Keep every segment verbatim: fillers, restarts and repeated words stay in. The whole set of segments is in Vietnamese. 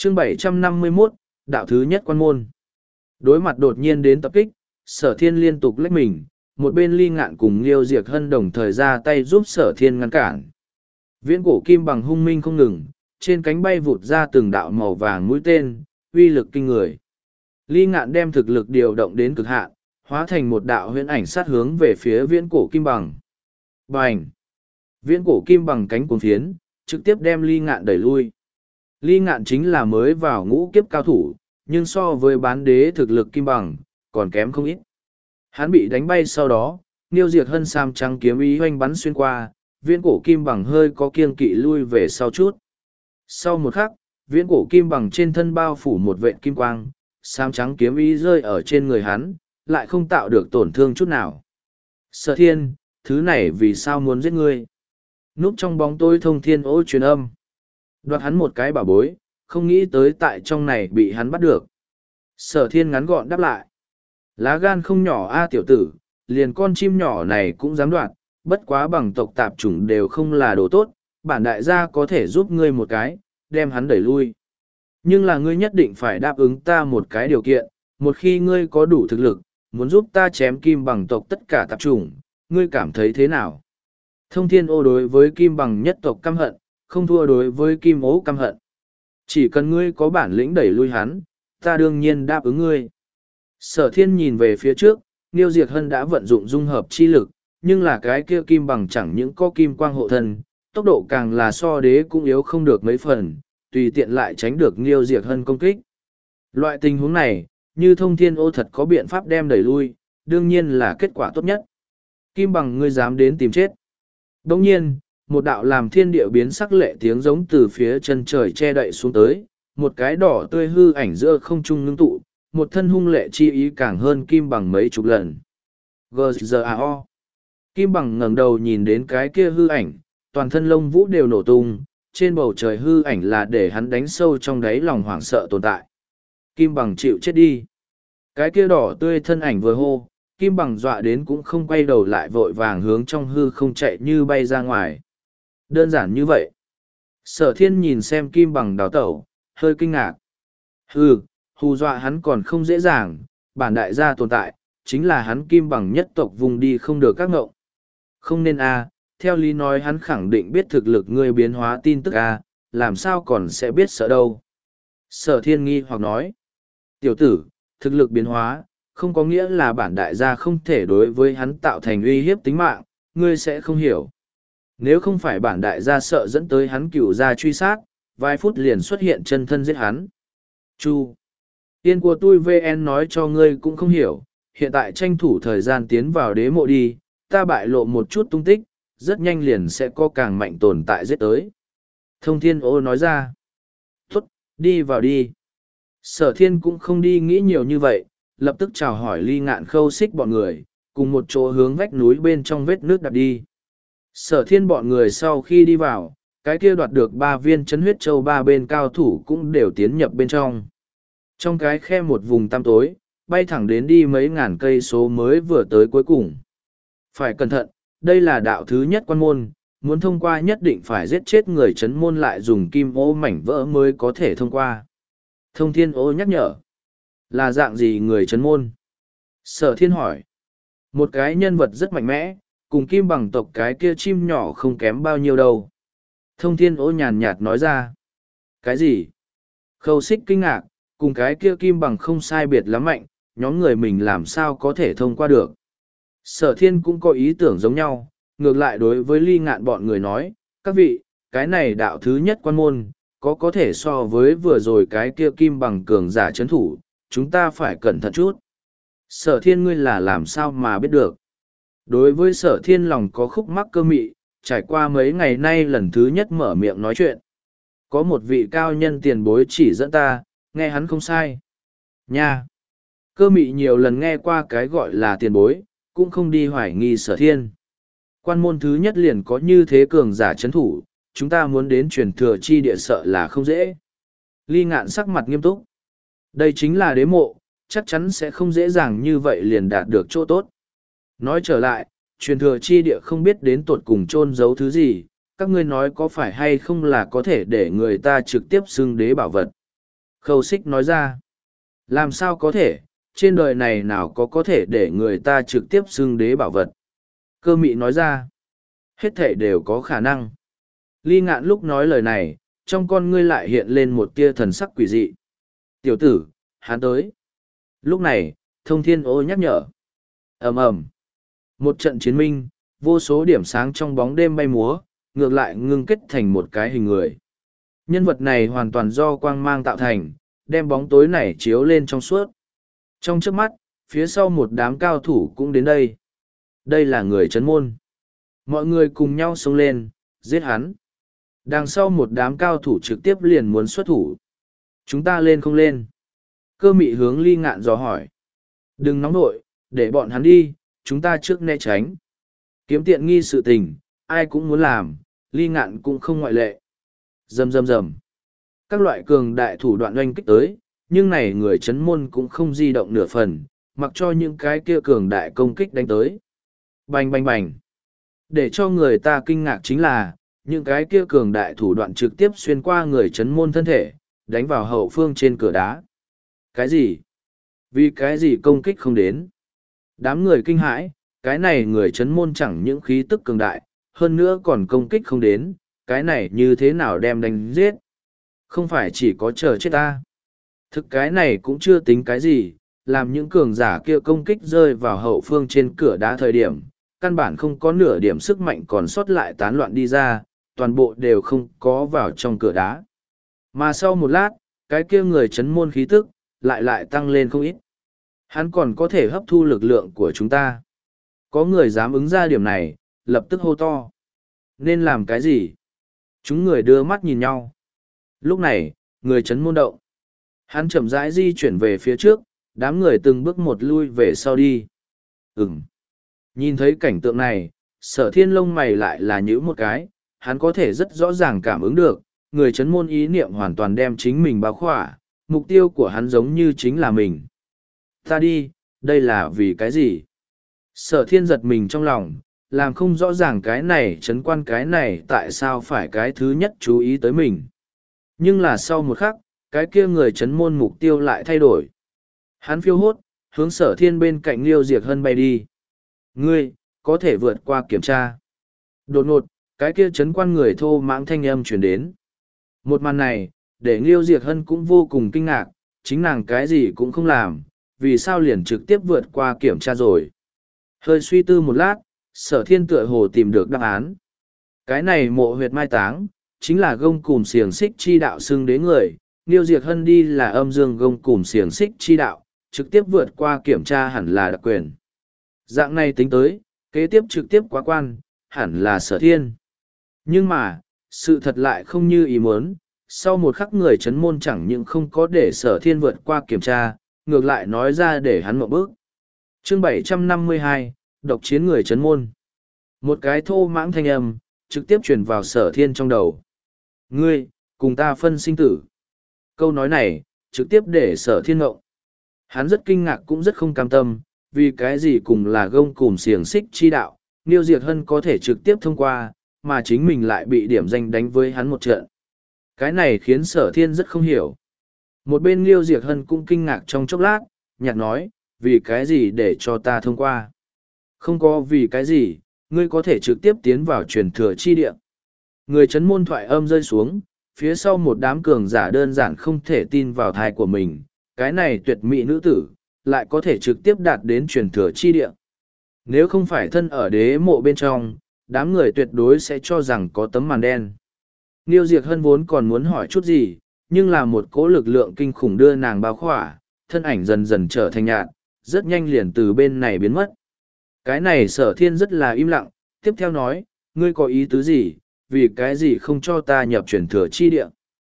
Chương bảy trăm năm mươi mốt, đạo thứ nhất quan môn. Đối mặt đột nhiên đến tập kích, Sở Thiên liên tục lách mình, một bên Ly Ngạn cùng Liêu Diệc Hân đồng thời ra tay giúp Sở Thiên ngăn cản. Viễn cổ kim bằng hung minh không ngừng, trên cánh bay vụt ra từng đạo màu vàng mũi tên, uy lực kinh người. Ly Ngạn đem thực lực điều động đến cực hạn, hóa thành một đạo huyễn ảnh sát hướng về phía viễn cổ kim bằng. Bành! Viễn cổ kim bằng cánh cuồng phiến, trực tiếp đem Ly Ngạn đẩy lui. Ly Ngạn chính là mới vào ngũ kiếp cao thủ, nhưng so với bán đế thực lực kim bằng, còn kém không ít. Hắn bị đánh bay sau đó, Niêu Diệc Hân sam trắng kiếm ý hoanh bắn xuyên qua, viễn cổ kim bằng hơi có kiêng kỵ lui về sau chút. Sau một khắc, viễn cổ kim bằng trên thân bao phủ một vệt kim quang, sam trắng kiếm ý rơi ở trên người hắn, lại không tạo được tổn thương chút nào. Sở Thiên, thứ này vì sao muốn giết ngươi? Núp trong bóng tối Thông Thiên Ô truyền âm. Đoạt hắn một cái bảo bối, không nghĩ tới tại trong này bị hắn bắt được. Sở Thiên ngắn gọn đáp lại. Lá gan không nhỏ a tiểu tử, liền con chim nhỏ này cũng dám đoạt, bất quá bằng tộc tạp chủng đều không là đồ tốt, bản đại gia có thể giúp ngươi một cái, đem hắn đẩy lui. Nhưng là ngươi nhất định phải đáp ứng ta một cái điều kiện, một khi ngươi có đủ thực lực, muốn giúp ta chém kim bằng tộc tất cả tạp chủng, ngươi cảm thấy thế nào? Thông Thiên Ô đối với kim bằng nhất tộc căm hận, không thua đối với kim ố căm hận. Chỉ cần ngươi có bản lĩnh đẩy lui hắn, ta đương nhiên đáp ứng ngươi. Sở Thiên nhìn về phía trước, Niêu Diệc Hân đã vận dụng dung hợp chi lực, nhưng là cái kia kim bằng chẳng những có kim quang hộ thân, tốc độ càng là so đế cũng yếu không được mấy phần, tùy tiện lại tránh được Niêu Diệc Hân công kích. Loại tình huống này, như Thông Thiên Ô thật có biện pháp đem đẩy lui, đương nhiên là kết quả tốt nhất. Kim bằng ngươi dám đến tìm chết. Đồng nhiên, một đạo làm thiên địa biến sắc lệ tiếng giống từ phía chân trời che đậy xuống tới, một cái đỏ tươi hư ảnh giữa không trung ngưng tụ, một thân hung lệ chi ý càng hơn kim bằng mấy chục lần. giê giê a o. Kim bằng ngẩng đầu nhìn đến cái kia hư ảnh, toàn thân lông vũ đều nổ tung, trên bầu trời hư ảnh là để hắn đánh sâu trong đáy lòng hoảng sợ tồn tại. Kim bằng chịu chết đi. Cái kia đỏ tươi thân ảnh vừa hô, kim bằng dọa đến cũng không quay đầu lại vội vàng hướng trong hư không chạy như bay ra ngoài. Đơn giản như vậy. Sở Thiên nhìn xem kim bằng đào tẩu, hơi kinh ngạc. Hừ, hù dọa hắn còn không dễ dàng, bản đại gia tồn tại, chính là hắn kim bằng nhất tộc vùng đi không được các ngộng. Không nên a, theo lý nói hắn khẳng định biết thực lực ngươi biến hóa tin tức a, làm sao còn sẽ biết sợ đâu. Sở Thiên nghi hoặc nói. Tiểu tử, thực lực biến hóa, không có nghĩa là bản đại gia không thể đối với hắn tạo thành uy hiếp tính mạng, ngươi sẽ không hiểu. Nếu không phải bản đại gia sợ dẫn tới hắn cựu gia truy sát, vài phút liền xuất hiện chân thân giết hắn. Chu. Tiên của tôi vê en nói cho ngươi cũng không hiểu, hiện tại tranh thủ thời gian tiến vào đế mộ đi, ta bại lộ một chút tung tích, rất nhanh liền sẽ có càng mạnh tồn tại giết tới. Thông Thiên Ô nói ra. Tốt, đi vào đi. Sở Thiên cũng không đi nghĩ nhiều như vậy, lập tức chào hỏi Ly Ngạn Khâu Xích bọn người, cùng một chỗ hướng vách núi bên trong vết nước đặt đi. Sở Thiên bọn người sau khi đi vào, cái kia đoạt được ba viên chấn huyết châu ba bên cao thủ cũng đều tiến nhập bên trong. Trong cái khe một vùng tăm tối, bay thẳng đến đi mấy ngàn cây số mới vừa tới cuối cùng. Phải cẩn thận, đây là đạo thứ nhất quan môn, muốn thông qua nhất định phải giết chết người chấn môn lại dùng kim ô mảnh vỡ mới có thể thông qua. Thông Thiên Ô nhắc nhở. Là dạng gì người chấn môn? Sở Thiên hỏi. Một cái nhân vật rất mạnh mẽ, cùng kim bằng tộc cái kia chim nhỏ không kém bao nhiêu đâu. Thông Thiên Ô nhàn nhạt nói ra. Cái gì? Khâu Xích kinh ngạc, cùng cái kia kim bằng không sai biệt lắm mạnh, nhóm người mình làm sao có thể thông qua được. Sở Thiên cũng có ý tưởng giống nhau, ngược lại đối với Ly Ngạn bọn người nói, các vị, cái này đạo thứ nhất quan môn, có có thể so với vừa rồi cái kia kim bằng cường giả chấn thủ, chúng ta phải cẩn thận chút. Sở Thiên ngươi là làm sao mà biết được. Đối với Sở Thiên lòng có khúc mắc cơ mị, trải qua mấy ngày nay lần thứ nhất mở miệng nói chuyện. Có một vị cao nhân tiền bối chỉ dẫn ta, nghe hắn không sai. Nha! Cơ mị nhiều lần nghe qua cái gọi là tiền bối, cũng không đi hoài nghi Sở Thiên. Quan môn thứ nhất liền có như thế cường giả chấn thủ, chúng ta muốn đến truyền thừa chi địa sợ là không dễ. Ly Ngạn sắc mặt nghiêm túc. Đây chính là đế mộ, chắc chắn sẽ không dễ dàng như vậy liền đạt được chỗ tốt. Nói trở lại, truyền thừa chi địa không biết đến tột cùng chôn giấu thứ gì, các ngươi nói có phải hay không là có thể để người ta trực tiếp xưng đế bảo vật. Khâu xích nói ra. Làm sao có thể, trên đời này nào có có thể để người ta trực tiếp xưng đế bảo vật. Cơ mị nói ra. Hết thể đều có khả năng. Ly Ngạn lúc nói lời này, trong con ngươi lại hiện lên một tia thần sắc quỷ dị. Tiểu tử, hắn tới. Lúc này, Thông Thiên Ô nhắc nhở. Ầm ầm. Một trận chiến minh, vô số điểm sáng trong bóng đêm bay múa, ngược lại ngưng kết thành một cái hình người. Nhân vật này hoàn toàn do quang mang tạo thành, đem bóng tối này chiếu lên trong suốt. Trong trước mắt, phía sau một đám cao thủ cũng đến đây. Đây là người trấn môn. Mọi người cùng nhau xông lên, giết hắn. Đằng sau một đám cao thủ trực tiếp liền muốn xuất thủ. Chúng ta lên không lên. Cơ mị hướng Ly Ngạn dò hỏi. Đừng nóng nội, để bọn hắn đi, chúng ta trước né tránh. Kiếm tiện nghi sự tình, ai cũng muốn làm, Ly Ngạn cũng không ngoại lệ. Rầm rầm rầm. Các loại cường đại thủ đoạn oanh kích tới, nhưng này người chấn môn cũng không di động nửa phần, mặc cho những cái kia cường đại công kích đánh tới. Bành bành bành. Để cho người ta kinh ngạc chính là, những cái kia cường đại thủ đoạn trực tiếp xuyên qua người chấn môn thân thể, đánh vào hậu phương trên cửa đá. Cái gì? Vì cái gì công kích không đến? Đám người kinh hãi, cái này người chấn môn chẳng những khí tức cường đại, hơn nữa còn công kích không đến, cái này như thế nào đem đánh giết? Không phải chỉ có chờ chết ta. Thực cái này cũng chưa tính cái gì, làm những cường giả kia công kích rơi vào hậu phương trên cửa đá thời điểm, căn bản không có nửa điểm sức mạnh còn sót lại tán loạn đi ra, toàn bộ đều không có vào trong cửa đá. Mà sau một lát, cái kia người chấn môn khí tức, lại lại tăng lên không ít. Hắn còn có thể hấp thu lực lượng của chúng ta. Có người dám ứng ra điểm này, lập tức hô to. Nên làm cái gì? Chúng người đưa mắt nhìn nhau. Lúc này, người chấn môn động. Hắn chậm rãi di chuyển về phía trước, đám người từng bước một lui về sau đi. Ừm. Nhìn thấy cảnh tượng này, Sở Thiên lông mày lại là nhíu một cái, hắn có thể rất rõ ràng cảm ứng được, người chấn môn ý niệm hoàn toàn đem chính mình bao khỏa, mục tiêu của hắn giống như chính là mình. Ta đi, đây là vì cái gì? Sở Thiên giật mình trong lòng, làm không rõ ràng cái này chấn quan cái này tại sao phải cái thứ nhất chú ý tới mình. Nhưng là sau một khắc, cái kia người chấn môn mục tiêu lại thay đổi. Hắn phiêu hốt, hướng Sở Thiên bên cạnh Liêu Diệc Hân bay đi. Ngươi, có thể vượt qua kiểm tra. Đột ngột, cái kia chấn quan người thô mãng thanh âm chuyển đến. Một màn này, để Liêu Diệc Hân cũng vô cùng kinh ngạc, chính nàng cái gì cũng không làm, vì sao liền trực tiếp vượt qua kiểm tra rồi. Hơi suy tư một lát, Sở Thiên tựa hồ tìm được đáp án. Cái này mộ huyệt mai táng, chính là gông cùm xiềng xích chi đạo xưng đế người, Liêu Diệc Hân đi là âm dương gông cùm xiềng xích chi đạo, trực tiếp vượt qua kiểm tra hẳn là đặc quyền. Dạng này tính tới, kế tiếp trực tiếp quá quan, hẳn là Sở Thiên. Nhưng mà, sự thật lại không như ý muốn, sau một khắc người chấn môn chẳng những không có để Sở Thiên vượt qua kiểm tra, ngược lại nói ra để hắn một bước. Chương bảy trăm năm mươi hai, độc chiến người chấn môn. Một cái thô mãng thanh âm, trực tiếp truyền vào Sở Thiên trong đầu. Ngươi, cùng ta phân sinh tử. Câu nói này, trực tiếp để Sở Thiên ngộng. Hắn rất kinh ngạc cũng rất không cam tâm, vì cái gì cùng là gông cùm xiềng xích chi đạo, Niêu Diệc Hân có thể trực tiếp thông qua, mà chính mình lại bị điểm danh đánh với hắn một trận. Cái này khiến Sở Thiên rất không hiểu. Một bên Niêu Diệc Hân cũng kinh ngạc trong chốc lát, nhạc nói, vì cái gì để cho ta thông qua. Không có vì cái gì, ngươi có thể trực tiếp tiến vào truyền thừa chi địa. Người chấn môn thoại âm rơi xuống, phía sau một đám cường giả đơn giản không thể tin vào thai của mình, cái này tuyệt mỹ nữ tử, lại có thể trực tiếp đạt đến truyền thừa chi địa. Nếu không phải thân ở đế mộ bên trong, đám người tuyệt đối sẽ cho rằng có tấm màn đen. Niêu Diệc Hân vốn còn muốn hỏi chút gì, nhưng là một cỗ lực lượng kinh khủng đưa nàng bao khỏa, thân ảnh dần dần trở thành nhạt, rất nhanh liền từ bên này biến mất. Cái này Sở Thiên rất là im lặng, tiếp theo nói, ngươi có ý tứ gì, vì cái gì không cho ta nhập truyền thừa chi địa.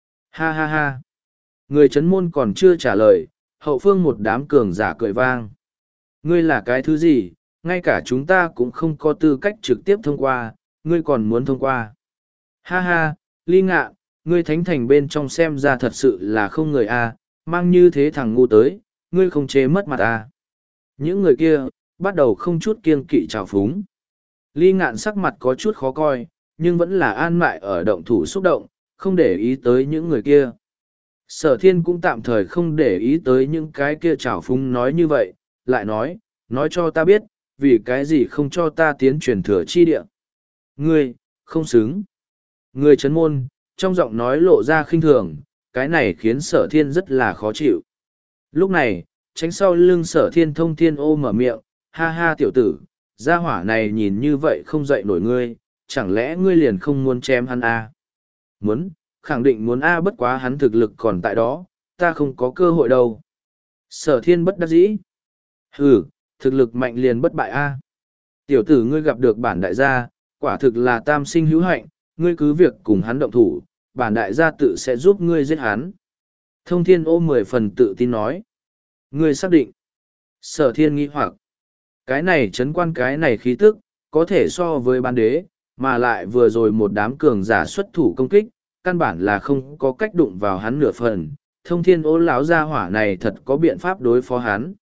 Ha ha ha. Người chấn môn còn chưa trả lời, hậu phương một đám cường giả cười vang. Ngươi là cái thứ gì, ngay cả chúng ta cũng không có tư cách trực tiếp thông qua, ngươi còn muốn thông qua. Ha ha, Ly Ngạn, ngươi thánh thành bên trong xem ra thật sự là không người a, mang như thế thằng ngu tới, ngươi không chế mất mặt a. Những người kia, bắt đầu không chút kiêng kỵ trào phúng. Ly Ngạn sắc mặt có chút khó coi, nhưng vẫn là an mại ở động thủ xúc động, không để ý tới những người kia. Sở thiên cũng tạm thời không để ý tới những cái kia trào phúng nói như vậy, lại nói, nói cho ta biết, vì cái gì không cho ta tiến truyền thừa chi địa. Ngươi, không xứng. Ngươi chấn môn, trong giọng nói lộ ra khinh thường, cái này khiến sở thiên rất là khó chịu. Lúc này, tránh sau lưng sở thiên thông thiên ô mở miệng, ha ha tiểu tử, gia hỏa này nhìn như vậy không dậy nổi ngươi, chẳng lẽ ngươi liền không muốn chém hắn à? Muốn, khẳng định muốn a bất quá hắn thực lực còn tại đó, ta không có cơ hội đâu. Sở thiên bất đắc dĩ. Hừ, thực lực mạnh liền bất bại a. Tiểu tử ngươi gặp được bản đại gia, quả thực là tam sinh hữu hạnh, ngươi cứ việc cùng hắn động thủ, bản đại gia tự sẽ giúp ngươi giết hắn. Thông thiên ô mười phần tự tin nói. Ngươi xác định. Sở thiên nghĩ hoặc. Cái này chấn quan cái này khí tức, có thể so với ban đế, mà lại vừa rồi một đám cường giả xuất thủ công kích, căn bản là không có cách đụng vào hắn nửa phần. Thông thiên ô lão gia hỏa này thật có biện pháp đối phó hắn.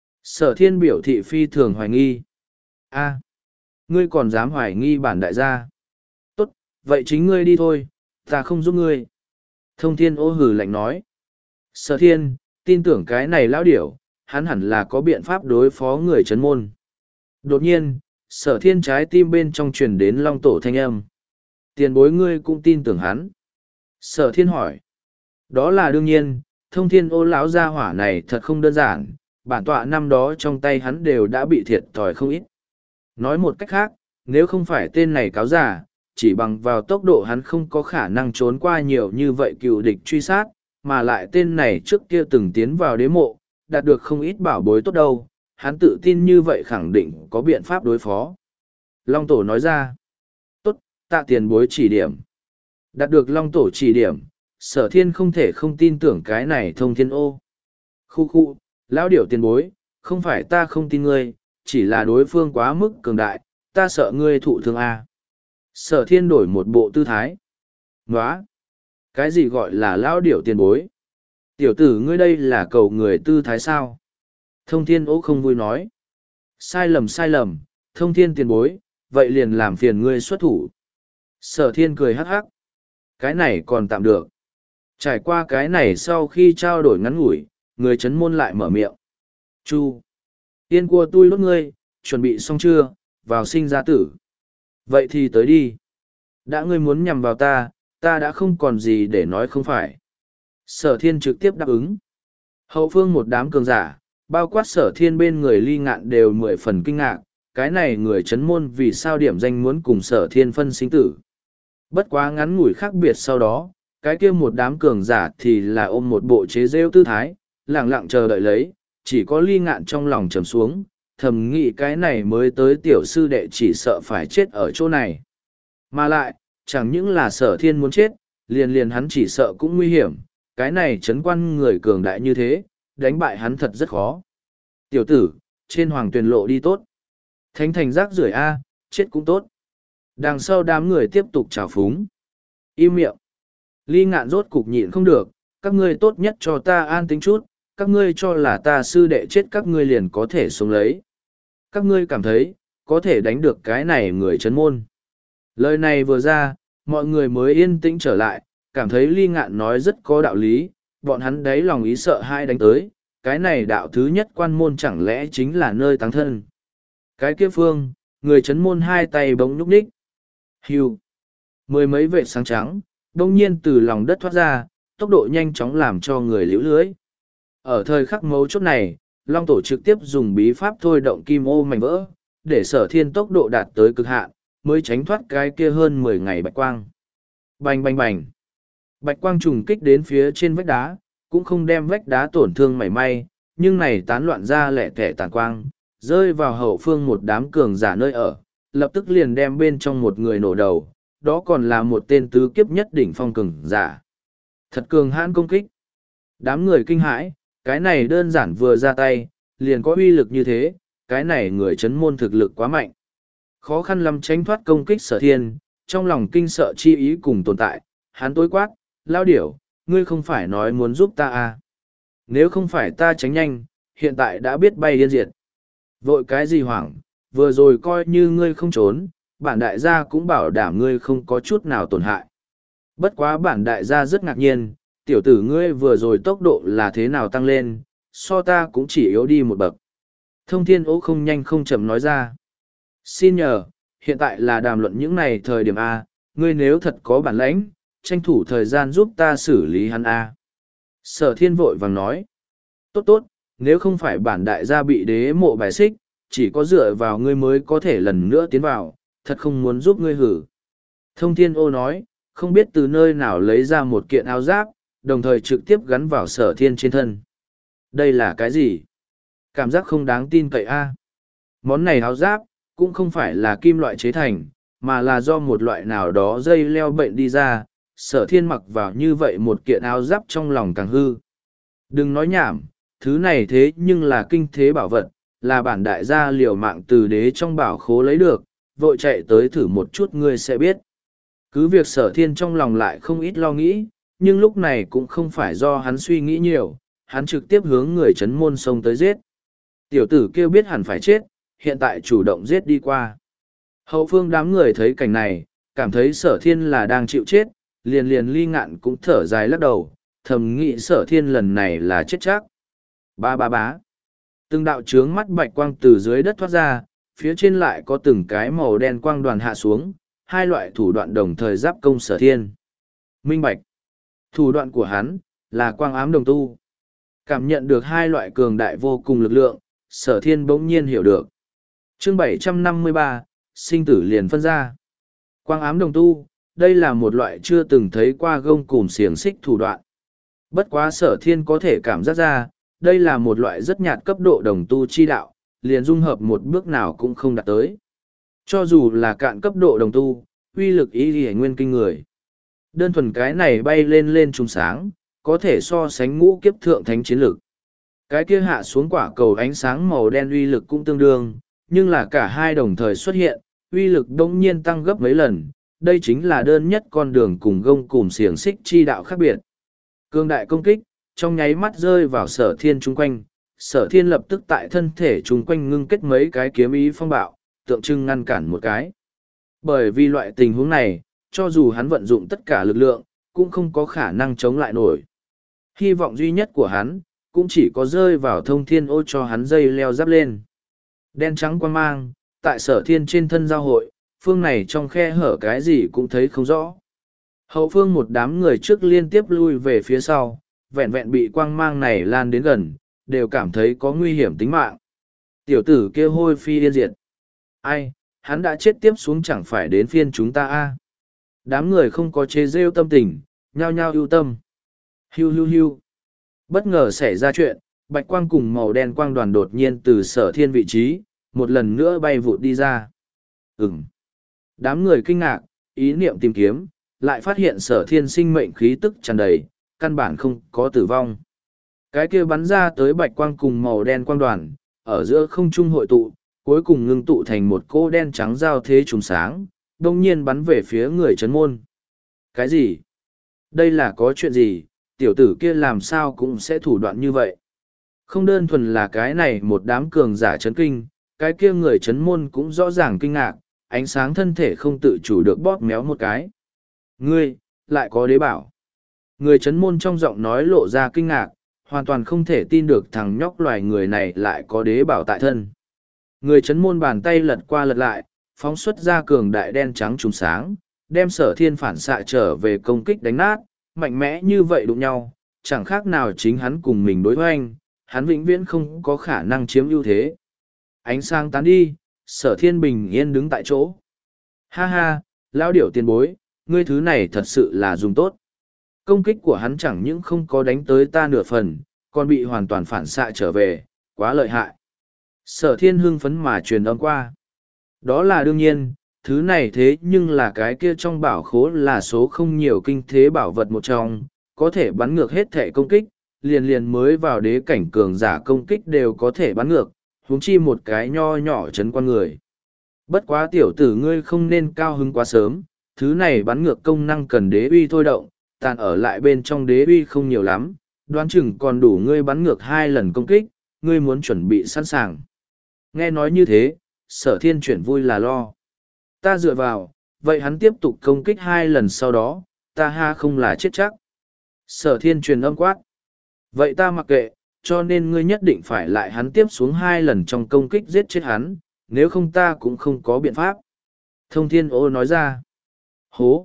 Sở thiên biểu thị phi thường hoài nghi. A, ngươi còn dám hoài nghi bản đại gia. Tốt, vậy chính ngươi đi thôi, ta không giúp ngươi. Thông thiên ô hừ lạnh nói. Sở thiên, tin tưởng cái này lão điểu, hắn hẳn là có biện pháp đối phó người chấn môn. Đột nhiên, sở thiên trái tim bên trong truyền đến long tổ thanh âm. Tiền bối ngươi cũng tin tưởng hắn. Sở thiên hỏi. Đó là đương nhiên, thông thiên ô lão gia hỏa này thật không đơn giản, bản tọa năm đó trong tay hắn đều đã bị thiệt thòi không ít. Nói một cách khác, nếu không phải tên này cáo giả, chỉ bằng vào tốc độ hắn không có khả năng trốn qua nhiều như vậy cựu địch truy sát, mà lại tên này trước kia từng tiến vào đế mộ, đạt được không ít bảo bối tốt đâu, hắn tự tin như vậy khẳng định có biện pháp đối phó. Long Tổ nói ra, tốt, tạ tiền bối chỉ điểm. Đạt được Long Tổ chỉ điểm, sở thiên không thể không tin tưởng cái này thông thiên ô. Khu khu, lão điểu tiền bối, không phải ta không tin ngươi, chỉ là đối phương quá mức cường đại, ta sợ ngươi thụ thương a. Sở thiên đổi một bộ tư thái. Nóa! Cái gì gọi là lão điểu tiền bối? Tiểu tử ngươi đây là cầu người tư thái sao? Thông thiên ô không vui nói. Sai lầm sai lầm, thông thiên tiền bối, vậy liền làm phiền ngươi xuất thủ. Sở thiên cười hắc hắc. Cái này còn tạm được. Trải qua cái này sau khi trao đổi ngắn ngủi, người chấn môn lại mở miệng. Chu! Yên của tôi đốt ngươi, chuẩn bị xong chưa, vào sinh ra tử. Vậy thì tới đi. Đã ngươi muốn nhằm vào ta, ta đã không còn gì để nói không phải. Sở thiên trực tiếp đáp ứng. Hậu phương một đám cường giả, bao quát sở thiên bên người ly ngạn đều mười phần kinh ngạc, cái này người chấn môn vì sao điểm danh muốn cùng sở thiên phân sinh tử. Bất quá ngắn ngủi khác biệt sau đó, cái kia một đám cường giả thì là ôm một bộ chế rêu tư thái, lặng lặng chờ đợi lấy, chỉ có ly ngạn trong lòng trầm xuống, thầm nghĩ cái này mới tới tiểu sư đệ chỉ sợ phải chết ở chỗ này. Mà lại, chẳng những là sở thiên muốn chết, liền liền hắn chỉ sợ cũng nguy hiểm, cái này chấn quan người cường đại như thế, đánh bại hắn thật rất khó. Tiểu tử, trên hoàng tuyền lộ đi tốt. Thánh thành rác rưởi A, chết cũng tốt. Đằng sau đám người tiếp tục trào phúng. Im miệng. Ly ngạn rốt cục nhịn không được, các ngươi tốt nhất cho ta an tính chút, các ngươi cho là ta sư đệ chết các ngươi liền có thể sống lấy. Các ngươi cảm thấy, có thể đánh được cái này người chấn môn. Lời này vừa ra, mọi người mới yên tĩnh trở lại, cảm thấy ly ngạn nói rất có đạo lý, bọn hắn đấy lòng ý sợ hai đánh tới, cái này đạo thứ nhất quan môn chẳng lẽ chính là nơi táng thân. Cái kia phương, người chấn môn hai tay bỗng nhúc nhích. Hiu. Mười mấy vệt sáng trắng, đông nhiên từ lòng đất thoát ra, tốc độ nhanh chóng làm cho người liễu lưới. Ở thời khắc mấu chốt này, Long Tổ trực tiếp dùng bí pháp thôi động kim ô mảnh vỡ, để sở thiên tốc độ đạt tới cực hạn, mới tránh thoát cái kia hơn mười ngày bạch quang. Bành bành bành. Bạch quang trùng kích đến phía trên vách đá, cũng không đem vách đá tổn thương mảy may, nhưng này tán loạn ra lẻ tẻ tàn quang, rơi vào hậu phương một đám cường giả nơi ở, lập tức liền đem bên trong một người nổ đầu, đó còn là một tên tứ kiếp nhất đỉnh phong cường giả. Thật cường hãn công kích. Đám người kinh hãi, cái này đơn giản vừa ra tay, liền có uy lực như thế, cái này người chấn môn thực lực quá mạnh. Khó khăn lắm tránh thoát công kích sở thiên, trong lòng kinh sợ chi ý cùng tồn tại, hắn tối quát, lao điểu, ngươi không phải nói muốn giúp ta à. Nếu không phải ta tránh nhanh, hiện tại đã biết bay điên diệt. Vội cái gì hoảng, vừa rồi coi như ngươi không trốn, bản đại gia cũng bảo đảm ngươi không có chút nào tổn hại. Bất quá bản đại gia rất ngạc nhiên, tiểu tử ngươi vừa rồi tốc độ là thế nào tăng lên, so ta cũng chỉ yếu đi một bậc. Thông thiên ố không nhanh không chậm nói ra. Xin nhờ, hiện tại là đàm luận những này thời điểm A, ngươi nếu thật có bản lãnh, tranh thủ thời gian giúp ta xử lý hắn A. Sở thiên vội vàng nói. Tốt tốt, nếu không phải bản đại gia bị đế mộ bài xích, chỉ có dựa vào ngươi mới có thể lần nữa tiến vào, thật không muốn giúp ngươi hử. Thông thiên ô nói, không biết từ nơi nào lấy ra một kiện áo giáp, đồng thời trực tiếp gắn vào sở thiên trên thân. Đây là cái gì? Cảm giác không đáng tin cậy a. Món này áo giáp, cũng không phải là kim loại chế thành, mà là do một loại nào đó dây leo bệnh đi ra, sở thiên mặc vào như vậy một kiện áo giáp trong lòng càng hư. Đừng nói nhảm, thứ này thế nhưng là kinh thế bảo vật, là bản đại gia liều mạng từ đế trong bảo khố lấy được, vội chạy tới thử một chút ngươi sẽ biết. Cứ việc sở thiên trong lòng lại không ít lo nghĩ, nhưng lúc này cũng không phải do hắn suy nghĩ nhiều, hắn trực tiếp hướng người chấn môn sông tới giết. Tiểu tử kêu biết hẳn phải chết, hiện tại chủ động giết đi qua. Hậu phương đám người thấy cảnh này, cảm thấy sở thiên là đang chịu chết, liền liền ly ngạn cũng thở dài lắc đầu, thầm nghĩ sở thiên lần này là chết chắc. Ba ba bá. Từng đạo trướng mắt bạch quang từ dưới đất thoát ra, phía trên lại có từng cái màu đen quang đoàn hạ xuống, hai loại thủ đoạn đồng thời giáp công sở thiên. Minh bạch. Thủ đoạn của hắn, là quang ám đồng tu. Cảm nhận được hai loại cường đại vô cùng lực lượng, sở thiên bỗng nhiên hiểu được. Chương bảy trăm năm mươi ba, sinh tử liền phân ra. Quang ám đồng tu, đây là một loại chưa từng thấy qua gông cùm xiềng xích thủ đoạn. Bất quá sở thiên có thể cảm giác ra, đây là một loại rất nhạt cấp độ đồng tu chi đạo, liền dung hợp một bước nào cũng không đạt tới. Cho dù là cạn cấp độ đồng tu, uy lực ý ghi nguyên kinh người. Đơn thuần cái này bay lên lên trùng sáng, có thể so sánh ngũ kiếp thượng thánh chiến lực. Cái kia hạ xuống quả cầu ánh sáng màu đen uy lực cũng tương đương, nhưng là cả hai đồng thời xuất hiện, uy lực đông nhiên tăng gấp mấy lần. Đây chính là đơn nhất con đường cùng gông cùng xiềng xích chi đạo khác biệt. Cương đại công kích, trong nháy mắt rơi vào sở thiên chung quanh, sở thiên lập tức tại thân thể chung quanh ngưng kết mấy cái kiếm ý phong bạo, tượng trưng ngăn cản một cái. Bởi vì loại tình huống này, cho dù hắn vận dụng tất cả lực lượng, cũng không có khả năng chống lại nổi. Hy vọng duy nhất của hắn, cũng chỉ có rơi vào thông thiên ô cho hắn dây leo giáp lên. Đen trắng quang mang, tại sở thiên trên thân giao hội, phương này trong khe hở cái gì cũng thấy không rõ. Hậu phương một đám người trước liên tiếp lui về phía sau, vẹn vẹn bị quang mang này lan đến gần, đều cảm thấy có nguy hiểm tính mạng. Tiểu tử kia hôi phi yên diệt. Ai, hắn đã chết tiếp xuống chẳng phải đến phiên chúng ta a. Đám người không có chế rêu tâm tình, nhao nhao ưu tâm. Hiu hiu hiu. Bất ngờ xảy ra chuyện, bạch quang cùng màu đen quang đoàn đột nhiên từ sở thiên vị trí, một lần nữa bay vụt đi ra. Ừm. Đám người kinh ngạc, ý niệm tìm kiếm, lại phát hiện sở thiên sinh mệnh khí tức tràn đầy, căn bản không có tử vong. Cái kia bắn ra tới bạch quang cùng màu đen quang đoàn, ở giữa không trung hội tụ, cuối cùng ngưng tụ thành một cô đen trắng giao thế trùng sáng, đông nhiên bắn về phía người chấn môn. Cái gì? Đây là có chuyện gì? Tiểu tử kia làm sao cũng sẽ thủ đoạn như vậy? Không đơn thuần là cái này một đám cường giả chấn kinh, cái kia người chấn môn cũng rõ ràng kinh ngạc, ánh sáng thân thể không tự chủ được bóp méo một cái. Ngươi, lại có đế bảo. Người chấn môn trong giọng nói lộ ra kinh ngạc, hoàn toàn không thể tin được thằng nhóc loài người này lại có đế bảo tại thân. Người chấn môn bàn tay lật qua lật lại, phóng xuất ra cường đại đen trắng trùng sáng, đem sở thiên phản xạ trở về công kích đánh nát, mạnh mẽ như vậy đụng nhau, chẳng khác nào chính hắn cùng mình đối hoành, hắn vĩnh viễn không có khả năng chiếm ưu thế. Ánh sáng tán đi, sở thiên bình yên đứng tại chỗ. Ha ha, lão điểu tiền bối, ngươi thứ này thật sự là dùng tốt. Công kích của hắn chẳng những không có đánh tới ta nửa phần, còn bị hoàn toàn phản xạ trở về, quá lợi hại. Sở thiên hưng phấn mà truyền âm qua. Đó là đương nhiên, thứ này thế nhưng là cái kia trong bảo khố là số không nhiều kinh thế bảo vật một trong, có thể bắn ngược hết thể công kích, liền liền mới vào đế cảnh cường giả công kích đều có thể bắn ngược, huống chi một cái nho nhỏ chấn quan người. Bất quá tiểu tử ngươi không nên cao hứng quá sớm, thứ này bắn ngược công năng cần đế uy thôi động, tàn ở lại bên trong đế uy không nhiều lắm, đoán chừng còn đủ ngươi bắn ngược hai lần công kích, ngươi muốn chuẩn bị sẵn sàng. Nghe nói như thế, sở thiên chuyển vui là lo. Ta dựa vào, vậy hắn tiếp tục công kích hai lần sau đó, ta ha không là chết chắc. Sở thiên truyền âm quát. Vậy ta mặc kệ, cho nên ngươi nhất định phải lại hắn tiếp xuống hai lần trong công kích giết chết hắn, nếu không ta cũng không có biện pháp. Thông thiên ô nói ra. Hố.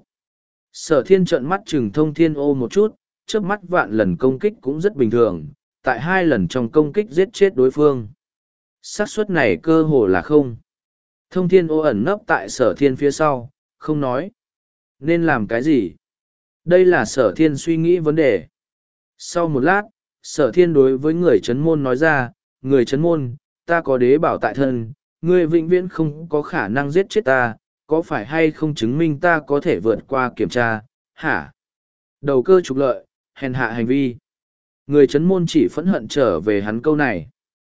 Sở thiên trợn mắt chừng thông thiên ô một chút, trước mắt vạn lần công kích cũng rất bình thường, tại hai lần trong công kích giết chết đối phương. xác suất này cơ hồ là không. Thông thiên ô ẩn nấp tại sở thiên phía sau, không nói. Nên làm cái gì? Đây là sở thiên suy nghĩ vấn đề. Sau một lát, sở thiên đối với người chấn môn nói ra, người chấn môn, ta có đế bảo tại thân, ngươi vĩnh viễn không có khả năng giết chết ta, có phải hay không chứng minh ta có thể vượt qua kiểm tra, hả? Đầu cơ trục lợi, hèn hạ hành vi. Người chấn môn chỉ phẫn hận trở về hắn câu này.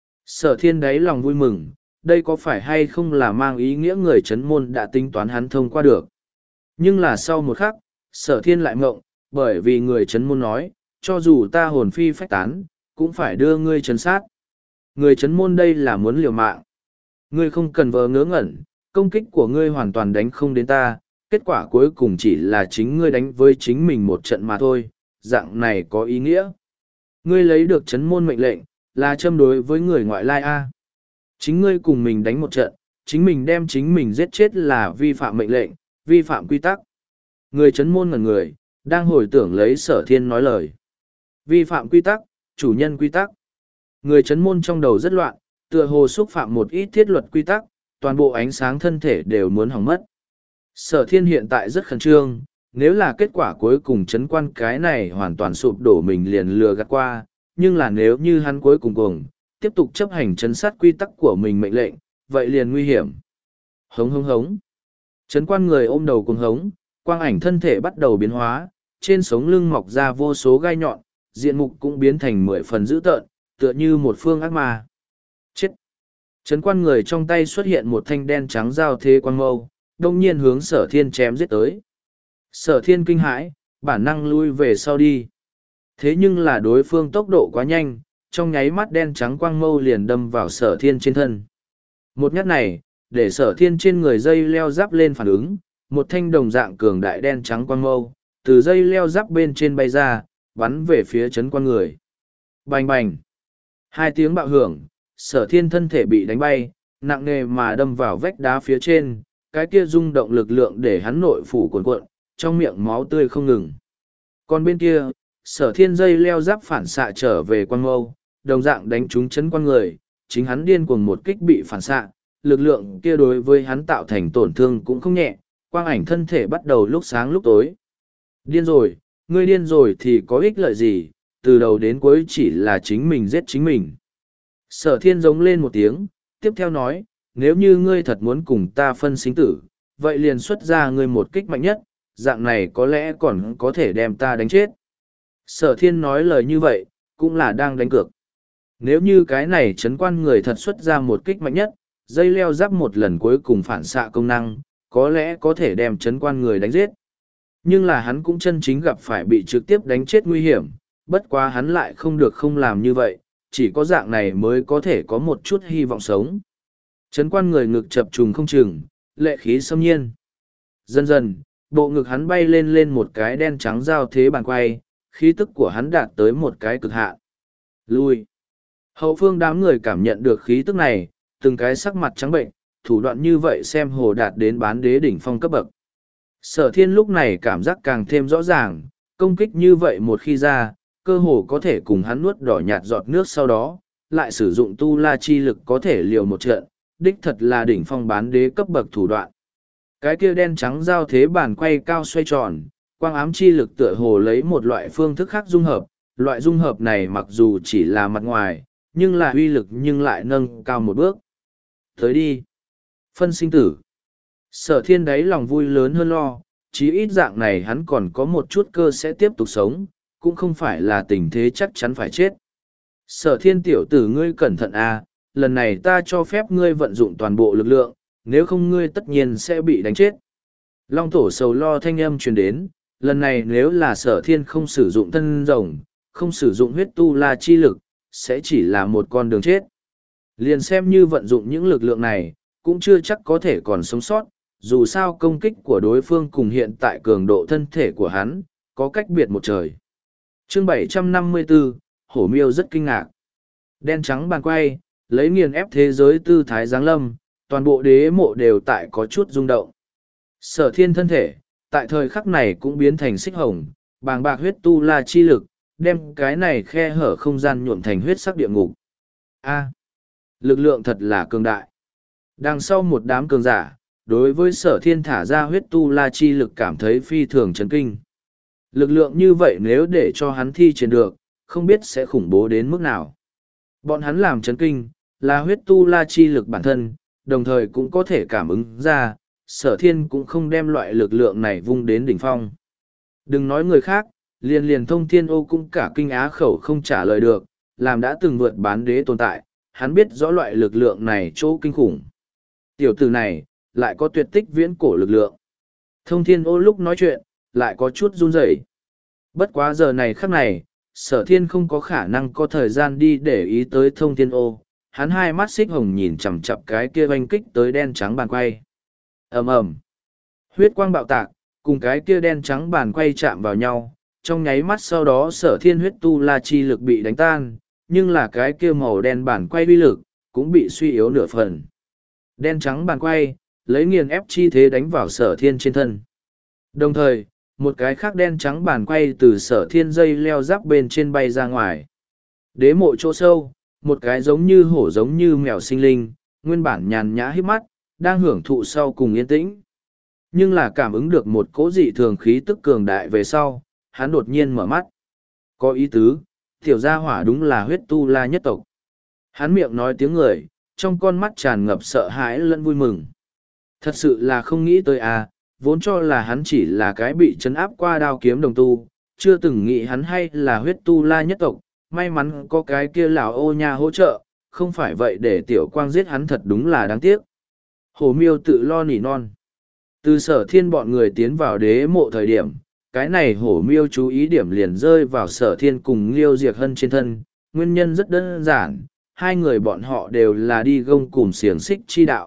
Sở thiên đáy lòng vui mừng, đây có phải hay không là mang ý nghĩa người chấn môn đã tính toán hắn thông qua được. Nhưng là sau một khắc, sở thiên lại mộng, bởi vì người chấn môn nói, cho dù ta hồn phi phách tán, cũng phải đưa ngươi chấn sát. Người chấn môn đây là muốn liều mạng. Ngươi không cần vờ ngớ ngẩn, công kích của ngươi hoàn toàn đánh không đến ta, kết quả cuối cùng chỉ là chính ngươi đánh với chính mình một trận mà thôi, dạng này có ý nghĩa. Ngươi lấy được chấn môn mệnh lệnh, là châm đối với người ngoại lai A. Chính ngươi cùng mình đánh một trận, chính mình đem chính mình giết chết là vi phạm mệnh lệnh, vi phạm quy tắc. Người chấn môn ngẩn người, đang hồi tưởng lấy sở thiên nói lời. Vi phạm quy tắc, chủ nhân quy tắc. Người chấn môn trong đầu rất loạn, tựa hồ xúc phạm một ít thiết luật quy tắc, toàn bộ ánh sáng thân thể đều muốn hỏng mất. Sở thiên hiện tại rất khẩn trương, nếu là kết quả cuối cùng chấn quan cái này hoàn toàn sụp đổ mình liền lừa gạt qua, nhưng là nếu như hắn cuối cùng cùng, tiếp tục chấp hành chấn sát quy tắc của mình mệnh lệnh, vậy liền nguy hiểm. Hống hống hống. Chấn quan người ôm đầu cuồng hống, quang ảnh thân thể bắt đầu biến hóa, trên sống lưng mọc ra vô số gai nhọn, diện mục cũng biến thành mười phần dữ tợn, tựa như một phương ác ma. Chết! Chấn quan người trong tay xuất hiện một thanh đen trắng giao thế quang mâu, đông nhiên hướng sở thiên chém giết tới. Sở thiên kinh hãi, bản năng lui về sau đi. Thế nhưng là đối phương tốc độ quá nhanh, trong nháy mắt đen trắng quang mâu liền đâm vào sở thiên trên thân. Một nhát này, để sở thiên trên người dây leo giáp lên phản ứng, một thanh đồng dạng cường đại đen trắng quang mâu, từ dây leo giáp bên trên bay ra, bắn về phía chấn quan người. Bành bành! Hai tiếng bạo hưởng, sở thiên thân thể bị đánh bay, nặng nề mà đâm vào vách đá phía trên, cái kia rung động lực lượng để hắn nội phủ cuồn cuộn, trong miệng máu tươi không ngừng. Còn bên kia, sở thiên dây leo giáp phản xạ trở về quang mâu, đồng dạng đánh trúng chấn quan người, chính hắn điên cuồng một kích bị phản xạ, lực lượng kia đối với hắn tạo thành tổn thương cũng không nhẹ, quang ảnh thân thể bắt đầu lúc sáng lúc tối. Điên rồi, ngươi điên rồi thì có ích lợi gì, từ đầu đến cuối chỉ là chính mình giết chính mình. Sở thiên giống lên một tiếng, tiếp theo nói, nếu như ngươi thật muốn cùng ta phân sinh tử, vậy liền xuất ra ngươi một kích mạnh nhất, dạng này có lẽ còn có thể đem ta đánh chết. Sở thiên nói lời như vậy, cũng là đang đánh cược. Nếu như cái này chấn quan người thật xuất ra một kích mạnh nhất, dây leo giáp một lần cuối cùng phản xạ công năng, có lẽ có thể đem chấn quan người đánh giết. Nhưng là hắn cũng chân chính gặp phải bị trực tiếp đánh chết nguy hiểm, bất quá hắn lại không được không làm như vậy, chỉ có dạng này mới có thể có một chút hy vọng sống. Chấn quan người ngực chập trùng không chừng, lệ khí xâm nhiên. Dần dần, bộ ngực hắn bay lên lên một cái đen trắng giao thế bàn quay, khí tức của hắn đạt tới một cái cực hạn. Lui. Hậu phương đám người cảm nhận được khí tức này, từng cái sắc mặt trắng bệnh, thủ đoạn như vậy xem hồ đạt đến bán đế đỉnh phong cấp bậc. Sở thiên lúc này cảm giác càng thêm rõ ràng, công kích như vậy một khi ra, cơ hồ có thể cùng hắn nuốt đỏ nhạt giọt nước sau đó, lại sử dụng tu la chi lực có thể liều một trận, đích thật là đỉnh phong bán đế cấp bậc thủ đoạn. Cái kia đen trắng giao thế bàn quay cao xoay tròn, quang ám chi lực tựa hồ lấy một loại phương thức khác dung hợp, loại dung hợp này mặc dù chỉ là mặt ngoài, nhưng là uy lực nhưng lại nâng cao một bước. Tới đi. Phân sinh tử. Sở thiên đáy lòng vui lớn hơn lo, chí ít dạng này hắn còn có một chút cơ sẽ tiếp tục sống, cũng không phải là tình thế chắc chắn phải chết. Sở thiên tiểu tử ngươi cẩn thận à, lần này ta cho phép ngươi vận dụng toàn bộ lực lượng, nếu không ngươi tất nhiên sẽ bị đánh chết. Long tổ sầu lo thanh âm truyền đến, lần này nếu là sở thiên không sử dụng thân rồng, không sử dụng huyết tu la chi lực, sẽ chỉ là một con đường chết. Liền xem như vận dụng những lực lượng này, cũng chưa chắc có thể còn sống sót, dù sao công kích của đối phương cùng hiện tại cường độ thân thể của hắn, có cách biệt một trời. Chương bảy trăm năm mươi bốn, Hổ Miêu rất kinh ngạc. Đen trắng bàn quay, lấy nghiền ép thế giới tư thái giáng lâm, toàn bộ đế mộ đều tại có chút rung động. Sở thiên thân thể, tại thời khắc này cũng biến thành xích hồng, bàng bạc huyết tu la chi lực, đem cái này khe hở không gian nhuộm thành huyết sắc địa ngục. A, lực lượng thật là cường đại. Đằng sau một đám cường giả, đối với sở thiên thả ra huyết tu la chi lực cảm thấy phi thường chấn kinh. Lực lượng như vậy nếu để cho hắn thi triển được, không biết sẽ khủng bố đến mức nào. Bọn hắn làm chấn kinh, là huyết tu la chi lực bản thân, đồng thời cũng có thể cảm ứng ra, sở thiên cũng không đem loại lực lượng này vung đến đỉnh phong. Đừng nói người khác, liền liền thông thiên ô cũng cả kinh á khẩu không trả lời được, làm đã từng vượt bán đế tồn tại, hắn biết rõ loại lực lượng này chỗ kinh khủng. Tiểu tử này, lại có tuyệt tích viễn cổ lực lượng. Thông thiên ô lúc nói chuyện, lại có chút run rẩy. Bất quá giờ này khắc này, sở thiên không có khả năng có thời gian đi để ý tới thông thiên ô. Hắn hai mắt xích hồng nhìn chằm chặp cái kia oanh kích tới đen trắng bàn quay. ầm ầm, huyết quang bạo tạc, cùng cái kia đen trắng bàn quay chạm vào nhau. Trong nháy mắt sau đó sở thiên huyết tu la chi lực bị đánh tan, nhưng là cái kia màu đen bàn quay uy lực, cũng bị suy yếu nửa phần. Đen trắng bàn quay, lấy nghiền ép chi thế đánh vào sở thiên trên thân. Đồng thời, một cái khác đen trắng bàn quay từ sở thiên dây leo giáp bên trên bay ra ngoài. Đế mộ chỗ sâu, một cái giống như hổ giống như mèo sinh linh, nguyên bản nhàn nhã hít mắt, đang hưởng thụ sau cùng yên tĩnh. Nhưng là cảm ứng được một cỗ dị thường khí tức cường đại về sau, hắn đột nhiên mở mắt. Có ý tứ, tiểu gia hỏa đúng là huyết tu la nhất tộc. Hắn miệng nói tiếng người, trong con mắt tràn ngập sợ hãi lẫn vui mừng. Thật sự là không nghĩ tới à, vốn cho là hắn chỉ là cái bị chấn áp qua đao kiếm đồng tu, chưa từng nghĩ hắn hay là huyết tu la nhất tộc, may mắn có cái kia lão ô nha hỗ trợ, không phải vậy để tiểu quang giết hắn thật đúng là đáng tiếc. Hổ Miêu tự lo nỉ non. Từ sở thiên bọn người tiến vào đế mộ thời điểm, cái này Hổ Miêu chú ý điểm liền rơi vào sở thiên cùng Liêu Diệc Hân trên thân, nguyên nhân rất đơn giản, hai người bọn họ đều là đi gông cùm xiềng xích chi đạo.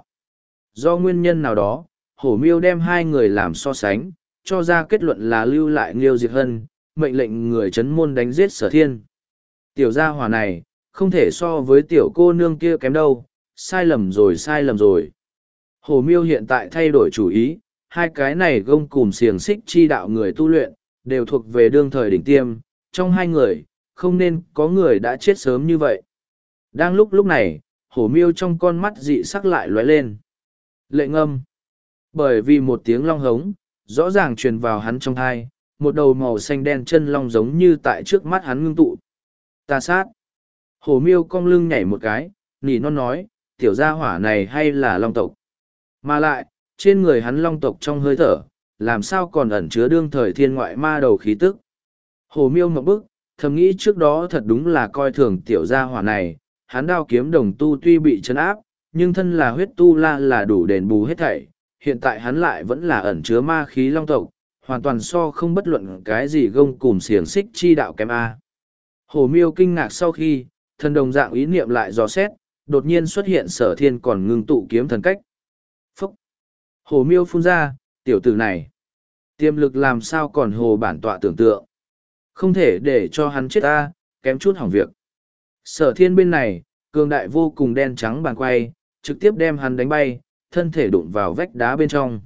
Do nguyên nhân nào đó, Hổ Miêu đem hai người làm so sánh, cho ra kết luận là lưu lại Liêu Diệc Hân, mệnh lệnh người chấn môn đánh giết sở thiên. Tiểu gia hỏa này, không thể so với tiểu cô nương kia kém đâu, sai lầm rồi sai lầm rồi. Hổ Miêu hiện tại thay đổi chủ ý, hai cái này gông cùm xiềng xích chi đạo người tu luyện, đều thuộc về đương thời đỉnh tiêm, trong hai người, không nên có người đã chết sớm như vậy. Đang lúc lúc này, Hổ Miêu trong con mắt dị sắc lại lóe lên. Lệ ngâm. Bởi vì một tiếng long hống, rõ ràng truyền vào hắn trong thai, một đầu màu xanh đen chân long giống như tại trước mắt hắn ngưng tụ. Ta sát. Hổ Miêu cong lưng nhảy một cái, nỉ non nói, tiểu gia hỏa này hay là long tộc. Mà lại, trên người hắn long tộc trong hơi thở, làm sao còn ẩn chứa đương thời thiên ngoại ma đầu khí tức. Hổ Miêu ngậm bức, thầm nghĩ trước đó thật đúng là coi thường tiểu gia hỏa này, hắn đao kiếm đồng tu tuy bị chấn áp, nhưng thân là huyết tu la là đủ đền bù hết thảy, hiện tại hắn lại vẫn là ẩn chứa ma khí long tộc, hoàn toàn so không bất luận cái gì gông cùm xiềng xích chi đạo kém A. Hổ Miêu kinh ngạc sau khi, thần đồng dạng ý niệm lại dò xét, đột nhiên xuất hiện sở thiên còn ngưng tụ kiếm thần cách. Phúc! Hổ Miêu phun ra, tiểu tử này. Tiềm lực làm sao còn hồ bản tọa tưởng tượng. Không thể để cho hắn chết ta, kém chút hỏng việc. Sở thiên bên này, cường đại vô cùng đen trắng bàn quay, trực tiếp đem hắn đánh bay, thân thể đụng vào vách đá bên trong.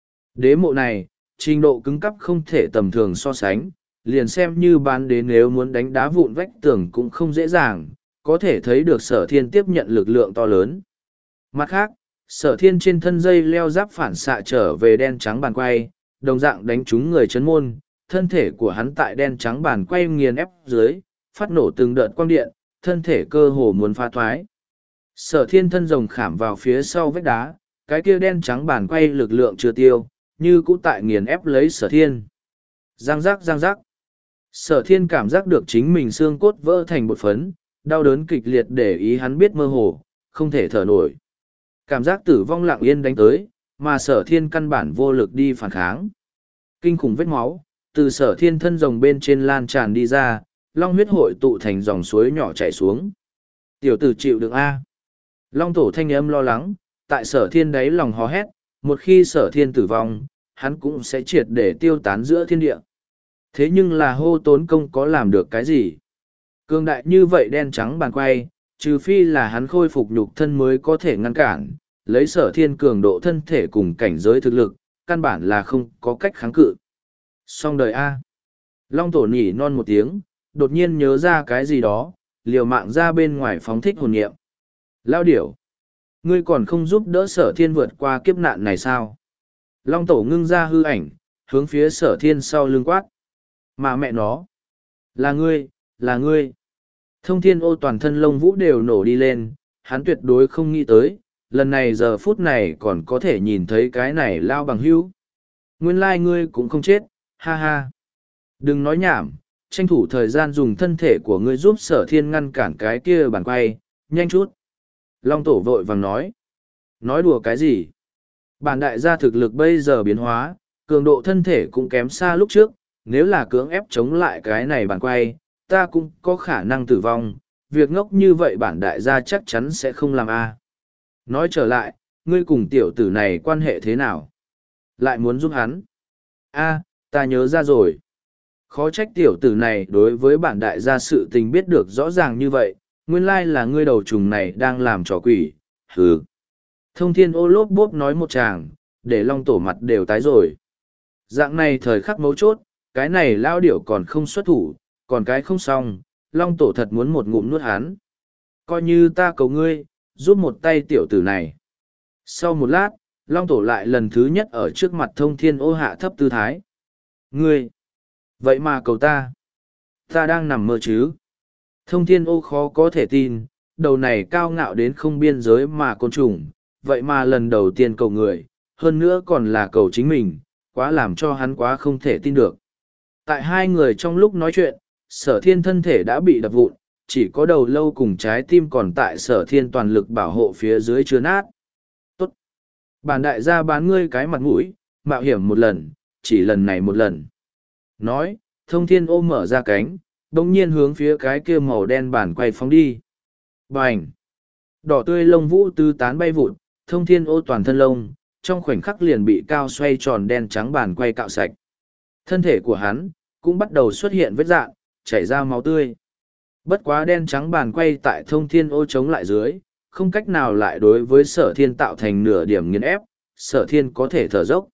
Đế mộ này, trình độ cứng cắp không thể tầm thường so sánh, liền xem như bán đế nếu muốn đánh đá vụn vách tường cũng không dễ dàng, có thể thấy được sở thiên tiếp nhận lực lượng to lớn. Mặt khác, sở thiên trên thân dây leo giáp phản xạ trở về đen trắng bàn quay, đồng dạng đánh trúng người chấn môn, thân thể của hắn tại đen trắng bàn quay nghiền ép dưới, phát nổ từng đợt quang điện, thân thể cơ hồ muốn phá thoái. Sở thiên thân rồng khảm vào phía sau vách đá, cái kia đen trắng bàn quay lực lượng chưa tiêu, như cũ tại nghiền ép lấy sở thiên. Giang giác giang giác. Sở thiên cảm giác được chính mình xương cốt vỡ thành bột phấn, đau đớn kịch liệt để ý hắn biết mơ hồ, không thể thở nổi. Cảm giác tử vong lặng yên đánh tới, mà sở thiên căn bản vô lực đi phản kháng. Kinh khủng vết máu, từ sở thiên thân rồng bên trên lan tràn đi ra, long huyết hội tụ thành dòng suối nhỏ chảy xuống. Tiểu tử chịu đựng A. Long tổ thanh âm lo lắng, tại sở thiên đáy lòng hò hét, một khi sở thiên tử vong, hắn cũng sẽ triệt để tiêu tán giữa thiên địa. Thế nhưng là hô tốn công có làm được cái gì? Cường đại như vậy đen trắng bàn quay, trừ phi là hắn khôi phục nhục thân mới có thể ngăn cản, lấy sở thiên cường độ thân thể cùng cảnh giới thực lực, căn bản là không có cách kháng cự. Xong đời A. Long tổ nhỉ non một tiếng, đột nhiên nhớ ra cái gì đó, liều mạng ra bên ngoài phóng thích hồn niệm. Lao điểu! Ngươi còn không giúp đỡ sở thiên vượt qua kiếp nạn này sao? Long tổ ngưng ra hư ảnh, hướng phía sở thiên sau lưng quát. Mà mẹ nó! Là ngươi, là ngươi! Thông thiên ô toàn thân lông vũ đều nổ đi lên, hắn tuyệt đối không nghĩ tới, lần này giờ phút này còn có thể nhìn thấy cái này lao bằng hữu. Nguyên lai ngươi cũng không chết, ha ha. Đừng nói nhảm, tranh thủ thời gian dùng thân thể của ngươi giúp sở thiên ngăn cản cái kia bàn quay, nhanh chút. Long tổ vội vàng nói. Nói đùa cái gì? Bản đại gia thực lực bây giờ biến hóa, cường độ thân thể cũng kém xa lúc trước, nếu là cưỡng ép chống lại cái này bàn quay, ta cũng có khả năng tử vong, việc ngốc như vậy bản đại gia chắc chắn sẽ không làm a. Nói trở lại, ngươi cùng tiểu tử này quan hệ thế nào? Lại muốn giúp hắn? A, ta nhớ ra rồi. Khó trách tiểu tử này đối với bản đại gia sự tình biết được rõ ràng như vậy, nguyên lai là ngươi đầu trùng này đang làm trò quỷ, hừ. Thông thiên ô lốp bốp nói một chàng, để long tổ mặt đều tái rồi. Dạng này thời khắc mấu chốt, cái này lao điểu còn không xuất thủ, còn cái không xong, long tổ thật muốn một ngụm nuốt hắn. Coi như ta cầu ngươi, giúp một tay tiểu tử này. Sau một lát, long tổ lại lần thứ nhất ở trước mặt thông thiên ô hạ thấp tư thái. Ngươi! Vậy mà cầu ta! Ta đang nằm mơ chứ? Thông thiên ô khó có thể tin, đầu này cao ngạo đến không biên giới mà côn trùng, vậy mà lần đầu tiên cầu người, hơn nữa còn là cầu chính mình, quá làm cho hắn quá không thể tin được. Tại hai người trong lúc nói chuyện, sở thiên thân thể đã bị đập vụn, chỉ có đầu lâu cùng trái tim còn tại sở thiên toàn lực bảo hộ phía dưới chưa nát. Tốt! Bản đại gia bán ngươi cái mặt mũi, mạo hiểm một lần, chỉ lần này một lần. Nói, thông thiên ô mở ra cánh, đông nhiên hướng phía cái kia màu đen bản quay phóng đi. Bành! Đỏ tươi lông vũ tứ tán bay vụt, thông thiên ô toàn thân lông, trong khoảnh khắc liền bị cao xoay tròn đen trắng bản quay cạo sạch. Thân thể của hắn, cũng bắt đầu xuất hiện vết dạn, chảy ra máu tươi. Bất quá đen trắng bàn quay tại thông thiên ô chống lại dưới, không cách nào lại đối với sở thiên tạo thành nửa điểm nghiền ép, sở thiên có thể thở dốc.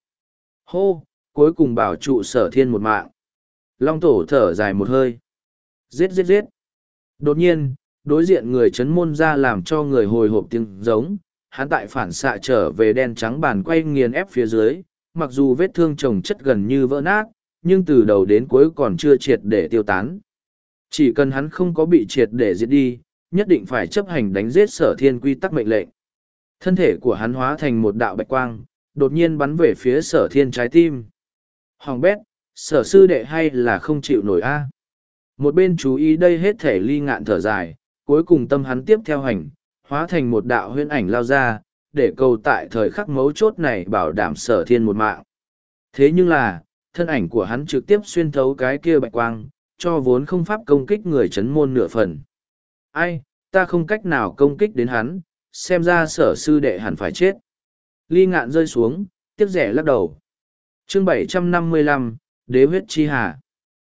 Hô, cuối cùng bảo trụ sở thiên một mạng. Long tổ thở dài một hơi. Giết giết giết. Đột nhiên, đối diện người chấn môn ra làm cho người hồi hộp tiếng giống, hắn tại phản xạ trở về đen trắng bàn quay nghiền ép phía dưới, mặc dù vết thương chồng chất gần như vỡ nát, nhưng từ đầu đến cuối còn chưa triệt để tiêu tán. Chỉ cần hắn không có bị triệt để giết đi, nhất định phải chấp hành đánh giết sở thiên quy tắc mệnh lệnh. Thân thể của hắn hóa thành một đạo bạch quang, đột nhiên bắn về phía sở thiên trái tim. Hoàng bét, sở sư đệ hay là không chịu nổi a? Một bên chú ý đây hết thể ly ngạn thở dài, cuối cùng tâm hắn tiếp theo hành, hóa thành một đạo huyễn ảnh lao ra, để cầu tại thời khắc mấu chốt này bảo đảm sở thiên một mạng. Thế nhưng là, thân ảnh của hắn trực tiếp xuyên thấu cái kia bạch quang, cho vốn không pháp công kích người chấn môn nửa phần. Ai, ta không cách nào công kích đến hắn, xem ra sở sư đệ hẳn phải chết. Ly ngạn rơi xuống, tiếc rẻ lắc đầu. Chương bảy trăm năm mươi lăm, Đế huyết chi hà.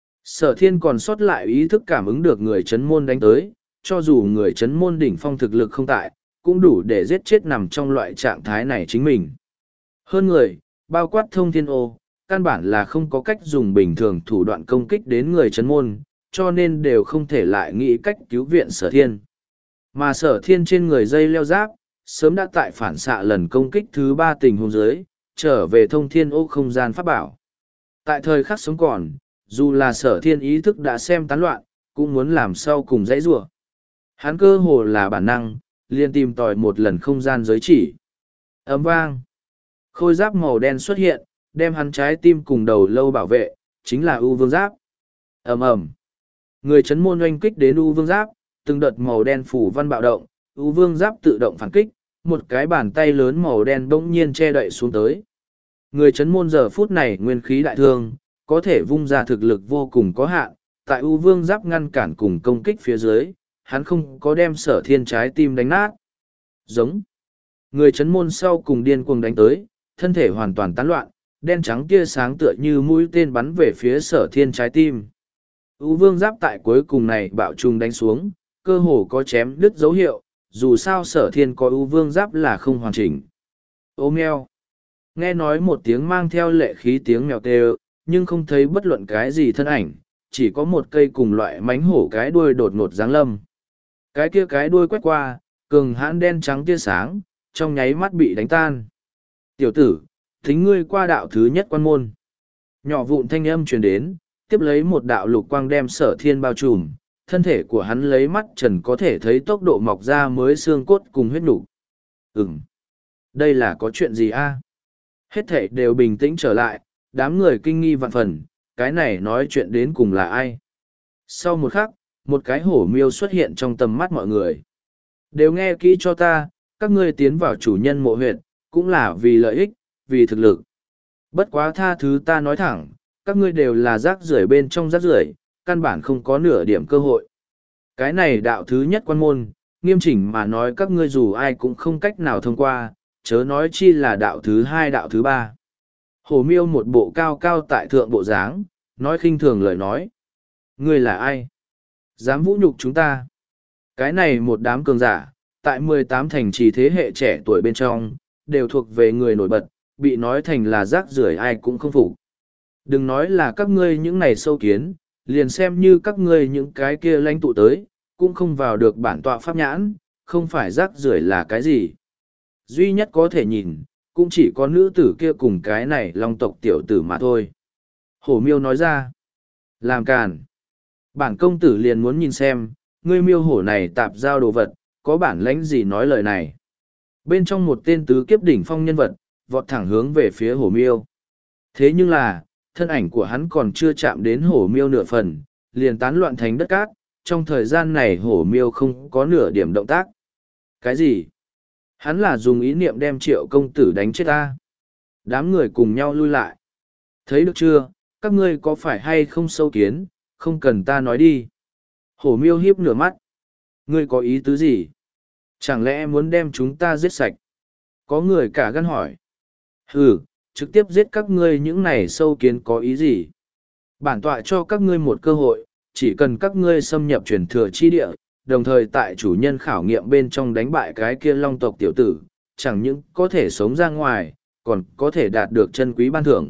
Sở thiên còn sót lại ý thức cảm ứng được người chấn môn đánh tới, cho dù người chấn môn đỉnh phong thực lực không tại, cũng đủ để giết chết nằm trong loại trạng thái này chính mình. Hơn người, bao quát thông thiên ô, căn bản là không có cách dùng bình thường thủ đoạn công kích đến người chấn môn, cho nên đều không thể lại nghĩ cách cứu viện sở thiên. Mà sở thiên trên người dây leo giáp, sớm đã tại phản xạ lần công kích thứ ba tình huống dưới, trở về thông thiên ô không gian pháp bảo. Tại thời khắc sống còn, dù là sở thiên ý thức đã xem tán loạn, cũng muốn làm sau cùng dãy rủa. Hắn cơ hồ là bản năng, liền tìm tòi một lần không gian giới chỉ. Ấm vang. Khôi giáp màu đen xuất hiện, đem hắn trái tim cùng đầu lâu bảo vệ, chính là U Vương Giáp. Ầm ầm. Người chấn môn oanh kích đến U Vương Giáp, từng đợt màu đen phủ văn bạo động, U Vương Giáp tự động phản kích, một cái bàn tay lớn màu đen bỗng nhiên che đậy xuống tới. Người chấn môn giờ phút này nguyên khí đại thương, có thể vung ra thực lực vô cùng có hạn, tại U Vương Giáp ngăn cản cùng công kích phía dưới, hắn không có đem sở thiên trái tim đánh nát. Giống. Người chấn môn sau cùng điên cuồng đánh tới, thân thể hoàn toàn tán loạn, đen trắng tia sáng tựa như mũi tên bắn về phía sở thiên trái tim. U vương giáp tại cuối cùng này bạo trùng đánh xuống, cơ hồ có chém đứt dấu hiệu, dù sao sở thiên có U vương giáp là không hoàn chỉnh. Ô meo! Nghe nói một tiếng mang theo lệ khí tiếng mèo kêu, nhưng không thấy bất luận cái gì thân ảnh, chỉ có một cây cùng loại mánh hổ cái đuôi đột ngột giáng lâm. Cái kia cái đuôi quét qua, cường hãn đen trắng tia sáng, trong nháy mắt bị đánh tan. Tiểu tử, thính ngươi qua đạo thứ nhất quan môn. Nhỏ vụn thanh âm truyền đến, tiếp lấy một đạo lục quang đem sở thiên bao trùm, thân thể của hắn lấy mắt trần có thể thấy tốc độ mọc ra mới xương cốt cùng huyết nục. Ừm, đây là có chuyện gì a? Hết thể đều bình tĩnh trở lại, đám người kinh nghi vạn phần, cái này nói chuyện đến cùng là ai? Sau một khắc, một cái hổ miêu xuất hiện trong tầm mắt mọi người. Đều nghe kỹ cho ta, các ngươi tiến vào chủ nhân mộ huyệt, cũng là vì lợi ích, vì thực lực. Bất quá tha thứ ta nói thẳng, các ngươi đều là rác rưởi bên trong rác rưởi, căn bản không có nửa điểm cơ hội. Cái này đạo thứ nhất quan môn, nghiêm chỉnh mà nói các ngươi dù ai cũng không cách nào thông qua, chớ nói chi là đạo thứ hai đạo thứ ba. Hổ miêu một bộ cao cao tại thượng bộ dáng, nói khinh thường lời nói. Ngươi là ai? Dám vũ nhục chúng ta. Cái này một đám cường giả, tại mười tám thành trì thế hệ trẻ tuổi bên trong, đều thuộc về người nổi bật, bị nói thành là rác rưởi ai cũng không phục. Đừng nói là các ngươi những này sâu kiến, liền xem như các ngươi những cái kia lãnh tụ tới, cũng không vào được bản tọa pháp nhãn, không phải rác rưởi là cái gì. Duy nhất có thể nhìn, cũng chỉ có nữ tử kia cùng cái này long tộc tiểu tử mà thôi. Hổ miêu nói ra, làm càn. Bản công tử liền muốn nhìn xem, ngươi miêu hổ này tạp giao đồ vật, có bản lãnh gì nói lời này. Bên trong một tên tứ kiếp đỉnh phong nhân vật, vọt thẳng hướng về phía hổ miêu. Thế nhưng là, thân ảnh của hắn còn chưa chạm đến hổ miêu nửa phần, liền tán loạn thành đất cát, trong thời gian này hổ miêu không có nửa điểm động tác. Cái gì? Hắn là dùng ý niệm đem triệu công tử đánh chết ta. Đám người cùng nhau lui lại. Thấy được chưa, các ngươi có phải hay không sâu kiến, không cần ta nói đi. Hổ miêu hiếp nửa mắt. Ngươi có ý tứ gì? Chẳng lẽ muốn đem chúng ta giết sạch? Có người cả gan hỏi. Hừ, trực tiếp giết các ngươi những này sâu kiến có ý gì? Bản tọa cho các ngươi một cơ hội, chỉ cần các ngươi xâm nhập truyền thừa chi địa, đồng thời tại chủ nhân khảo nghiệm bên trong đánh bại cái kia long tộc tiểu tử, chẳng những có thể sống ra ngoài, còn có thể đạt được chân quý ban thưởng.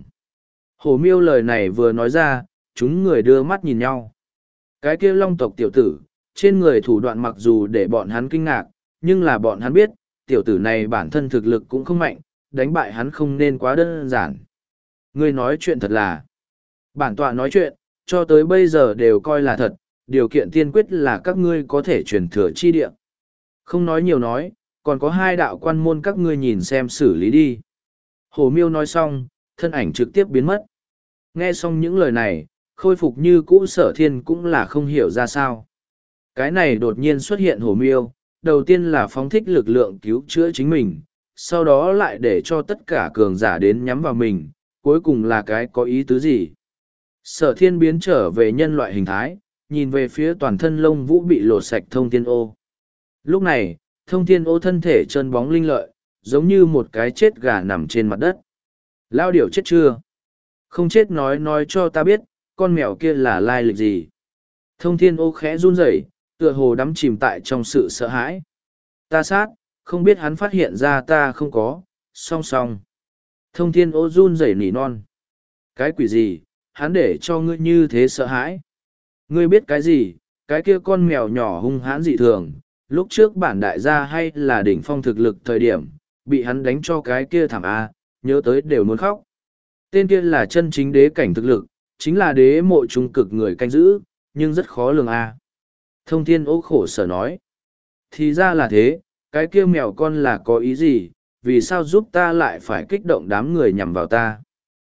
Hổ miêu lời này vừa nói ra, chúng người đưa mắt nhìn nhau. Cái kia long tộc tiểu tử, trên người thủ đoạn mặc dù để bọn hắn kinh ngạc, nhưng là bọn hắn biết, tiểu tử này bản thân thực lực cũng không mạnh, đánh bại hắn không nên quá đơn giản. Ngươi nói chuyện thật là, bản tọa nói chuyện, cho tới bây giờ đều coi là thật, điều kiện tiên quyết là các ngươi có thể truyền thừa chi địa. Không nói nhiều nói, còn có hai đạo quan môn các ngươi nhìn xem xử lý đi. Hổ miêu nói xong, thân ảnh trực tiếp biến mất. Nghe xong những lời này, khôi phục như cũ sở thiên cũng là không hiểu ra sao. Cái này đột nhiên xuất hiện hổ miêu, đầu tiên là phóng thích lực lượng cứu chữa chính mình, sau đó lại để cho tất cả cường giả đến nhắm vào mình, cuối cùng là cái có ý tứ gì. Sở thiên biến trở về nhân loại hình thái, nhìn về phía toàn thân lông vũ bị lột sạch thông thiên ô. Lúc này, thông thiên ô thân thể trơn bóng linh lợi, giống như một cái chết gà nằm trên mặt đất. Lao điểu chết chưa? Không chết nói nói cho ta biết, con mèo kia là lai lịch gì? Thông thiên ô khẽ run rẩy, tựa hồ đắm chìm tại trong sự sợ hãi. Ta sát, không biết hắn phát hiện ra ta không có, song song. Thông thiên ô run rẩy nỉ non. Cái quỷ gì, hắn để cho ngươi như thế sợ hãi? Ngươi biết cái gì, cái kia con mèo nhỏ hung hãn dị thường, lúc trước bản đại gia hay là đỉnh phong thực lực thời điểm, bị hắn đánh cho cái kia thảm A, nhớ tới đều muốn khóc. Tên kia là chân chính đế cảnh thực lực, chính là đế mộ trung cực người canh giữ, nhưng rất khó lường A. Thông thiên ô khổ sở nói. Thì ra là thế, cái kia mèo con là có ý gì, vì sao giúp ta lại phải kích động đám người nhằm vào ta?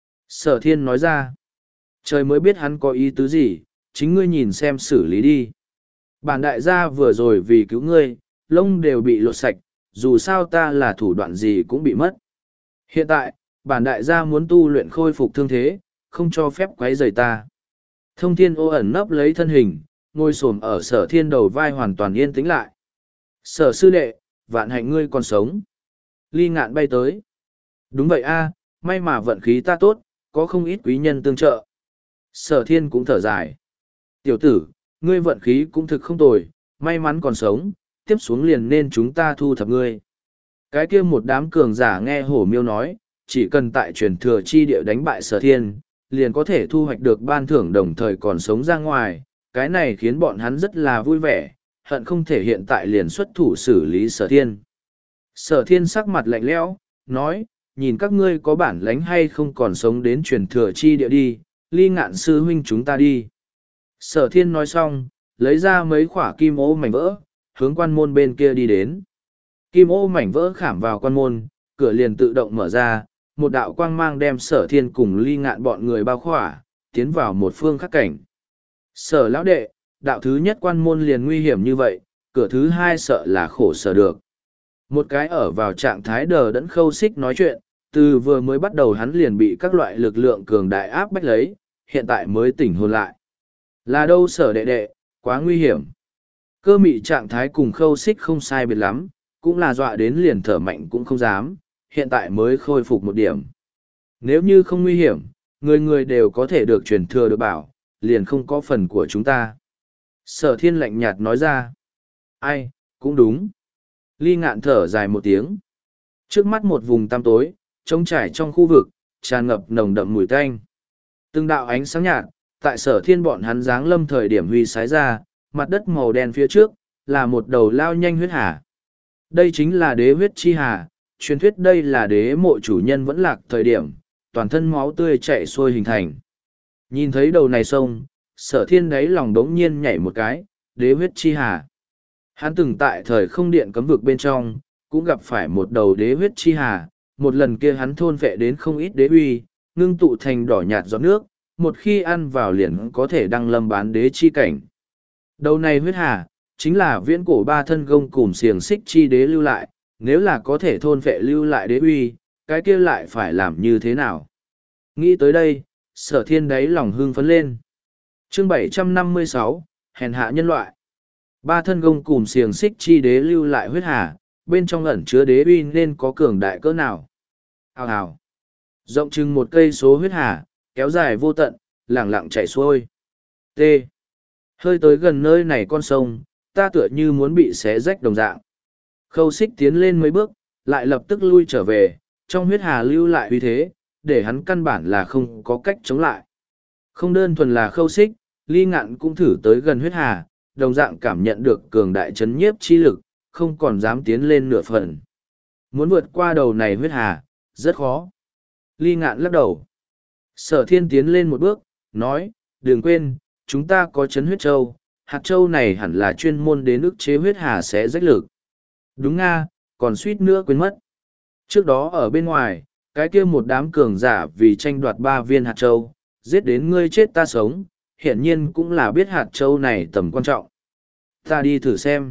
Sở thiên nói ra. Trời mới biết hắn có ý tứ gì, chính ngươi nhìn xem xử lý đi. Bản đại gia vừa rồi vì cứu ngươi, lông đều bị lột sạch, dù sao ta là thủ đoạn gì cũng bị mất. Hiện tại, bản đại gia muốn tu luyện khôi phục thương thế, không cho phép quấy rầy ta. Thông thiên ô ẩn nấp lấy thân hình, ngồi xổm ở sở thiên đầu vai hoàn toàn yên tĩnh lại. Sở sư đệ, vạn hạnh ngươi còn sống. Ly ngạn bay tới. Đúng vậy a, May mà vận khí ta tốt, có không ít quý nhân tương trợ. Sở thiên cũng thở dài. Tiểu tử, ngươi vận khí cũng thực không tồi, may mắn còn sống, tiếp xuống liền nên chúng ta thu thập ngươi. Cái kia một đám cường giả nghe hổ miêu nói, chỉ cần tại truyền thừa chi địa đánh bại sở thiên, liền có thể thu hoạch được ban thưởng đồng thời còn sống ra ngoài, cái này khiến bọn hắn rất là vui vẻ, hận không thể hiện tại liền xuất thủ xử lý sở thiên. Sở thiên sắc mặt lạnh lẽo, nói, nhìn các ngươi có bản lánh hay không còn sống đến truyền thừa chi địa đi, ly ngạn sư huynh chúng ta đi. Sở thiên nói xong, lấy ra mấy khỏa kim ô mảnh vỡ, hướng quan môn bên kia đi đến. Kim ô mảnh vỡ khảm vào quan môn, cửa liền tự động mở ra, một đạo quang mang đem sở thiên cùng ly ngạn bọn người bao khỏa, tiến vào một phương khắc cảnh. Sở lão đệ, đạo thứ nhất quan môn liền nguy hiểm như vậy, cửa thứ hai sợ là khổ sở được. Một cái ở vào trạng thái đờ đẫn khâu xích nói chuyện, từ vừa mới bắt đầu hắn liền bị các loại lực lượng cường đại áp bách lấy, hiện tại mới tỉnh hồn lại. Là đâu sở đệ đệ, quá nguy hiểm. Cơ mị trạng thái cùng khâu xích không sai biệt lắm, cũng là dọa đến liền thở mạnh cũng không dám, hiện tại mới khôi phục một điểm. Nếu như không nguy hiểm, người người đều có thể được truyền thừa được bảo, liền không có phần của chúng ta. Sở thiên lạnh nhạt nói ra. Ai, cũng đúng. Ly ngạn thở dài một tiếng. Trước mắt một vùng tăm tối, trống trải trong khu vực, tràn ngập nồng đậm mùi tanh. Từng đạo ánh sáng nhạt, tại sở thiên bọn hắn giáng lâm thời điểm huy sái ra, mặt đất màu đen phía trước, là một đầu lao nhanh huyết hà. Đây chính là đế huyết chi hà, truyền thuyết đây là đế mộ chủ nhân vẫn lạc thời điểm, toàn thân máu tươi chạy xuôi hình thành. Nhìn thấy đầu này sông, sở thiên đáy lòng đống nhiên nhảy một cái, đế huyết chi hà. Hắn từng tại thời không điện cấm vực bên trong, cũng gặp phải một đầu đế huyết chi hà, một lần kia hắn thôn vệ đến không ít đế uy, ngưng tụ thành đỏ nhạt giọt nước, một khi ăn vào liền có thể đăng lâm bán đế chi cảnh. Đầu này huyết hà, chính là viễn cổ ba thân gông cùm xiềng xích chi đế lưu lại, nếu là có thể thôn vệ lưu lại đế uy, cái kia lại phải làm như thế nào? Nghĩ tới đây, sở thiên đáy lòng hưng phấn lên. Chương bảy trăm năm mươi sáu, hèn hạ nhân loại. Ba thân gông cùm xiềng xích chi đế lưu lại huyết hà, bên trong ẩn chứa đế uy nên có cường đại cỡ nào? Hào hào. Rộng chừng một cây số huyết hà, kéo dài vô tận, lẳng lặng chảy xuôi. T. Hơi tới gần nơi này con sông, ta tựa như muốn bị xé rách đồng dạng. Khâu xích tiến lên mấy bước, lại lập tức lui trở về, trong huyết hà lưu lại uy thế, để hắn căn bản là không có cách chống lại. Không đơn thuần là khâu xích, ly ngạn cũng thử tới gần huyết hà, đồng dạng cảm nhận được cường đại chấn nhiếp chi lực, không còn dám tiến lên nửa phần. Muốn vượt qua đầu này huyết hà, rất khó. Ly ngạn lắc đầu. Sở thiên tiến lên một bước, nói, đừng quên, chúng ta có chấn huyết châu, hạt châu này hẳn là chuyên môn đến ức chế huyết hà sẽ rách lực. Đúng nga, còn suýt nữa quên mất. Trước đó ở bên ngoài, cái kia một đám cường giả vì tranh đoạt ba viên hạt châu, giết đến ngươi chết ta sống, hiển nhiên cũng là biết hạt châu này tầm quan trọng. Ta đi thử xem.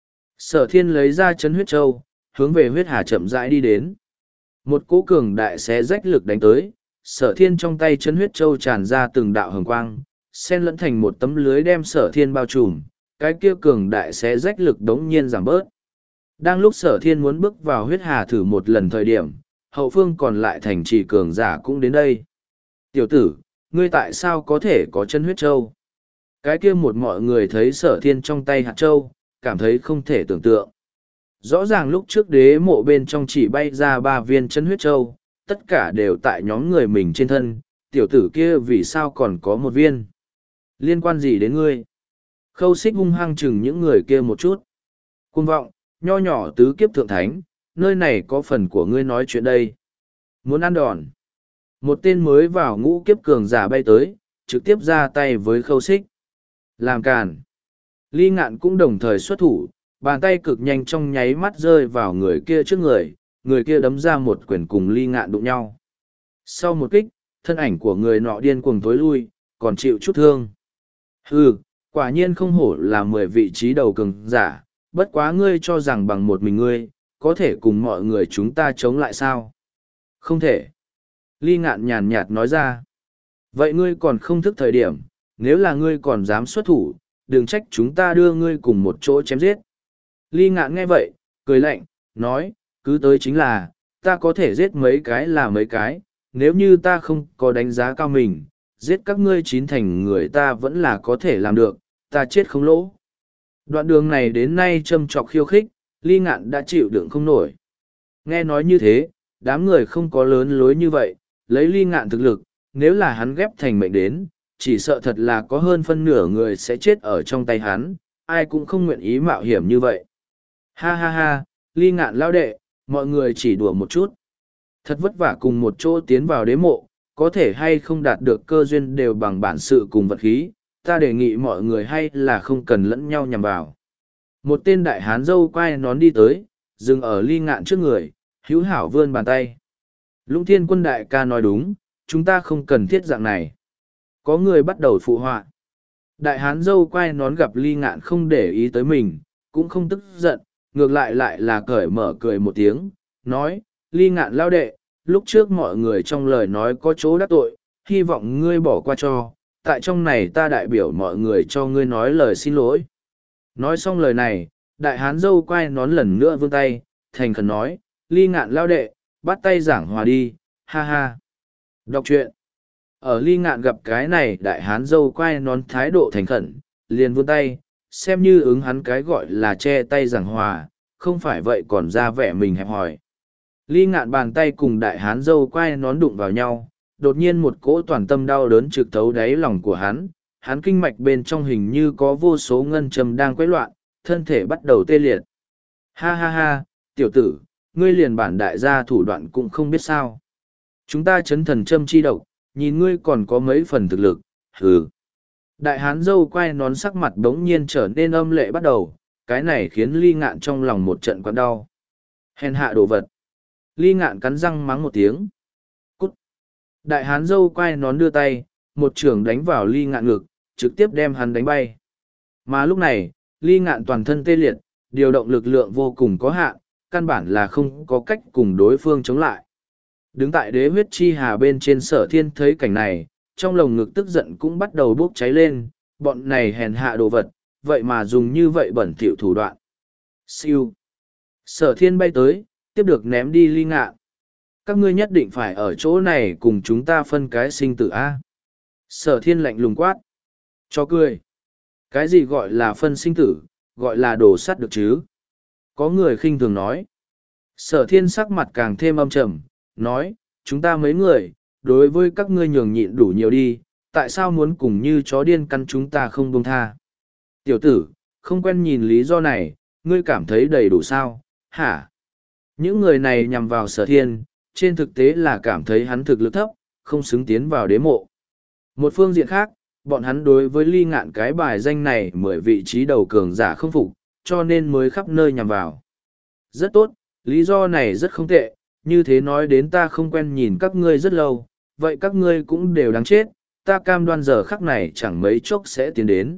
Sở thiên lấy ra chấn huyết châu, hướng về huyết hà chậm rãi đi đến. Một cỗ cường đại xé rách lực đánh tới, sở thiên trong tay chấn huyết châu tràn ra từng đạo hồng quang, xen lẫn thành một tấm lưới đem sở thiên bao trùm, cái kia cường đại xé rách lực đống nhiên giảm bớt. Đang lúc sở thiên muốn bước vào huyết hà thử một lần thời điểm, hậu phương còn lại thành trì cường giả cũng đến đây. Tiểu tử, ngươi tại sao có thể có chân huyết châu? Cái kia một mọi người thấy sở thiên trong tay hạt châu, cảm thấy không thể tưởng tượng. Rõ ràng lúc trước đế mộ bên trong chỉ bay ra ba viên chân huyết châu, tất cả đều tại nhóm người mình trên thân, tiểu tử kia vì sao còn có một viên? Liên quan gì đến ngươi? Khâu xích hung hăng chừng những người kia một chút. Cuồng vọng, nho nhỏ tứ kiếp thượng thánh, nơi này có phần của ngươi nói chuyện đây. Muốn ăn đòn. Một tên mới vào ngũ kiếp cường giả bay tới, trực tiếp ra tay với khâu xích. Làm càn. Ly ngạn cũng đồng thời xuất thủ, bàn tay cực nhanh trong nháy mắt rơi vào người kia trước người, người kia đấm ra một quyền cùng ly ngạn đụng nhau. Sau một kích, thân ảnh của người nọ điên cuồng tối lui, còn chịu chút thương. Hừ, quả nhiên không hổ là mười vị trí đầu cường giả, bất quá ngươi cho rằng bằng một mình ngươi, có thể cùng mọi người chúng ta chống lại sao? Không thể. Ly ngạn nhàn nhạt nói ra. Vậy ngươi còn không thức thời điểm, nếu là ngươi còn dám xuất thủ, đừng trách chúng ta đưa ngươi cùng một chỗ chém giết. Ly ngạn nghe vậy, cười lạnh, nói, cứ tới chính là, ta có thể giết mấy cái là mấy cái, nếu như ta không có đánh giá cao mình, giết các ngươi chín thành người ta vẫn là có thể làm được, ta chết không lỗ. Đoạn đường này đến nay châm trọc khiêu khích, Ly Ngạn đã chịu đựng không nổi. Nghe nói như thế, đám người không có lớn lối như vậy, lấy Ly Ngạn thực lực, nếu là hắn ghép thành mệnh đến, chỉ sợ thật là có hơn phân nửa người sẽ chết ở trong tay hắn, ai cũng không nguyện ý mạo hiểm như vậy. Ha ha ha, Ly Ngạn lao đệ, mọi người chỉ đùa một chút. Thật vất vả cùng một chỗ tiến vào đế mộ, có thể hay không đạt được cơ duyên đều bằng bản sự cùng vật khí, ta đề nghị mọi người hay là không cần lẫn nhau nhằm vào. Một tên đại hán dâu quay nón đi tới, dừng ở Ly Ngạn trước người, hữu hảo vươn bàn tay. Lũng Thiên Quân đại ca nói đúng, chúng ta không cần thiết dạng này. Có người bắt đầu phụ họa. Đại hán dâu quay nón gặp Ly Ngạn không để ý tới mình, cũng không tức giận, ngược lại lại là cởi mở cười một tiếng, nói, Ly Ngạn lao đệ, lúc trước mọi người trong lời nói có chỗ đắc tội, hy vọng ngươi bỏ qua cho, tại trong này ta đại biểu mọi người cho ngươi nói lời xin lỗi. Nói xong lời này, đại hán dâu quay nón lần nữa vươn tay, thành khẩn nói, Ly Ngạn lao đệ, bắt tay giảng hòa đi, ha ha. Đọc truyện. Ở Ly Ngạn gặp cái này đại hán dâu quay nón thái độ thành khẩn, liền vươn tay, xem như ứng hắn cái gọi là che tay giảng hòa, không phải vậy còn ra vẻ mình hẹp hòi. Ly Ngạn bàn tay cùng đại hán dâu quay nón đụng vào nhau, đột nhiên một cỗ toàn tâm đau đớn trực thấu đáy lòng của hắn, hắn kinh mạch bên trong hình như có vô số ngân châm đang quấy loạn, thân thể bắt đầu tê liệt. Ha ha ha, tiểu tử, ngươi liền bản đại gia thủ đoạn cũng không biết sao. Chúng ta chấn thần châm chi độc, nhìn ngươi còn có mấy phần thực lực, hừ. Đại hán dâu quay nón sắc mặt đống nhiên trở nên âm lệ bắt đầu, cái này khiến Ly Ngạn trong lòng một trận quặn đau. Hèn hạ đồ vật. Ly Ngạn cắn răng mắng một tiếng. Cút. Đại hán dâu quay nón đưa tay, một trường đánh vào Ly Ngạn ngực, trực tiếp đem hắn đánh bay. Mà lúc này, Ly Ngạn toàn thân tê liệt, điều động lực lượng vô cùng có hạn, căn bản là không có cách cùng đối phương chống lại. Đứng tại đế huyết chi hà bên trên Sở Thiên thấy cảnh này, trong lồng ngực tức giận cũng bắt đầu bốc cháy lên, bọn này hèn hạ đồ vật, vậy mà dùng như vậy bẩn thỉu thủ đoạn. Siêu. Sở Thiên bay tới, tiếp được ném đi Ly Ngạn. Các ngươi nhất định phải ở chỗ này cùng chúng ta phân cái sinh tử A. Sở Thiên lạnh lùng quát. Cho cười. Cái gì gọi là phân sinh tử, gọi là đồ sắt được chứ? Có người khinh thường nói. Sở Thiên sắc mặt càng thêm âm trầm, nói, chúng ta mấy người, đối với các ngươi nhường nhịn đủ nhiều đi, tại sao muốn cùng như chó điên căn chúng ta không buông tha? Tiểu tử, không quen nhìn lý do này, ngươi cảm thấy đầy đủ sao, hả? Những người này nhằm vào Sở Thiên, trên thực tế là cảm thấy hắn thực lực thấp, không xứng tiến vào đế mộ. Một phương diện khác, bọn hắn đối với Ly Ngạn cái bài danh này mười vị trí đầu cường giả không phục, cho nên mới khắp nơi nhằm vào. Rất tốt, lý do này rất không tệ, như thế nói đến ta không quen nhìn các ngươi rất lâu, vậy các ngươi cũng đều đáng chết, ta cam đoan giờ khắc này chẳng mấy chốc sẽ tiến đến.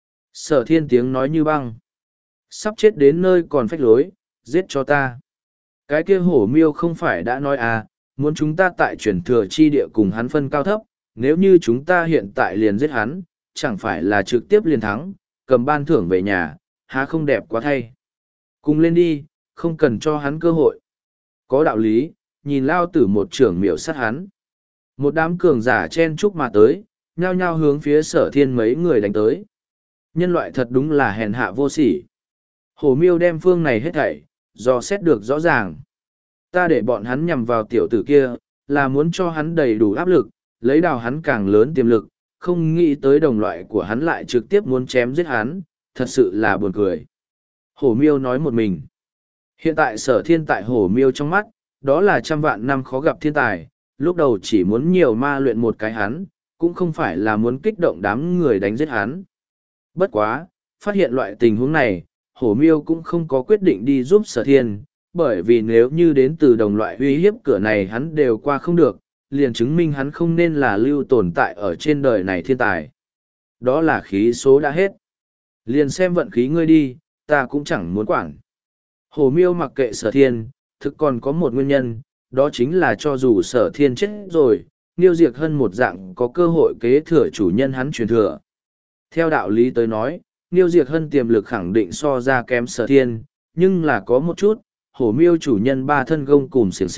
Sở Thiên tiếng nói như băng. Sắp chết đến nơi còn phách lối, giết cho ta. Cái kia hổ miêu không phải đã nói à, muốn chúng ta tại chuyển thừa chi địa cùng hắn phân cao thấp, nếu như chúng ta hiện tại liền giết hắn, chẳng phải là trực tiếp liền thắng, cầm ban thưởng về nhà, há không đẹp quá thay. Cùng lên đi, không cần cho hắn cơ hội. Có đạo lý, nhìn lao tử một trưởng miểu sát hắn. Một đám cường giả chen chúc mà tới, nhao nhao hướng phía Sở Thiên mấy người đánh tới. Nhân loại thật đúng là hèn hạ vô sỉ. Hổ miêu đem phương này hết thảy, do xét được rõ ràng. Ta để bọn hắn nhằm vào tiểu tử kia, là muốn cho hắn đầy đủ áp lực, lấy đào hắn càng lớn tiềm lực, không nghĩ tới đồng loại của hắn lại trực tiếp muốn chém giết hắn, thật sự là buồn cười. Hổ miêu nói một mình. Hiện tại Sở Thiên tại hổ miêu trong mắt, đó là trăm vạn năm khó gặp thiên tài, lúc đầu chỉ muốn nhiều ma luyện một cái hắn, cũng không phải là muốn kích động đám người đánh giết hắn. Bất quá, phát hiện loại tình huống này, hổ miêu cũng không có quyết định đi giúp Sở Thiên, bởi vì nếu như đến từ đồng loại uy hiếp cửa này hắn đều qua không được, liền chứng minh hắn không nên là lưu tồn tại ở trên đời này thiên tài. Đó là khí số đã hết. Liền xem vận khí ngươi đi, ta cũng chẳng muốn quản. Hổ miêu mặc kệ Sở Thiên, thực còn có một nguyên nhân, đó chính là cho dù Sở Thiên chết rồi, Niêu Diệc Hân một dạng có cơ hội kế thừa chủ nhân hắn truyền thừa. Theo đạo lý tới nói, Niêu Diệc Hân tiềm lực khẳng định so ra kém Sở Thiên, nhưng là có một chút, hổ miêu chủ nhân ba thân gông cùm xiềng xích,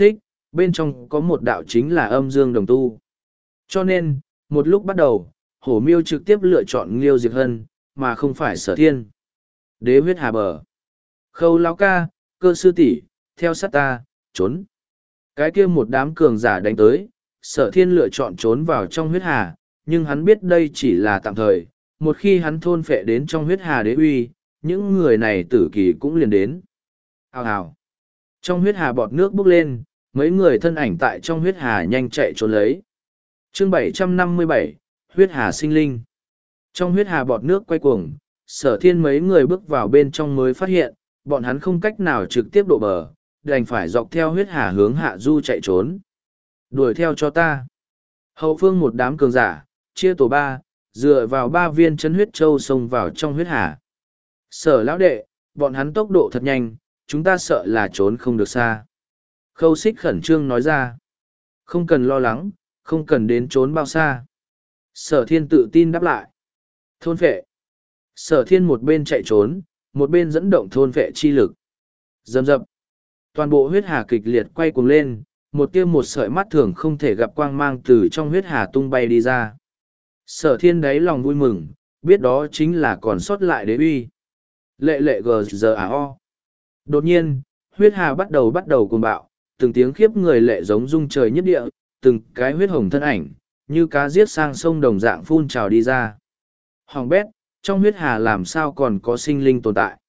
bên trong có một đạo chính là âm dương đồng tu. Cho nên, một lúc bắt đầu, hổ miêu trực tiếp lựa chọn Liêu Diệp Hân, mà không phải Sở Thiên. Đế huyết hà bờ. Khâu lão ca, cơ sư tỷ, theo sát ta, trốn. Cái kia một đám cường giả đánh tới, Sở Thiên lựa chọn trốn vào trong huyết hà, nhưng hắn biết đây chỉ là tạm thời, một khi hắn thôn phệ đến trong huyết hà đế uy, những người này tử kỳ cũng liền đến. Hào hào. Trong huyết hà bọt nước bốc lên, mấy người thân ảnh tại trong huyết hà nhanh chạy trốn lấy. Chương bảy trăm năm mươi bảy, huyết hà sinh linh. Trong huyết hà bọt nước quay cuồng, Sở Thiên mấy người bước vào bên trong mới phát hiện, bọn hắn không cách nào trực tiếp độ bờ, đành phải dọc theo huyết hà hướng hạ du chạy trốn. Đuổi theo cho ta. Hậu phương một đám cường giả, chia tổ ba, dựa vào ba viên chân huyết châu xông vào trong huyết hà. Sở lão đệ, bọn hắn tốc độ thật nhanh, chúng ta sợ là trốn không được xa. Khâu Xích khẩn trương nói ra. Không cần lo lắng, không cần đến trốn bao xa. Sở Thiên tự tin đáp lại. Thôn phệ. Sở Thiên một bên chạy trốn, một bên dẫn động thôn phệ chi lực. Dầm dập. Toàn bộ huyết hà kịch liệt quay cuồng lên, một tia một sợi mắt thường không thể gặp quang mang từ trong huyết hà tung bay đi ra. Sở Thiên đáy lòng vui mừng, biết đó chính là còn sót lại đế uy. Lệ lệ gờ giờ à o. Đột nhiên, huyết hà bắt đầu bắt đầu cuồng bạo, từng tiếng khiếp người lệ giống rung trời nhất địa, từng cái huyết hồng thân ảnh, như cá giết sang sông đồng dạng phun trào đi ra. Hoàng bét, trong huyết hà làm sao còn có sinh linh tồn tại.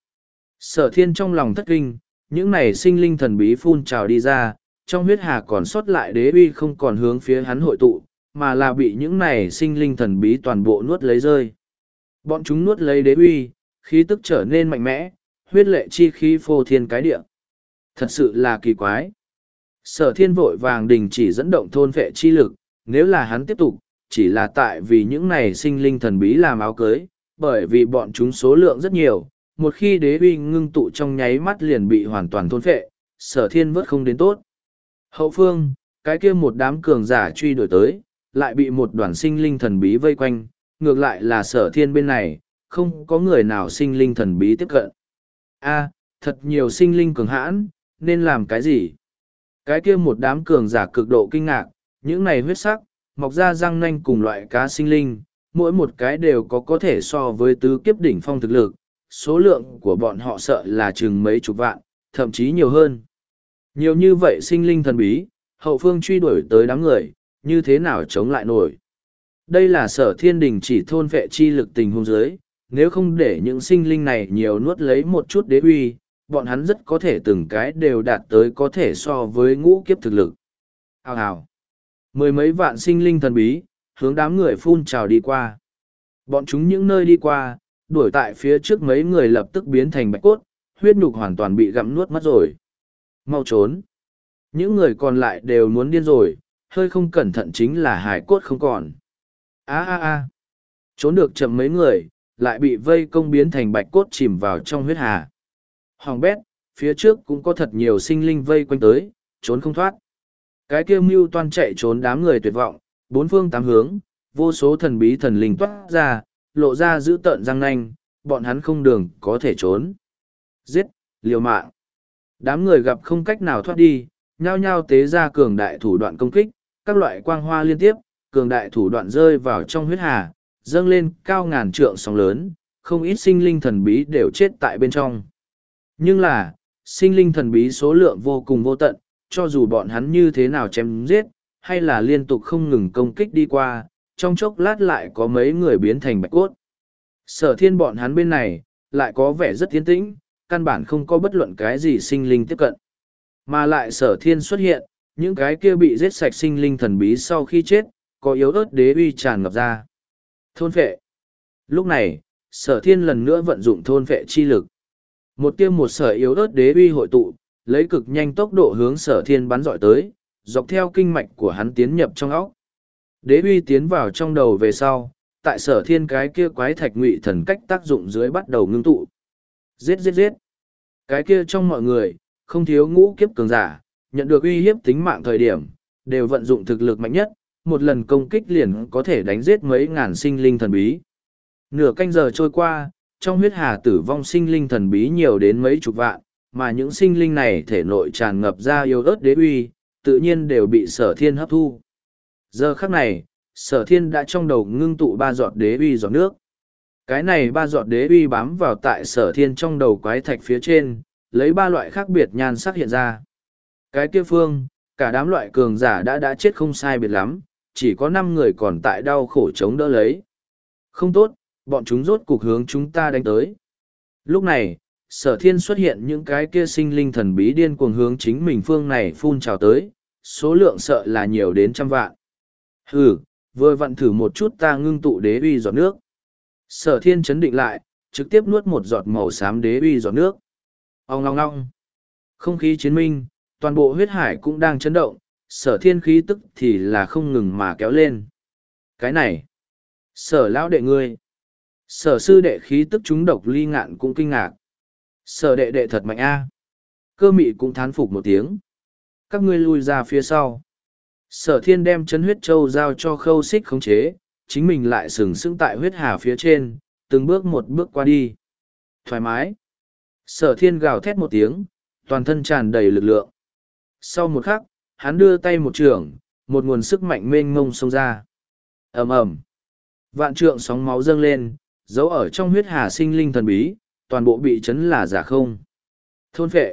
Sở Thiên trong lòng thất kinh, những này sinh linh thần bí phun trào đi ra, trong huyết hà còn sót lại đế uy không còn hướng phía hắn hội tụ, mà là bị những này sinh linh thần bí toàn bộ nuốt lấy rơi. Bọn chúng nuốt lấy đế uy, khí tức trở nên mạnh mẽ, huyết lệ chi khí phô thiên cái địa. Thật sự là kỳ quái. Sở Thiên vội vàng đình chỉ dẫn động thôn vệ chi lực, nếu là hắn tiếp tục, chỉ là tại vì những này sinh linh thần bí làm áo cưới, bởi vì bọn chúng số lượng rất nhiều, một khi đế uy ngưng tụ trong nháy mắt liền bị hoàn toàn thôn vệ, Sở Thiên vớt không đến tốt. Hậu phương, cái kia một đám cường giả truy đuổi tới, lại bị một đoàn sinh linh thần bí vây quanh, ngược lại là Sở Thiên bên này, không có người nào sinh linh thần bí tiếp cận. A, thật nhiều sinh linh cường hãn, nên làm cái gì? Cái kia một đám cường giả cực độ kinh ngạc, những này huyết sắc, mọc ra răng nanh cùng loại cá sinh linh, mỗi một cái đều có có thể so với tứ kiếp đỉnh phong thực lực, số lượng của bọn họ sợ là chừng mấy chục vạn, thậm chí nhiều hơn. Nhiều như vậy sinh linh thần bí, hậu phương truy đuổi tới đám người, như thế nào chống lại nổi. Đây là Sở Thiên đình chỉ thôn vệ chi lực tình huống dưới, nếu không để những sinh linh này nhiều nuốt lấy một chút đế uy, bọn hắn rất có thể từng cái đều đạt tới có thể so với ngũ kiếp thực lực. Hào hào. Mười mấy vạn sinh linh thần bí, hướng đám người phun trào đi qua. Bọn chúng những nơi đi qua, đuổi tại phía trước mấy người lập tức biến thành bạch cốt, huyết nhục hoàn toàn bị gặm nuốt mất rồi. Mau trốn. Những người còn lại đều muốn điên rồi, hơi không cẩn thận chính là hải cốt không còn. A a a. Trốn được chậm mấy người, lại bị vây công biến thành bạch cốt chìm vào trong huyết hà. Hoàng bét, phía trước cũng có thật nhiều sinh linh vây quanh tới, trốn không thoát. Cái kia mưu toan chạy trốn đám người tuyệt vọng, bốn phương tám hướng, vô số thần bí thần linh toát ra, lộ ra giữ tợn răng nanh, bọn hắn không đường có thể trốn. Giết, liều mạng. Đám người gặp không cách nào thoát đi, nhao nhao tế ra cường đại thủ đoạn công kích, các loại quang hoa liên tiếp, cường đại thủ đoạn rơi vào trong huyết hà, dâng lên cao ngàn trượng sóng lớn, không ít sinh linh thần bí đều chết tại bên trong. Nhưng là, sinh linh thần bí số lượng vô cùng vô tận, cho dù bọn hắn như thế nào chém giết, hay là liên tục không ngừng công kích đi qua, trong chốc lát lại có mấy người biến thành bạch cốt. Sở Thiên bọn hắn bên này, lại có vẻ rất tiến tĩnh, căn bản không có bất luận cái gì sinh linh tiếp cận. Mà lại Sở Thiên xuất hiện, những cái kia bị giết sạch sinh linh thần bí sau khi chết, có yếu ớt đế uy tràn ngập ra. Thôn phệ. Lúc này, Sở Thiên lần nữa vận dụng thôn phệ chi lực. Một tiêm một sợi yếu ớt đế uy hội tụ, lấy cực nhanh tốc độ hướng Sở Thiên bắn dọi tới, dọc theo kinh mạch của hắn tiến nhập trong óc. Đế uy tiến vào trong đầu về sau, tại Sở Thiên cái kia quái thạch ngụy thần cách tác dụng dưới bắt đầu ngưng tụ. Giết giết giết. Cái kia trong mọi người, không thiếu ngũ kiếp cường giả, nhận được uy hiếp tính mạng thời điểm, đều vận dụng thực lực mạnh nhất, một lần công kích liền có thể đánh giết mấy ngàn sinh linh thần bí. Nửa canh giờ trôi qua, trong huyết hà tử vong sinh linh thần bí nhiều đến mấy chục vạn, mà những sinh linh này thể nội tràn ngập ra yếu ớt đế uy, tự nhiên đều bị sở thiên hấp thu. Giờ khắc này, sở thiên đã trong đầu ngưng tụ ba giọt đế uy giọt nước. Cái này ba giọt đế uy bám vào tại sở thiên trong đầu quái thạch phía trên, lấy ba loại khác biệt nhan sắc hiện ra. Cái kia phương, cả đám loại cường giả đã đã chết không sai biệt lắm, chỉ có năm người còn tại đau khổ chống đỡ lấy. Không tốt, bọn chúng rốt cục hướng chúng ta đánh tới. Lúc này, sở thiên xuất hiện những cái kia sinh linh thần bí điên cuồng hướng chính mình phương này phun trào tới, số lượng sợ là nhiều đến trăm vạn. Hừ, vừa vặn thử một chút ta ngưng tụ đế uy giọt nước. Sở thiên chấn định lại, trực tiếp nuốt một giọt màu xám đế uy giọt nước. Ông ngong ngong. Không khí chiến minh, toàn bộ huyết hải cũng đang chấn động, sở thiên khí tức thì là không ngừng mà kéo lên. Cái này, sở lão đệ ngươi. Sở sư đệ khí tức chúng độc ly ngạn cũng kinh ngạc. Sở đệ đệ thật mạnh a. Cơ mị cũng thán phục một tiếng. Các ngươi lui ra phía sau. Sở thiên đem chân huyết châu giao cho khâu xích khống chế, chính mình lại sừng sững tại huyết hà phía trên, từng bước một bước qua đi. Thoải mái. Sở thiên gào thét một tiếng, toàn thân tràn đầy lực lượng. Sau một khắc, hắn đưa tay một trường, một nguồn sức mạnh mênh mông xông ra. Ầm ầm. Vạn trượng sóng máu dâng lên, giấu ở trong huyết hà sinh linh thần bí, toàn bộ bị chấn là giả không. Thôn phệ.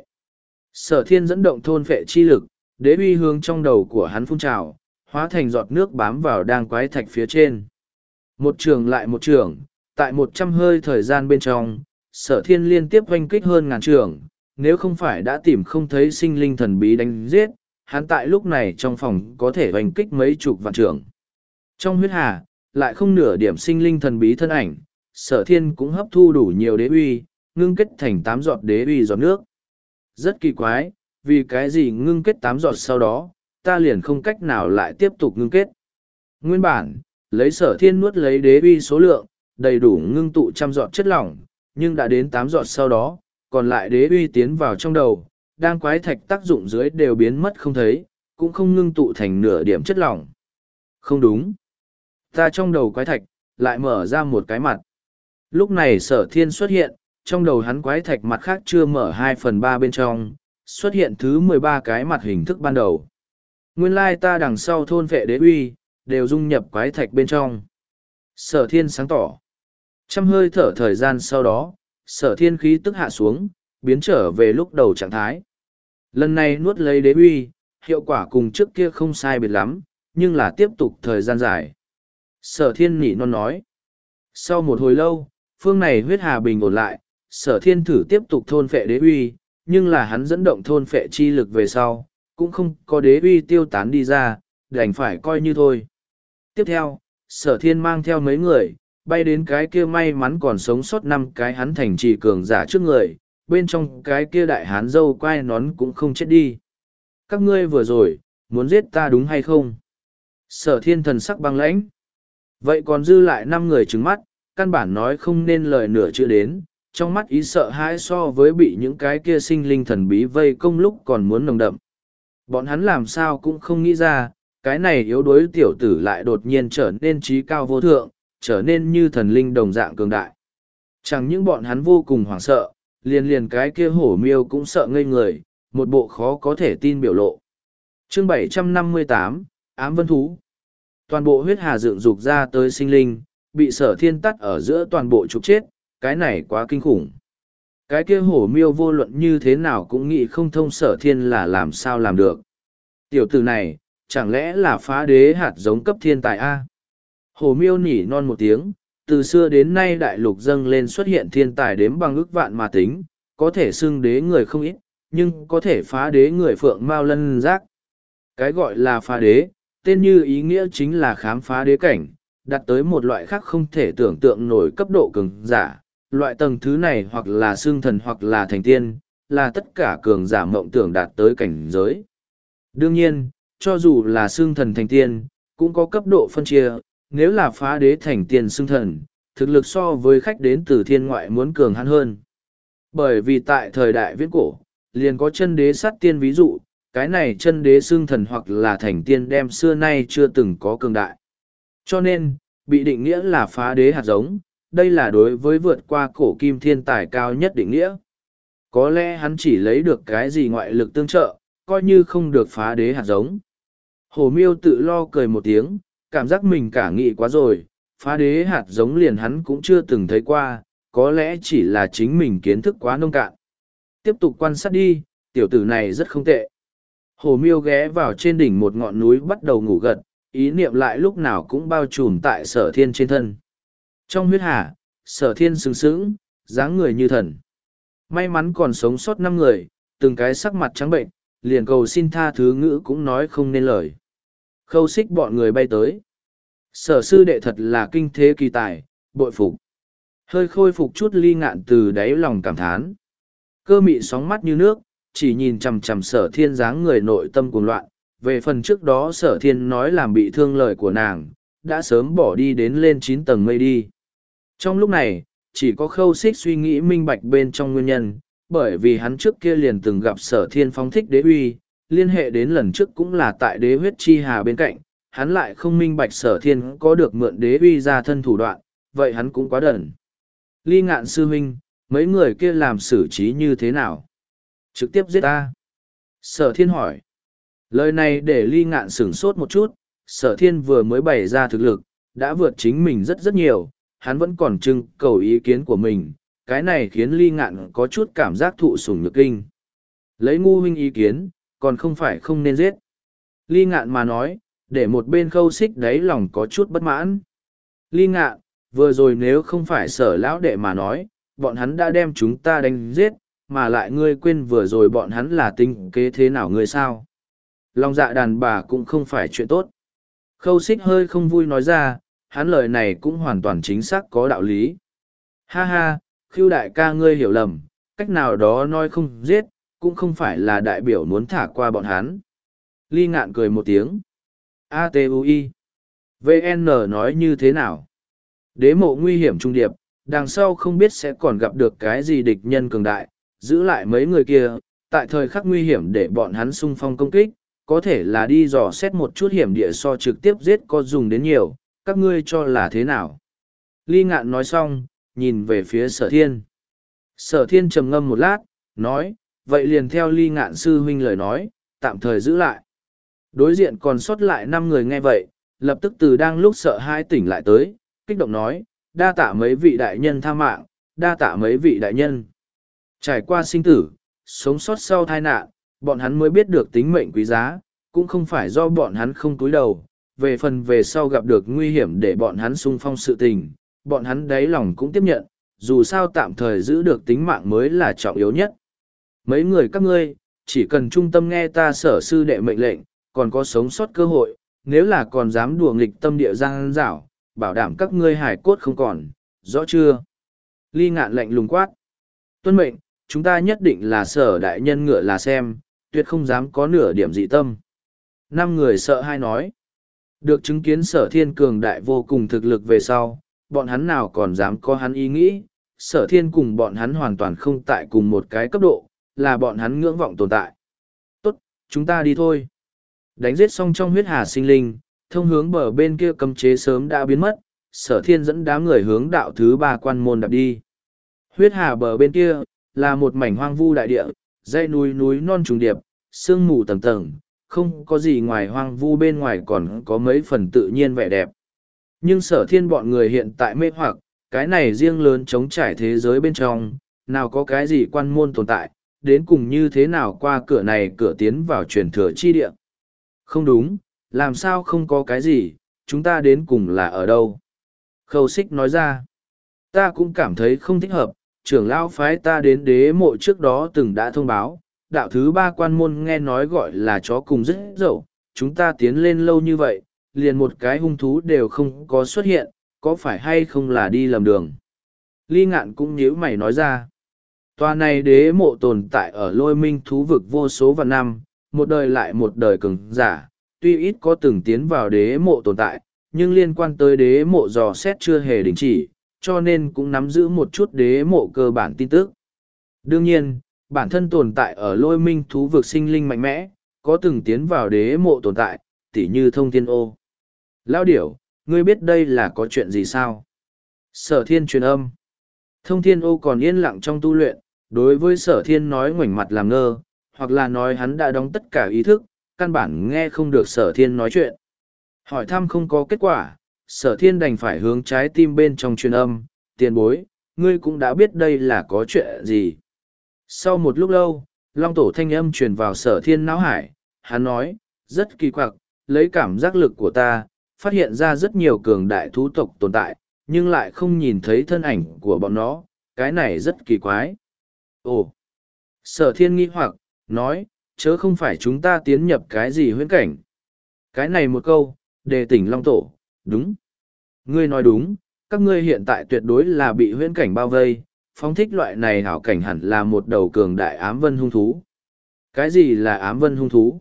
Sở thiên dẫn động thôn phệ chi lực, đế uy hướng trong đầu của hắn phun trào, hóa thành giọt nước bám vào đang quái thạch phía trên. Một trường lại một trường, tại một trăm hơi thời gian bên trong, sở thiên liên tiếp oanh kích hơn ngàn trường, nếu không phải đã tìm không thấy sinh linh thần bí đánh giết, hắn tại lúc này trong phòng có thể oanh kích mấy chục vạn trường. Trong huyết hà, lại không nửa điểm sinh linh thần bí thân ảnh, sở thiên cũng hấp thu đủ nhiều đế uy, ngưng kết thành tám giọt đế uy giọt nước. Rất kỳ quái, vì cái gì ngưng kết tám giọt sau đó, ta liền không cách nào lại tiếp tục ngưng kết. Nguyên bản, lấy sở thiên nuốt lấy đế uy số lượng, đầy đủ ngưng tụ trăm giọt chất lỏng, nhưng đã đến tám giọt sau đó, còn lại đế uy tiến vào trong đầu, đang quái thạch tác dụng dưới đều biến mất không thấy, cũng không ngưng tụ thành nửa điểm chất lỏng. Không đúng. Ta trong đầu quái thạch, lại mở ra một cái mặt. Lúc này sở thiên xuất hiện, trong đầu hắn quái thạch mặt khác chưa mở hai phần ba bên trong, xuất hiện thứ mười ba cái mặt hình thức ban đầu. Nguyên lai ta đằng sau thôn vệ đế uy, đều dung nhập quái thạch bên trong. Sở thiên sáng tỏ. Trăm hơi thở thời gian sau đó, sở thiên khí tức hạ xuống, biến trở về lúc đầu trạng thái. Lần này nuốt lấy đế uy, hiệu quả cùng trước kia không sai biệt lắm, nhưng là tiếp tục thời gian dài. Sở thiên nỉ non nói. Sau một hồi lâu, phương này huyết hà bình ổn lại, sở thiên thử tiếp tục thôn phệ đế uy, nhưng là hắn dẫn động thôn phệ chi lực về sau, cũng không có đế uy tiêu tán đi ra, đành phải coi như thôi. Tiếp theo, sở thiên mang theo mấy người, bay đến cái kia may mắn còn sống sót năm cái hắn thành trì cường giả trước người, bên trong cái kia đại hán dâu quai nón cũng không chết đi. Các ngươi vừa rồi, muốn giết ta đúng hay không? Sở thiên thần sắc băng lãnh. Vậy còn dư lại năm người trứng mắt, căn bản nói không nên lời nửa chưa đến, trong mắt ý sợ hãi so với bị những cái kia sinh linh thần bí vây công lúc còn muốn nồng đậm. Bọn hắn làm sao cũng không nghĩ ra, cái này yếu đuối tiểu tử lại đột nhiên trở nên trí cao vô thượng, trở nên như thần linh đồng dạng cường đại. Chẳng những bọn hắn vô cùng hoảng sợ, liền liền cái kia hổ miêu cũng sợ ngây người, một bộ khó có thể tin biểu lộ. Chương bảy trăm năm mươi tám, Ám Vân Thú. Toàn bộ huyết hà dựng dục ra tới sinh linh, bị sở thiên tắt ở giữa toàn bộ trục chết, cái này quá kinh khủng. Cái kia hổ miêu vô luận như thế nào cũng nghĩ không thông sở thiên là làm sao làm được. Tiểu tử này, chẳng lẽ là phá đế hạt giống cấp thiên tài A? Hổ miêu nỉ non một tiếng, từ xưa đến nay đại lục dâng lên xuất hiện thiên tài đếm bằng ước vạn mà tính, có thể xưng đế người không ít, nhưng có thể phá đế người phượng mao lân giác. Cái gọi là phá đế, tên như ý nghĩa chính là khám phá đế cảnh, đạt tới một loại khác không thể tưởng tượng nổi cấp độ cường giả. Loại tầng thứ này hoặc là xương thần hoặc là thành tiên, là tất cả cường giả mộng tưởng đạt tới cảnh giới. Đương nhiên, cho dù là xương thần thành tiên, cũng có cấp độ phân chia, nếu là phá đế thành tiên xương thần, thực lực so với khách đến từ thiên ngoại muốn cường hắn hơn. Bởi vì tại thời đại viễn cổ, liền có chân đế sát tiên ví dụ, cái này chân đế xương thần hoặc là thành tiên đem xưa nay chưa từng có cường đại. Cho nên, bị định nghĩa là phá đế hạt giống, đây là đối với vượt qua cổ kim thiên tài cao nhất định nghĩa. Có lẽ hắn chỉ lấy được cái gì ngoại lực tương trợ, coi như không được phá đế hạt giống. Hồ Miêu tự lo cười một tiếng, cảm giác mình cả nghị quá rồi, phá đế hạt giống liền hắn cũng chưa từng thấy qua, có lẽ chỉ là chính mình kiến thức quá nông cạn. Tiếp tục quan sát đi, tiểu tử này rất không tệ. Hồ Miêu ghé vào trên đỉnh một ngọn núi bắt đầu ngủ gật, ý niệm lại lúc nào cũng bao trùm tại Sở Thiên trên thân. Trong huyết hà, Sở Thiên sừng sững, dáng người như thần. May mắn còn sống sót năm người, từng cái sắc mặt trắng bệnh, liền cầu xin tha thứ ngữ cũng nói không nên lời. Khâu Xích bọn người bay tới. Sở sư đệ thật là kinh thế kỳ tài, bội phục. Hơi khôi phục chút Ly Ngạn từ đáy lòng cảm thán. Cơ mị sóng mắt như nước, chỉ nhìn chằm chằm Sở Thiên dáng người nội tâm cuồng loạn. Về phần trước đó Sở Thiên nói làm bị thương lời của nàng, đã sớm bỏ đi đến lên chín tầng mây đi. Trong lúc này, chỉ có Khâu Xích suy nghĩ minh bạch bên trong nguyên nhân, bởi vì hắn trước kia liền từng gặp Sở Thiên phóng thích đế uy, liên hệ đến lần trước cũng là tại đế huyết chi hà bên cạnh, hắn lại không minh bạch Sở Thiên có được mượn đế uy ra thân thủ đoạn, vậy hắn cũng quá đần. Ly Ngạn sư huynh, mấy người kia làm xử trí như thế nào? Trực tiếp giết ta. Sở Thiên hỏi. Lời này để Ly Ngạn sửng sốt một chút, Sở Thiên vừa mới bày ra thực lực, đã vượt chính mình rất rất nhiều, hắn vẫn còn trưng cầu ý kiến của mình, cái này khiến Ly Ngạn có chút cảm giác thụ sủng nhược kinh. Lấy ngu huynh ý kiến, còn không phải không nên giết. Ly Ngạn mà nói, để một bên Khâu Xích đáy lòng có chút bất mãn. Ly Ngạn, vừa rồi nếu không phải Sở lão đệ mà nói, bọn hắn đã đem chúng ta đánh giết, mà lại ngươi quên vừa rồi bọn hắn là tính kế thế nào ngươi sao? Lòng dạ đàn bà cũng không phải chuyện tốt. Khâu Xích hơi không vui nói ra, hắn lời này cũng hoàn toàn chính xác có đạo lý. Ha ha, Khưu đại ca ngươi hiểu lầm, cách nào đó nói không giết, cũng không phải là đại biểu muốn thả qua bọn hắn. Ly Ngạn cười một tiếng. a tê u i. vê en nói như thế nào? Đế mộ nguy hiểm trung điệp, đằng sau không biết sẽ còn gặp được cái gì địch nhân cường đại, giữ lại mấy người kia, tại thời khắc nguy hiểm để bọn hắn xung phong công kích, có thể là đi dò xét một chút hiểm địa so trực tiếp giết có dùng đến nhiều, các ngươi cho là thế nào? Ly Ngạn nói xong, nhìn về phía Sở Thiên. Sở Thiên trầm ngâm một lát, nói, vậy liền theo Ly Ngạn sư huynh lời nói, tạm thời giữ lại. Đối diện còn sót lại năm người nghe vậy, lập tức từ đang lúc sợ hai tỉnh lại tới, kích động nói, đa tạ mấy vị đại nhân tha mạng, đa tạ mấy vị đại nhân. Trải qua sinh tử, sống sót sau tai nạn, bọn hắn mới biết được tính mệnh quý giá, cũng không phải do bọn hắn không túi đầu, về phần về sau gặp được nguy hiểm để bọn hắn sung phong sự tình, bọn hắn đáy lòng cũng tiếp nhận, dù sao tạm thời giữ được tính mạng mới là trọng yếu nhất. Mấy người các ngươi, chỉ cần trung tâm nghe ta Sở sư đệ mệnh lệnh, còn có sống sót cơ hội, nếu là còn dám đùa nghịch tâm địa giang dảo, bảo đảm các ngươi hải cốt không còn, rõ chưa? Ly Ngạn lạnh lùng quát. Tuân mệnh, chúng ta nhất định là Sở đại nhân ngựa là xem, tuyệt không dám có nửa điểm dị tâm. Năm người sợ hai nói. Được chứng kiến Sở Thiên cường đại vô cùng thực lực về sau, bọn hắn nào còn dám có hắn ý nghĩ, Sở Thiên cùng bọn hắn hoàn toàn không tại cùng một cái cấp độ, là bọn hắn ngưỡng vọng tồn tại. Tốt, chúng ta đi thôi. Đánh giết xong trong huyết hà sinh linh, thông hướng bờ bên kia cấm chế sớm đã biến mất, Sở Thiên dẫn đám người hướng đạo thứ ba quan môn đạp đi. Huyết hà bờ bên kia, là một mảnh hoang vu đại địa, dãy núi núi non trùng điệp, sương mù tầng tầng, không có gì ngoài hoang vu bên ngoài còn có mấy phần tự nhiên vẻ đẹp. Nhưng Sở Thiên bọn người hiện tại mê hoặc, cái này riêng lớn chống trải thế giới bên trong, nào có cái gì quan môn tồn tại, đến cùng như thế nào qua cửa này cửa tiến vào truyền thừa chi địa. Không đúng, làm sao không có cái gì, chúng ta đến cùng là ở đâu? Khâu Xích nói ra, ta cũng cảm thấy không thích hợp, trưởng lão phái ta đến đế mộ trước đó từng đã thông báo, đạo thứ ba quan môn nghe nói gọi là chó cùng rất dậu, chúng ta tiến lên lâu như vậy, liền một cái hung thú đều không có xuất hiện, có phải hay không là đi lầm đường? Ly Ngạn cũng nhíu mày nói ra, tòa này đế mộ tồn tại ở lôi minh thú vực vô số vạn năm, một đời lại một đời cường giả, tuy ít có từng tiến vào đế mộ tồn tại, nhưng liên quan tới đế mộ dò xét chưa hề đình chỉ, cho nên cũng nắm giữ một chút đế mộ cơ bản tin tức. Đương nhiên, bản thân tồn tại ở lôi minh thú vực sinh linh mạnh mẽ, có từng tiến vào đế mộ tồn tại, tỉ như thông thiên ô. Lão điểu, ngươi biết đây là có chuyện gì sao? Sở Thiên truyền âm. Thông thiên ô còn yên lặng trong tu luyện, đối với Sở Thiên nói ngoảnh mặt làm ngơ, hoặc là nói hắn đã đóng tất cả ý thức, căn bản nghe không được sở thiên nói chuyện. Hỏi thăm không có kết quả, sở thiên đành phải hướng trái tim bên trong truyền âm, tiền bối, ngươi cũng đã biết đây là có chuyện gì. Sau một lúc lâu, long tổ thanh âm truyền vào sở thiên não hải, hắn nói, rất kỳ quặc, lấy cảm giác lực của ta, phát hiện ra rất nhiều cường đại thú tộc tồn tại, nhưng lại không nhìn thấy thân ảnh của bọn nó, cái này rất kỳ quái. Ồ! Sở thiên nghi hoặc, nói, chớ không phải chúng ta tiến nhập cái gì huyễn cảnh. Cái này một câu, đề tỉnh long tổ, đúng. Ngươi nói đúng, các ngươi hiện tại tuyệt đối là bị huyễn cảnh bao vây, phóng thích loại này hảo cảnh hẳn là một đầu cường đại ám vân hung thú. Cái gì là ám vân hung thú?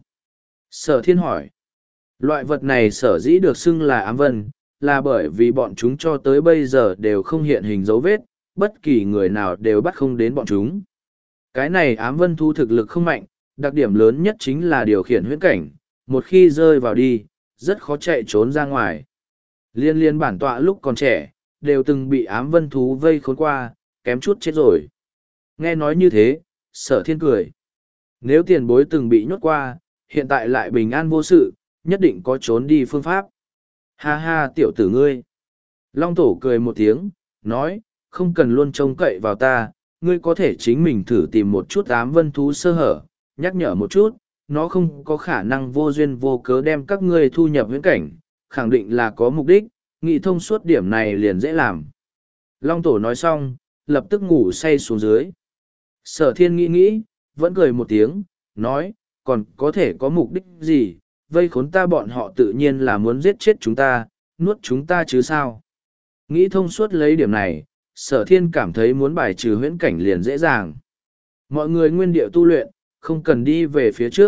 Sở thiên hỏi. Loại vật này sở dĩ được xưng là ám vân, là bởi vì bọn chúng cho tới bây giờ đều không hiện hình dấu vết, bất kỳ người nào đều bắt không đến bọn chúng. Cái này ám vân thú thực lực không mạnh, đặc điểm lớn nhất chính là điều khiển huyễn cảnh, một khi rơi vào đi, rất khó chạy trốn ra ngoài. Liên liên bản tọa lúc còn trẻ, đều từng bị ám vân thú vây khốn qua, kém chút chết rồi. Nghe nói như thế, sở thiên cười. Nếu tiền bối từng bị nhốt qua, hiện tại lại bình an vô sự, nhất định có trốn đi phương pháp. Ha ha tiểu tử ngươi. Long tổ cười một tiếng, nói, không cần luôn trông cậy vào ta, ngươi có thể chính mình thử tìm một chút ám vân thú sơ hở, nhắc nhở một chút, nó không có khả năng vô duyên vô cớ đem các ngươi thu nhập viễn cảnh, khẳng định là có mục đích, nghị thông suốt điểm này liền dễ làm. Long tổ nói xong, lập tức ngủ say xuống dưới. Sở thiên nghĩ nghĩ, vẫn cười một tiếng, nói, còn có thể có mục đích gì, vây khốn ta bọn họ tự nhiên là muốn giết chết chúng ta, nuốt chúng ta chứ sao. Nghĩ thông suốt lấy điểm này, sở thiên cảm thấy muốn bài trừ huyễn cảnh liền dễ dàng. Mọi người nguyên địa tu luyện, không cần đi về phía trước.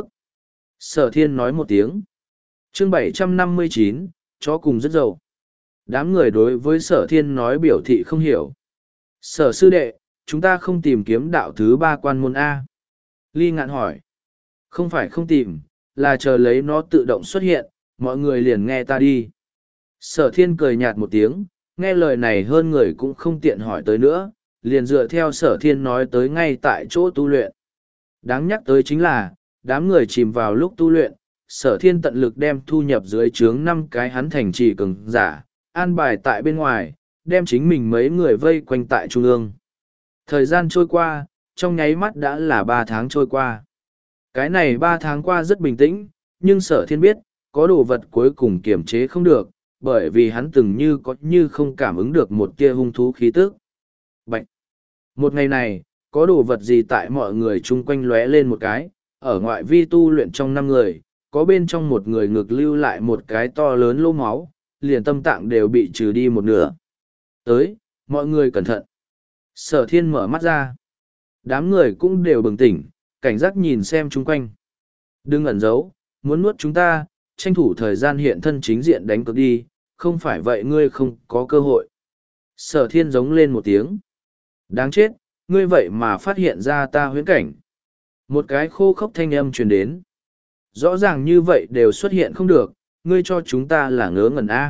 Sở thiên nói một tiếng. Chương bảy trăm năm mươi chín, chó cùng rất dậu. Đám người đối với sở thiên nói biểu thị không hiểu. Sở sư đệ, chúng ta không tìm kiếm đạo thứ ba quan môn A. Ly ngạn hỏi. Không phải không tìm, là chờ lấy nó tự động xuất hiện, mọi người liền nghe ta đi. Sở thiên cười nhạt một tiếng, nghe lời này hơn người cũng không tiện hỏi tới nữa, liền dựa theo sở thiên nói tới ngay tại chỗ tu luyện. Đáng nhắc tới chính là, đám người chìm vào lúc tu luyện, sở thiên tận lực đem thu nhập dưới trướng năm cái hắn thành trì cường giả, an bài tại bên ngoài, đem chính mình mấy người vây quanh tại trung ương. Thời gian trôi qua, trong nháy mắt đã là ba tháng trôi qua. Cái này ba tháng qua rất bình tĩnh, nhưng sở thiên biết, có đồ vật cuối cùng kiềm chế không được, bởi vì hắn từng như có như không cảm ứng được một tia hung thú khí tức. Bạch! Một ngày này, có đồ vật gì tại mọi người chung quanh lóe lên một cái, ở ngoại vi tu luyện trong năm người, có bên trong một người ngực lưu lại một cái to lớn lỗ máu, liền tâm tạng đều bị trừ đi một nửa. Tới, mọi người cẩn thận. Sở thiên mở mắt ra. Đám người cũng đều bừng tỉnh, cảnh giác nhìn xem chung quanh. Đừng ẩn giấu, muốn nuốt chúng ta, tranh thủ thời gian hiện thân chính diện đánh cược đi, không phải vậy ngươi không có cơ hội. Sở thiên giống lên một tiếng. Đáng chết, ngươi vậy mà phát hiện ra ta huyễn cảnh. Một cái khô khốc thanh âm truyền đến. Rõ ràng như vậy đều xuất hiện không được, ngươi cho chúng ta là ngớ ngẩn A.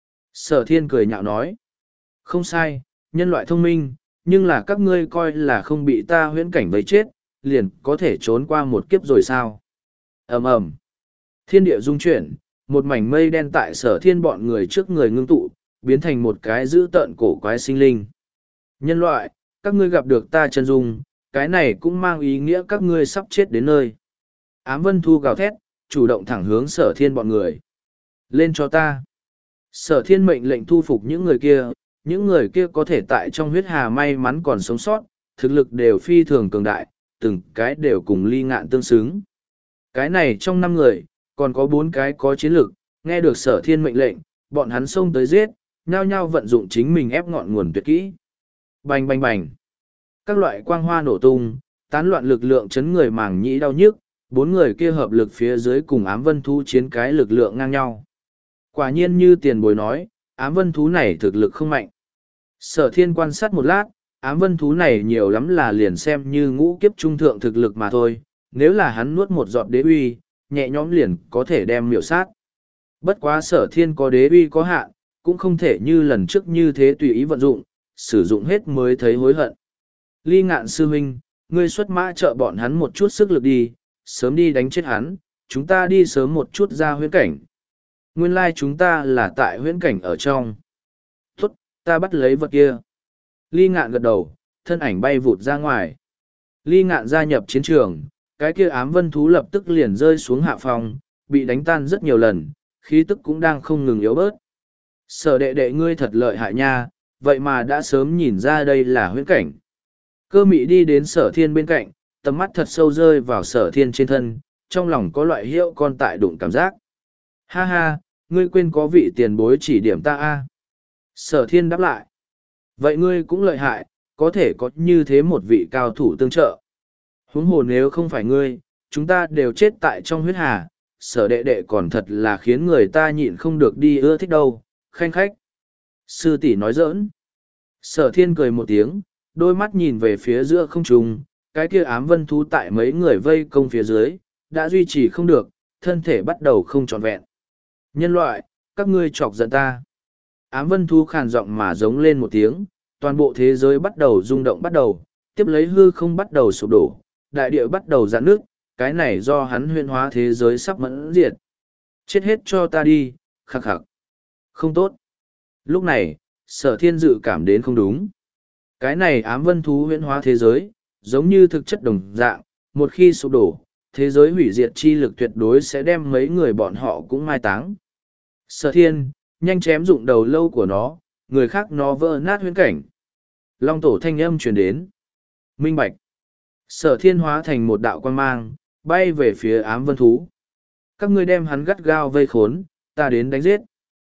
Sở thiên cười nhạo nói. Không sai, nhân loại thông minh, nhưng là các ngươi coi là không bị ta huyễn cảnh vây chết, liền có thể trốn qua một kiếp rồi sao. Ầm ầm, thiên địa rung chuyển, một mảnh mây đen tại sở thiên bọn người trước người ngưng tụ, biến thành một cái dữ tợn cổ quái sinh linh. Nhân loại, các ngươi gặp được ta chân dung, cái này cũng mang ý nghĩa các ngươi sắp chết đến nơi. Ám Vân Thu gào thét, chủ động thẳng hướng sở thiên bọn người. Lên cho ta. Sở thiên mệnh lệnh thu phục những người kia, những người kia có thể tại trong huyết hà may mắn còn sống sót, thực lực đều phi thường cường đại, từng cái đều cùng ly ngạn tương xứng. Cái này trong năm người, còn có bốn cái có chiến lực, nghe được sở thiên mệnh lệnh, bọn hắn xông tới giết, nhao nhao vận dụng chính mình ép ngọn nguồn tuyệt kỹ. Bành bành bành. Các loại quang hoa nổ tung, tán loạn lực lượng chấn người màng nhĩ đau nhức, bốn người kia hợp lực phía dưới cùng ám vân thú chiến cái lực lượng ngang nhau. Quả nhiên như tiền bối nói, ám vân thú này thực lực không mạnh. Sở thiên quan sát một lát, ám vân thú này nhiều lắm là liền xem như ngũ kiếp trung thượng thực lực mà thôi, nếu là hắn nuốt một giọt đế uy, nhẹ nhõm liền có thể đem miểu sát. Bất quá sở thiên có đế uy có hạn, cũng không thể như lần trước như thế tùy ý vận dụng, sử dụng hết mới thấy hối hận. Ly Ngạn sư huynh, ngươi xuất mã trợ bọn hắn một chút sức lực đi, sớm đi đánh chết hắn, chúng ta đi sớm một chút ra huyễn cảnh. Nguyên lai chúng ta là tại huyễn cảnh ở trong. Tốt, ta bắt lấy vật kia. Ly Ngạn gật đầu, thân ảnh bay vụt ra ngoài. Ly Ngạn gia nhập chiến trường, cái kia ám vân thú lập tức liền rơi xuống hạ phòng, bị đánh tan rất nhiều lần, khí tức cũng đang không ngừng yếu bớt. Sở đệ đệ ngươi thật lợi hại nha, vậy mà đã sớm nhìn ra đây là huyễn cảnh. Cơ mị đi đến sở thiên bên cạnh, tầm mắt thật sâu rơi vào sở thiên trên thân, trong lòng có loại hiệu con tại đụng cảm giác. Ha ha, ngươi quên có vị tiền bối chỉ điểm ta a. Sở thiên đáp lại. Vậy ngươi cũng lợi hại, có thể có như thế một vị cao thủ tương trợ. Huống hồ nếu không phải ngươi, chúng ta đều chết tại trong huyết hà, sở đệ đệ còn thật là khiến người ta nhịn không được đi ưa thích đâu, khanh khách. Sư tỷ nói giỡn. Sở thiên cười một tiếng, đôi mắt nhìn về phía giữa không trung, cái kia ám vân thú tại mấy người vây công phía dưới, đã duy trì không được, thân thể bắt đầu không trọn vẹn. Nhân loại, các ngươi chọc giận ta. Ám vân thú khàn giọng mà giống lên một tiếng, toàn bộ thế giới bắt đầu rung động bắt đầu, tiếp lấy hư không bắt đầu sụp đổ, đại địa bắt đầu giãn nước, cái này do hắn huyễn hóa thế giới sắp mẫn diệt. Chết hết cho ta đi, khắc khắc. Không tốt. Lúc này, sở thiên dự cảm đến không đúng. Cái này ám vân thú huyễn hóa thế giới, giống như thực chất đồng dạng, một khi sụp đổ, thế giới hủy diệt chi lực tuyệt đối sẽ đem mấy người bọn họ cũng mai táng. Sở thiên, nhanh chém dụng đầu lâu của nó, người khác nó vỡ nát huyễn cảnh. Long tổ thanh âm truyền đến. Minh bạch. Sở thiên hóa thành một đạo quan mang, bay về phía ám vân thú. Các ngươi đem hắn gắt gao vây khốn, ta đến đánh giết.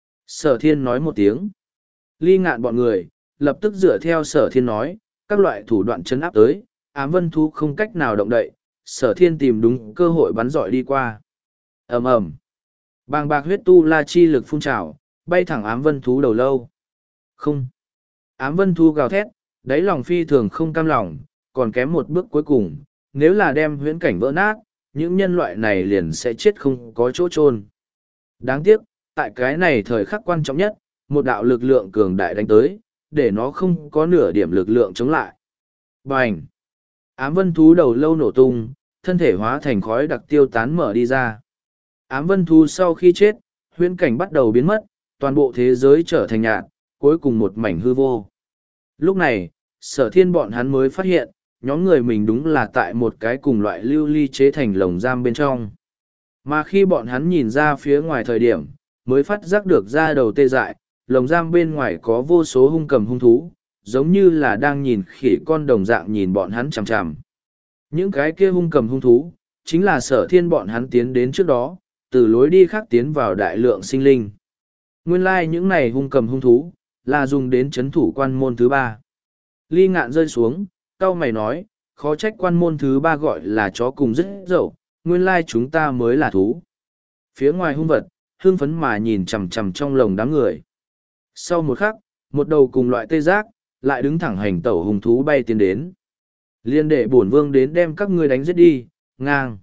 Sở thiên nói một tiếng. Ly Ngạn bọn người, lập tức dựa theo sở thiên nói, các loại thủ đoạn chấn áp tới, ám vân thú không cách nào động đậy, sở thiên tìm đúng cơ hội bắn dọi đi qua. Ầm ầm, bàng bạc huyết tu la chi lực phun trào, bay thẳng ám vân thú đầu lâu. Không. Ám vân thú gào thét, đáy lòng phi thường không cam lòng, còn kém một bước cuối cùng, nếu là đem huyễn cảnh vỡ nát, những nhân loại này liền sẽ chết không có chỗ chôn. Đáng tiếc, tại cái này thời khắc quan trọng nhất, một đạo lực lượng cường đại đánh tới, để nó không có nửa điểm lực lượng chống lại. Bành! Ám vân thú đầu lâu nổ tung, thân thể hóa thành khói đặc tiêu tán mở đi ra. Ám vân thú sau khi chết, huyễn cảnh bắt đầu biến mất, toàn bộ thế giới trở thành nhạt, cuối cùng một mảnh hư vô. Lúc này, sở thiên bọn hắn mới phát hiện, nhóm người mình đúng là tại một cái cùng loại lưu ly chế thành lồng giam bên trong. Mà khi bọn hắn nhìn ra phía ngoài thời điểm, mới phát giác được ra đầu tê dại, lồng giam bên ngoài có vô số hung cầm hung thú, giống như là đang nhìn khỉ con đồng dạng nhìn bọn hắn chằm chằm. Những cái kia hung cầm hung thú, chính là sở thiên bọn hắn tiến đến trước đó, từ lối đi khác tiến vào đại lượng sinh linh. Nguyên lai like những này hung cầm hung thú, là dùng đến chấn thủ quan môn thứ ba. Ly Ngạn rơi xuống, cau mày nói, khó trách quan môn thứ ba gọi là chó cùng rất dậu, nguyên lai chúng ta mới là thú. Phía ngoài hung vật, hương phấn mà nhìn chằm chằm trong lồng đám người. Sau một khắc, một đầu cùng loại tê giác, lại đứng thẳng hành tẩu hung thú bay tiến đến. Liên đệ bổn vương đến đem các ngươi đánh giết đi, ngang.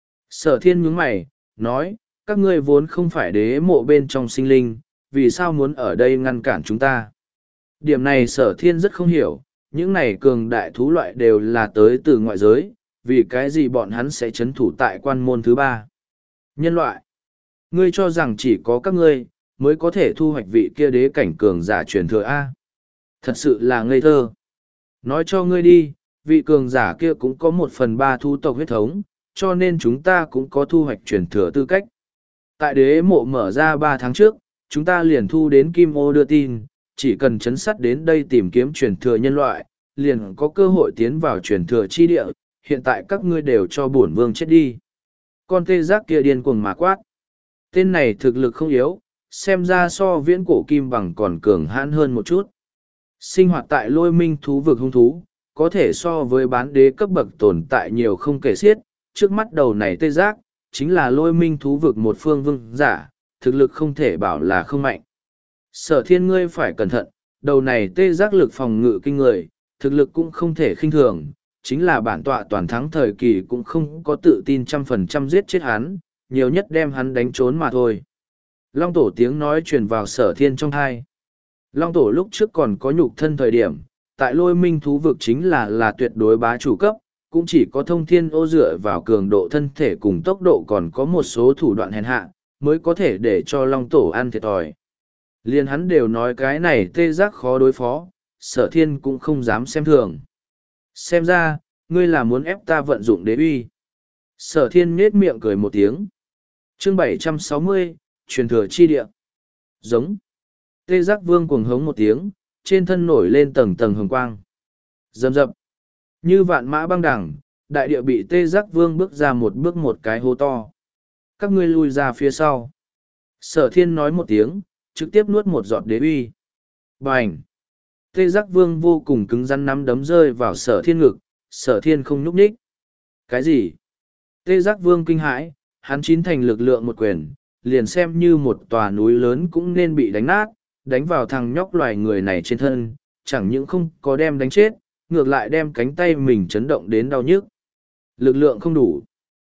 Sở thiên nhướng mày, nói, các ngươi vốn không phải đế mộ bên trong sinh linh, vì sao muốn ở đây ngăn cản chúng ta. Điểm này sở thiên rất không hiểu, những này cường đại thú loại đều là tới từ ngoại giới, vì cái gì bọn hắn sẽ chấn thủ tại quan môn thứ ba. Nhân loại, ngươi cho rằng chỉ có các ngươi, mới có thể thu hoạch vị kia đế cảnh cường giả truyền thừa A. Thật sự là ngây thơ. Nói cho ngươi đi, vị cường giả kia cũng có một phần ba thu tộc huyết thống, cho nên chúng ta cũng có thu hoạch truyền thừa tư cách. Tại đế mộ mở ra ba tháng trước, chúng ta liền thu đến Kim Ô đưa tin, chỉ cần chấn sắt đến đây tìm kiếm truyền thừa nhân loại, liền có cơ hội tiến vào truyền thừa chi địa, hiện tại các ngươi đều cho bổn vương chết đi. Con tê giác kia điên cuồng mà quát. Tên này thực lực không yếu, xem ra so viễn cổ kim bằng còn cường hãn hơn một chút. Sinh hoạt tại lôi minh thú vực hung thú, có thể so với bán đế cấp bậc tồn tại nhiều không kể xiết, trước mắt đầu này tê giác, chính là lôi minh thú vực một phương vương giả, thực lực không thể bảo là không mạnh. Sở thiên ngươi phải cẩn thận, đầu này tê giác lực phòng ngự kinh người, thực lực cũng không thể khinh thường, chính là bản tọa toàn thắng thời kỳ cũng không có tự tin trăm phần trăm giết chết hắn, nhiều nhất đem hắn đánh trốn mà thôi. Long tổ tiếng nói truyền vào sở thiên trong thai. Long tổ lúc trước còn có nhục thân thời điểm, tại lôi minh thú vực chính là là tuyệt đối bá chủ cấp, cũng chỉ có thông thiên ô dựa vào cường độ thân thể cùng tốc độ còn có một số thủ đoạn hèn hạ, mới có thể để cho Long Tổ ăn thiệt thòi. Liền hắn đều nói cái này tê giác khó đối phó, Sở Thiên cũng không dám xem thường. Xem ra, ngươi là muốn ép ta vận dụng đế uy. Sở Thiên nhếch miệng cười một tiếng. Chương bảy trăm sáu mươi, truyền thừa chi địa. Giống. Tê giác vương cuồng hống một tiếng, trên thân nổi lên tầng tầng hồng quang. Rầm rập. Như vạn mã băng đẳng, đại địa bị tê giác vương bước ra một bước một cái hố to. Các ngươi lui ra phía sau. Sở Thiên nói một tiếng, trực tiếp nuốt một giọt đế uy. Bành! Tê giác vương vô cùng cứng rắn nắm đấm rơi vào Sở Thiên ngực, Sở Thiên không nhúc nhích. Cái gì? Tê giác vương kinh hãi, hắn chín thành lực lượng một quyền, liền xem như một tòa núi lớn cũng nên bị đánh nát, đánh vào thằng nhóc loài người này trên thân, chẳng những không có đem đánh chết, ngược lại đem cánh tay mình chấn động đến đau nhức. Lực lượng không đủ.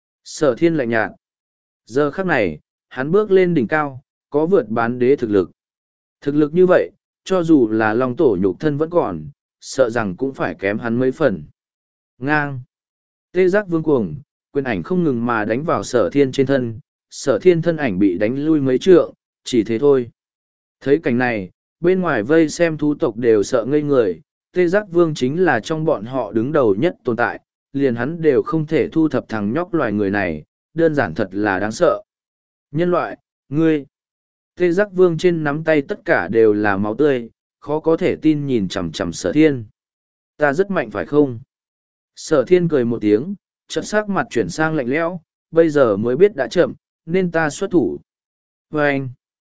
Sở Thiên lạnh nhạt. Giờ khắc này, hắn bước lên đỉnh cao, có vượt bán đế thực lực. Thực lực như vậy, cho dù là Long Tổ nhục thân vẫn còn, sợ rằng cũng phải kém hắn mấy phần. Ngang. Tê giác vương cuồng, quyền ảnh không ngừng mà đánh vào Sở Thiên trên thân, Sở Thiên thân ảnh bị đánh lui mấy trượng, chỉ thế thôi. Thấy cảnh này, bên ngoài vây xem thú tộc đều sợ ngây người, Tê giác vương chính là trong bọn họ đứng đầu nhất tồn tại, liền hắn đều không thể thu thập thằng nhóc loài người này, đơn giản thật là đáng sợ. Nhân loại, ngươi. Tê giác vương trên nắm tay tất cả đều là máu tươi, khó có thể tin nhìn chằm chằm Sở Thiên. Ta rất mạnh phải không? Sở Thiên cười một tiếng, chợt sắc mặt chuyển sang lạnh lẽo, bây giờ mới biết đã chậm, nên ta xuất thủ. Và anh.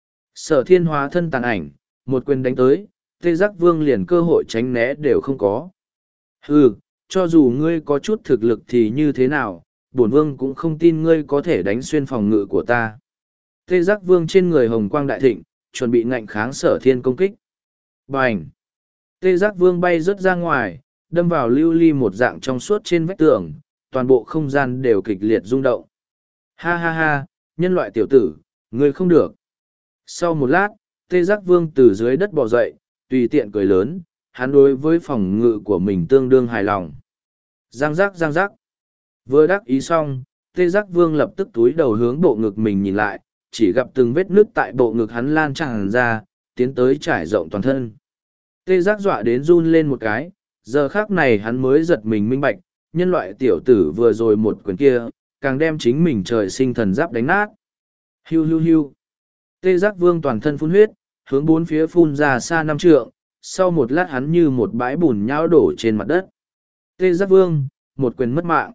Sở Thiên hóa thân tàn ảnh, một quyền đánh tới, Tê giác vương liền cơ hội tránh né đều không có. Hừ, cho dù ngươi có chút thực lực thì như thế nào, bổn vương cũng không tin ngươi có thể đánh xuyên phòng ngự của ta. Tê giác vương trên người hồng quang đại thịnh, chuẩn bị ngạnh kháng Sở Thiên công kích. Bành! Tê giác vương bay rớt ra ngoài, đâm vào lưu ly một dạng trong suốt trên vách tường, toàn bộ không gian đều kịch liệt rung động. Ha ha ha, nhân loại tiểu tử, ngươi không được. Sau một lát, Tê giác vương từ dưới đất bò dậy, tùy tiện cười lớn, hắn đối với phòng ngự của mình tương đương hài lòng. Giang giác giang giác. Vừa đắc ý xong, Tê giác vương lập tức túi đầu hướng bộ ngực mình nhìn lại, chỉ gặp từng vết nứt tại bộ ngực hắn lan tràn ra, tiến tới trải rộng toàn thân. Tê giác dọa đến run lên một cái, giờ khác này hắn mới giật mình minh bạch, nhân loại tiểu tử vừa rồi một quyền kia, càng đem chính mình trời sinh thần giáp đánh nát. Hiu hiu hiu. Tê giác vương toàn thân phun huyết, hướng bốn phía phun ra xa năm trượng, sau một lát hắn như một bãi bùn nhão đổ trên mặt đất. Tê giác vương, một quyền mất mạng.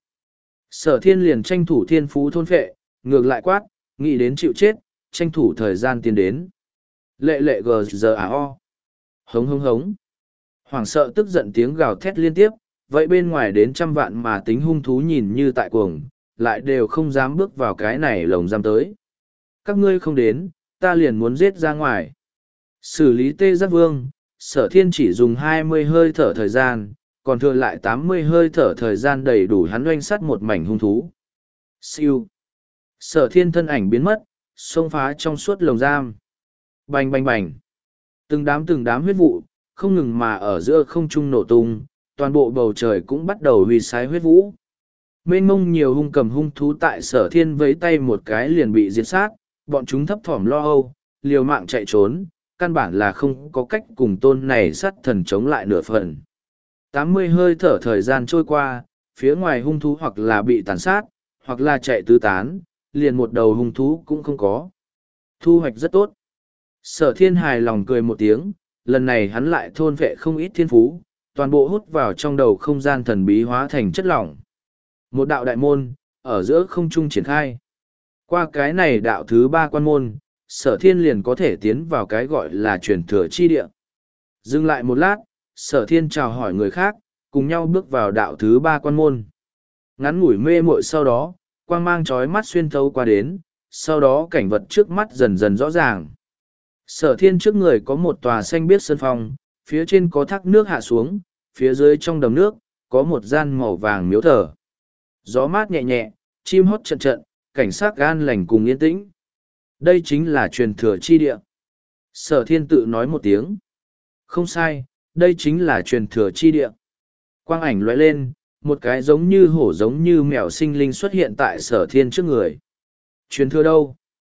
Sở Thiên liền tranh thủ thiên phú thôn phệ, ngược lại quát, nghĩ đến chịu chết, tranh thủ thời gian tiến đến. Lệ lệ gờ giờ à o. Hống hống hống. Hoảng sợ tức giận tiếng gào thét liên tiếp, vậy bên ngoài đến trăm vạn mà tính hung thú nhìn như tại cuồng, lại đều không dám bước vào cái này lồng giam tới. Các ngươi không đến, ta liền muốn giết ra ngoài. Xử lý Tê giác vương, Sở Thiên chỉ dùng hai mươi hơi thở thời gian, còn thừa lại tám mươi hơi thở thời gian đầy đủ hắn oanh sắt một mảnh hung thú. Siêu. Sở Thiên thân ảnh biến mất, xông phá trong suốt lồng giam. Bành bành bành. Từng đám từng đám huyết vụ, không ngừng mà ở giữa không trung nổ tung, toàn bộ bầu trời cũng bắt đầu huy sái huyết vũ. Mênh mông nhiều hung cầm hung thú tại Sở Thiên vẫy tay một cái liền bị diệt sát, bọn chúng thấp thỏm lo âu, liều mạng chạy trốn, căn bản là không có cách cùng tôn này sát thần chống lại nửa phần. tám mươi hơi thở thời gian trôi qua, phía ngoài hung thú hoặc là bị tàn sát, hoặc là chạy tứ tán, liền một đầu hung thú cũng không có. Thu hoạch rất tốt. Sở Thiên hài lòng cười một tiếng, lần này hắn lại thôn vệ không ít thiên phú, toàn bộ hút vào trong đầu không gian thần bí hóa thành chất lỏng. Một đạo đại môn, ở giữa không trung triển khai. Qua cái này đạo thứ ba quan môn, Sở Thiên liền có thể tiến vào cái gọi là truyền thừa chi địa. Dừng lại một lát, Sở Thiên chào hỏi người khác, cùng nhau bước vào đạo thứ ba quan môn. Ngắn ngủi mê muội sau đó, quang mang chói mắt xuyên thấu qua đến, sau đó cảnh vật trước mắt dần dần rõ ràng. Sở Thiên trước người có một tòa xanh biếc sân phong, phía trên có thác nước hạ xuống, phía dưới trong đầm nước, có một gian màu vàng miếu thờ. Gió mát nhẹ nhẹ, chim hót trận trận, cảnh sát gan lành cùng yên tĩnh. Đây chính là truyền thừa chi địa. Sở Thiên tự nói một tiếng. Không sai, đây chính là truyền thừa chi địa. Quang ảnh lóe lên, một cái giống như hổ giống như mèo sinh linh xuất hiện tại sở thiên trước người. Truyền thừa đâu?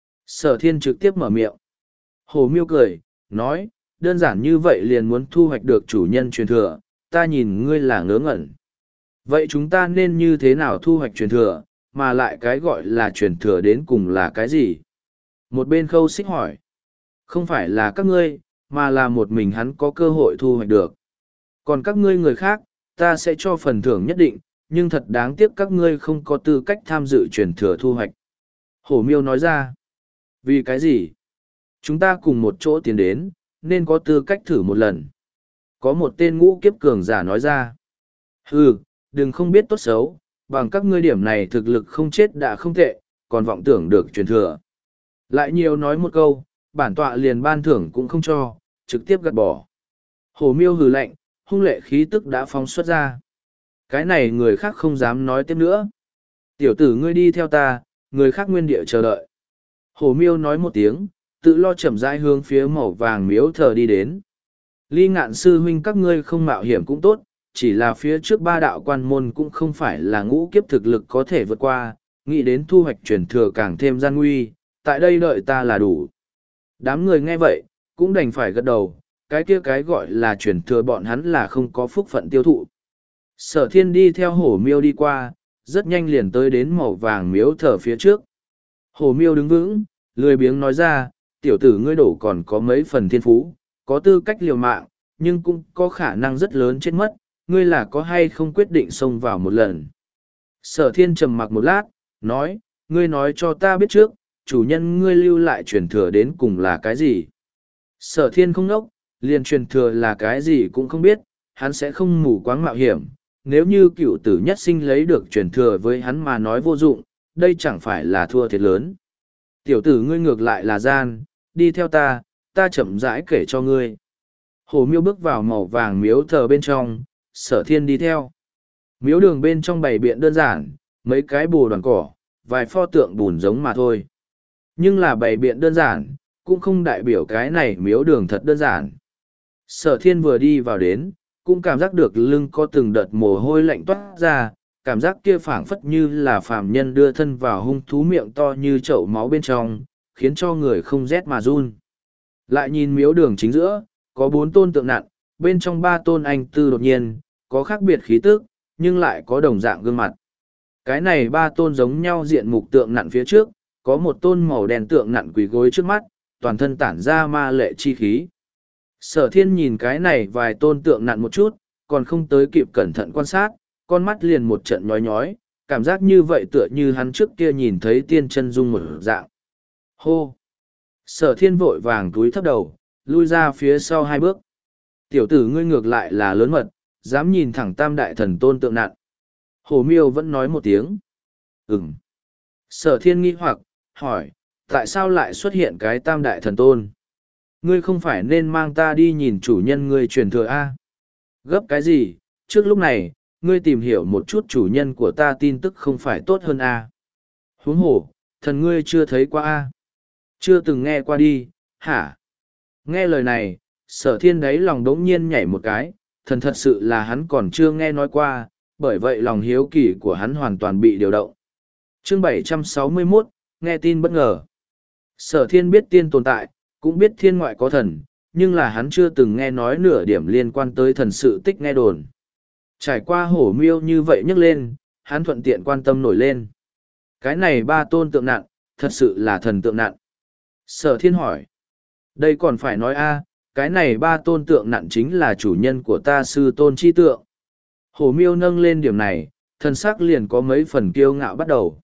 Sở thiên trực tiếp mở miệng. Hổ miêu cười, nói, đơn giản như vậy liền muốn thu hoạch được chủ nhân truyền thừa, ta nhìn ngươi là ngớ ngẩn. Vậy chúng ta nên như thế nào thu hoạch truyền thừa, mà lại cái gọi là truyền thừa đến cùng là cái gì? Một bên khâu xích hỏi. Không phải là các ngươi, mà là một mình hắn có cơ hội thu hoạch được. Còn các ngươi người khác, ta sẽ cho phần thưởng nhất định, nhưng thật đáng tiếc các ngươi không có tư cách tham dự truyền thừa thu hoạch. Hổ miêu nói ra. Vì cái gì? Chúng ta cùng một chỗ tiến đến, nên có tư cách thử một lần. Có một tên ngũ kiếp cường giả nói ra. Hừ, đừng không biết tốt xấu, bằng các ngươi điểm này thực lực không chết đã không tệ, còn vọng tưởng được truyền thừa. Lại nhiều nói một câu, bản tọa liền ban thưởng cũng không cho, trực tiếp gạt bỏ. Hổ miêu hừ lạnh, hung lệ khí tức đã phóng xuất ra. Cái này người khác không dám nói tiếp nữa. Tiểu tử ngươi đi theo ta, người khác nguyên địa chờ đợi. Hổ miêu nói một tiếng, tự lo chậm rãi hướng phía màu vàng miếu thờ đi đến. Ly Ngạn sư huynh các ngươi không mạo hiểm cũng tốt, chỉ là phía trước ba đạo quan môn cũng không phải là ngũ kiếp thực lực có thể vượt qua, nghĩ đến thu hoạch truyền thừa càng thêm gian nguy, tại đây đợi ta là đủ. Đám người nghe vậy, cũng đành phải gật đầu, cái kia cái gọi là truyền thừa bọn hắn là không có phúc phận tiêu thụ. Sở thiên đi theo hổ miêu đi qua, rất nhanh liền tới đến màu vàng miếu thờ phía trước. Hổ miêu đứng vững, lười biếng nói ra, tiểu tử ngươi đổ còn có mấy phần thiên phú, có tư cách liều mạng, nhưng cũng có khả năng rất lớn chết mất, ngươi là có hay không quyết định xông vào một lần. Sở thiên trầm mặc một lát, nói, ngươi nói cho ta biết trước, chủ nhân ngươi lưu lại truyền thừa đến cùng là cái gì. Sở thiên không nốc, liền truyền thừa là cái gì cũng không biết, hắn sẽ không mù quáng mạo hiểm. Nếu như cựu tử nhất sinh lấy được truyền thừa với hắn mà nói vô dụng, đây chẳng phải là thua thiệt lớn. Tiểu tử ngươi ngược lại là gian, đi theo ta, ta chậm rãi kể cho ngươi. Hổ miêu bước vào màu vàng miếu thờ bên trong, sở thiên đi theo. Miếu đường bên trong bày biện đơn giản, mấy cái bồ đoàn cỏ, vài pho tượng bùn giống mà thôi. Nhưng là bày biện đơn giản, cũng không đại biểu cái này miếu đường thật đơn giản. Sở thiên vừa đi vào đến, cũng cảm giác được lưng có từng đợt mồ hôi lạnh toát ra, cảm giác kia phảng phất như là phàm nhân đưa thân vào hung thú miệng to như chậu máu bên trong, khiến cho người không rét mà run. Lại nhìn miếu đường chính giữa, có bốn tôn tượng nặn, bên trong ba tôn anh tư đột nhiên, có khác biệt khí tức, nhưng lại có đồng dạng gương mặt. Cái này ba tôn giống nhau diện mục tượng nặn phía trước, có một tôn màu đen tượng nặn quỳ gối trước mắt, toàn thân tản ra ma lệ chi khí. Sở thiên nhìn cái này vài tôn tượng nặn một chút, còn không tới kịp cẩn thận quan sát, con mắt liền một trận nhói nhói, cảm giác như vậy tựa như hắn trước kia nhìn thấy tiên chân dung một dạng. Hô! Sở thiên vội vàng túi thấp đầu, lui ra phía sau hai bước. Tiểu tử ngươi ngược lại là lớn mật, dám nhìn thẳng tam đại thần tôn tượng nặn. Hổ miêu vẫn nói một tiếng. Ừm. Sở thiên nghi hoặc, hỏi, tại sao lại xuất hiện cái tam đại thần tôn? Ngươi không phải nên mang ta đi nhìn chủ nhân ngươi truyền thừa A? Gấp cái gì, trước lúc này, ngươi tìm hiểu một chút chủ nhân của ta tin tức không phải tốt hơn A. Huống hổ, thần ngươi chưa thấy qua A. Chưa từng nghe qua đi, hả? Nghe lời này, sở thiên đấy lòng đống nhiên nhảy một cái, thần thật sự là hắn còn chưa nghe nói qua, bởi vậy lòng hiếu kỳ của hắn hoàn toàn bị điều động. Chương bảy trăm sáu mươi mốt, nghe tin bất ngờ. Sở thiên biết tiên tồn tại, cũng biết thiên ngoại có thần, nhưng là hắn chưa từng nghe nói nửa điểm liên quan tới thần sự tích nghe đồn. Trải qua hổ miêu như vậy nhấc lên, hắn thuận tiện quan tâm nổi lên. Cái này ba tôn tượng nặn, thật sự là thần tượng nặn. Sở thiên hỏi. Đây còn phải nói a, cái này ba tôn tượng nặn chính là chủ nhân của ta sư tôn chi tượng. Hổ miêu nâng lên điểm này, thần sắc liền có mấy phần kiêu ngạo bắt đầu.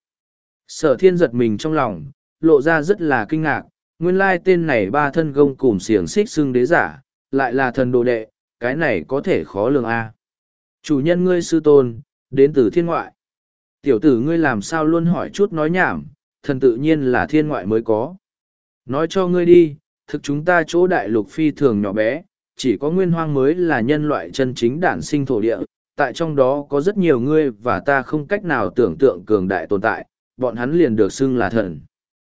Sở thiên giật mình trong lòng, lộ ra rất là kinh ngạc, nguyên lai tên này ba thân gông cùm xiềng xích xưng đế giả, lại là thần đồ đệ, cái này có thể khó lường a. Chủ nhân ngươi sư tôn, đến từ thiên ngoại. Tiểu tử ngươi làm sao luôn hỏi chút nói nhảm, thần tự nhiên là thiên ngoại mới có. Nói cho ngươi đi, thực chúng ta chỗ đại lục phi thường nhỏ bé, chỉ có nguyên hoang mới là nhân loại chân chính đản sinh thổ địa, tại trong đó có rất nhiều ngươi và ta không cách nào tưởng tượng cường đại tồn tại, bọn hắn liền được xưng là thần.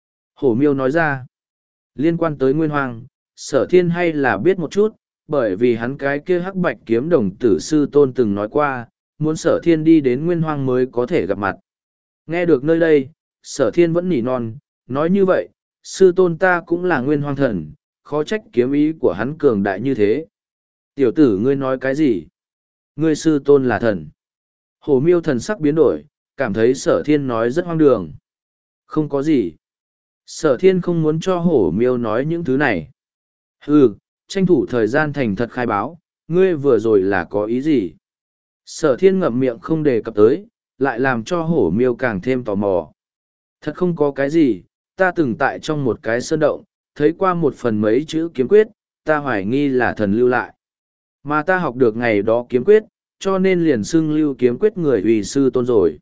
Hổ miêu nói ra, liên quan tới nguyên hoang, sở thiên hay là biết một chút, bởi vì hắn cái kia hắc bạch kiếm đồng tử sư tôn từng nói qua, muốn sở thiên đi đến nguyên hoang mới có thể gặp mặt. Nghe được nơi đây, sở thiên vẫn nỉ non, nói như vậy, sư tôn ta cũng là nguyên hoang thần, khó trách kiếm ý của hắn cường đại như thế. Tiểu tử ngươi nói cái gì? Ngươi sư tôn là thần. Hổ miêu thần sắc biến đổi, cảm thấy sở thiên nói rất hoang đường. Không có gì. Sở thiên không muốn cho hổ miêu nói những thứ này. Ừ, tranh thủ thời gian thành thật khai báo, ngươi vừa rồi là có ý gì? Sở thiên ngậm miệng không đề cập tới, lại làm cho hổ miêu càng thêm tò mò. Thật không có cái gì, ta từng tại trong một cái sơn động, thấy qua một phần mấy chữ kiếm quyết, ta hoài nghi là thần lưu lại. Mà ta học được ngày đó kiếm quyết, cho nên liền xưng lưu kiếm quyết người ủy sư tôn rồi.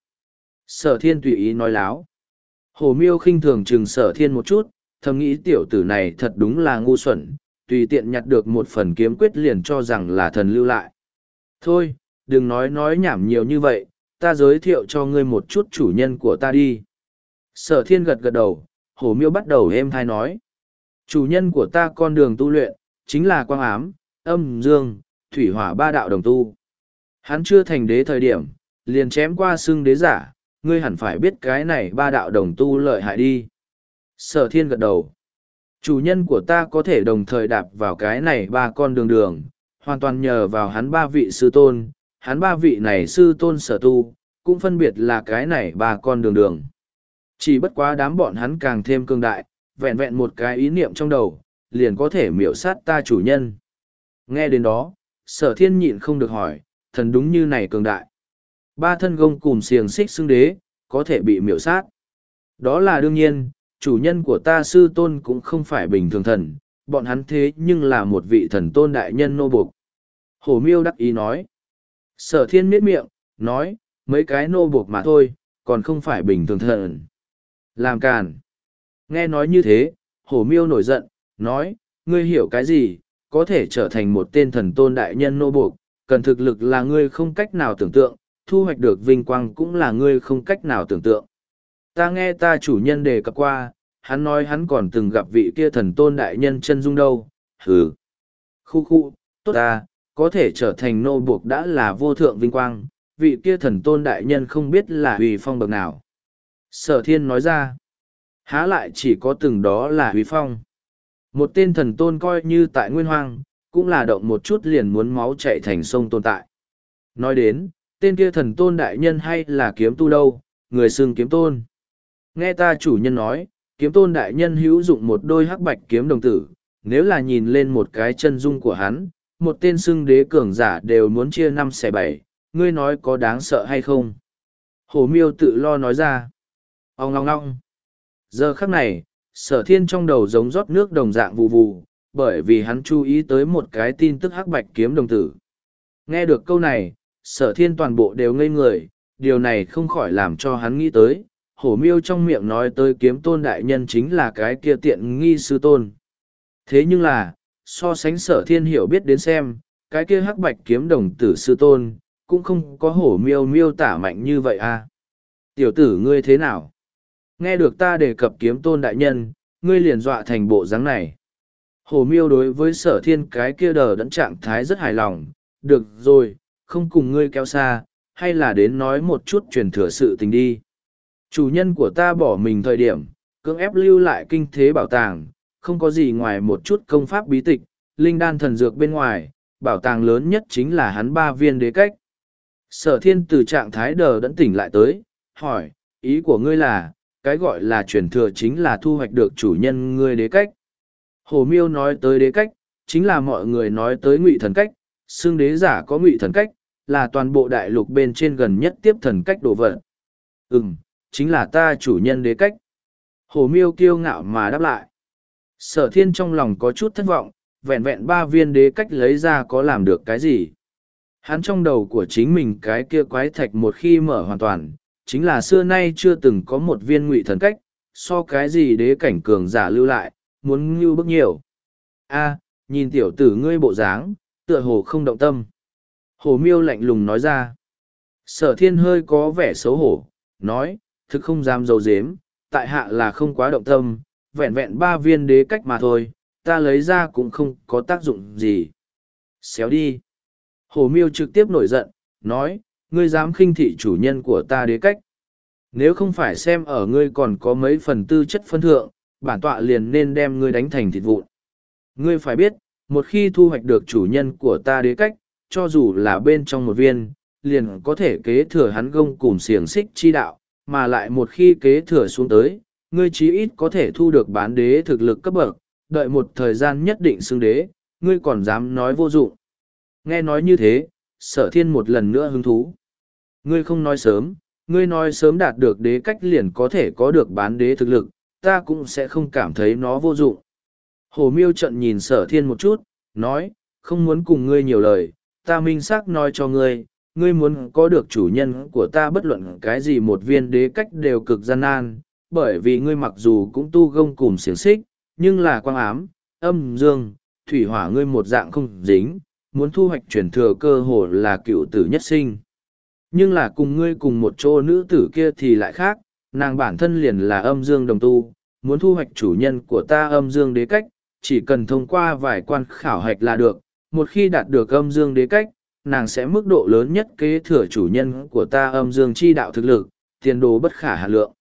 Sở thiên tùy ý nói láo. Hổ miêu khinh thường chừng sở thiên một chút, thầm nghĩ tiểu tử này thật đúng là ngu xuẩn, tùy tiện nhặt được một phần kiếm quyết liền cho rằng là thần lưu lại. Thôi, đừng nói nói nhảm nhiều như vậy, ta giới thiệu cho ngươi một chút chủ nhân của ta đi. Sở thiên gật gật đầu, hổ miêu bắt đầu êm thai nói. Chủ nhân của ta con đường tu luyện, chính là quang ám, âm dương, thủy hỏa ba đạo đồng tu. Hắn chưa thành đế thời điểm, liền chém qua xưng đế giả, ngươi hẳn phải biết cái này ba đạo đồng tu lợi hại đi. Sở thiên gật đầu. Chủ nhân của ta có thể đồng thời đạp vào cái này ba con đường đường, hoàn toàn nhờ vào hắn ba vị sư tôn, hắn ba vị này sư tôn sở tu, cũng phân biệt là cái này ba con đường đường. Chỉ bất quá đám bọn hắn càng thêm cương đại, vẹn vẹn một cái ý niệm trong đầu, liền có thể miểu sát ta chủ nhân. Nghe đến đó, sở thiên nhịn không được hỏi, thần đúng như này cường đại. Ba thân gông cùm xiềng xích xưng đế, có thể bị miểu sát. Đó là đương nhiên, chủ nhân của ta sư tôn cũng không phải bình thường thần, bọn hắn thế nhưng là một vị thần tôn đại nhân nô buộc. Hổ miêu đắc ý nói. Sở thiên miết miệng, nói, mấy cái nô buộc mà thôi, còn không phải bình thường thần. Làm càn. Nghe nói như thế, hổ miêu nổi giận, nói, ngươi hiểu cái gì, có thể trở thành một tên thần tôn đại nhân nô buộc, cần thực lực là ngươi không cách nào tưởng tượng, thu hoạch được vinh quang cũng là ngươi không cách nào tưởng tượng. Ta nghe ta chủ nhân đề cập qua, hắn nói hắn còn từng gặp vị kia thần tôn đại nhân chân dung đâu, hừ. Khu khu, tốt ta, có thể trở thành nô buộc đã là vô thượng vinh quang, vị kia thần tôn đại nhân không biết là uy phong bậc nào. Sở thiên nói ra, há lại chỉ có từng đó là uy phong. Một tên thần tôn coi như tại nguyên hoang, cũng là động một chút liền muốn máu chạy thành sông tồn tại. Nói đến, tên kia thần tôn đại nhân hay là kiếm tu đâu, người xưng kiếm tôn. Nghe ta chủ nhân nói, kiếm tôn đại nhân hữu dụng một đôi hắc bạch kiếm đồng tử, nếu là nhìn lên một cái chân dung của hắn, một tên xưng đế cường giả đều muốn chia năm xẻ bảy, ngươi nói có đáng sợ hay không? Hổ miêu tự lo nói ra. Ông ngong ngong. Giờ khắc này, sở thiên trong đầu giống rót nước đồng dạng vù vù, bởi vì hắn chú ý tới một cái tin tức hắc bạch kiếm đồng tử. Nghe được câu này, sở thiên toàn bộ đều ngây người, điều này không khỏi làm cho hắn nghĩ tới, hổ miêu trong miệng nói tới kiếm tôn đại nhân chính là cái kia tiện nghi sư tôn. Thế nhưng là, so sánh sở thiên hiểu biết đến xem, cái kia hắc bạch kiếm đồng tử sư tôn, cũng không có hổ miêu miêu tả mạnh như vậy à. Tiểu tử ngươi thế nào? Nghe được ta đề cập kiếm tôn đại nhân, ngươi liền dọa thành bộ dáng này. Hổ miêu đối với sở thiên cái kia đờ đẫn trạng thái rất hài lòng, được rồi, không cùng ngươi kéo xa, hay là đến nói một chút truyền thừa sự tình đi. Chủ nhân của ta bỏ mình thời điểm, cưỡng ép lưu lại kinh thế bảo tàng, không có gì ngoài một chút công pháp bí tịch, linh đan thần dược bên ngoài, bảo tàng lớn nhất chính là hắn ba viên đế cách. Sở thiên từ trạng thái đờ đẫn tỉnh lại tới, hỏi, ý của ngươi là, cái gọi là truyền thừa chính là thu hoạch được chủ nhân ngươi đế cách. Hồ miêu nói tới đế cách, chính là mọi người nói tới ngụy thần cách, xưng đế giả có ngụy thần cách, là toàn bộ đại lục bên trên gần nhất tiếp thần cách đồ vật. Ừm, chính là ta chủ nhân đế cách. Hồ miêu kiêu ngạo mà đáp lại. Sở thiên trong lòng có chút thất vọng, vẹn vẹn ba viên đế cách lấy ra có làm được cái gì. Hắn trong đầu của chính mình cái kia quái thạch một khi mở hoàn toàn, chính là xưa nay chưa từng có một viên ngụy thần cách, so cái gì đế cảnh cường giả lưu lại, muốn ngưu bức nhiều. A, nhìn tiểu tử ngươi bộ dáng, tựa hồ không động tâm. Hồ miêu lạnh lùng nói ra. Sở thiên hơi có vẻ xấu hổ, nói, thực không dám dấu dếm, tại hạ là không quá động tâm, vẹn vẹn ba viên đế cách mà thôi, ta lấy ra cũng không có tác dụng gì. Xéo đi. Hồ miêu trực tiếp nổi giận, nói, ngươi dám khinh thị chủ nhân của ta đế cách. Nếu không phải xem ở ngươi còn có mấy phần tư chất phân thượng, bản tọa liền nên đem ngươi đánh thành thịt vụn. Ngươi phải biết, một khi thu hoạch được chủ nhân của ta đế cách, cho dù là bên trong một viên, liền có thể kế thừa hắn gông cùm xiềng xích chi đạo, mà lại một khi kế thừa xuống tới, ngươi chí ít có thể thu được bán đế thực lực cấp bậc, đợi một thời gian nhất định xưng đế, ngươi còn dám nói vô dụng. Nghe nói như thế, sở thiên một lần nữa hứng thú. Ngươi không nói sớm, ngươi nói sớm đạt được đế cách liền có thể có được bán đế thực lực, ta cũng sẽ không cảm thấy nó vô dụng. Hồ Miêu trận nhìn sở thiên một chút, nói, không muốn cùng ngươi nhiều lời, ta minh xác nói cho ngươi, ngươi muốn có được chủ nhân của ta bất luận cái gì một viên đế cách đều cực gian nan, bởi vì ngươi mặc dù cũng tu gông cùng xiềng xích, nhưng là quang ám, âm dương, thủy hỏa ngươi một dạng không dính, muốn thu hoạch chuyển thừa cơ hồ là cựu tử nhất sinh. Nhưng là cùng ngươi cùng một chỗ nữ tử kia thì lại khác, nàng bản thân liền là âm dương đồng tu, muốn thu hoạch chủ nhân của ta âm dương đế cách, chỉ cần thông qua vài quan khảo hạch là được, một khi đạt được âm dương đế cách, nàng sẽ mức độ lớn nhất kế thừa chủ nhân của ta âm dương chi đạo thực lực, tiền đồ bất khả hà lượng.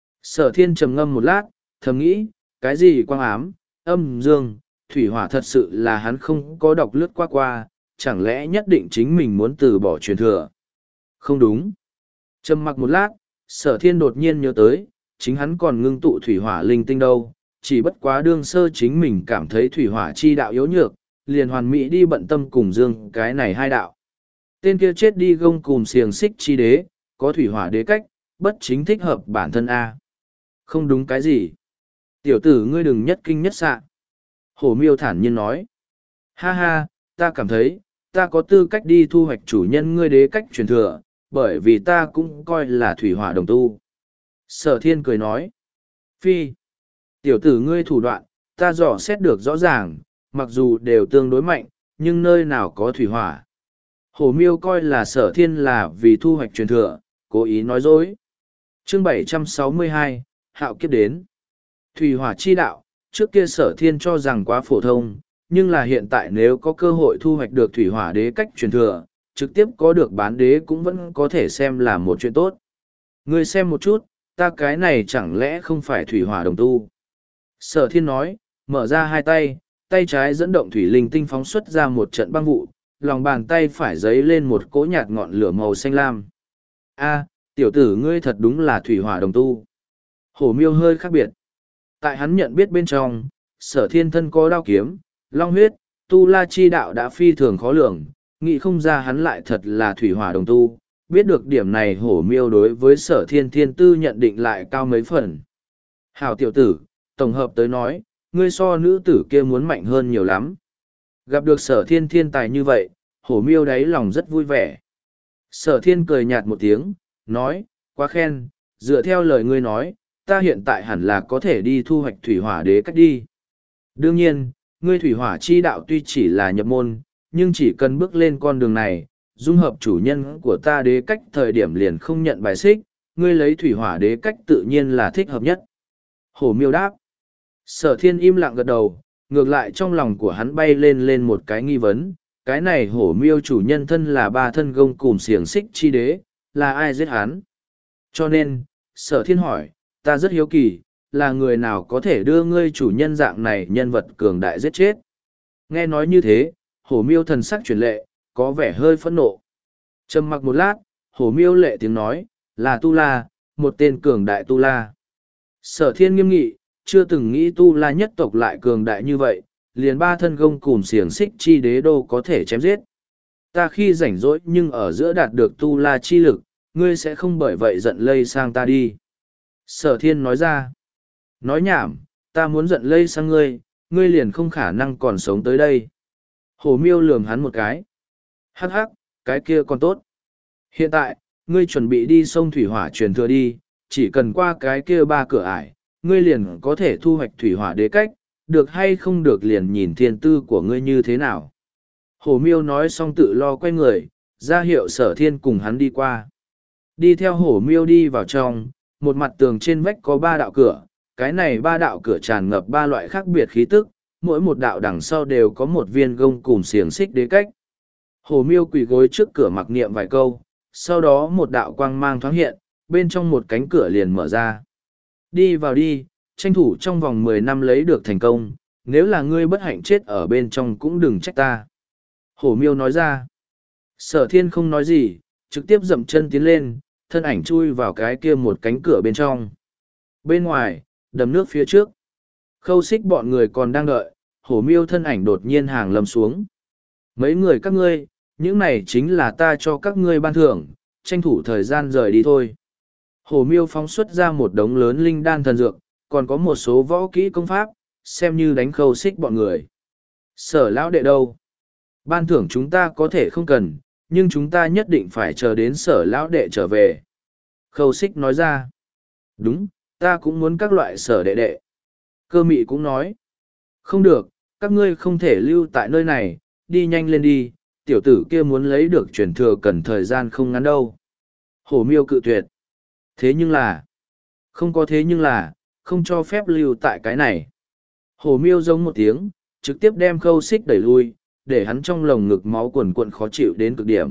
Sở thiên trầm ngâm một lát, thầm nghĩ, cái gì quang ám, âm dương, thủy hỏa thật sự là hắn không có đọc lướt qua qua, chẳng lẽ nhất định chính mình muốn từ bỏ truyền thừa. Không đúng. Trầm mặc một lát, sở thiên đột nhiên nhớ tới, chính hắn còn ngưng tụ thủy hỏa linh tinh đâu, chỉ bất quá đương sơ chính mình cảm thấy thủy hỏa chi đạo yếu nhược, liền hoàn mỹ đi bận tâm cùng dương cái này hai đạo. Tên kia chết đi gông cùm xiềng xích chi đế, có thủy hỏa đế cách, bất chính thích hợp bản thân A. Không đúng cái gì. Tiểu tử ngươi đừng nhất kinh nhất xạ. Hổ Miêu thản nhiên nói. Ha ha, ta cảm thấy, ta có tư cách đi thu hoạch chủ nhân ngươi đế cách truyền thừa, bởi vì ta cũng coi là thủy hỏa đồng tu. Sở thiên cười nói. Phi. Tiểu tử ngươi thủ đoạn, ta dò xét được rõ ràng, mặc dù đều tương đối mạnh, nhưng nơi nào có thủy hỏa. Hổ Miêu coi là sở thiên là vì thu hoạch truyền thừa, cố ý nói dối. Chương bảy trăm sáu mươi hai, Hạo kiếp đến. Thủy hỏa chi đạo, trước kia sở thiên cho rằng quá phổ thông, nhưng là hiện tại nếu có cơ hội thu hoạch được thủy hỏa đế cách truyền thừa, trực tiếp có được bán đế cũng vẫn có thể xem là một chuyện tốt. Ngươi xem một chút, ta cái này chẳng lẽ không phải thủy hỏa đồng tu. Sở thiên nói, mở ra hai tay, tay trái dẫn động thủy linh tinh phóng xuất ra một trận băng vụ, lòng bàn tay phải giấy lên một cỗ nhạt ngọn lửa màu xanh lam. A, tiểu tử ngươi thật đúng là thủy hỏa đồng tu. Hổ Miêu hơi khác biệt. Tại hắn nhận biết bên trong, sở thiên thân có đao kiếm, long huyết, tu la chi đạo đã phi thường khó lường, nghĩ không ra hắn lại thật là thủy hỏa đồng tu. Biết được điểm này Hổ Miêu đối với sở thiên thiên tư nhận định lại cao mấy phần. Hảo tiểu tử, tổng hợp tới nói, ngươi so nữ tử kia muốn mạnh hơn nhiều lắm. Gặp được sở thiên thiên tài như vậy, Hổ Miêu đáy lòng rất vui vẻ. Sở thiên cười nhạt một tiếng, nói, quá khen, dựa theo lời ngươi nói, ta hiện tại hẳn là có thể đi thu hoạch thủy hỏa đế cách đi. Đương nhiên, ngươi thủy hỏa chi đạo tuy chỉ là nhập môn, nhưng chỉ cần bước lên con đường này, dung hợp chủ nhân của ta đế cách thời điểm liền không nhận bài xích, ngươi lấy thủy hỏa đế cách tự nhiên là thích hợp nhất. Hổ Miêu đáp. Sở thiên im lặng gật đầu, ngược lại trong lòng của hắn bay lên lên một cái nghi vấn, cái này Hổ Miêu chủ nhân thân là ba thân gông cùm xiềng xích chi đế, là ai giết hắn? Cho nên, sở thiên hỏi, ta rất hiếu kỳ, là người nào có thể đưa ngươi chủ nhân dạng này nhân vật cường đại giết chết? Nghe nói như thế, Hổ Miêu thần sắc chuyển lệ, có vẻ hơi phẫn nộ. Trầm mặc một lát, Hổ Miêu lệ tiếng nói, là Tu La, một tên cường đại Tu La. Sở thiên nghiêm nghị, chưa từng nghĩ Tu La nhất tộc lại cường đại như vậy, liền ba thân gông cùm xiềng xích chi đế đô có thể chém giết. Ta khi rảnh rỗi nhưng ở giữa đạt được Tu La chi lực, ngươi sẽ không bởi vậy giận lây sang ta đi. Sở thiên nói ra. Nói nhảm, ta muốn giận lây sang ngươi, ngươi liền không khả năng còn sống tới đây. Hổ Miêu lườm hắn một cái. Hắc hắc, cái kia còn tốt. Hiện tại, ngươi chuẩn bị đi sông thủy hỏa truyền thừa đi, chỉ cần qua cái kia ba cửa ải, ngươi liền có thể thu hoạch thủy hỏa đế cách, được hay không được liền nhìn thiên tư của ngươi như thế nào. Hổ Miêu nói xong tự lo quay người, ra hiệu sở thiên cùng hắn đi qua. Đi theo Hổ Miêu đi vào trong, một mặt tường trên vách có ba đạo cửa, cái này ba đạo cửa tràn ngập ba loại khác biệt khí tức, mỗi một đạo đằng sau đều có một viên gông cùm xiềng xích đế cách. Hổ Miêu quỳ gối trước cửa mặc niệm vài câu, sau đó một đạo quang mang thoáng hiện, bên trong một cánh cửa liền mở ra. Đi vào đi, tranh thủ trong vòng mười năm lấy được thành công, nếu là ngươi bất hạnh chết ở bên trong cũng đừng trách ta. Hổ miêu nói ra. Sở thiên không nói gì, trực tiếp dậm chân tiến lên, thân ảnh chui vào cái kia một cánh cửa bên trong. Bên ngoài, đầm nước phía trước. Khâu xích bọn người còn đang đợi, hổ miêu thân ảnh đột nhiên hàng lầm xuống. Mấy người các ngươi, những này chính là ta cho các ngươi ban thưởng, tranh thủ thời gian rời đi thôi. Hổ miêu phóng xuất ra một đống lớn linh đan thần dược, còn có một số võ kỹ công pháp, xem như đánh khâu xích bọn người. Sở lão đệ đâu? Ban thưởng chúng ta có thể không cần, nhưng chúng ta nhất định phải chờ đến sở lão đệ trở về. Khâu xích nói ra. Đúng, ta cũng muốn các loại sở đệ đệ. Cơ mị cũng nói. Không được, các ngươi không thể lưu tại nơi này, đi nhanh lên đi, tiểu tử kia muốn lấy được truyền thừa cần thời gian không ngắn đâu. Hổ miêu cự tuyệt. Thế nhưng là, không có thế nhưng là, không cho phép lưu tại cái này. Hổ miêu giống một tiếng, trực tiếp đem khâu xích đẩy lui, để hắn trong lồng ngực máu quần quận khó chịu đến cực điểm.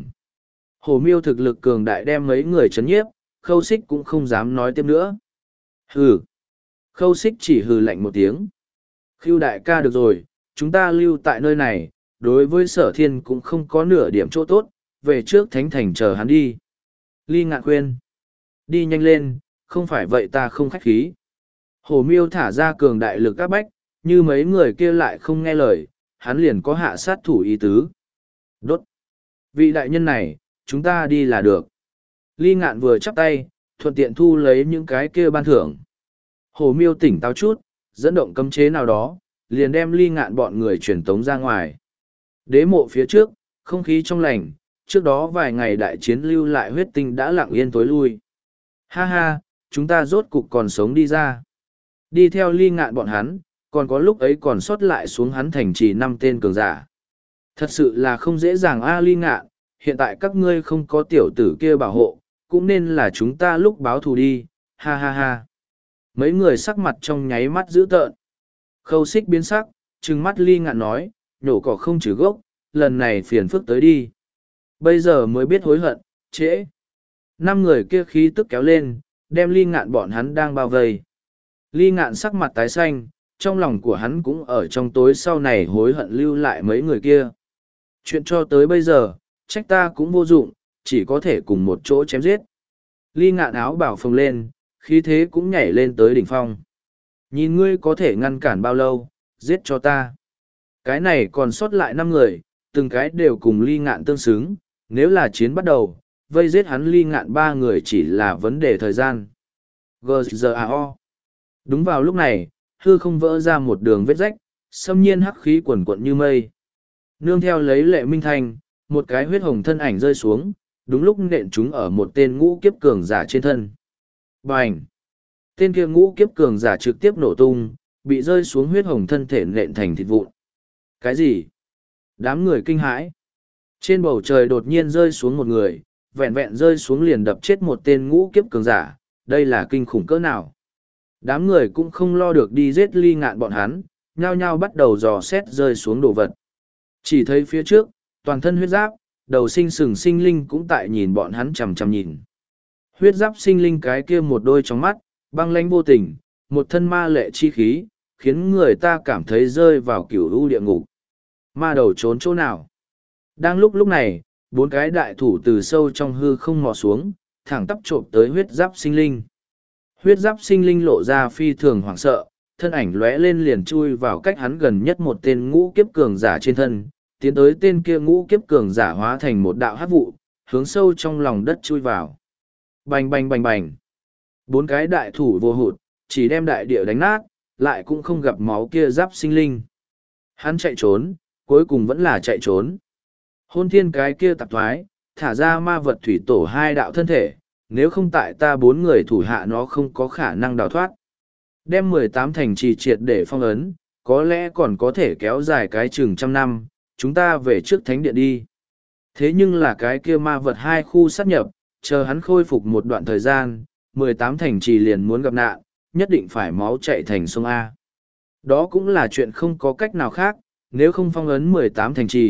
Hổ miêu thực lực cường đại đem mấy người chấn nhiếp, khâu xích cũng không dám nói tiếp nữa. Hừ. Khâu xích chỉ hừ lạnh một tiếng. Khưu đại ca được rồi, chúng ta lưu tại nơi này, đối với sở thiên cũng không có nửa điểm chỗ tốt, về trước thánh thành chờ hắn đi. Ly ngạn khuyên. Đi nhanh lên, không phải vậy ta không khách khí. Hổ miêu thả ra cường đại lực các bách, như mấy người kia lại không nghe lời, hắn liền có hạ sát thủ ý tứ. Đốt. Vị đại nhân này, chúng ta đi là được. Ly ngạn vừa chắp tay, thuận tiện thu lấy những cái kia ban thưởng. Hổ miêu tỉnh táo chút, dẫn động cấm chế nào đó, liền đem ly ngạn bọn người truyền tống ra ngoài. Đế mộ phía trước, không khí trong lành, trước đó vài ngày đại chiến lưu lại huyết tinh đã lặng yên tối lui. Ha ha, chúng ta rốt cục còn sống đi ra. Đi theo ly ngạn bọn hắn, còn có lúc ấy còn sót lại xuống hắn thành trì năm tên cường giả. Thật sự là không dễ dàng a ly ngạn, hiện tại các ngươi không có tiểu tử kia bảo hộ, cũng nên là chúng ta lúc báo thù đi, ha ha ha. Mấy người sắc mặt trong nháy mắt dữ tợn. Khâu xích biến sắc, trừng mắt ly ngạn nói, nhổ cỏ không trừ gốc, lần này phiền phức tới đi. Bây giờ mới biết hối hận, trễ. Năm người kia khí tức kéo lên, đem ly ngạn bọn hắn đang bao vây. Ly ngạn sắc mặt tái xanh, trong lòng của hắn cũng ở trong tối sau này hối hận lưu lại mấy người kia. Chuyện cho tới bây giờ, trách ta cũng vô dụng, chỉ có thể cùng một chỗ chém giết. Ly ngạn áo bảo phồng lên, khí thế cũng nhảy lên tới đỉnh phong. Nhìn ngươi có thể ngăn cản bao lâu, giết cho ta. Cái này còn sót lại năm người, từng cái đều cùng ly ngạn tương xứng, nếu là chiến bắt đầu, vây giết hắn ly ngạn ba người chỉ là vấn đề thời gian. giê giê a o. Đúng vào lúc này, hư không vỡ ra một đường vết rách, xâm nhiên hắc khí quần quận như mây. Nương theo lấy lệ minh thanh, một cái huyết hồng thân ảnh rơi xuống, đúng lúc nện chúng ở một tên ngũ kiếp cường giả trên thân. Bành! Tên kia ngũ kiếp cường giả trực tiếp nổ tung, bị rơi xuống huyết hồng thân thể nện thành thịt vụn. Cái gì? Đám người kinh hãi. Trên bầu trời đột nhiên rơi xuống một người, vẹn vẹn rơi xuống liền đập chết một tên ngũ kiếp cường giả, đây là kinh khủng cỡ nào. Đám người cũng không lo được đi giết ly ngạn bọn hắn, nhao nhao bắt đầu dò xét rơi xuống đồ vật. Chỉ thấy phía trước, toàn thân huyết giáp, đầu sinh sừng sinh linh cũng tại nhìn bọn hắn chằm chằm nhìn. Huyết giáp sinh linh cái kia một đôi trong mắt, băng lãnh vô tình, một thân ma lệ chi khí, khiến người ta cảm thấy rơi vào cửu u địa ngục. Ma đầu trốn chỗ nào? Đang lúc lúc này, bốn cái đại thủ từ sâu trong hư không mò xuống, thẳng tắp trộm tới huyết giáp sinh linh. Huyết giáp sinh linh lộ ra phi thường hoảng sợ, thân ảnh lóe lên liền chui vào cách hắn gần nhất một tên ngũ kiếp cường giả trên thân, tiến tới tên kia ngũ kiếp cường giả hóa thành một đạo hắc vụ, hướng sâu trong lòng đất chui vào. Bành bành bành bành. Bốn cái đại thủ vô hụt, chỉ đem đại địa đánh nát, lại cũng không gặp máu kia giáp sinh linh. Hắn chạy trốn, cuối cùng vẫn là chạy trốn. Hôn thiên cái kia tạp thoái, thả ra ma vật thủy tổ hai đạo thân thể, nếu không tại ta bốn người thủ hạ nó không có khả năng đào thoát. Đem mười tám thành trì triệt để phong ấn, có lẽ còn có thể kéo dài cái chừng trăm năm, chúng ta về trước thánh điện đi. Thế nhưng là cái kia ma vật hai khu sát nhập, chờ hắn khôi phục một đoạn thời gian, mười tám thành trì liền muốn gặp nạn, nhất định phải máu chạy thành sông A. Đó cũng là chuyện không có cách nào khác, nếu không phong ấn mười tám thành trì,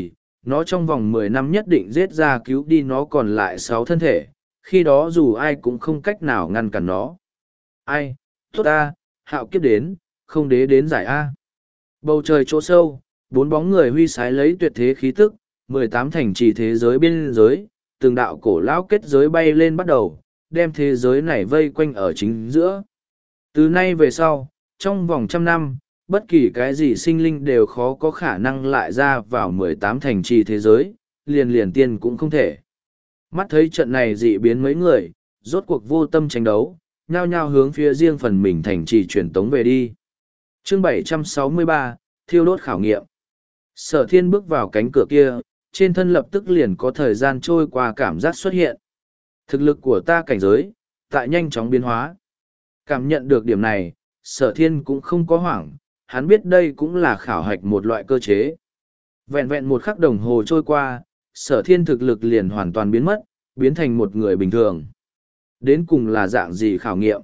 nó trong vòng mười năm nhất định giết ra cứu đi nó còn lại sáu thân thể, khi đó dù ai cũng không cách nào ngăn cản nó. Ai, tốt ta, hạo kiếp đến, không đế đến giải A. Bầu trời chỗ sâu, bốn bóng người huy sái lấy tuyệt thế khí tức, mười tám thành trì thế giới biên giới, từng đạo cổ lão kết giới bay lên bắt đầu, đem thế giới này vây quanh ở chính giữa. Từ nay về sau, trong vòng trăm năm, bất kỳ cái gì sinh linh đều khó có khả năng lại ra vào mười tám thành trì thế giới, liền liền tiên cũng không thể. Mắt thấy trận này dị biến mấy người, rốt cuộc vô tâm tranh đấu, nhao nhao hướng phía riêng phần mình thành trì truyền tống về đi. Chương bảy trăm sáu mươi ba, thiêu đốt khảo nghiệm. Sở thiên bước vào cánh cửa kia, trên thân lập tức liền có thời gian trôi qua cảm giác xuất hiện. Thực lực của ta cảnh giới, tại nhanh chóng biến hóa. Cảm nhận được điểm này, sở thiên cũng không có hoảng, hắn biết đây cũng là khảo hạch một loại cơ chế. Vẹn vẹn một khắc đồng hồ trôi qua, sở thiên thực lực liền hoàn toàn biến mất, biến thành một người bình thường. Đến cùng là dạng gì khảo nghiệm?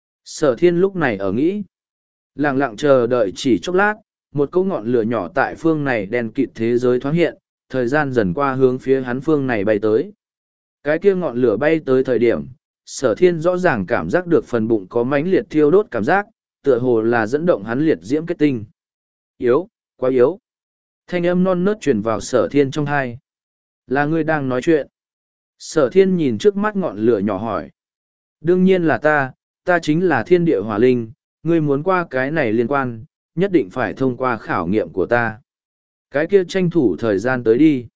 Sở thiên lúc này ở nghĩ. Lặng lặng chờ đợi chỉ chốc lát, một cỗ ngọn lửa nhỏ tại phương này đen kịt thế giới thoáng hiện, thời gian dần qua hướng phía hắn phương này bay tới. Cái kia ngọn lửa bay tới thời điểm, sở thiên rõ ràng cảm giác được phần bụng có mãnh liệt thiêu đốt cảm giác, tựa hồ là dẫn động hắn liệt diễm kết tinh. Yếu, quá yếu. Thanh âm non nớt truyền vào sở thiên trong hai. Là ngươi đang nói chuyện. Sở thiên nhìn trước mắt ngọn lửa nhỏ hỏi. Đương nhiên là ta, ta chính là thiên địa hỏa linh, ngươi muốn qua cái này liên quan, nhất định phải thông qua khảo nghiệm của ta. Cái kia tranh thủ thời gian tới đi.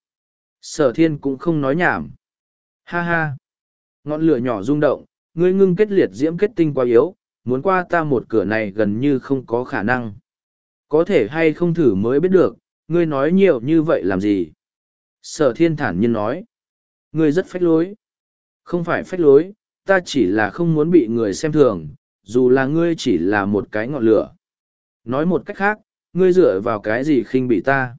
Sở thiên cũng không nói nhảm. Ha ha. Ngọn lửa nhỏ rung động, ngươi ngưng kết liệt diễm kết tinh quá yếu, muốn qua ta một cửa này gần như không có khả năng. Có thể hay không thử mới biết được, ngươi nói nhiều như vậy làm gì? Sở thiên thản nhiên nói. Ngươi rất phách lối. Không phải phách lối, ta chỉ là không muốn bị người xem thường, dù là ngươi chỉ là một cái ngọn lửa. Nói một cách khác, ngươi dựa vào cái gì khinh bị ta?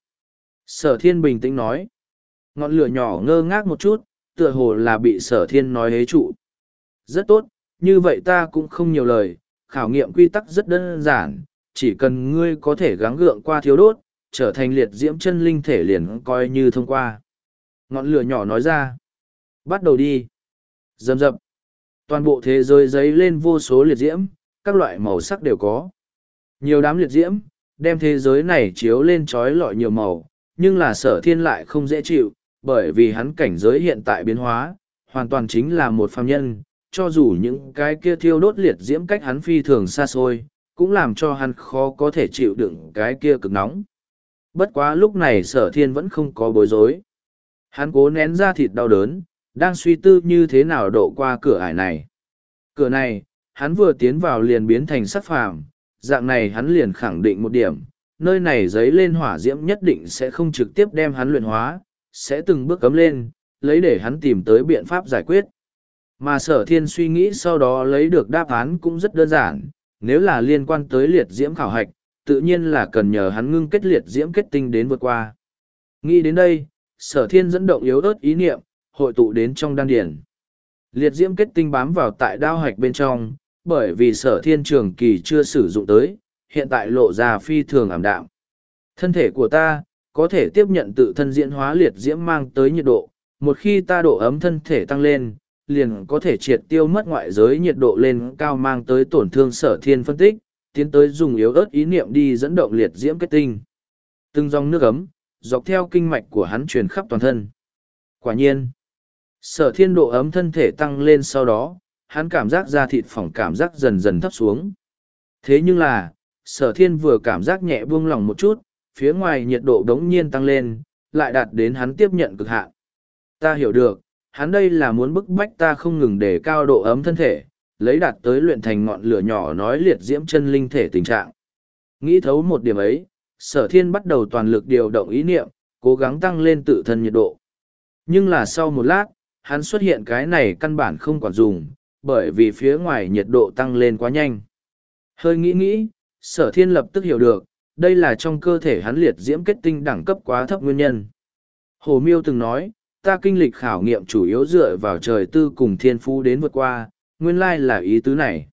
Sở thiên bình tĩnh nói. Ngọn lửa nhỏ ngơ ngác một chút, tựa hồ là bị sở thiên nói hế trụ. Rất tốt, như vậy ta cũng không nhiều lời, khảo nghiệm quy tắc rất đơn giản, chỉ cần ngươi có thể gắng gượng qua thiếu đốt, trở thành liệt diễm chân linh thể liền coi như thông qua. Ngọn lửa nhỏ nói ra. Bắt đầu đi. Dầm dập. Toàn bộ thế giới giấy lên vô số liệt diễm, các loại màu sắc đều có. Nhiều đám liệt diễm, đem thế giới này chiếu lên trói lọi nhiều màu, nhưng là sở thiên lại không dễ chịu, bởi vì hắn cảnh giới hiện tại biến hóa, hoàn toàn chính là một phàm nhân, cho dù những cái kia thiêu đốt liệt diễm cách hắn phi thường xa xôi, cũng làm cho hắn khó có thể chịu đựng cái kia cực nóng. Bất quá lúc này sở thiên vẫn không có bối rối. Hắn cố nén ra thịt đau đớn, đang suy tư như thế nào độ qua cửa ải này. Cửa này, hắn vừa tiến vào liền biến thành sắc phàm, dạng này hắn liền khẳng định một điểm, nơi này giấy lên hỏa diễm nhất định sẽ không trực tiếp đem hắn luyện hóa, sẽ từng bước cấm lên, lấy để hắn tìm tới biện pháp giải quyết. Mà sở thiên suy nghĩ sau đó lấy được đáp án cũng rất đơn giản, nếu là liên quan tới liệt diễm khảo hạch, tự nhiên là cần nhờ hắn ngưng kết liệt diễm kết tinh đến vượt qua. Nghĩ đến đây, sở thiên dẫn động yếu ớt ý niệm, hội tụ đến trong đan điển. Liệt diễm kết tinh bám vào tại đao hạch bên trong, bởi vì sở thiên trường kỳ chưa sử dụng tới, hiện tại lộ ra phi thường ảm đạm. Thân thể của ta, có thể tiếp nhận tự thân diễn hóa liệt diễm mang tới nhiệt độ, một khi ta độ ấm thân thể tăng lên, liền có thể triệt tiêu mất ngoại giới nhiệt độ lên cao mang tới tổn thương. Sở thiên phân tích, tiến tới dùng yếu ớt ý niệm đi dẫn động liệt diễm kết tinh. Từng dòng nước ấm, dọc theo kinh mạch của hắn truyền khắp toàn thân. Quả nhiên, sở thiên độ ấm thân thể tăng lên sau đó, hắn cảm giác da thịt phỏng cảm giác dần dần thấp xuống. Thế nhưng là, sở thiên vừa cảm giác nhẹ buông lỏng một chút, phía ngoài nhiệt độ đống nhiên tăng lên, lại đạt đến hắn tiếp nhận cực hạn. Ta hiểu được, hắn đây là muốn bức bách ta không ngừng để cao độ ấm thân thể, lấy đạt tới luyện thành ngọn lửa nhỏ nói liệt diễm chân linh thể tình trạng. Nghĩ thấu một điểm ấy, sở thiên bắt đầu toàn lực điều động ý niệm, cố gắng tăng lên tự thân nhiệt độ. Nhưng là sau một lát, hắn xuất hiện cái này căn bản không còn dùng, bởi vì phía ngoài nhiệt độ tăng lên quá nhanh. Hơi nghĩ nghĩ, sở thiên lập tức hiểu được, đây là trong cơ thể hắn liệt diễm kết tinh đẳng cấp quá thấp nguyên nhân. Hồ Miêu từng nói, ta kinh lịch khảo nghiệm chủ yếu dựa vào trời tư cùng thiên phú đến vượt qua, nguyên lai là ý tứ này.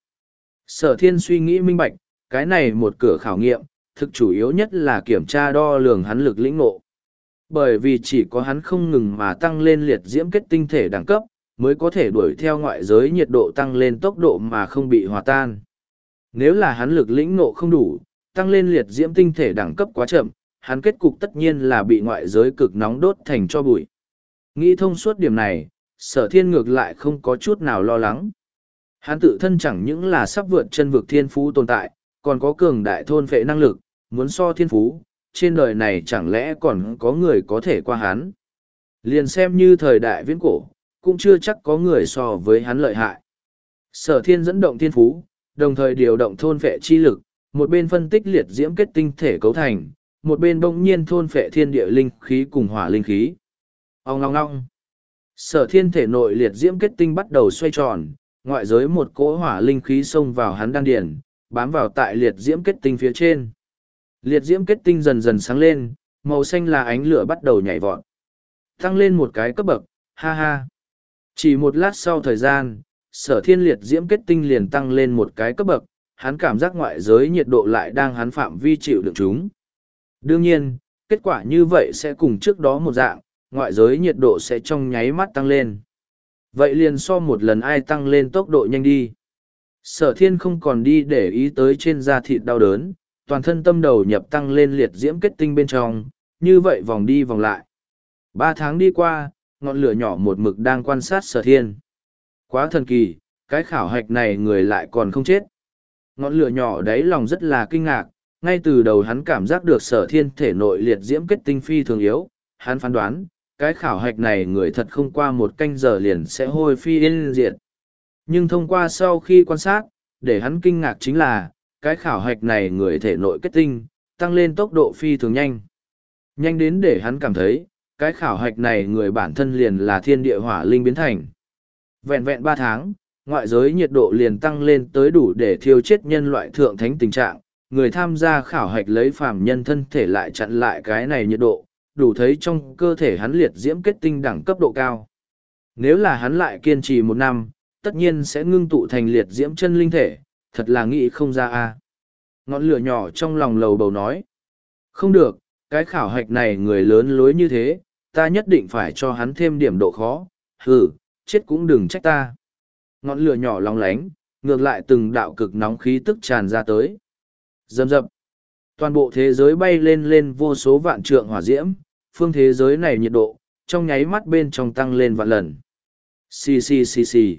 Sở thiên suy nghĩ minh bạch, cái này một cửa khảo nghiệm, thực chủ yếu nhất là kiểm tra đo lường hắn lực lĩnh ngộ. Bởi vì chỉ có hắn không ngừng mà tăng lên liệt diễm kết tinh thể đẳng cấp, mới có thể đuổi theo ngoại giới nhiệt độ tăng lên tốc độ mà không bị hòa tan. Nếu là hắn lực lĩnh nộ không đủ, tăng lên liệt diễm tinh thể đẳng cấp quá chậm, hắn kết cục tất nhiên là bị ngoại giới cực nóng đốt thành cho bụi. Nghĩ thông suốt điểm này, Sở Thiên ngược lại không có chút nào lo lắng. Hắn tự thân chẳng những là sắp vượt chân vực thiên phú tồn tại, còn có cường đại thôn phệ năng lực, muốn so thiên phú, trên đời này chẳng lẽ còn có người có thể qua hắn. Liền xem như thời đại viễn cổ, cũng chưa chắc có người so với hắn lợi hại. Sở Thiên dẫn động thiên phú, đồng thời điều động thôn phệ chi lực, một bên phân tích liệt diễm kết tinh thể cấu thành, một bên bỗng nhiên thôn phệ thiên địa linh khí cùng hỏa linh khí. Ông ngong ngong. Sở Thiên thể nội liệt diễm kết tinh bắt đầu xoay tròn, ngoại giới một cỗ hỏa linh khí xông vào hắn đan điền, bám vào tại liệt diễm kết tinh phía trên. Liệt diễm kết tinh dần dần sáng lên, màu xanh là ánh lửa bắt đầu nhảy vọt. Tăng lên một cái cấp bậc, ha ha. Chỉ một lát sau thời gian, Sở Thiên liệt diễm kết tinh liền tăng lên một cái cấp bậc, hắn cảm giác ngoại giới nhiệt độ lại đang hắn phạm vi chịu đựng chúng. Đương nhiên, kết quả như vậy sẽ cùng trước đó một dạng, ngoại giới nhiệt độ sẽ trong nháy mắt tăng lên. Vậy liền so một lần ai tăng lên tốc độ nhanh đi. Sở Thiên không còn đi để ý tới trên da thịt đau đớn, toàn thân tâm đầu nhập tăng lên liệt diễm kết tinh bên trong, như vậy vòng đi vòng lại. Ba tháng đi qua, ngọn lửa nhỏ một mực đang quan sát Sở Thiên. Quá thần kỳ, cái khảo hạch này người lại còn không chết. Ngọn lửa nhỏ đáy lòng rất là kinh ngạc, ngay từ đầu hắn cảm giác được Sở Thiên thể nội liệt diễm kết tinh phi thường yếu, hắn phán đoán, cái khảo hạch này người thật không qua một canh giờ liền sẽ hôi phi yên diệt. Nhưng thông qua sau khi quan sát, để hắn kinh ngạc chính là, cái khảo hạch này người thể nội kết tinh, tăng lên tốc độ phi thường nhanh. Nhanh đến để hắn cảm thấy, cái khảo hạch này người bản thân liền là thiên địa hỏa linh biến thành. Vẹn vẹn ba tháng, ngoại giới nhiệt độ liền tăng lên tới đủ để thiêu chết nhân loại thượng thánh tình trạng, người tham gia khảo hạch lấy phàm nhân thân thể lại chặn lại cái này nhiệt độ, đủ thấy trong cơ thể hắn liệt diễm kết tinh đẳng cấp độ cao. Nếu là hắn lại kiên trì một năm, tất nhiên sẽ ngưng tụ thành liệt diễm chân linh thể, thật là nghĩ không ra a. Ngọn lửa nhỏ trong lòng lầu bầu nói. Không được, cái khảo hạch này người lớn lối như thế, ta nhất định phải cho hắn thêm điểm độ khó, hừ, chết cũng đừng trách ta. Ngọn lửa nhỏ lóng lánh, ngược lại từng đạo cực nóng khí tức tràn ra tới. Dầm dập. Toàn bộ thế giới bay lên lên vô số vạn trượng hỏa diễm, phương thế giới này nhiệt độ, trong nháy mắt bên trong tăng lên vạn lần. Xì xì xì xì.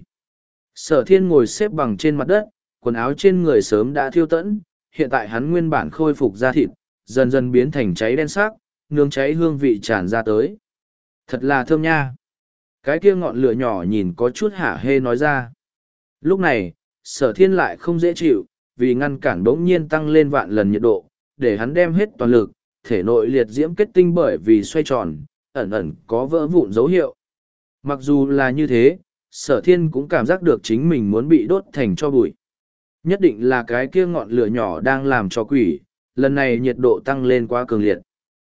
Sở Thiên ngồi xếp bằng trên mặt đất, quần áo trên người sớm đã thiêu tẫn, hiện tại hắn nguyên bản khôi phục da thịt, dần dần biến thành cháy đen sắc, nướng cháy hương vị tràn ra tới. Thật là thơm nha. Cái kia ngọn lửa nhỏ nhìn có chút hả hê nói ra. Lúc này, Sở Thiên lại không dễ chịu, vì ngăn cản bỗng nhiên tăng lên vạn lần nhiệt độ, để hắn đem hết toàn lực, thể nội liệt diễm kết tinh bởi vì xoay tròn, ẩn ẩn có vỡ vụn dấu hiệu. Mặc dù là như thế, Sở Thiên cũng cảm giác được chính mình muốn bị đốt thành tro bụi. Nhất định là cái kia ngọn lửa nhỏ đang làm cho quỷ, lần này nhiệt độ tăng lên quá cường liệt.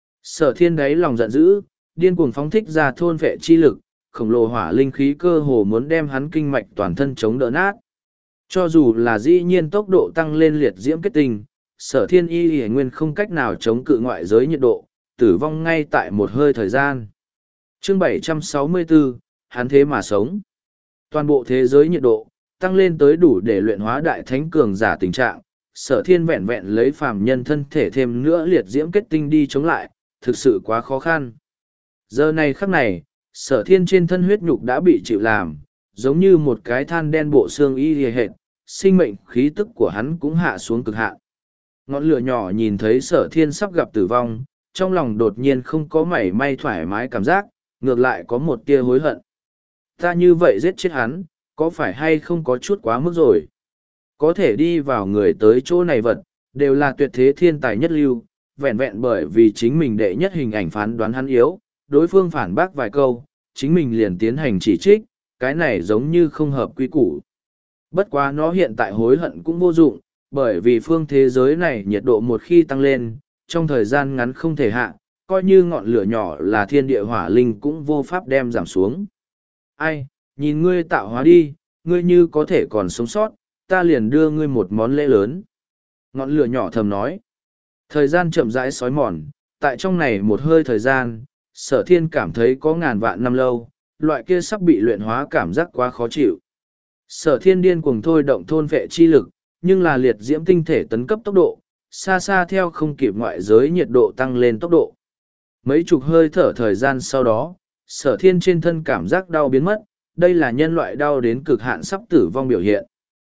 Sở Thiên đáy lòng giận dữ, điên cuồng phóng thích ra thôn vệ chi lực, khổng lồ hỏa linh khí cơ hồ muốn đem hắn kinh mạch toàn thân chống đỡ nát. Cho dù là dĩ nhiên tốc độ tăng lên liệt diễm kết tinh, Sở Thiên y y nguyên không cách nào chống cự ngoại giới nhiệt độ, tử vong ngay tại một hơi thời gian. Chương bảy trăm sáu mươi bốn, hắn thế mà sống. Toàn bộ thế giới nhiệt độ tăng lên tới đủ để luyện hóa đại thánh cường giả tình trạng, Sở Thiên vẹn vẹn lấy phàm nhân thân thể thêm nữa liệt diễm kết tinh đi chống lại, thực sự quá khó khăn. Giờ này khắc này, Sở Thiên trên thân huyết nhục đã bị chịu làm, giống như một cái than đen bộ xương y hề hệt, sinh mệnh khí tức của hắn cũng hạ xuống cực hạn. Ngọn lửa nhỏ nhìn thấy Sở Thiên sắp gặp tử vong, trong lòng đột nhiên không có mảy may thoải mái cảm giác, ngược lại có một tia hối hận. Ta như vậy giết chết hắn, có phải hay không có chút quá mức rồi? Có thể đi vào người tới chỗ này vật, đều là tuyệt thế thiên tài nhất lưu, vẹn vẹn bởi vì chính mình đệ nhất hình ảnh phán đoán hắn yếu, đối phương phản bác vài câu, chính mình liền tiến hành chỉ trích, cái này giống như không hợp quy củ. Bất quá nó hiện tại hối hận cũng vô dụng, bởi vì phương thế giới này nhiệt độ một khi tăng lên, trong thời gian ngắn không thể hạ, coi như ngọn lửa nhỏ là thiên địa hỏa linh cũng vô pháp đem giảm xuống. Ai, nhìn ngươi tạo hóa đi, ngươi như có thể còn sống sót, ta liền đưa ngươi một món lễ lớn. Ngọn lửa nhỏ thầm nói. Thời gian chậm rãi sói mòn, tại trong này một hơi thời gian, Sở thiên cảm thấy có ngàn vạn năm lâu, loại kia sắp bị luyện hóa cảm giác quá khó chịu. Sở thiên điên cuồng thôi động thôn vệ chi lực, nhưng là liệt diễm tinh thể tấn cấp tốc độ, xa xa theo không kịp ngoại giới nhiệt độ tăng lên tốc độ. Mấy chục hơi thở thời gian sau đó, sở thiên trên thân cảm giác đau biến mất, đây là nhân loại đau đến cực hạn sắp tử vong biểu hiện.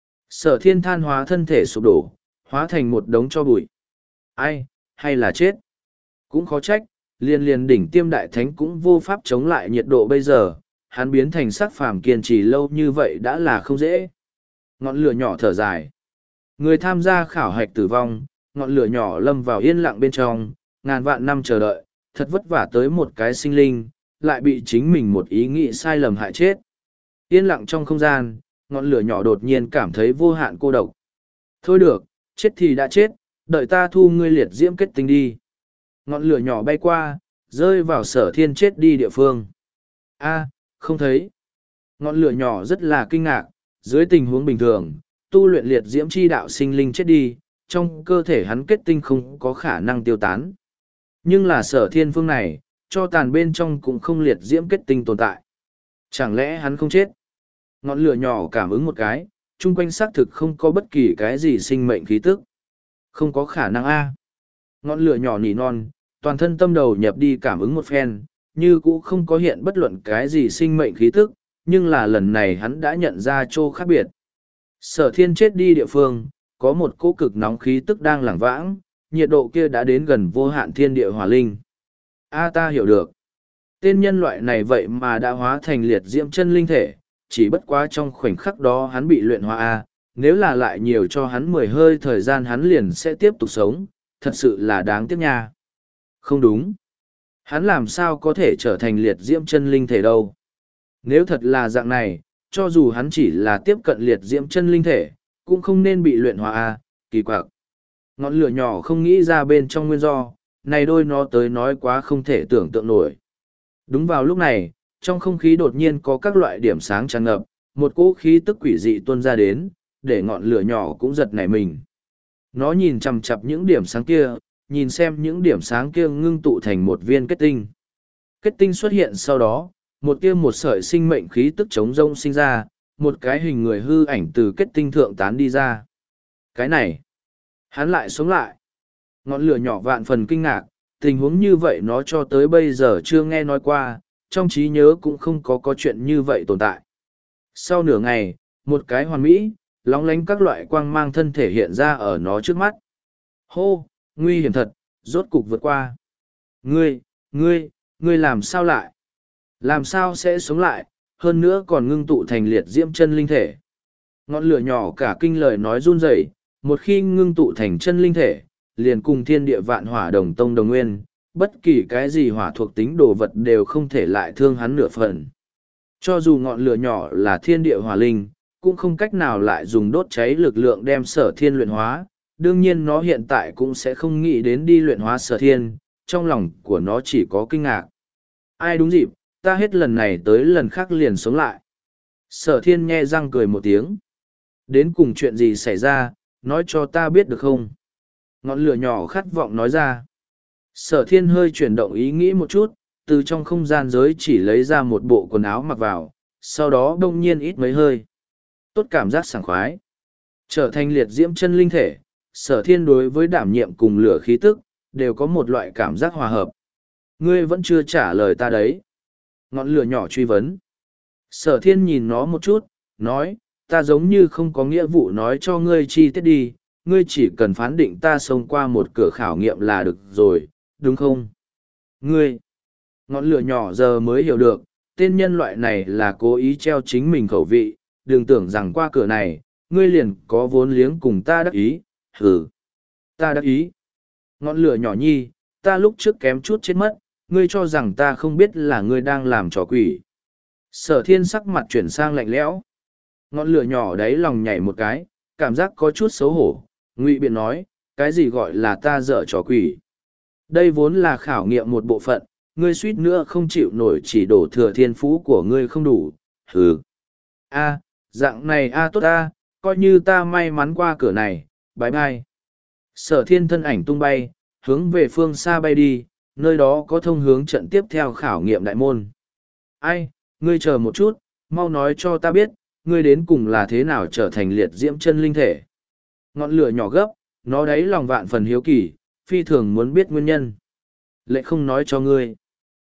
Sở thiên than hóa thân thể sụp đổ, hóa thành một đống tro bụi. Ai, hay là chết? Cũng khó trách, liền liền đỉnh tiêm đại thánh cũng vô pháp chống lại nhiệt độ bây giờ, hắn biến thành sắc phàm kiên trì lâu như vậy đã là không dễ. Ngọn lửa nhỏ thở dài. Người tham gia khảo hạch tử vong, ngọn lửa nhỏ lâm vào yên lặng bên trong, ngàn vạn năm chờ đợi, thật vất vả tới một cái sinh linh, lại bị chính mình một ý nghĩ sai lầm hại chết. Yên lặng trong không gian, ngọn lửa nhỏ đột nhiên cảm thấy vô hạn cô độc. Thôi được, chết thì đã chết, đợi ta thu ngươi liệt diễm kết tinh đi. Ngọn lửa nhỏ bay qua, rơi vào sở thiên chết đi địa phương. A, không thấy. Ngọn lửa nhỏ rất là kinh ngạc, dưới tình huống bình thường, tu luyện liệt diễm chi đạo sinh linh chết đi, trong cơ thể hắn kết tinh không có khả năng tiêu tán. Nhưng là sở thiên phương này, cho tàn bên trong cũng không liệt diễm kết tinh tồn tại. Chẳng lẽ hắn không chết? Ngọn lửa nhỏ cảm ứng một cái, chung quanh xác thực không có bất kỳ cái gì sinh mệnh khí tức. Không có khả năng A. Ngọn lửa nhỏ nỉ non, toàn thân tâm đầu nhập đi cảm ứng một phen, như cũ không có hiện bất luận cái gì sinh mệnh khí tức, nhưng là lần này hắn đã nhận ra chỗ khác biệt. Sở thiên chết đi địa phương, có một cỗ cực nóng khí tức đang lảng vãng, nhiệt độ kia đã đến gần vô hạn thiên địa hỏa linh. A ta hiểu được. Tên nhân loại này vậy mà đã hóa thành liệt diễm chân linh thể, chỉ bất quá trong khoảnh khắc đó hắn bị luyện hóa A, nếu là lại nhiều cho hắn mười hơi thời gian hắn liền sẽ tiếp tục sống, thật sự là đáng tiếc nha. Không đúng. Hắn làm sao có thể trở thành liệt diễm chân linh thể đâu. Nếu thật là dạng này, cho dù hắn chỉ là tiếp cận liệt diễm chân linh thể, cũng không nên bị luyện hóa A, kỳ quặc. Ngọn lửa nhỏ không nghĩ ra bên trong nguyên do, này đôi nó tới nói quá không thể tưởng tượng nổi. Đúng vào lúc này, trong không khí đột nhiên có các loại điểm sáng tràn ngập, một cỗ khí tức quỷ dị tuôn ra đến, để ngọn lửa nhỏ cũng giật nảy mình. Nó nhìn chằm chằm những điểm sáng kia, nhìn xem những điểm sáng kia ngưng tụ thành một viên kết tinh. Kết tinh xuất hiện sau đó, một kia một sợi sinh mệnh khí tức chống rông sinh ra, một cái hình người hư ảnh từ kết tinh thượng tán đi ra. Cái này, hắn lại sống lại. Ngọn lửa nhỏ vạn phần kinh ngạc, tình huống như vậy nó cho tới bây giờ chưa nghe nói qua, trong trí nhớ cũng không có có chuyện như vậy tồn tại. Sau nửa ngày, một cái hoàn mỹ, lóng lánh các loại quang mang thân thể hiện ra ở nó trước mắt. Hô, nguy hiểm thật, rốt cục vượt qua. Ngươi, ngươi, ngươi làm sao lại? Làm sao sẽ sống lại, hơn nữa còn ngưng tụ thành liệt diễm chân linh thể. Ngọn lửa nhỏ cả kinh lời nói run rẩy, một khi ngưng tụ thành chân linh thể, liền cùng thiên địa vạn hỏa đồng tông đồng nguyên, bất kỳ cái gì hỏa thuộc tính đồ vật đều không thể lại thương hắn nửa phần. Cho dù ngọn lửa nhỏ là thiên địa hỏa linh, cũng không cách nào lại dùng đốt cháy lực lượng đem sở thiên luyện hóa, đương nhiên nó hiện tại cũng sẽ không nghĩ đến đi luyện hóa sở thiên, trong lòng của nó chỉ có kinh ngạc. Ai đúng dịp, ta hết lần này tới lần khác liền sống lại. Sở thiên nhe răng cười một tiếng. Đến cùng chuyện gì xảy ra, nói cho ta biết được không? Ngọn lửa nhỏ khát vọng nói ra. Sở thiên hơi chuyển động ý nghĩ một chút, từ trong không gian giới chỉ lấy ra một bộ quần áo mặc vào, sau đó đông nhiên ít mấy hơi. Tốt cảm giác sảng khoái. Trở thành liệt diễm chân linh thể, sở thiên đối với đảm nhiệm cùng lửa khí tức, đều có một loại cảm giác hòa hợp. Ngươi vẫn chưa trả lời ta đấy. Ngọn lửa nhỏ truy vấn. Sở thiên nhìn nó một chút, nói, ta giống như không có nghĩa vụ nói cho ngươi chi tiết đi, ngươi chỉ cần phán định ta xông qua một cửa khảo nghiệm là được rồi, đúng không? Ngươi, ngọn lửa nhỏ giờ mới hiểu được, tên nhân loại này là cố ý treo chính mình khẩu vị, đừng tưởng rằng qua cửa này, ngươi liền có vốn liếng cùng ta đắc ý, hừ, ta đắc ý. Ngọn lửa nhỏ nhi, ta lúc trước kém chút chết mất, ngươi cho rằng ta không biết là ngươi đang làm trò quỷ. Sở thiên sắc mặt chuyển sang lạnh lẽo. Ngọn lửa nhỏ đấy lòng nhảy một cái, cảm giác có chút xấu hổ, ngụy biện nói, cái gì gọi là ta dở trò quỷ. Đây vốn là khảo nghiệm một bộ phận, ngươi suýt nữa không chịu nổi chỉ đổ thừa thiên phú của ngươi không đủ, hừ. A, dạng này a tốt a, coi như ta may mắn qua cửa này, bye bye. Sở thiên thân ảnh tung bay, hướng về phương xa bay đi, nơi đó có thông hướng trận tiếp theo khảo nghiệm đại môn. Ai, ngươi chờ một chút, mau nói cho ta biết, ngươi đến cùng là thế nào trở thành liệt diễm chân linh thể. Ngọn lửa nhỏ gấp, nó đáy lòng vạn phần hiếu kỳ, phi thường muốn biết nguyên nhân. Lệ không nói cho ngươi.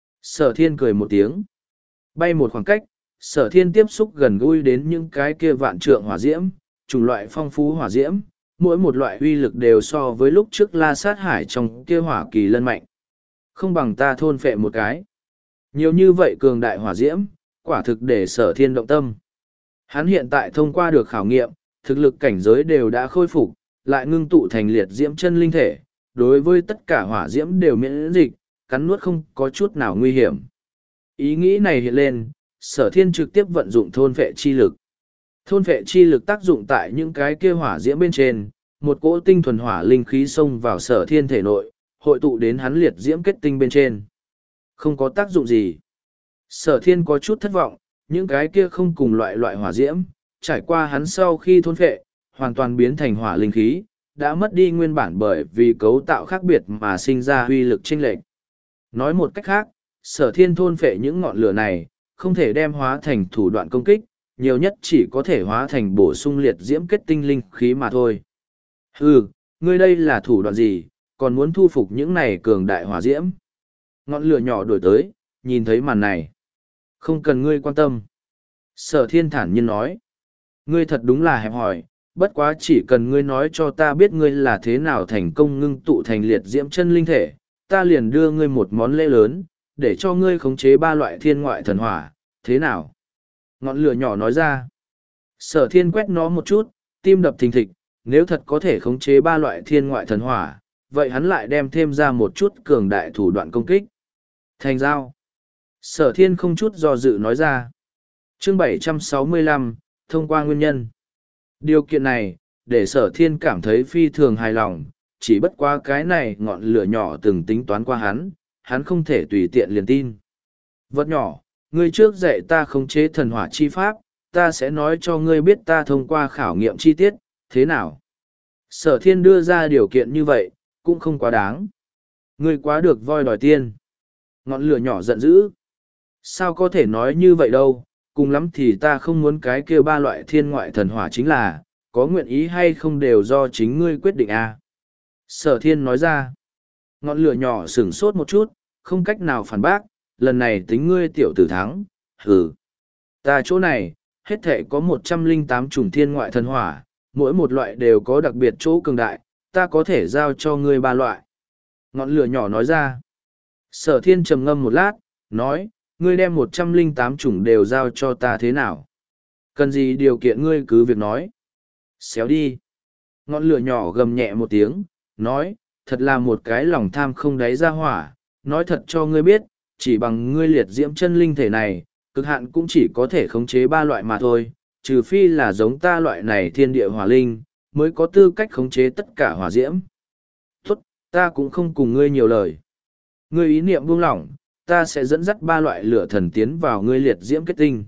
Sở thiên cười một tiếng. Bay một khoảng cách, sở thiên tiếp xúc gần gũi đến những cái kia vạn trượng hỏa diễm, chủng loại phong phú hỏa diễm, mỗi một loại uy lực đều so với lúc trước la sát hải trong kia hỏa kỳ lân mạnh. Không bằng ta thôn phệ một cái. Nhiều như vậy cường đại hỏa diễm, quả thực để sở thiên động tâm. Hắn hiện tại thông qua được khảo nghiệm, thực lực cảnh giới đều đã khôi phục, lại ngưng tụ thành liệt diễm chân linh thể, đối với tất cả hỏa diễm đều miễn dịch, cắn nuốt không có chút nào nguy hiểm. Ý nghĩ này hiện lên, sở thiên trực tiếp vận dụng thôn vệ chi lực. Thôn vệ chi lực tác dụng tại những cái kia hỏa diễm bên trên, một cỗ tinh thuần hỏa linh khí xông vào sở thiên thể nội, hội tụ đến hắn liệt diễm kết tinh bên trên. Không có tác dụng gì. Sở thiên có chút thất vọng, những cái kia không cùng loại loại hỏa diễm, trải qua hắn sau khi thôn vệ, hoàn toàn biến thành hỏa linh khí, đã mất đi nguyên bản bởi vì cấu tạo khác biệt mà sinh ra uy lực chênh lệch. Nói một cách khác, sở thiên thôn phệ những ngọn lửa này, không thể đem hóa thành thủ đoạn công kích, nhiều nhất chỉ có thể hóa thành bổ sung liệt diễm kết tinh linh khí mà thôi. Hừ, ngươi đây là thủ đoạn gì, còn muốn thu phục những này cường đại hỏa diễm? Ngọn lửa nhỏ đổi tới, nhìn thấy màn này. Không cần ngươi quan tâm. Sở thiên thản nhiên nói. Ngươi thật đúng là hẹp hòi, bất quá chỉ cần ngươi nói cho ta biết ngươi là thế nào thành công ngưng tụ thành liệt diễm chân linh thể, ta liền đưa ngươi một món lễ lớn, để cho ngươi khống chế ba loại thiên ngoại thần hỏa, thế nào? Ngọn lửa nhỏ nói ra. Sở thiên quét nó một chút, tim đập thình thịch, nếu thật có thể khống chế ba loại thiên ngoại thần hỏa, vậy hắn lại đem thêm ra một chút cường đại thủ đoạn công kích. Thành giao. Sở thiên không chút do dự nói ra. Chương bảy trăm sáu mươi lăm, thông qua nguyên nhân. Điều kiện này, để sở thiên cảm thấy phi thường hài lòng, chỉ bất qua cái này ngọn lửa nhỏ từng tính toán qua hắn, hắn không thể tùy tiện liền tin. Vật nhỏ, ngươi trước dạy ta khống chế thần hỏa chi pháp, ta sẽ nói cho ngươi biết ta thông qua khảo nghiệm chi tiết, thế nào? Sở thiên đưa ra điều kiện như vậy, cũng không quá đáng. Ngươi quá được voi đòi tiên. Ngọn lửa nhỏ giận dữ. Sao có thể nói như vậy đâu, cùng lắm thì ta không muốn cái kia ba loại thiên ngoại thần hỏa chính là, có nguyện ý hay không đều do chính ngươi quyết định à. Sở thiên nói ra. Ngọn lửa nhỏ sửng sốt một chút, không cách nào phản bác, lần này tính ngươi tiểu tử thắng, hừ. Ta chỗ này, hết thể có một trăm lẻ tám chủng thiên ngoại thần hỏa, mỗi một loại đều có đặc biệt chỗ cường đại, ta có thể giao cho ngươi ba loại. Ngọn lửa nhỏ nói ra. Sở thiên trầm ngâm một lát, nói, ngươi đem một trăm lẻ tám chủng đều giao cho ta thế nào? Cần gì điều kiện ngươi cứ việc nói. Xéo đi. Ngọn lửa nhỏ gầm nhẹ một tiếng, nói, thật là một cái lòng tham không đáy ra hỏa, nói thật cho ngươi biết, chỉ bằng ngươi liệt diễm chân linh thể này, cực hạn cũng chỉ có thể khống chế ba loại mà thôi, trừ phi là giống ta loại này thiên địa hỏa linh, mới có tư cách khống chế tất cả hỏa diễm. Tốt, ta cũng không cùng ngươi nhiều lời. Ngươi ý niệm buông lỏng, ta sẽ dẫn dắt ba loại lửa thần tiến vào ngươi liệt diễm kết tinh.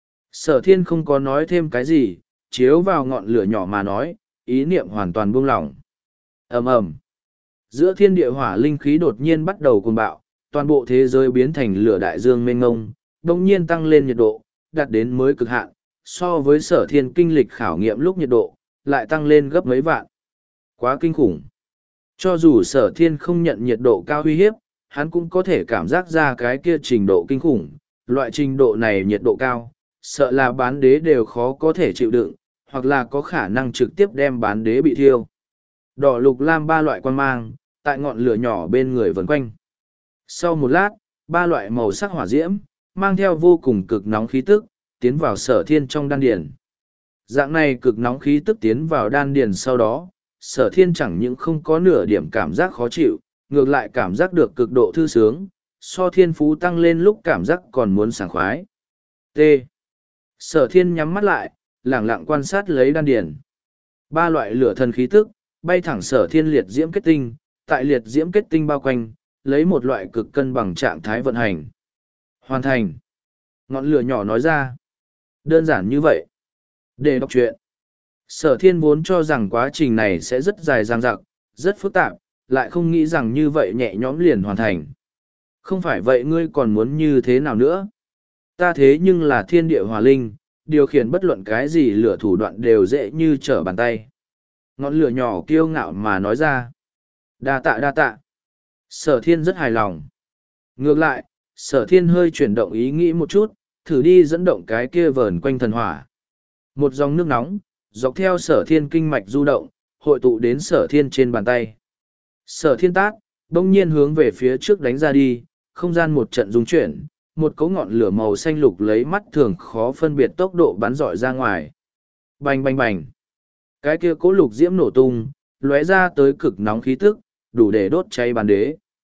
Sở thiên không có nói thêm cái gì, chiếu vào ngọn lửa nhỏ mà nói, ý niệm hoàn toàn buông lỏng. Ầm ầm. Giữa thiên địa hỏa linh khí đột nhiên bắt đầu cuồng bạo, toàn bộ thế giới biến thành lửa đại dương mênh ngông, đồng nhiên tăng lên nhiệt độ, đạt đến mới cực hạn, so với sở thiên kinh lịch khảo nghiệm lúc nhiệt độ, lại tăng lên gấp mấy vạn. Quá kinh khủng. Cho dù sở thiên không nhận nhiệt độ cao uy hiếp, hắn cũng có thể cảm giác ra cái kia trình độ kinh khủng, loại trình độ này nhiệt độ cao, sợ là bán đế đều khó có thể chịu đựng, hoặc là có khả năng trực tiếp đem bán đế bị thiêu. Đỏ lục lam ba loại quan mang, tại ngọn lửa nhỏ bên người vần quanh. Sau một lát, ba loại màu sắc hỏa diễm, mang theo vô cùng cực nóng khí tức, tiến vào sở thiên trong đan điền. Dạng này cực nóng khí tức tiến vào đan điền sau đó, sở thiên chẳng những không có nửa điểm cảm giác khó chịu, ngược lại cảm giác được cực độ thư sướng, so thiên phú tăng lên lúc cảm giác còn muốn sảng khoái. T. Sở thiên nhắm mắt lại, lẳng lặng quan sát lấy đan điền. Ba loại lửa thần khí tức, bay thẳng sở thiên liệt diễm kết tinh, tại liệt diễm kết tinh bao quanh, lấy một loại cực cân bằng trạng thái vận hành. Hoàn thành. Ngọn lửa nhỏ nói ra. Đơn giản như vậy. Để đọc truyện. Sở thiên vốn cho rằng quá trình này sẽ rất dài dằng dặc, rất phức tạp, lại không nghĩ rằng như vậy nhẹ nhõm liền hoàn thành. Không phải vậy ngươi còn muốn như thế nào nữa? Ta thế nhưng là thiên địa hòa linh, điều khiển bất luận cái gì lửa thủ đoạn đều dễ như trở bàn tay. Ngọn lửa nhỏ kiêu ngạo mà nói ra. Đa tạ đa tạ. Sở thiên rất hài lòng. Ngược lại, sở thiên hơi chuyển động ý nghĩ một chút, thử đi dẫn động cái kia vờn quanh thần hỏa. Một dòng nước nóng, dọc theo sở thiên kinh mạch du động, hội tụ đến sở thiên trên bàn tay. Sở thiên tát, bỗng nhiên hướng về phía trước đánh ra đi, không gian một trận rung chuyển, một cấu ngọn lửa màu xanh lục lấy mắt thường khó phân biệt tốc độ bắn rọi ra ngoài. Bành bành bành. Cái kia cố lục diễm nổ tung, lóe ra tới cực nóng khí tức, đủ để đốt cháy bàn đế.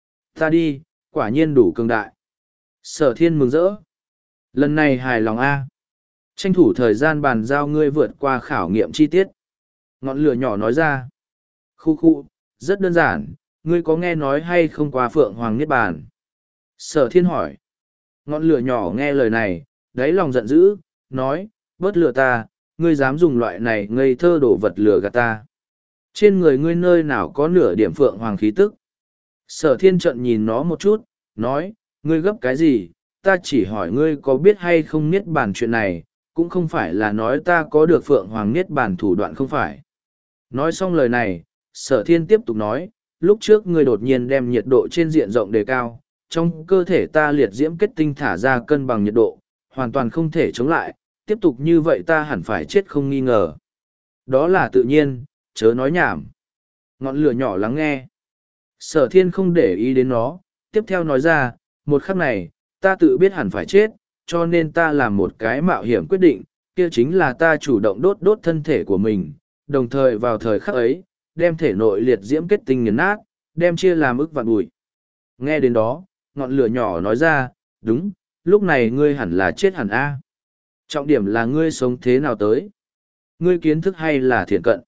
Ta đi, quả nhiên đủ cường đại. Sở thiên mừng rỡ. Lần này hài lòng A. Tranh thủ thời gian bàn giao ngươi vượt qua khảo nghiệm chi tiết. Ngọn lửa nhỏ nói ra. Khu khu, rất đơn giản, ngươi có nghe nói hay không qua Phượng Hoàng Niết Bàn? Sở thiên hỏi. Ngọn lửa nhỏ nghe lời này, đáy lòng giận dữ, nói, bớt lừa ta, ngươi dám dùng loại này ngây thơ đổ vật lừa gạt ta. Trên người ngươi nơi nào có nửa điểm Phượng Hoàng khí tức? Sở thiên trận nhìn nó một chút, nói, ngươi gấp cái gì, ta chỉ hỏi ngươi có biết hay không Niết Bàn chuyện này, cũng không phải là nói ta có được Phượng Hoàng Niết Bàn thủ đoạn không phải. Nói xong lời này, sở thiên tiếp tục nói, lúc trước ngươi đột nhiên đem nhiệt độ trên diện rộng đề cao, trong cơ thể ta liệt diễm kết tinh thả ra cân bằng nhiệt độ, hoàn toàn không thể chống lại, tiếp tục như vậy ta hẳn phải chết không nghi ngờ. Đó là tự nhiên, chớ nói nhảm. Ngọn lửa nhỏ lắng nghe. Sở thiên không để ý đến nó, tiếp theo nói ra, một khắc này, ta tự biết hẳn phải chết, cho nên ta làm một cái mạo hiểm quyết định, kia chính là ta chủ động đốt đốt thân thể của mình, đồng thời vào thời khắc ấy, đem thể nội liệt diễm kết tinh nghiền nát, đem chia làm ức vạn bụi. Nghe đến đó, ngọn lửa nhỏ nói ra, đúng, lúc này ngươi hẳn là chết hẳn a. Trọng điểm là ngươi sống thế nào tới? Ngươi kiến thức hay là thiện cận?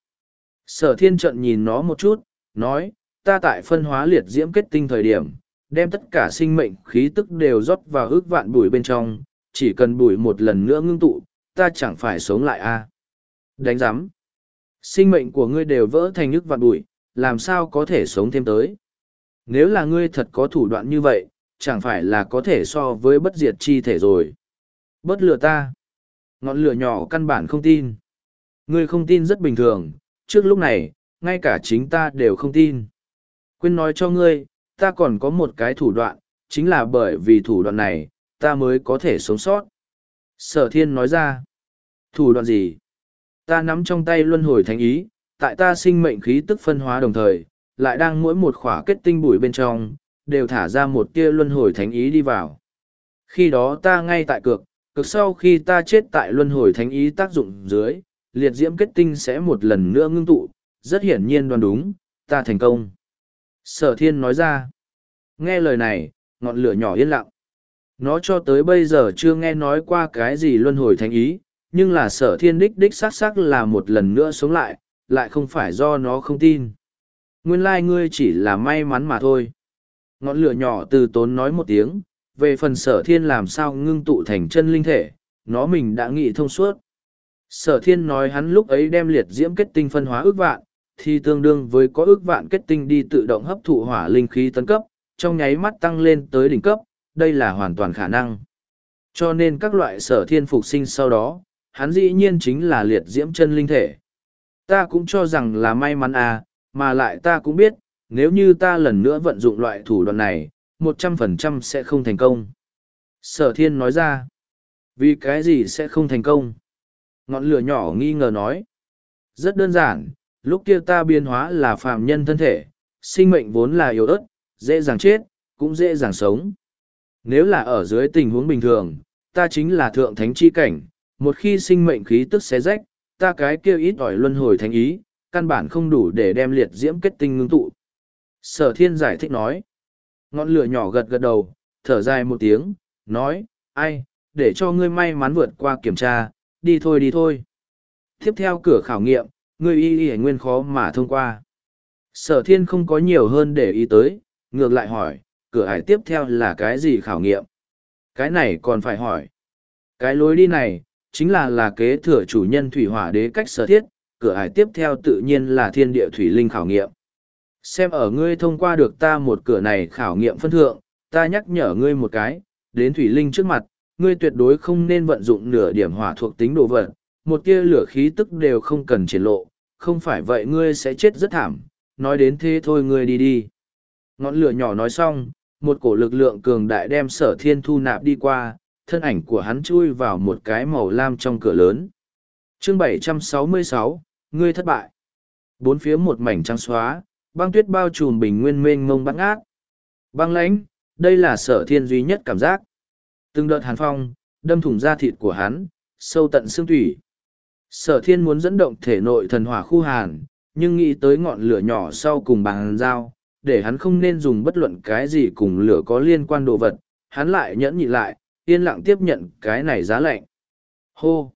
Sở thiên trận nhìn nó một chút, nói, ta tại phân hóa liệt diễm kết tinh thời điểm, đem tất cả sinh mệnh khí tức đều rót vào ước vạn bụi bên trong, chỉ cần bụi một lần nữa ngưng tụ, ta chẳng phải sống lại a. Đánh giám. Sinh mệnh của ngươi đều vỡ thành ước vạn bụi, làm sao có thể sống thêm tới? Nếu là ngươi thật có thủ đoạn như vậy, chẳng phải là có thể so với bất diệt chi thể rồi. Bất lừa ta. Ngọn lửa nhỏ căn bản không tin. Ngươi không tin rất bình thường, trước lúc này, ngay cả chính ta đều không tin. Quên nói cho ngươi, ta còn có một cái thủ đoạn, chính là bởi vì thủ đoạn này, ta mới có thể sống sót. Sở thiên nói ra. Thủ đoạn gì? Ta nắm trong tay luân hồi thánh ý, tại ta sinh mệnh khí tức phân hóa đồng thời, lại đang mỗi một khỏa kết tinh bụi bên trong, đều thả ra một tia luân hồi thánh ý đi vào. Khi đó ta ngay tại cực, cực sau khi ta chết tại luân hồi thánh ý tác dụng dưới, liệt diễm kết tinh sẽ một lần nữa ngưng tụ, rất hiển nhiên đoán đúng, ta thành công. Sở thiên nói ra. Nghe lời này, ngọn lửa nhỏ yên lặng. Nó cho tới bây giờ chưa nghe nói qua cái gì luân hồi thánh ý, nhưng là sở thiên đích đích xác xác là một lần nữa sống lại, lại không phải do nó không tin. Nguyên lai ngươi chỉ là may mắn mà thôi. Ngọn lửa nhỏ từ tốn nói một tiếng, về phần sở thiên làm sao ngưng tụ thành chân linh thể, nó mình đã nghĩ thông suốt. Sở thiên nói hắn lúc ấy đem liệt diễm kết tinh phân hóa ước vạn, thì tương đương với có ước vạn kết tinh đi tự động hấp thụ hỏa linh khí tấn cấp, trong nháy mắt tăng lên tới đỉnh cấp, đây là hoàn toàn khả năng. Cho nên các loại sở thiên phục sinh sau đó, hắn dĩ nhiên chính là liệt diễm chân linh thể. Ta cũng cho rằng là may mắn à, mà lại ta cũng biết, nếu như ta lần nữa vận dụng loại thủ đoạn này, một trăm phần trăm sẽ không thành công. Sở thiên nói ra, vì cái gì sẽ không thành công? Ngọn lửa nhỏ nghi ngờ nói, rất đơn giản, lúc kia ta biến hóa là phàm nhân thân thể, sinh mệnh vốn là yếu ớt, dễ dàng chết, cũng dễ dàng sống. Nếu là ở dưới tình huống bình thường, ta chính là thượng thánh chi cảnh, một khi sinh mệnh khí tức xé rách, ta cái kia ít ỏi luân hồi thánh ý, căn bản không đủ để đem liệt diễm kết tinh ngưng tụ. Sở thiên giải thích nói. Ngọn lửa nhỏ gật gật đầu, thở dài một tiếng, nói, ai, để cho ngươi may mắn vượt qua kiểm tra, đi thôi đi thôi. Tiếp theo cửa khảo nghiệm, ngươi y y nguyên khó mà thông qua. Sở thiên không có nhiều hơn để ý tới, ngược lại hỏi, cửa ải tiếp theo là cái gì khảo nghiệm? Cái này còn phải hỏi. Cái lối đi này, chính là là kế thừa chủ nhân thủy hỏa đế cách sở thiết, cửa ải tiếp theo tự nhiên là thiên địa thủy linh khảo nghiệm. Xem ở ngươi thông qua được ta một cửa này khảo nghiệm phân thượng, ta nhắc nhở ngươi một cái, đến thủy linh trước mặt, ngươi tuyệt đối không nên vận dụng nửa điểm hỏa thuộc tính đồ vật, một tia lửa khí tức đều không cần triển lộ, không phải vậy ngươi sẽ chết rất thảm, nói đến thế thôi ngươi đi đi. Ngọn lửa nhỏ nói xong, một cổ lực lượng cường đại đem sở thiên thu nạp đi qua, thân ảnh của hắn chui vào một cái màu lam trong cửa lớn. Chương bảy trăm sáu mươi sáu, ngươi thất bại. Bốn phía một mảnh trắng xóa, băng tuyết bao trùm bình nguyên mênh mông băng ác. Băng lãnh, đây là sở thiên duy nhất cảm giác. Từng đợt hàn phong, đâm thủng da thịt của hắn, sâu tận xương thủy. Sở thiên muốn dẫn động thể nội thần hỏa khu hàn, nhưng nghĩ tới ngọn lửa nhỏ sau cùng bàn dao, để hắn không nên dùng bất luận cái gì cùng lửa có liên quan đồ vật, hắn lại nhẫn nhịn lại, yên lặng tiếp nhận cái này giá lạnh. Hô!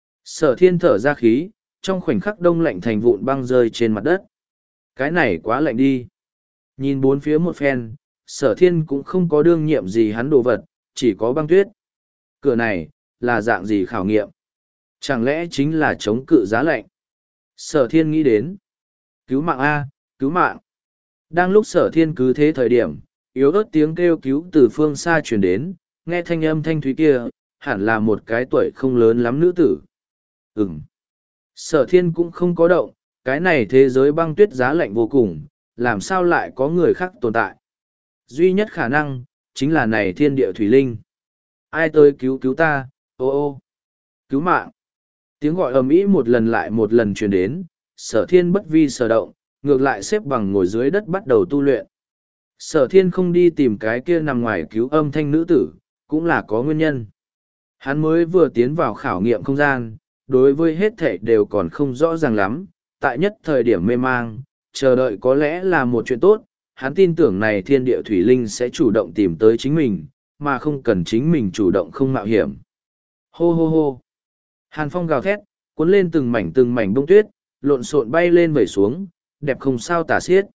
Sở thiên thở ra khí, trong khoảnh khắc đông lạnh thành vụn băng rơi trên mặt đất. Cái này quá lạnh đi. Nhìn bốn phía một phen, sở thiên cũng không có đương nhiệm gì hắn đồ vật, chỉ có băng tuyết. Cửa này, là dạng gì khảo nghiệm? Chẳng lẽ chính là chống cự giá lạnh? Sở thiên nghĩ đến. Cứu mạng A, cứu mạng. Đang lúc sở thiên cứ thế thời điểm, yếu ớt tiếng kêu cứu từ phương xa truyền đến, nghe thanh âm thanh thúy kia, hẳn là một cái tuổi không lớn lắm nữ tử. Ừm. Sở thiên cũng không có động, cái này thế giới băng tuyết giá lạnh vô cùng, làm sao lại có người khác tồn tại. Duy nhất khả năng, chính là này thiên địa thủy linh. Ai tới cứu cứu ta, ô ô, cứu mạng. Tiếng gọi ầm ĩ một lần lại một lần truyền đến, sở thiên bất vi sở động, ngược lại xếp bằng ngồi dưới đất bắt đầu tu luyện. Sở thiên không đi tìm cái kia nằm ngoài cứu âm thanh nữ tử, cũng là có nguyên nhân. Hắn mới vừa tiến vào khảo nghiệm không gian, đối với hết thảy đều còn không rõ ràng lắm, tại nhất thời điểm mê mang, chờ đợi có lẽ là một chuyện tốt, hắn tin tưởng này thiên địa thủy linh sẽ chủ động tìm tới chính mình, mà không cần chính mình chủ động không mạo hiểm. Hô hô hô! Hàn phong gào thét, cuốn lên từng mảnh từng mảnh bông tuyết, lộn xộn bay lên vẩy xuống, đẹp không sao tả xiết.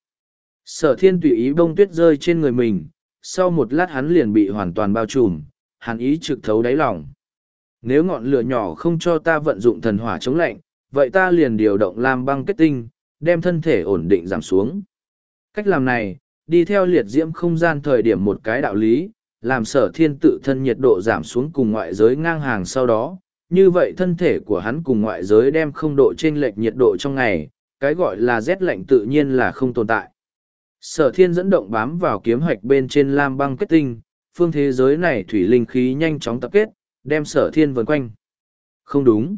Sở thiên tùy ý bông tuyết rơi trên người mình, sau một lát hắn liền bị hoàn toàn bao trùm, hàn ý trực thấu đáy lòng. Nếu ngọn lửa nhỏ không cho ta vận dụng thần hỏa chống lạnh, vậy ta liền điều động lam băng kết tinh, đem thân thể ổn định giảm xuống. Cách làm này, đi theo liệt diễm không gian thời điểm một cái đạo lý, làm sở thiên tự thân nhiệt độ giảm xuống cùng ngoại giới ngang hàng sau đó, như vậy thân thể của hắn cùng ngoại giới đem không độ chênh lệch nhiệt độ trong ngày, cái gọi là rét lạnh tự nhiên là không tồn tại. Sở thiên dẫn động bám vào kiếm hoạch bên trên lam băng kết tinh, phương thế giới này thủy linh khí nhanh chóng tập kết, đem sở thiên vần quanh. Không đúng.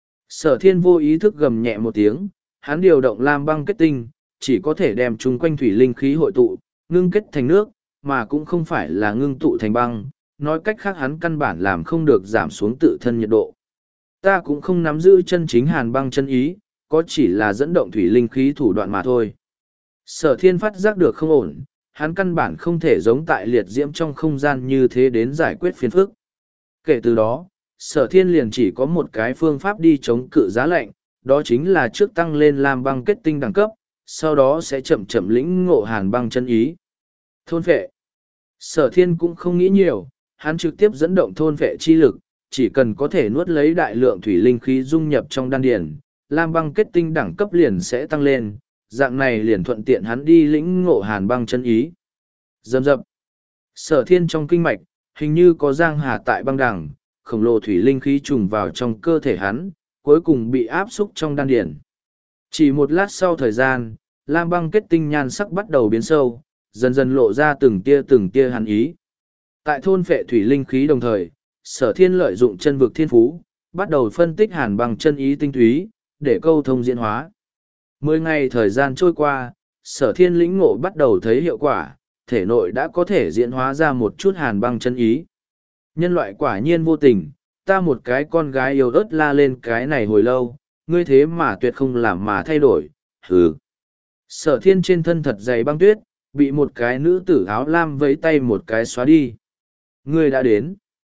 Sở thiên vô ý thức gầm nhẹ một tiếng, hắn điều động lam băng kết tinh, chỉ có thể đem chung quanh thủy linh khí hội tụ, ngưng kết thành nước, mà cũng không phải là ngưng tụ thành băng, nói cách khác hắn căn bản làm không được giảm xuống tự thân nhiệt độ. Ta cũng không nắm giữ chân chính hàn băng chân ý, có chỉ là dẫn động thủy linh khí thủ đoạn mà thôi. Sở thiên phát giác được không ổn, hắn căn bản không thể giống tại liệt diễm trong không gian như thế đến giải quyết phiền phức. Kể từ đó, sở thiên liền chỉ có một cái phương pháp đi chống cự giá lạnh, đó chính là trước tăng lên lam băng kết tinh đẳng cấp, sau đó sẽ chậm chậm lĩnh ngộ hàn băng chân ý. Thôn phệ. Sở thiên cũng không nghĩ nhiều, hắn trực tiếp dẫn động thôn phệ chi lực, chỉ cần có thể nuốt lấy đại lượng thủy linh khí dung nhập trong đan điển, lam băng kết tinh đẳng cấp liền sẽ tăng lên, dạng này liền thuận tiện hắn đi lĩnh ngộ hàn băng chân ý. Dầm dập. Sở thiên trong kinh mạch, hình như có giang hà tại băng đẳng, khổng lồ thủy linh khí trùng vào trong cơ thể hắn, cuối cùng bị áp xúc trong đan điển. Chỉ một lát sau thời gian, lam băng kết tinh nhan sắc bắt đầu biến sâu, dần dần lộ ra từng tia từng tia hàn ý. Tại thôn phệ thủy linh khí đồng thời, sở thiên lợi dụng chân vực thiên phú, bắt đầu phân tích hàn băng chân ý tinh túy, để câu thông diễn hóa. Mười ngày thời gian trôi qua, sở thiên lĩnh ngộ bắt đầu thấy hiệu quả, thể nội đã có thể diễn hóa ra một chút hàn băng chân ý. Nhân loại quả nhiên vô tình, ta một cái con gái yêu ớt la lên cái này hồi lâu, ngươi thế mà tuyệt không làm mà thay đổi, hừ. Sở thiên trên thân thật dày băng tuyết, bị một cái nữ tử áo lam vẫy tay một cái xóa đi. Ngươi đã đến.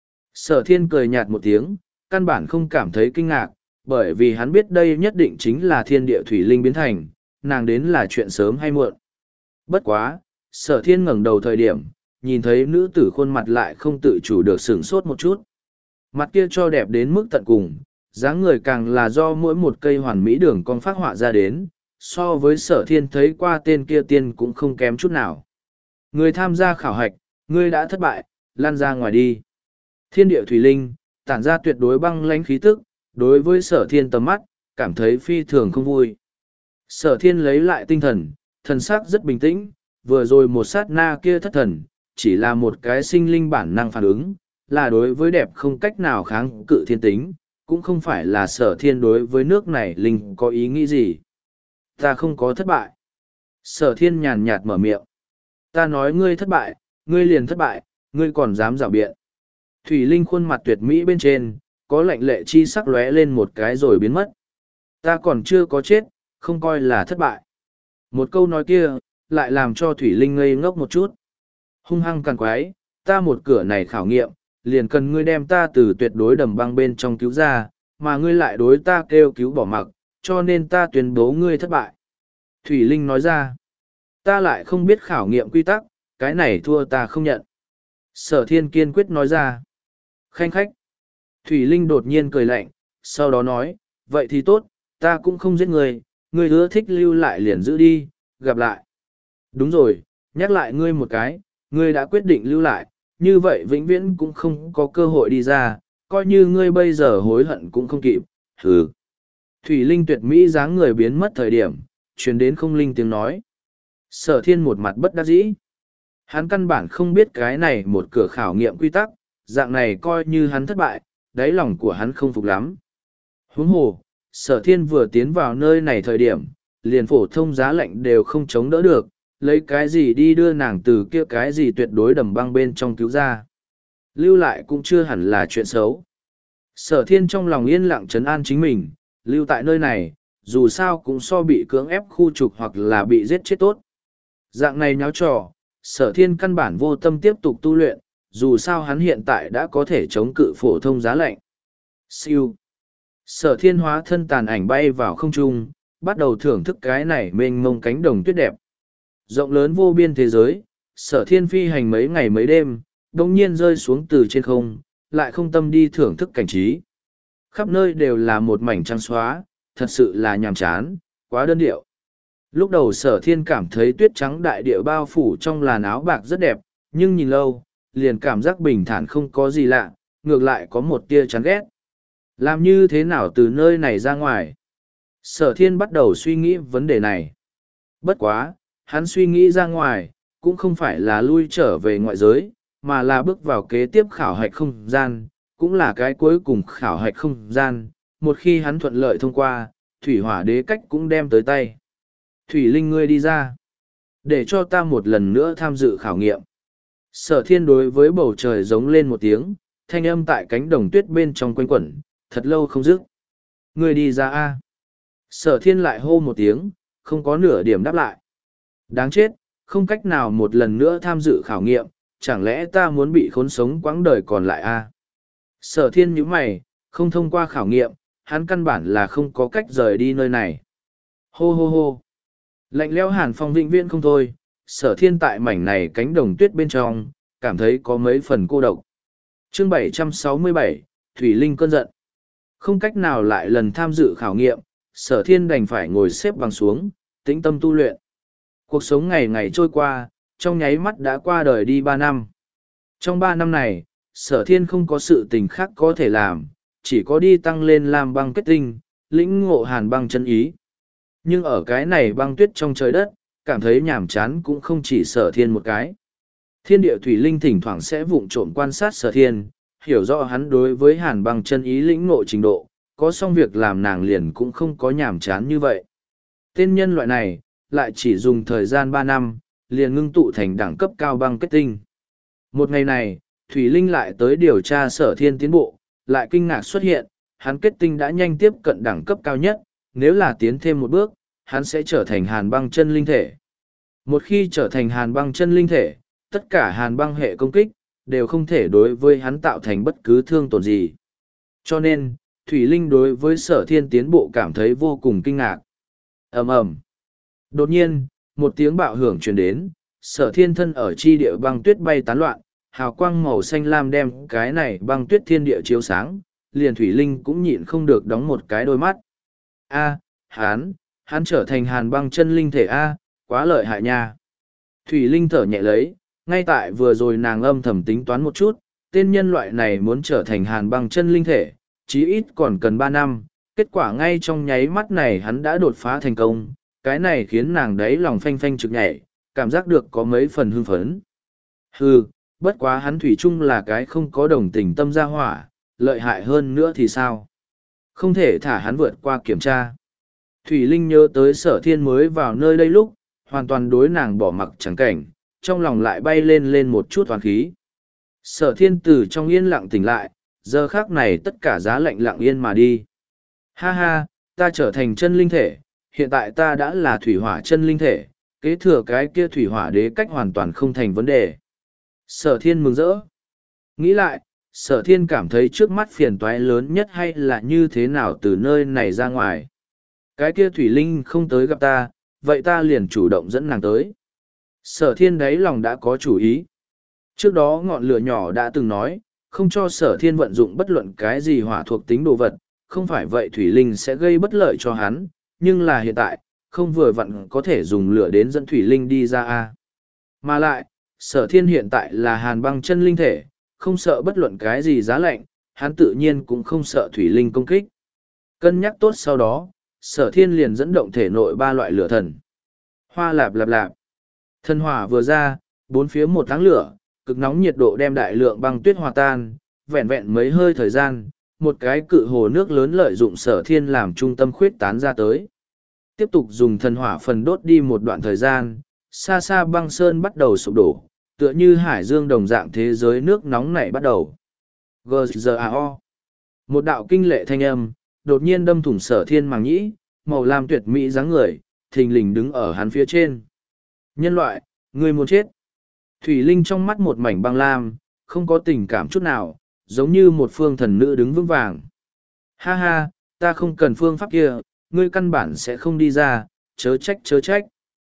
Sở thiên cười nhạt một tiếng, căn bản không cảm thấy kinh ngạc, bởi vì hắn biết đây nhất định chính là thiên địa thủy linh biến thành, nàng đến là chuyện sớm hay muộn. Bất quá, sở thiên ngẩng đầu thời điểm, nhìn thấy nữ tử khuôn mặt lại không tự chủ được sửng sốt một chút. Mặt kia cho đẹp đến mức tận cùng, dáng người càng là do mỗi một cây hoàn mỹ đường con phát họa ra đến, so với sở thiên thấy qua tên kia tiên cũng không kém chút nào. Người tham gia khảo hạch, Ngươi đã thất bại, lan ra ngoài đi. Thiên địa thủy linh, tản ra tuyệt đối băng lãnh khí tức, đối với sở thiên tầm mắt, cảm thấy phi thường không vui. Sở thiên lấy lại tinh thần, thần sắc rất bình tĩnh, vừa rồi một sát na kia thất thần, chỉ là một cái sinh linh bản năng phản ứng, là đối với đẹp không cách nào kháng cự thiên tính, cũng không phải là sở thiên đối với nước này linh có ý nghĩ gì. Ta không có thất bại. Sở thiên nhàn nhạt mở miệng. Ta nói ngươi thất bại, ngươi liền thất bại, ngươi còn dám rảo biện. Thủy Linh khuôn mặt tuyệt mỹ bên trên, có lạnh lệ chi sắc lóe lên một cái rồi biến mất. Ta còn chưa có chết, không coi là thất bại. Một câu nói kia, lại làm cho Thủy Linh ngây ngốc một chút. Hung hăng càng quái, ta một cửa này khảo nghiệm, liền cần ngươi đem ta từ tuyệt đối đầm băng bên trong cứu ra, mà ngươi lại đối ta kêu cứu bỏ mặc, cho nên ta tuyên bố ngươi thất bại. Thủy Linh nói ra, ta lại không biết khảo nghiệm quy tắc, cái này thua ta không nhận. Sở Thiên kiên quyết nói ra. Khanh khách. Thủy Linh đột nhiên cười lạnh, sau đó nói, vậy thì tốt, ta cũng không giết người, ngươi ưa thích lưu lại liền giữ đi, gặp lại. Đúng rồi, nhắc lại ngươi một cái, ngươi đã quyết định lưu lại, như vậy vĩnh viễn cũng không có cơ hội đi ra, coi như ngươi bây giờ hối hận cũng không kịp, hừ. Thủy Linh tuyệt mỹ dáng người biến mất thời điểm, truyền đến không linh tiếng nói. Sở Thiên một mặt bất đắc dĩ. Hắn căn bản không biết cái này một cửa khảo nghiệm quy tắc, dạng này coi như hắn thất bại, đáy lòng của hắn không phục lắm. Huống hồ, Sở Thiên vừa tiến vào nơi này thời điểm, liền phổ thông giá lạnh đều không chống đỡ được, lấy cái gì đi đưa nàng từ kia cái gì tuyệt đối đầm băng bên trong cứu ra. Lưu lại cũng chưa hẳn là chuyện xấu. Sở Thiên trong lòng yên lặng trấn an chính mình, lưu tại nơi này, dù sao cũng so bị cưỡng ép khu trục hoặc là bị giết chết tốt. Dạng này nháo trò, Sở Thiên căn bản vô tâm tiếp tục tu luyện, dù sao hắn hiện tại đã có thể chống cự phổ thông giá lạnh. Siêu. Sở Thiên hóa thân tàn ảnh bay vào không trung, bắt đầu thưởng thức cái này mênh mông cánh đồng tuyết đẹp. Rộng lớn vô biên thế giới, Sở Thiên phi hành mấy ngày mấy đêm, đồng nhiên rơi xuống từ trên không, lại không tâm đi thưởng thức cảnh trí. Khắp nơi đều là một mảnh trắng xóa, thật sự là nhàm chán, quá đơn điệu. Lúc đầu Sở Thiên cảm thấy tuyết trắng đại địa bao phủ trong làn áo bạc rất đẹp, nhưng nhìn lâu, liền cảm giác bình thản không có gì lạ, ngược lại có một tia chán ghét. Làm như thế nào từ nơi này ra ngoài? Sở Thiên bắt đầu suy nghĩ vấn đề này. Bất quá, hắn suy nghĩ ra ngoài, cũng không phải là lui trở về ngoại giới, mà là bước vào kế tiếp khảo hạch không gian, cũng là cái cuối cùng khảo hạch không gian. Một khi hắn thuận lợi thông qua, Thủy Hỏa Đế cách cũng đem tới tay. Thủy Linh ngươi đi ra, để cho ta một lần nữa tham dự khảo nghiệm. Sở Thiên đối với bầu trời giống lên một tiếng, thanh âm tại cánh đồng tuyết bên trong quanh quẩn, thật lâu không dứt. Ngươi đi ra a. Sở Thiên lại hô một tiếng, không có nửa điểm đáp lại. Đáng chết, không cách nào một lần nữa tham dự khảo nghiệm, chẳng lẽ ta muốn bị khốn sống quãng đời còn lại a? Sở Thiên nhíu mày, không thông qua khảo nghiệm, hắn căn bản là không có cách rời đi nơi này. Hô hô hô. Lạnh lẽo hàn phong vĩnh viễn không thôi, Sở Thiên tại mảnh này cánh đồng tuyết bên trong, cảm thấy có mấy phần cô độc. Chương bảy trăm sáu mươi bảy, Thủy Linh cơn giận. Không cách nào lại lần tham dự khảo nghiệm, Sở Thiên đành phải ngồi xếp bằng xuống, tĩnh tâm tu luyện. Cuộc sống ngày ngày trôi qua, trong nháy mắt đã qua đời đi ba năm. Trong ba năm này, Sở Thiên không có sự tình khác có thể làm, chỉ có đi tăng lên làm băng kết tinh, lĩnh ngộ hàn băng chân ý. Nhưng ở cái này băng tuyết trong trời đất, cảm thấy nhàm chán cũng không chỉ Sở Thiên một cái. Thiên địa thủy linh thỉnh thoảng sẽ vụng trộm quan sát Sở Thiên, hiểu rõ hắn đối với hàn băng chân ý lĩnh ngộ trình độ, có xong việc làm nàng liền cũng không có nhàm chán như vậy. Tên nhân loại này, lại chỉ dùng thời gian ba năm, liền ngưng tụ thành đẳng cấp cao băng kết tinh. Một ngày này, Thủy Linh lại tới điều tra Sở Thiên tiến bộ, lại kinh ngạc xuất hiện, hắn kết tinh đã nhanh tiếp cận đẳng cấp cao nhất, nếu là tiến thêm một bước, hắn sẽ trở thành hàn băng chân linh thể. Một khi trở thành hàn băng chân linh thể, tất cả hàn băng hệ công kích, đều không thể đối với hắn tạo thành bất cứ thương tổn gì. Cho nên, Thủy Linh đối với Sở Thiên tiến bộ cảm thấy vô cùng kinh ngạc. Ầm ầm. Đột nhiên, một tiếng bạo hưởng truyền đến, Sở Thiên thân ở chi địa băng tuyết bay tán loạn, hào quang màu xanh lam đem cái này băng tuyết thiên địa chiếu sáng, liền Thủy Linh cũng nhịn không được đóng một cái đôi mắt. A, hắn, hắn trở thành hàn băng chân linh thể A, quá lợi hại nha. Thủy Linh thở nhẹ lấy, Ngay tại vừa rồi nàng âm thầm tính toán một chút, tên nhân loại này muốn trở thành hàn băng chân linh thể, chí ít còn cần ba năm, kết quả ngay trong nháy mắt này hắn đã đột phá thành công, cái này khiến nàng đấy lòng phanh phanh trực nhảy, cảm giác được có mấy phần hưng phấn. Hừ, bất quá hắn thủy chung là cái không có đồng tình tâm gia hỏa, lợi hại hơn nữa thì sao? Không thể thả hắn vượt qua kiểm tra. Thủy Linh nhớ tới Sở Thiên mới vào nơi đây lúc, hoàn toàn đối nàng bỏ mặc chẳng cảnh, trong lòng lại bay lên lên một chút hoàn khí. Sở Thiên từ trong yên lặng tỉnh lại, giờ khác này tất cả giá lạnh lặng yên mà đi. Ha ha, ta trở thành chân linh thể, hiện tại ta đã là thủy hỏa chân linh thể, kế thừa cái kia thủy hỏa đế cách hoàn toàn không thành vấn đề. Sở Thiên mừng rỡ. Nghĩ lại, Sở Thiên cảm thấy trước mắt phiền toái lớn nhất hay là như thế nào từ nơi này ra ngoài. Cái kia thủy linh không tới gặp ta, vậy ta liền chủ động dẫn nàng tới. Sở Thiên đáy lòng đã có chủ ý. Trước đó ngọn lửa nhỏ đã từng nói, không cho Sở Thiên vận dụng bất luận cái gì hỏa thuộc tính đồ vật, không phải vậy thủy linh sẽ gây bất lợi cho hắn, nhưng là hiện tại, không vừa vặn có thể dùng lửa đến dẫn thủy linh đi ra a. Mà lại, Sở Thiên hiện tại là hàn băng chân linh thể, không sợ bất luận cái gì giá lạnh, hắn tự nhiên cũng không sợ thủy linh công kích. Cân nhắc tốt sau đó, Sở Thiên liền dẫn động thể nội ba loại lửa thần. Hoa lạp lạp lạp. Thần hỏa vừa ra, bốn phía một tháng lửa, cực nóng nhiệt độ đem đại lượng băng tuyết hòa tan, vẹn vẹn mấy hơi thời gian, một cái cự hồ nước lớn lợi dụng Sở Thiên làm trung tâm khuyết tán ra tới. Tiếp tục dùng thần hỏa phần đốt đi một đoạn thời gian, xa xa băng sơn bắt đầu sụp đổ, tựa như hải dương đồng dạng thế giới nước nóng này bắt đầu. giê giê a o. Một đạo kinh lệ thanh âm, đột nhiên đâm thủng Sở Thiên màng nhĩ, màu lam tuyệt mỹ dáng người, thình lình đứng ở hắn phía trên. Nhân loại, ngươi muốn chết. Thủy Linh trong mắt một mảnh băng lam, không có tình cảm chút nào, giống như một phương thần nữ đứng vững vàng. Ha ha, ta không cần phương pháp kia, ngươi căn bản sẽ không đi ra, chớ trách chớ trách.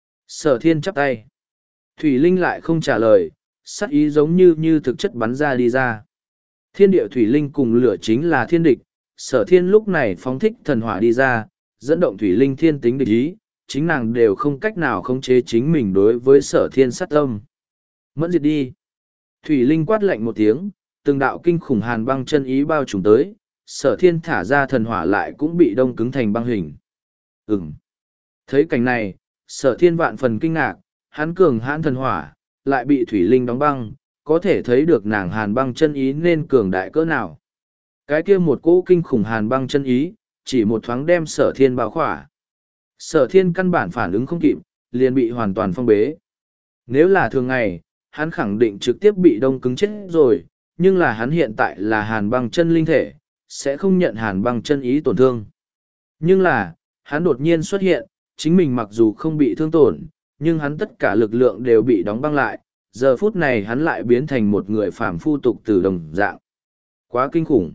Sở Thiên chắp tay. Thủy Linh lại không trả lời, sắc ý giống như như thực chất bắn ra đi ra. Thiên địa Thủy Linh cùng lửa chính là thiên địch, Sở Thiên lúc này phóng thích thần hỏa đi ra, dẫn động Thủy Linh thiên tính địch ý, chính nàng đều không cách nào khống chế chính mình đối với Sở Thiên sát tâm. Mẫn diệt đi. Thủy Linh quát lạnh một tiếng, từng đạo kinh khủng hàn băng chân ý bao trùm tới, Sở Thiên thả ra thần hỏa lại cũng bị đông cứng thành băng hình. Ừm. Thấy cảnh này, Sở Thiên vạn phần kinh ngạc, hắn cường hãn thần hỏa, lại bị Thủy Linh đóng băng, có thể thấy được nàng hàn băng chân ý nên cường đại cỡ nào. Cái kia một cỗ kinh khủng hàn băng chân ý, chỉ một thoáng đem Sở Thiên bao khỏa. Sở Thiên căn bản phản ứng không kịp, liền bị hoàn toàn phong bế. Nếu là thường ngày, hắn khẳng định trực tiếp bị đông cứng chết rồi, nhưng là hắn hiện tại là hàn băng chân linh thể, sẽ không nhận hàn băng chân ý tổn thương. Nhưng là, hắn đột nhiên xuất hiện, chính mình mặc dù không bị thương tổn, nhưng hắn tất cả lực lượng đều bị đóng băng lại, giờ phút này hắn lại biến thành một người phàm phu tục từ đồng dạng. Quá kinh khủng.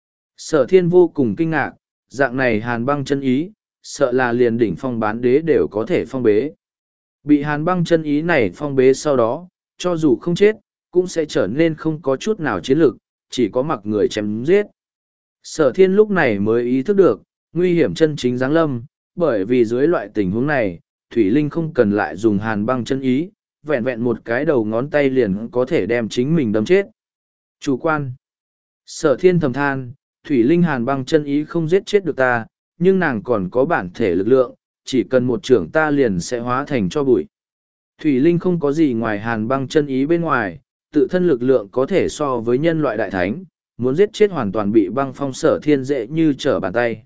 Sở Thiên vô cùng kinh ngạc, dạng này hàn băng chân ý, sợ là liền đỉnh phong bán đế đều có thể phong bế. Bị hàn băng chân ý này phong bế sau đó, cho dù không chết, cũng sẽ trở nên không có chút nào chiến lực, chỉ có mặc người chém giết. Sở Thiên lúc này mới ý thức được, nguy hiểm chân chính giáng lâm, bởi vì dưới loại tình huống này, Thủy Linh không cần lại dùng hàn băng chân ý, vẹn vẹn một cái đầu ngón tay liền có thể đem chính mình đâm chết. Chủ quan. Sở Thiên thầm than, Thủy Linh hàn băng chân ý không giết chết được ta, nhưng nàng còn có bản thể lực lượng, chỉ cần một trưởng ta liền sẽ hóa thành cho bụi. Thủy Linh không có gì ngoài hàn băng chân ý bên ngoài, tự thân lực lượng có thể so với nhân loại đại thánh, muốn giết chết hoàn toàn bị băng phong Sở Thiên dễ như trở bàn tay.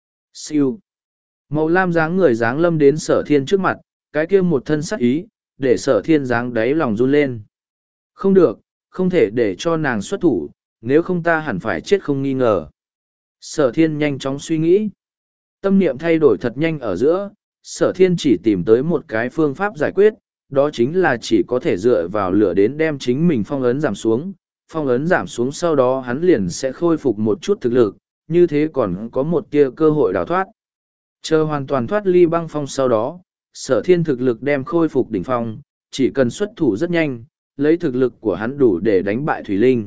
Siêu. Màu lam dáng người dáng lâm đến Sở Thiên trước mặt, cái kia một thân sắc ý, để Sở Thiên dáng đáy lòng run lên. Không được, không thể để cho nàng xuất thủ, nếu không ta hẳn phải chết không nghi ngờ. Sở Thiên nhanh chóng suy nghĩ. Tâm niệm thay đổi thật nhanh ở giữa, Sở Thiên chỉ tìm tới một cái phương pháp giải quyết, đó chính là chỉ có thể dựa vào lửa đến đem chính mình phong ấn giảm xuống. Phong ấn giảm xuống sau đó hắn liền sẽ khôi phục một chút thực lực, như thế còn có một tia cơ hội đào thoát. Chờ hoàn toàn thoát ly băng phong sau đó, Sở Thiên thực lực đem khôi phục đỉnh phong, chỉ cần xuất thủ rất nhanh, lấy thực lực của hắn đủ để đánh bại Thủy Linh.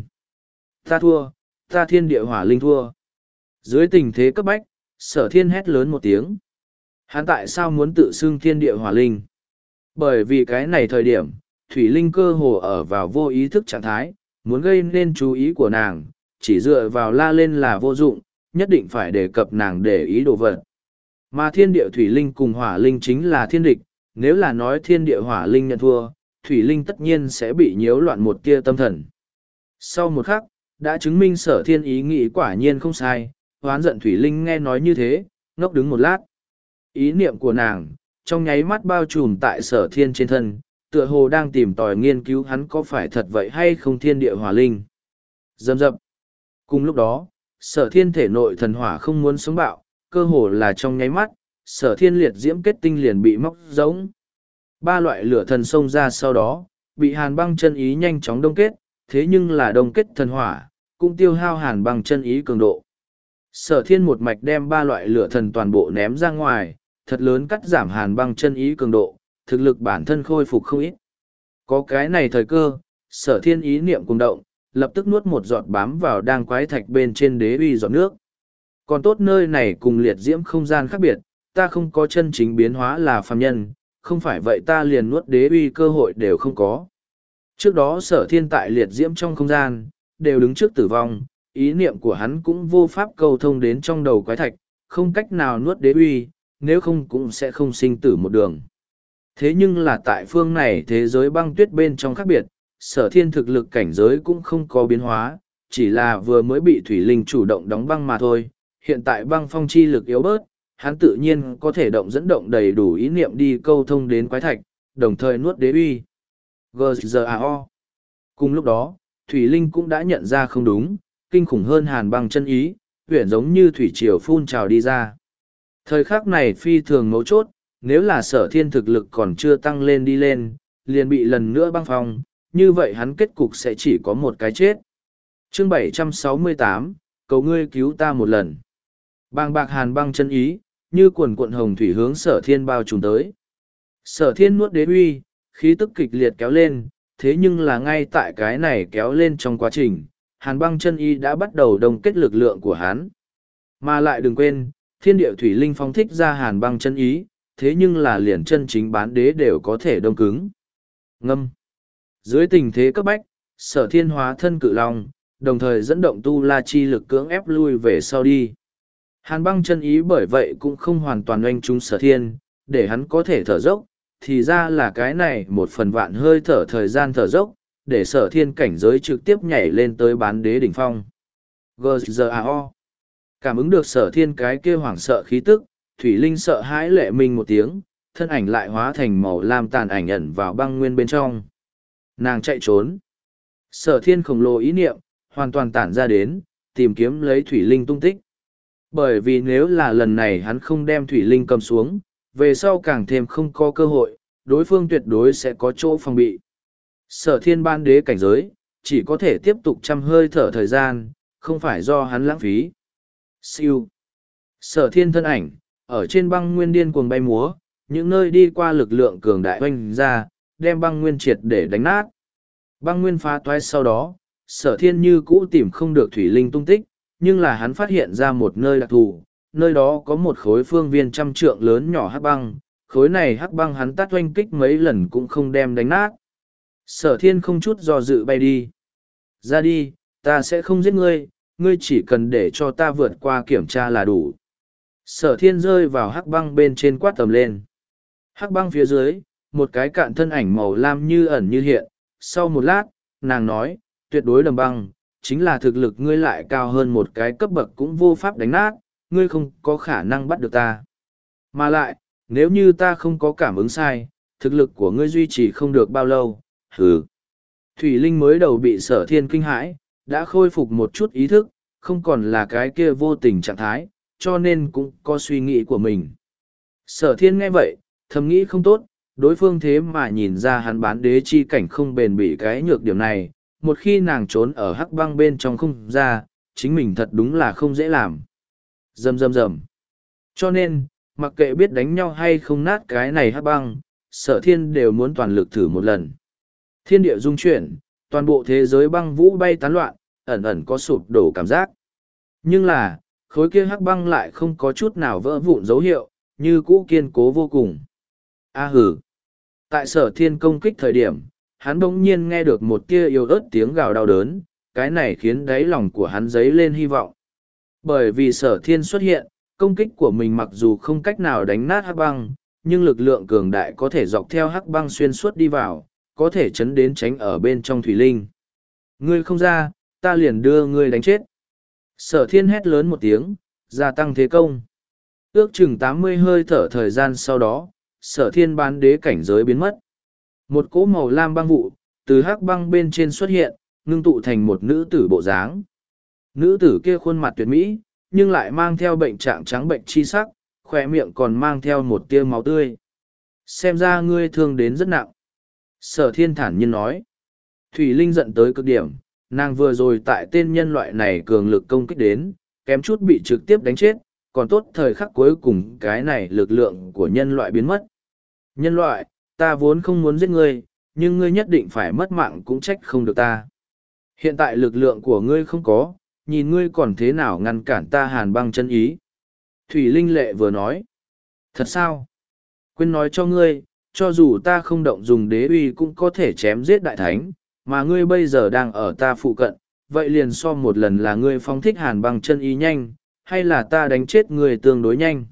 Ta thua, ta thiên địa hỏa linh thua. Dưới tình thế cấp bách, Sở Thiên hét lớn một tiếng. Hắn tại sao muốn tự xưng thiên địa hỏa linh? Bởi vì cái này thời điểm, Thủy Linh cơ hồ ở vào vô ý thức trạng thái, muốn gây nên chú ý của nàng, chỉ dựa vào la lên là vô dụng, nhất định phải đề cập nàng để ý đồ vật. Mà thiên địa Thủy Linh cùng Hỏa Linh chính là thiên địch, nếu là nói thiên địa Hỏa Linh nhận thua, Thủy Linh tất nhiên sẽ bị nhiễu loạn một tia tâm thần. Sau một khắc, đã chứng minh Sở Thiên ý nghĩ quả nhiên không sai, hoán giận Thủy Linh nghe nói như thế, ngốc đứng một lát. Ý niệm của nàng, trong nháy mắt bao trùm tại Sở Thiên trên thân, tựa hồ đang tìm tòi nghiên cứu hắn có phải thật vậy hay không thiên địa hỏa linh. Dầm dập. Cùng lúc đó, Sở Thiên thể nội thần hỏa không muốn sống bạo, cơ hồ là trong nháy mắt, Sở Thiên liệt diễm kết tinh liền bị móc giống. Ba loại lửa thần xông ra sau đó, bị hàn băng chân ý nhanh chóng đông kết, thế nhưng là đông kết thần hỏa, cũng tiêu hao hàn băng chân ý cường độ. Sở Thiên một mạch đem ba loại lửa thần toàn bộ ném ra ngoài, thật lớn cắt giảm hàn băng chân ý cường độ, thực lực bản thân khôi phục không ít. Có cái này thời cơ, Sở Thiên ý niệm cùng động, lập tức nuốt một giọt bám vào đang quái thạch bên trên đế uy giọt nước. Còn tốt nơi này cùng liệt diễm không gian khác biệt, ta không có chân chính biến hóa là phàm nhân, không phải vậy ta liền nuốt đế uy cơ hội đều không có. Trước đó Sở Thiên tại liệt diễm trong không gian, đều đứng trước tử vong, ý niệm của hắn cũng vô pháp cầu thông đến trong đầu quái thạch, không cách nào nuốt đế uy, nếu không cũng sẽ không sinh tử một đường. Thế nhưng là tại phương này thế giới băng tuyết bên trong khác biệt, Sở Thiên thực lực cảnh giới cũng không có biến hóa, chỉ là vừa mới bị Thủy Linh chủ động đóng băng mà thôi. Hiện tại băng phong chi lực yếu bớt, hắn tự nhiên có thể động dẫn động đầy đủ ý niệm đi câu thông đến quái thạch, đồng thời nuốt đế uy. giê giê a o. Cùng lúc đó, Thủy Linh cũng đã nhận ra không đúng, kinh khủng hơn hàn băng chân ý, huyển giống như thủy triều phun trào đi ra. Thời khắc này phi thường mấu chốt, nếu là Sở Thiên thực lực còn chưa tăng lên đi lên, liền bị lần nữa băng phong, như vậy hắn kết cục sẽ chỉ có một cái chết. Chương bảy trăm sáu mươi tám, cầu ngươi cứu ta một lần. Bàng bạc hàn băng chân ý, như cuồn cuộn hồng thủy hướng Sở Thiên bao trùm tới. Sở Thiên nuốt đế uy, khí tức kịch liệt kéo lên, thế nhưng là ngay tại cái này kéo lên trong quá trình, hàn băng chân ý đã bắt đầu đồng kết lực lượng của hắn. Mà lại đừng quên, thiên địa thủy linh phóng thích ra hàn băng chân ý, thế nhưng là liền chân chính bán đế đều có thể đông cứng. Ngâm. Dưới tình thế cấp bách, Sở Thiên hóa thân cự long, đồng thời dẫn động tu la chi lực cưỡng ép lui về sau đi. Hàn băng chân ý bởi vậy cũng không hoàn toàn oanh trúng Sở Thiên, để hắn có thể thở dốc, thì ra là cái này một phần vạn hơi thở thời gian thở dốc, để Sở Thiên cảnh giới trực tiếp nhảy lên tới bán đế đỉnh phong. giê giê a o. Cảm ứng được Sở Thiên cái kia hoảng sợ khí tức, Thủy Linh sợ hãi lệ mình một tiếng, thân ảnh lại hóa thành màu lam tàn ảnh ẩn vào băng nguyên bên trong. Nàng chạy trốn. Sở Thiên khổng lồ ý niệm, hoàn toàn tản ra đến, tìm kiếm lấy Thủy Linh tung tích. Bởi vì nếu là lần này hắn không đem Thủy Linh cầm xuống, về sau càng thêm không có cơ hội, đối phương tuyệt đối sẽ có chỗ phòng bị. Sở Thiên ban đế cảnh giới, chỉ có thể tiếp tục chăm hơi thở thời gian, không phải do hắn lãng phí. Siêu. Sở Thiên thân ảnh, ở trên băng nguyên điên cuồng bay múa, những nơi đi qua lực lượng cường đại oanh ra, đem băng nguyên triệt để đánh nát. Băng nguyên phá toái sau đó, Sở Thiên như cũ tìm không được Thủy Linh tung tích, nhưng là hắn phát hiện ra một nơi đặc thù, nơi đó có một khối phương viên trăm trượng lớn nhỏ hắc băng, khối này hắc băng hắn tát oanh kích mấy lần cũng không đem đánh nát. Sở Thiên không chút do dự bay đi. Ra đi, ta sẽ không giết ngươi, ngươi chỉ cần để cho ta vượt qua kiểm tra là đủ. Sở Thiên rơi vào hắc băng bên trên quát tầm lên. Hắc băng phía dưới, một cái cạn thân ảnh màu lam như ẩn như hiện. Sau một lát, nàng nói, tuyệt đối đầm băng, chính là thực lực ngươi lại cao hơn một cái cấp bậc cũng vô pháp đánh nát, ngươi không có khả năng bắt được ta. Mà lại, nếu như ta không có cảm ứng sai, thực lực của ngươi duy trì không được bao lâu, hừ. Thủy Linh mới đầu bị Sở Thiên kinh hãi, đã khôi phục một chút ý thức, không còn là cái kia vô tình trạng thái, cho nên cũng có suy nghĩ của mình. Sở Thiên nghe vậy, thầm nghĩ không tốt, đối phương thế mà nhìn ra hắn bán đế chi cảnh không bền bỉ cái nhược điểm này, một khi nàng trốn ở hắc băng bên trong không ra, chính mình thật đúng là không dễ làm. Rầm rầm rầm. Cho nên, mặc kệ biết đánh nhau hay không nát cái này hắc băng, Sở Thiên đều muốn toàn lực thử một lần. Thiên địa rung chuyển, toàn bộ thế giới băng vũ bay tán loạn, ẩn ẩn có sụp đổ cảm giác. Nhưng là, khối kia hắc băng lại không có chút nào vỡ vụn dấu hiệu, như cũ kiên cố vô cùng. A hử. Tại Sở Thiên công kích thời điểm, hắn bỗng nhiên nghe được một tia yếu ớt tiếng gào đau đớn, cái này khiến đáy lòng của hắn dấy lên hy vọng. Bởi vì sở thiên xuất hiện, công kích của mình mặc dù không cách nào đánh nát hắc băng, nhưng lực lượng cường đại có thể dọc theo hắc băng xuyên suốt đi vào, có thể chấn đến tránh ở bên trong thủy linh. Ngươi không ra, ta liền đưa ngươi đánh chết. Sở thiên hét lớn một tiếng, gia tăng thế công. Ước chừng tám mươi hơi thở thời gian sau đó, sở thiên bán đế cảnh giới biến mất. Một cỗ màu lam băng vụ, từ hắc băng bên trên xuất hiện, ngưng tụ thành một nữ tử bộ dáng. Nữ tử kia khuôn mặt tuyệt mỹ, nhưng lại mang theo bệnh trạng trắng bệnh chi sắc, khỏe miệng còn mang theo một tia máu tươi. Xem ra ngươi thương đến rất nặng. Sở thiên thản nhiên nói. Thủy Linh giận tới cực điểm, nàng vừa rồi tại tên nhân loại này cường lực công kích đến, kém chút bị trực tiếp đánh chết, còn tốt thời khắc cuối cùng cái này lực lượng của nhân loại biến mất. Nhân loại, ta vốn không muốn giết ngươi, nhưng ngươi nhất định phải mất mạng cũng trách không được ta. Hiện tại lực lượng của ngươi không có, nhìn ngươi còn thế nào ngăn cản ta hàn băng chân ý. Thủy Linh lệ vừa nói. Thật sao? Quên nói cho ngươi, cho dù ta không động dùng đế uy cũng có thể chém giết đại thánh, mà ngươi bây giờ đang ở ta phụ cận, vậy liền so một lần là ngươi phóng thích hàn băng chân ý nhanh, hay là ta đánh chết ngươi tương đối nhanh.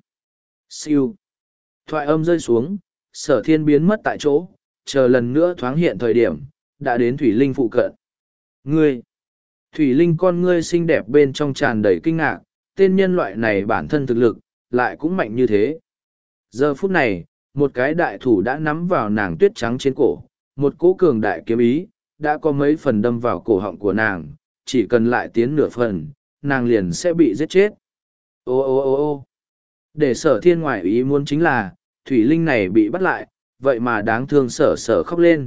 Siêu. Thoại âm rơi xuống, sở thiên biến mất tại chỗ, chờ lần nữa thoáng hiện thời điểm, đã đến Thủy Linh phụ cận. Ngươi. Thủy Linh con ngươi xinh đẹp bên trong tràn đầy kinh ngạc, tên nhân loại này bản thân thực lực, lại cũng mạnh như thế. Giờ phút này, một cái đại thủ đã nắm vào nàng tuyết trắng trên cổ, một cỗ cường đại kiếm ý, đã có mấy phần đâm vào cổ họng của nàng, chỉ cần lại tiến nửa phần, nàng liền sẽ bị giết chết. Ô ô ô ô để sở thiên ngoại ý muốn chính là, Thủy Linh này bị bắt lại, vậy mà đáng thương sở sở khóc lên.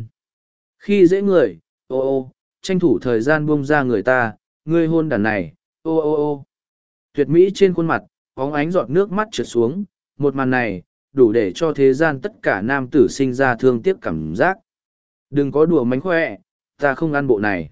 Khi dễ người, ô ô, tranh thủ thời gian buông ra người ta, ngươi hôn đàn này, ô ô ô. Tuyệt mỹ trên khuôn mặt, bóng ánh giọt nước mắt trượt xuống, một màn này, đủ để cho thế gian tất cả nam tử sinh ra thương tiếc cảm giác. Đừng có đùa mánh khỏe, ta không ăn bộ này.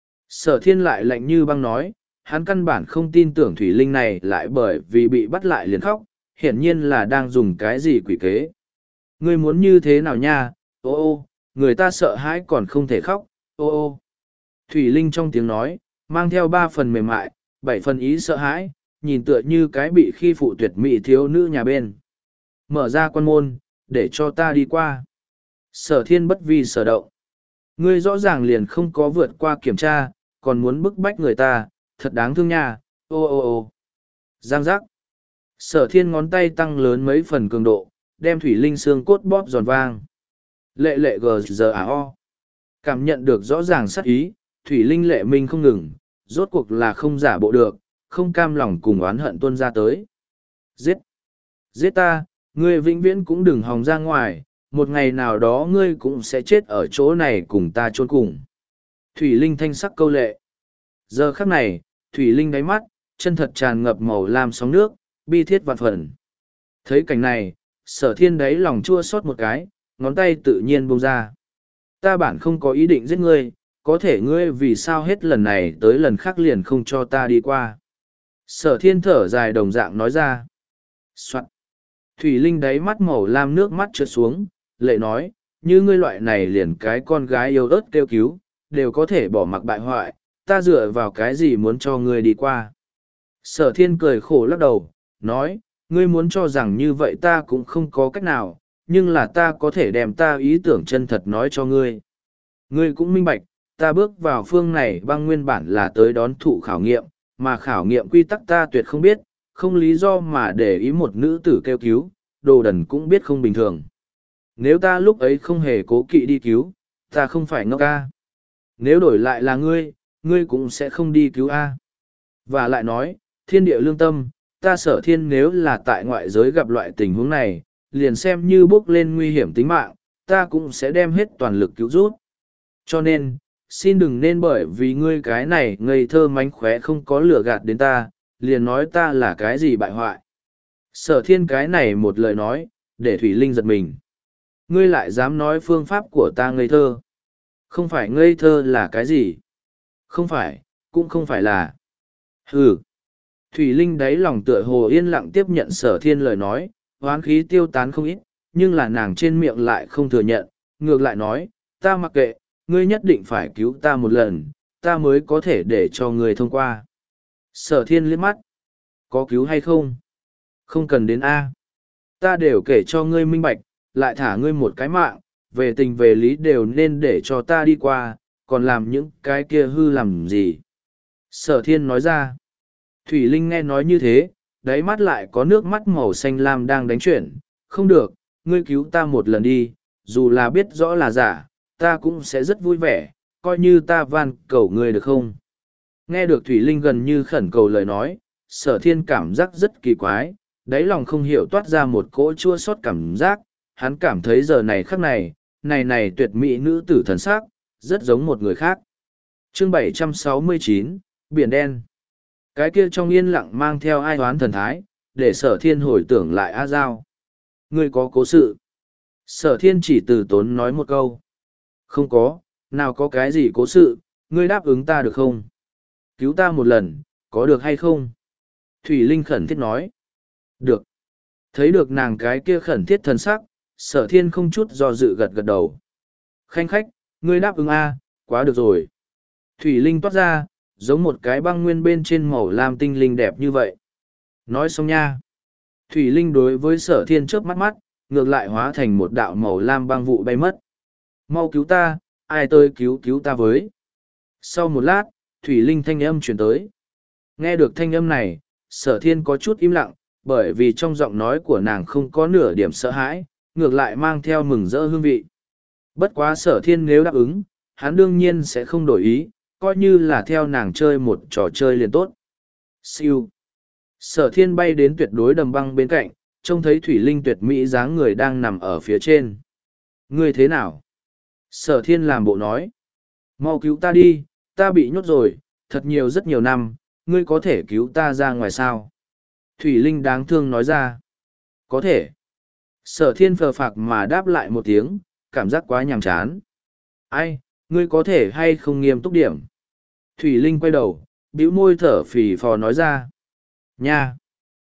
Sở thiên lại lạnh như băng nói, hắn căn bản không tin tưởng Thủy Linh này lại bởi vì bị bắt lại liền khóc, hiển nhiên là đang dùng cái gì quỷ kế. Ngươi muốn như thế nào nha, ô ô, người ta sợ hãi còn không thể khóc, ô ô. Thủy Linh trong tiếng nói, mang theo ba phần mềm mại, bảy phần ý sợ hãi, nhìn tựa như cái bị khi phụ tuyệt mỹ thiếu nữ nhà bên. Mở ra quan môn, để cho ta đi qua. Sở thiên bất vi sở động. Ngươi rõ ràng liền không có vượt qua kiểm tra, còn muốn bức bách người ta, thật đáng thương nha, ô ô ô. Giang giác. Sở thiên ngón tay tăng lớn mấy phần cường độ, đem Thủy Linh xương cốt bóp giòn vang. Lệ lệ gờ giờ à o. Cảm nhận được rõ ràng sát ý, Thủy Linh lệ minh không ngừng, rốt cuộc là không giả bộ được, không cam lòng cùng oán hận tuôn ra tới. Giết! Giết ta, ngươi vĩnh viễn cũng đừng hòng ra ngoài, một ngày nào đó ngươi cũng sẽ chết ở chỗ này cùng ta chôn cùng. Thủy Linh thanh sắc câu lệ. Giờ khắc này, Thủy Linh đáy mắt, chân thật tràn ngập màu lam sóng nước, bi thiết vạn phần. Thấy cảnh này, sở thiên đáy lòng chua xót một cái, ngón tay tự nhiên buông ra. Ta bản không có ý định giết ngươi, có thể ngươi vì sao hết lần này tới lần khác liền không cho ta đi qua. Sở thiên thở dài đồng dạng nói ra. Soạn. Thủy Linh đáy mắt màu lam nước mắt trượt xuống, lệ nói, như ngươi loại này liền cái con gái yêu ớt kêu cứu, đều có thể bỏ mặc bại hoại, ta dựa vào cái gì muốn cho ngươi đi qua. Sở thiên cười khổ lắc đầu, nói, ngươi muốn cho rằng như vậy ta cũng không có cách nào, nhưng là ta có thể đem ta ý tưởng chân thật nói cho ngươi. Ngươi cũng minh bạch, ta bước vào phương này băng nguyên bản là tới đón thụ khảo nghiệm, mà khảo nghiệm quy tắc ta tuyệt không biết, không lý do mà để ý một nữ tử kêu cứu, đồ đần cũng biết không bình thường. Nếu ta lúc ấy không hề cố kỵ đi cứu, ta không phải ngốc ca. Nếu đổi lại là ngươi, ngươi cũng sẽ không đi cứu A. Và lại nói, thiên địa lương tâm, ta sở thiên nếu là tại ngoại giới gặp loại tình huống này, liền xem như bước lên nguy hiểm tính mạng, ta cũng sẽ đem hết toàn lực cứu rút. Cho nên, xin đừng nên bởi vì ngươi cái này ngây thơ mánh khóe không có lửa gạt đến ta, liền nói ta là cái gì bại hoại. Sở thiên cái này một lời nói, để Thủy Linh giật mình. Ngươi lại dám nói phương pháp của ta ngây thơ. Không phải ngây thơ là cái gì? Không phải, cũng không phải là. Hừ. Thủy Linh đáy lòng tựa hồ yên lặng tiếp nhận sở thiên lời nói, hoán khí tiêu tán không ít, nhưng là nàng trên miệng lại không thừa nhận, ngược lại nói, ta mặc kệ, ngươi nhất định phải cứu ta một lần, ta mới có thể để cho ngươi thông qua. Sở thiên liếc mắt. Có cứu hay không? Không cần đến A. Ta đều kể cho ngươi minh bạch, lại thả ngươi một cái mạng, về tình về lý đều nên để cho ta đi qua, còn làm những cái kia hư làm gì. Sở thiên nói ra. Thủy Linh nghe nói như thế, đáy mắt lại có nước mắt màu xanh lam đang đánh chuyển. Không được, ngươi cứu ta một lần đi, dù là biết rõ là giả, ta cũng sẽ rất vui vẻ, coi như ta van cầu ngươi được không? Nghe được Thủy Linh gần như khẩn cầu lời nói, sở thiên cảm giác rất kỳ quái, đáy lòng không hiểu toát ra một cỗ chua xót cảm giác, hắn cảm thấy giờ này khắc này, này này tuyệt mỹ nữ tử thần sắc, rất giống một người khác. Chương bảy trăm sáu mươi chín, Biển Đen. Cái kia trong yên lặng mang theo ai oán thần thái, để sở thiên hồi tưởng lại A Giao. Ngươi có cố sự. Sở thiên chỉ từ tốn nói một câu. Không có, nào có cái gì cố sự, ngươi đáp ứng ta được không? Cứu ta một lần, có được hay không? Thủy Linh khẩn thiết nói. Được. Thấy được nàng cái kia khẩn thiết thần sắc, sở thiên không chút do dự gật gật đầu. Khanh khách, ngươi đáp ứng A, quá được rồi. Thủy Linh toát ra, giống một cái băng nguyên bên trên màu lam tinh linh đẹp như vậy. Nói xong nha. Thủy Linh đối với sở thiên chớp mắt mắt, ngược lại hóa thành một đạo màu lam băng vụ bay mất. Mau cứu ta, ai tới cứu cứu ta với. Sau một lát, Thủy Linh thanh âm chuyển tới. Nghe được thanh âm này, sở thiên có chút im lặng, bởi vì trong giọng nói của nàng không có nửa điểm sợ hãi, ngược lại mang theo mừng rỡ hương vị. Bất quá sở thiên nếu đáp ứng, hắn đương nhiên sẽ không đổi ý, coi như là theo nàng chơi một trò chơi liền tốt. Siêu. Sở thiên bay đến tuyệt đối đầm băng bên cạnh, trông thấy Thủy Linh tuyệt mỹ dáng người đang nằm ở phía trên. Ngươi thế nào? Sở thiên làm bộ nói. Mau cứu ta đi, ta bị nhốt rồi, thật nhiều rất nhiều năm, ngươi có thể cứu ta ra ngoài sao? Thủy Linh đáng thương nói ra. Có thể. Sở thiên phờ phạc mà đáp lại một tiếng, cảm giác quá nhàm chán. Ai, ngươi có thể hay không nghiêm túc điểm? Thủy Linh quay đầu, bĩu môi thở phì phò nói ra. Nha!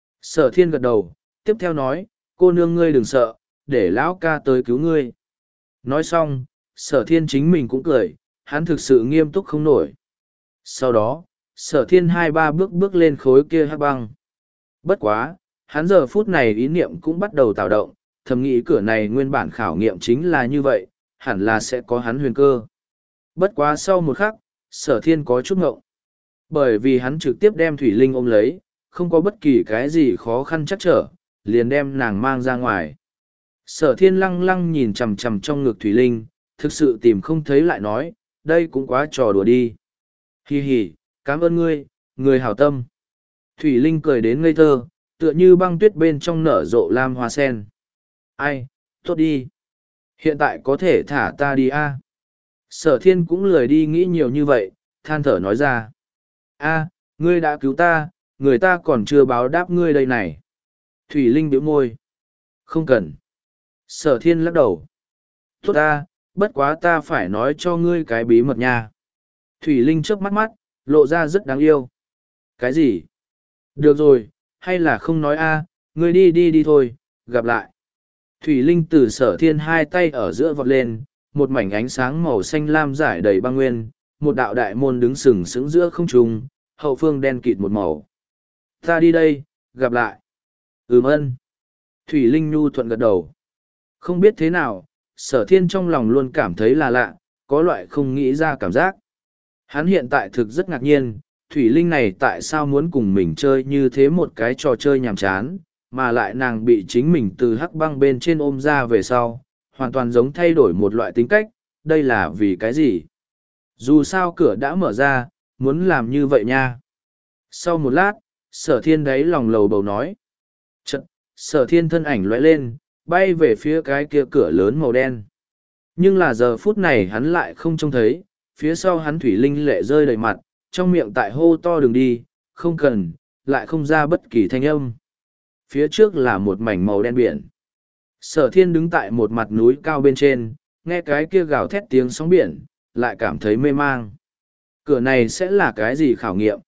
Sở thiên gật đầu, tiếp theo nói, cô nương ngươi đừng sợ, để lão ca tới cứu ngươi. Nói xong, sở thiên chính mình cũng cười, hắn thực sự nghiêm túc không nổi. Sau đó, sở thiên hai ba bước bước lên khối kia hắc băng. Bất quá, hắn giờ phút này ý niệm cũng bắt đầu tạo động, thầm nghĩ cửa này nguyên bản khảo nghiệm chính là như vậy, hẳn là sẽ có hắn huyền cơ. Bất quá sau một khắc, sở thiên có chút ngộng. Bởi vì hắn trực tiếp đem Thủy Linh ôm lấy, không có bất kỳ cái gì khó khăn chắc trở, liền đem nàng mang ra ngoài. Sở thiên lăng lăng nhìn chằm chằm trong ngực Thủy Linh, thực sự tìm không thấy lại nói, đây cũng quá trò đùa đi. Hi hi, cảm ơn ngươi, người hảo tâm. Thủy Linh cười đến ngây thơ, tựa như băng tuyết bên trong nở rộ lam hoa sen. Ai, tốt đi. Hiện tại có thể thả ta đi a. Sở thiên cũng lười đi nghĩ nhiều như vậy, than thở nói ra. A, ngươi đã cứu ta, người ta còn chưa báo đáp ngươi đây này. Thủy Linh bĩu môi. Không cần. Sở thiên lắc đầu. Tốt ta, bất quá ta phải nói cho ngươi cái bí mật nha. Thủy Linh chớp mắt mắt, lộ ra rất đáng yêu. Cái gì? Được rồi, hay là không nói a, ngươi đi đi đi thôi, gặp lại. Thủy Linh từ sở thiên hai tay ở giữa vọt lên, một mảnh ánh sáng màu xanh lam rải đầy băng nguyên, một đạo đại môn đứng sừng sững giữa không trung, hậu phương đen kịt một màu. Ta đi đây, gặp lại. Ừm ân. Thủy Linh nhu thuận gật đầu. Không biết thế nào, sở thiên trong lòng luôn cảm thấy là lạ, có loại không nghĩ ra cảm giác. Hắn hiện tại thực rất ngạc nhiên, Thủy Linh này tại sao muốn cùng mình chơi như thế một cái trò chơi nhàm chán, mà lại nàng bị chính mình từ hắc băng bên trên ôm ra về sau, hoàn toàn giống thay đổi một loại tính cách, đây là vì cái gì? Dù sao cửa đã mở ra, muốn làm như vậy nha. Sau một lát, sở thiên đáy lòng lầu bầu nói. Chật, sở thiên thân ảnh lóe lên, bay về phía cái kia cửa lớn màu đen. Nhưng là giờ phút này hắn lại không trông thấy, phía sau hắn Thủy Linh lệ rơi đầy mặt, trong miệng tại hô to đừng đi, không cần, lại không ra bất kỳ thanh âm. Phía trước là một mảnh màu đen biển. Sở thiên đứng tại một mặt núi cao bên trên, nghe cái kia gào thét tiếng sóng biển, lại cảm thấy mê mang. Cửa này sẽ là cái gì khảo nghiệm?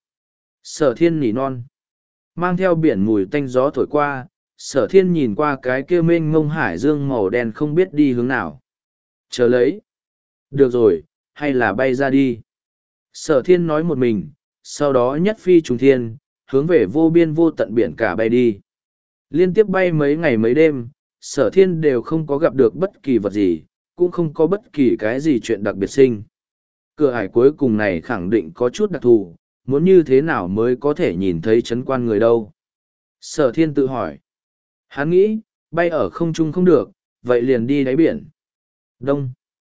Sở thiên nỉ non. Mang theo biển mùi tanh gió thổi qua, sở thiên nhìn qua cái kia mênh mông hải dương màu đen không biết đi hướng nào. Chờ lấy. Được rồi, hay là bay ra đi. Sở thiên nói một mình, sau đó nhất phi trùng thiên, hướng về vô biên vô tận biển cả bay đi. Liên tiếp bay mấy ngày mấy đêm, sở thiên đều không có gặp được bất kỳ vật gì, cũng không có bất kỳ cái gì chuyện đặc biệt sinh. Cửa ải cuối cùng này khẳng định có chút đặc thù, muốn như thế nào mới có thể nhìn thấy chấn quan người đâu. Sở thiên tự hỏi. Hắn nghĩ, bay ở không trung không được, vậy liền đi đáy biển. Đông.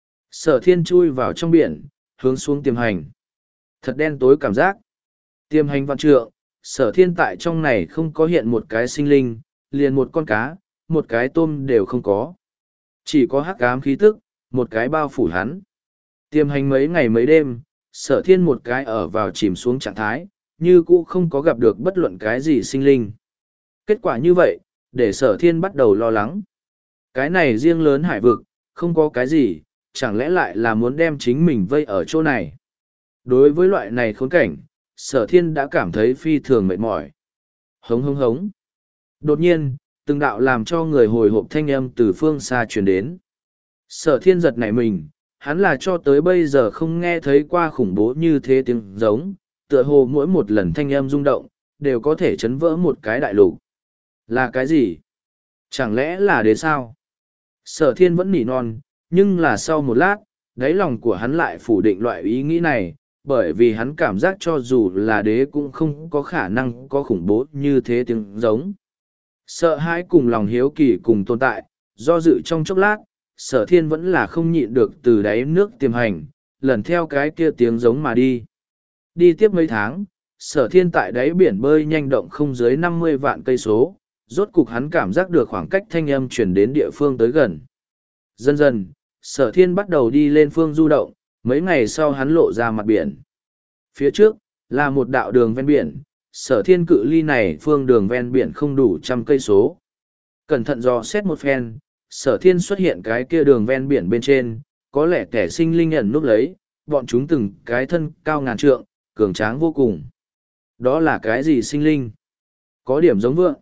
Sở thiên chui vào trong biển, hướng xuống tiềm hành. Thật đen tối cảm giác. Tiềm hành vạn trượng, sở thiên tại trong này không có hiện một cái sinh linh, liền một con cá, một cái tôm đều không có. Chỉ có hắc ám khí tức, một cái bao phủ hắn. Tiềm hành mấy ngày mấy đêm, sở thiên một cái ở vào chìm xuống trạng thái, như cũ không có gặp được bất luận cái gì sinh linh. Kết quả như vậy, để sở thiên bắt đầu lo lắng. Cái này riêng lớn hải vực, không có cái gì, chẳng lẽ lại là muốn đem chính mình vây ở chỗ này. Đối với loại này khốn cảnh, sở thiên đã cảm thấy phi thường mệt mỏi. Hống hống hống. Đột nhiên, từng đạo làm cho người hồi hộp thanh âm từ phương xa truyền đến. Sở thiên giật nảy mình, hắn là cho tới bây giờ không nghe thấy qua khủng bố như thế tiếng giống, tựa hồ mỗi một lần thanh âm rung động, đều có thể chấn vỡ một cái đại lục. Là cái gì? Chẳng lẽ là đế sao? Sở thiên vẫn nỉ non, nhưng là sau một lát, đáy lòng của hắn lại phủ định loại ý nghĩ này, bởi vì hắn cảm giác cho dù là đế cũng không có khả năng có khủng bố như thế tiếng giống. Sợ hãi cùng lòng hiếu kỳ cùng tồn tại, do dự trong chốc lát, sở thiên vẫn là không nhịn được từ đáy nước tiềm hành, lần theo cái kia tiếng giống mà đi. Đi tiếp mấy tháng, sở thiên tại đáy biển bơi nhanh động không dưới năm mươi vạn cây số, rốt cục hắn cảm giác được khoảng cách thanh âm chuyển đến địa phương tới gần. Dần dần, sở thiên bắt đầu đi lên phương du động, mấy ngày sau hắn lộ ra mặt biển. Phía trước, là một đạo đường ven biển, sở thiên cự ly này phương đường ven biển không đủ trăm cây số. Cẩn thận dò xét một phen, sở thiên xuất hiện cái kia đường ven biển bên trên, có lẽ kẻ sinh linh ẩn núp lấy, bọn chúng từng cái thân cao ngàn trượng, cường tráng vô cùng. Đó là cái gì sinh linh? Có điểm giống vượng.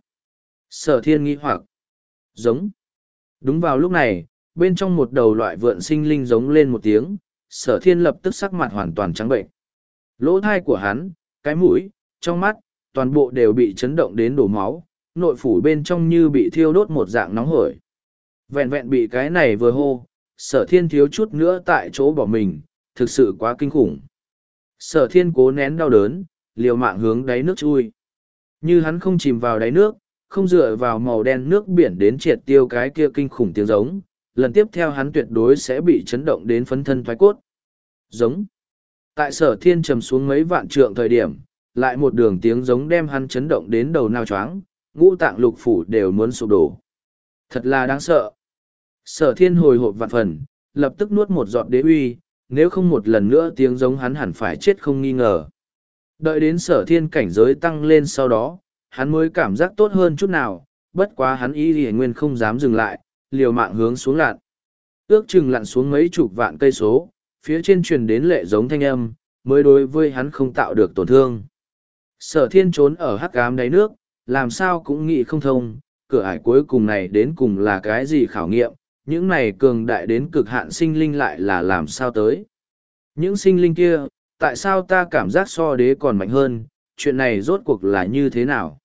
Sở thiên nghi hoặc. Giống. Đúng vào lúc này, bên trong một đầu loại vượn sinh linh giống lên một tiếng, sở thiên lập tức sắc mặt hoàn toàn trắng bệnh. Lỗ thai của hắn, cái mũi, trong mắt, toàn bộ đều bị chấn động đến đổ máu, nội phủ bên trong như bị thiêu đốt một dạng nóng hổi. Vẹn vẹn bị cái này vừa hô, sở thiên thiếu chút nữa tại chỗ bỏ mình, thực sự quá kinh khủng. Sở thiên cố nén đau đớn, liều mạng hướng đáy nước chui. Như hắn không chìm vào đáy nước, không dựa vào màu đen nước biển đến triệt tiêu cái kia kinh khủng tiếng giống, lần tiếp theo hắn tuyệt đối sẽ bị chấn động đến phấn thân thoái cốt. Giống. Tại sở thiên trầm xuống mấy vạn trượng thời điểm, lại một đường tiếng giống đem hắn chấn động đến đầu nao choáng, ngũ tạng lục phủ đều muốn sụp đổ. Thật là đáng sợ. Sở thiên hồi hộp vạn phần, lập tức nuốt một giọt đế uy, nếu không một lần nữa tiếng giống hắn hẳn phải chết không nghi ngờ. Đợi đến sở thiên cảnh giới tăng lên sau đó, hắn mới cảm giác tốt hơn chút nào, bất quá hắn ý thì nguyên không dám dừng lại, liều mạng hướng xuống lặn. Ước chừng lặn xuống mấy chục vạn cây số, phía trên truyền đến lệ giống thanh âm, mới đối với hắn không tạo được tổn thương. Sở thiên trốn ở hắc ám đáy nước, làm sao cũng nghĩ không thông, cửa ải cuối cùng này đến cùng là cái gì khảo nghiệm, những này cường đại đến cực hạn sinh linh lại là làm sao tới. Những sinh linh kia, tại sao ta cảm giác so đế còn mạnh hơn, chuyện này rốt cuộc là như thế nào?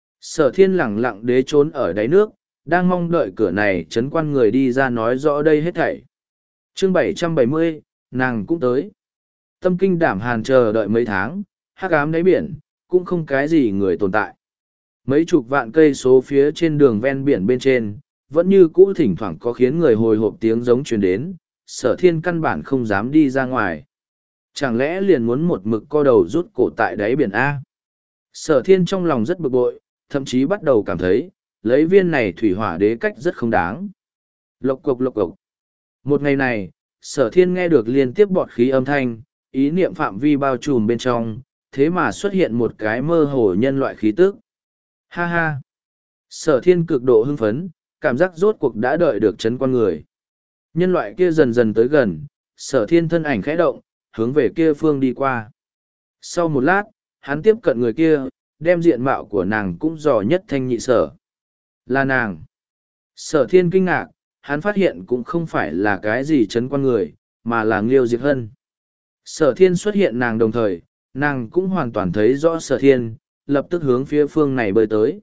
Sở thiên lẳng lặng đế trốn ở đáy nước, đang mong đợi cửa này chấn quan người đi ra nói rõ đây hết thảy. Chương bảy trăm bảy mươi, nàng cũng tới. Tâm kinh đảm hàn chờ đợi mấy tháng, hắc ám đáy biển, cũng không cái gì người tồn tại. Mấy chục vạn cây số phía trên đường ven biển bên trên, vẫn như cũ thỉnh thoảng có khiến người hồi hộp tiếng giống truyền đến, sở thiên căn bản không dám đi ra ngoài. Chẳng lẽ liền muốn một mực co đầu rút cổ tại đáy biển A? Sở thiên trong lòng rất bực bội, thậm chí bắt đầu cảm thấy, lấy viên này thủy hỏa đế cách rất không đáng. Lộc cộc lộc cộc. Một ngày này, sở thiên nghe được liên tiếp bọt khí âm thanh, ý niệm phạm vi bao trùm bên trong, thế mà xuất hiện một cái mơ hồ nhân loại khí tức. Ha ha! Sở thiên cực độ hưng phấn, cảm giác rốt cuộc đã đợi được chấn quan người. Nhân loại kia dần dần tới gần, sở thiên thân ảnh khẽ động, hướng về kia phương đi qua. Sau một lát, hắn tiếp cận người kia, đem diện mạo của nàng cũng dò nhất thanh nhị sở. Là nàng. Sở thiên kinh ngạc, hắn phát hiện cũng không phải là cái gì chấn quan người, mà là Nghiêu Diệp Hân. Sở thiên xuất hiện nàng đồng thời, nàng cũng hoàn toàn thấy rõ sở thiên, lập tức hướng phía phương này bơi tới.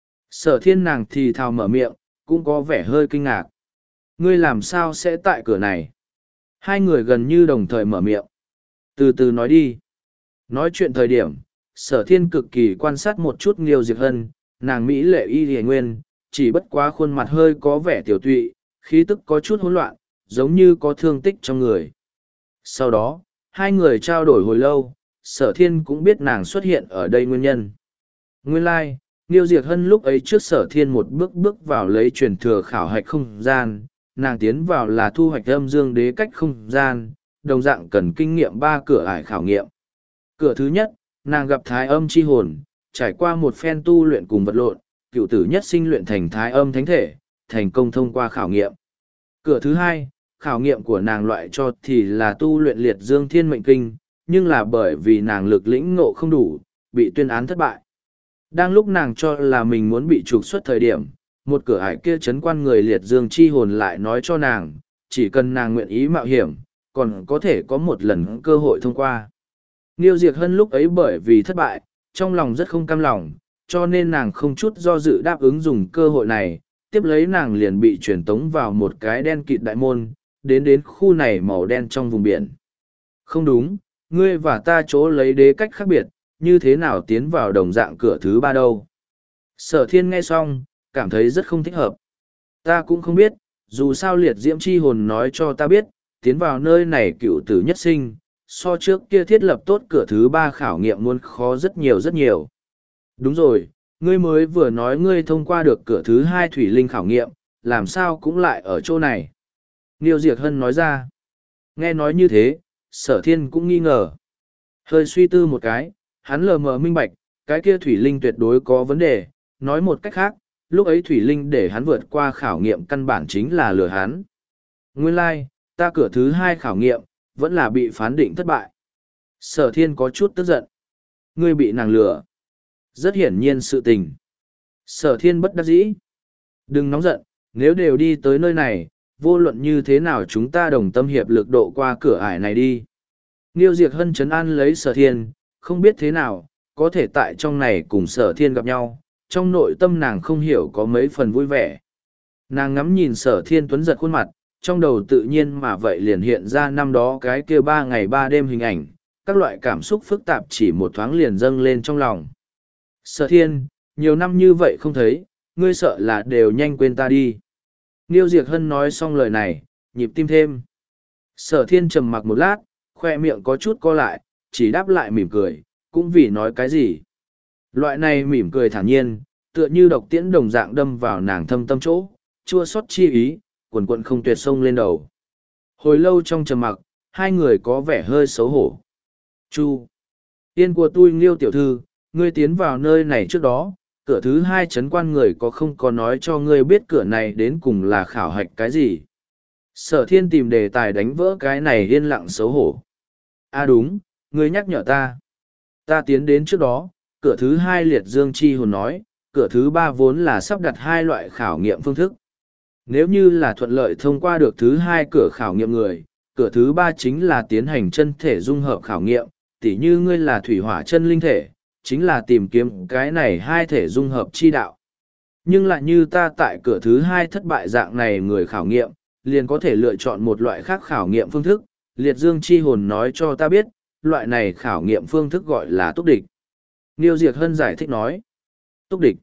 Sở thiên nàng thì thào mở miệng, cũng có vẻ hơi kinh ngạc. Ngươi làm sao sẽ tại cửa này? Hai người gần như đồng thời mở miệng. Từ từ nói đi. Nói chuyện thời điểm, sở thiên cực kỳ quan sát một chút Nghiêu Diệp Hân, nàng Mỹ lệ y hề nguyên, chỉ bất quá khuôn mặt hơi có vẻ tiểu tụy, khí tức có chút hỗn loạn, giống như có thương tích trong người. Sau đó, hai người trao đổi hồi lâu, sở thiên cũng biết nàng xuất hiện ở đây nguyên nhân. Nguyên lai, like, Nghiêu Diệp Hân lúc ấy trước sở thiên một bước bước vào lấy truyền thừa khảo hạch không gian, nàng tiến vào là thu hoạch âm dương đế cách không gian, đồng dạng cần kinh nghiệm ba cửa ải khảo nghiệm. Cửa thứ nhất, nàng gặp thái âm chi hồn, trải qua một phen tu luyện cùng vật lộn, cựu tử nhất sinh luyện thành thái âm thánh thể, thành công thông qua khảo nghiệm. Cửa thứ hai, khảo nghiệm của nàng loại cho thì là tu luyện liệt dương thiên mệnh kinh, nhưng là bởi vì nàng lực lĩnh ngộ không đủ, bị tuyên án thất bại. Đang lúc nàng cho là mình muốn bị trục xuất thời điểm, một cửa ải kia chấn quan người liệt dương chi hồn lại nói cho nàng, chỉ cần nàng nguyện ý mạo hiểm, còn có thể có một lần cơ hội thông qua. Nghiêu Diệp Hân lúc ấy bởi vì thất bại, trong lòng rất không cam lòng, cho nên nàng không chút do dự đáp ứng dùng cơ hội này, tiếp lấy nàng liền bị truyền tống vào một cái đen kịt đại môn, đến đến khu này màu đen trong vùng biển. Không đúng, ngươi và ta chỗ lấy đế cách khác biệt, như thế nào tiến vào đồng dạng cửa thứ ba đâu. Sở thiên nghe xong, cảm thấy rất không thích hợp. Ta cũng không biết, dù sao liệt diễm chi hồn nói cho ta biết, tiến vào nơi này cựu tử nhất sinh, so trước kia thiết lập tốt cửa thứ ba khảo nghiệm muốn khó rất nhiều rất nhiều. Đúng rồi, ngươi mới vừa nói ngươi thông qua được cửa thứ hai thủy linh khảo nghiệm, làm sao cũng lại ở chỗ này. Nghiêu Diệp Hân nói ra. Nghe nói như thế, sở thiên cũng nghi ngờ. Hơi suy tư một cái, hắn lờ mờ minh bạch, cái kia thủy linh tuyệt đối có vấn đề, nói một cách khác, lúc ấy thủy linh để hắn vượt qua khảo nghiệm căn bản chính là lừa hắn. Nguyên lai, like, ta cửa thứ hai khảo nghiệm, vẫn là bị phán định thất bại. Sở thiên có chút tức giận. Ngươi bị nàng lừa. Rất hiển nhiên sự tình. Sở thiên bất đắc dĩ. Đừng nóng giận, nếu đều đi tới nơi này, vô luận như thế nào chúng ta đồng tâm hiệp lực độ qua cửa ải này đi. Nghiêu Diệp Hân trấn an lấy sở thiên, không biết thế nào, có thể tại trong này cùng sở thiên gặp nhau, trong nội tâm nàng không hiểu có mấy phần vui vẻ. Nàng ngắm nhìn sở thiên tuấn giật khuôn mặt, trong đầu tự nhiên mà vậy liền hiện ra năm đó cái kia ba ngày ba đêm hình ảnh, các loại cảm xúc phức tạp chỉ một thoáng liền dâng lên trong lòng. Sở thiên, nhiều năm như vậy không thấy, ngươi sợ là đều nhanh quên ta đi. Nghiêu Diệp Hân nói xong lời này, nhịp tim thêm. Sở thiên trầm mặc một lát, khoe miệng có chút co lại, chỉ đáp lại mỉm cười, cũng vì nói cái gì. Loại này mỉm cười thản nhiên, tựa như độc tiễn đồng dạng đâm vào nàng thâm tâm chỗ, chua xót chi ý, quần quận không tuyệt sông lên đầu. Hồi lâu trong trầm mặc, hai người có vẻ hơi xấu hổ. Chu, tiên của tôi Nghiêu tiểu thư, ngươi tiến vào nơi này trước đó, cửa thứ hai chấn quan người có không có nói cho ngươi biết cửa này đến cùng là khảo hạch cái gì. Sở thiên tìm đề tài đánh vỡ cái này yên lặng xấu hổ. À đúng, ngươi nhắc nhở ta. Ta tiến đến trước đó, cửa thứ hai liệt dương chi hồn nói, cửa thứ ba vốn là sắp đặt hai loại khảo nghiệm phương thức. Nếu như là thuận lợi thông qua được thứ hai cửa khảo nghiệm người, cửa thứ ba chính là tiến hành chân thể dung hợp khảo nghiệm, tỉ như ngươi là thủy hỏa chân linh thể, chính là tìm kiếm cái này hai thể dung hợp chi đạo. Nhưng lại như ta tại cửa thứ hai thất bại dạng này người khảo nghiệm, liền có thể lựa chọn một loại khác khảo nghiệm phương thức, liệt dương chi hồn nói cho ta biết, loại này khảo nghiệm phương thức gọi là túc địch. Nghiêu Diệp Hân giải thích nói, túc địch.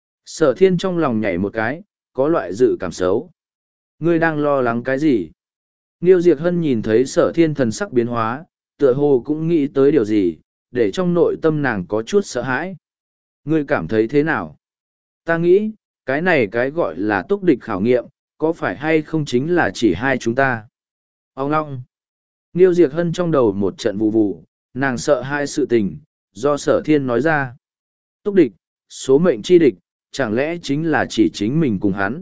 Sở thiên trong lòng nhảy một cái, có loại dự cảm xấu. Ngươi đang lo lắng cái gì? Nghiêu Diệp Hân nhìn thấy sở thiên thần sắc biến hóa, tựa hồ cũng nghĩ tới điều gì, để trong nội tâm nàng có chút sợ hãi. Ngươi cảm thấy thế nào? Ta nghĩ, cái này cái gọi là túc địch khảo nghiệm, có phải hay không chính là chỉ hai chúng ta? Ông ngong. Nghiêu Diệp Hân trong đầu một trận vụ vụ, nàng sợ hai sự tình, do sở thiên nói ra. Túc địch, số mệnh chi địch, chẳng lẽ chính là chỉ chính mình cùng hắn?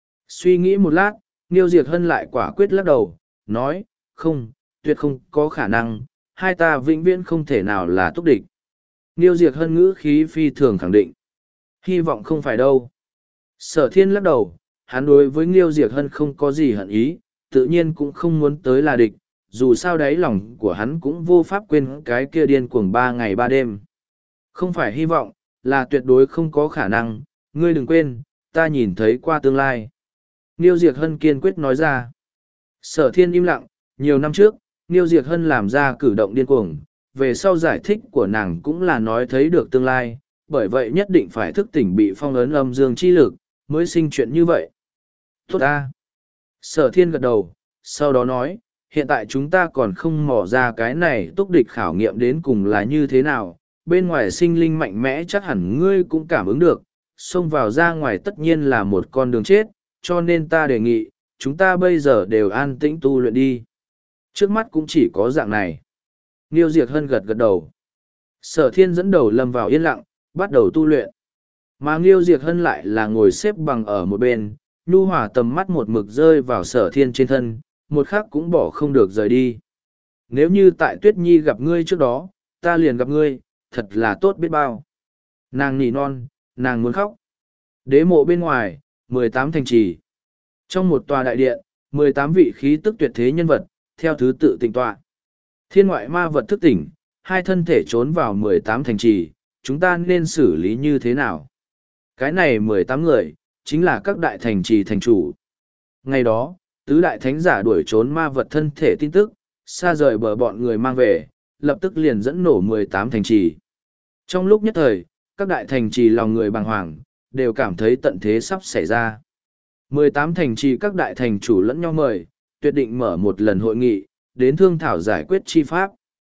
Suy nghĩ một lát, Nghiêu Diệp Hân lại quả quyết lắc đầu, nói, không, tuyệt không có khả năng, hai ta vĩnh viễn không thể nào là túc địch. Nghiêu Diệp Hân ngữ khí phi thường khẳng định. Hy vọng không phải đâu. Sở thiên lắc đầu, hắn đối với Nghiêu Diệp Hân không có gì hận ý, tự nhiên cũng không muốn tới là địch, dù sao đáy lòng của hắn cũng vô pháp quên cái kia điên cuồng ba ngày ba đêm. Không phải hy vọng, là tuyệt đối không có khả năng, ngươi đừng quên, ta nhìn thấy qua tương lai. Niêu Diệc Hân kiên quyết nói ra. Sở Thiên im lặng, nhiều năm trước, Niêu Diệc Hân làm ra cử động điên cuồng, về sau giải thích của nàng cũng là nói thấy được tương lai, bởi vậy nhất định phải thức tỉnh bị phong ấn âm dương chi lực, mới sinh chuyện như vậy. Tốt ta. Sở Thiên gật đầu, sau đó nói, hiện tại chúng ta còn không mò ra cái này túc địch khảo nghiệm đến cùng là như thế nào, bên ngoài sinh linh mạnh mẽ chắc hẳn ngươi cũng cảm ứng được, xông vào ra ngoài tất nhiên là một con đường chết, cho nên ta đề nghị, chúng ta bây giờ đều an tĩnh tu luyện đi. Trước mắt cũng chỉ có dạng này. Niêu Diệc Hân gật gật đầu. Sở Thiên dẫn đầu lâm vào yên lặng, bắt đầu tu luyện. Mà Niêu Diệc Hân lại là ngồi xếp bằng ở một bên, nhu hòa tầm mắt một mực rơi vào Sở Thiên trên thân, một khắc cũng bỏ không được rời đi. Nếu như tại Tuyết Nhi gặp ngươi trước đó, ta liền gặp ngươi, thật là tốt biết bao. Nàng nỉ non, nàng muốn khóc. Đế mộ bên ngoài, mười tám thành trì. Trong một tòa đại điện, mười tám vị khí tức tuyệt thế nhân vật, theo thứ tự tịnh tọa. Thiên ngoại ma vật thức tỉnh, hai thân thể trốn vào mười tám thành trì, chúng ta nên xử lý như thế nào? Cái này mười tám người, chính là các đại thành trì thành chủ. Ngày đó, tứ đại thánh giả đuổi trốn ma vật thân thể tin tức, xa rời bờ bọn người mang về, lập tức liền dẫn nổ mười tám thành trì. Trong lúc nhất thời, các đại thành trì lòng người bàng hoàng, đều cảm thấy tận thế sắp xảy ra. mười tám thành trì các đại thành chủ lẫn nhau mời, tuyệt định mở một lần hội nghị, đến thương thảo giải quyết chi pháp.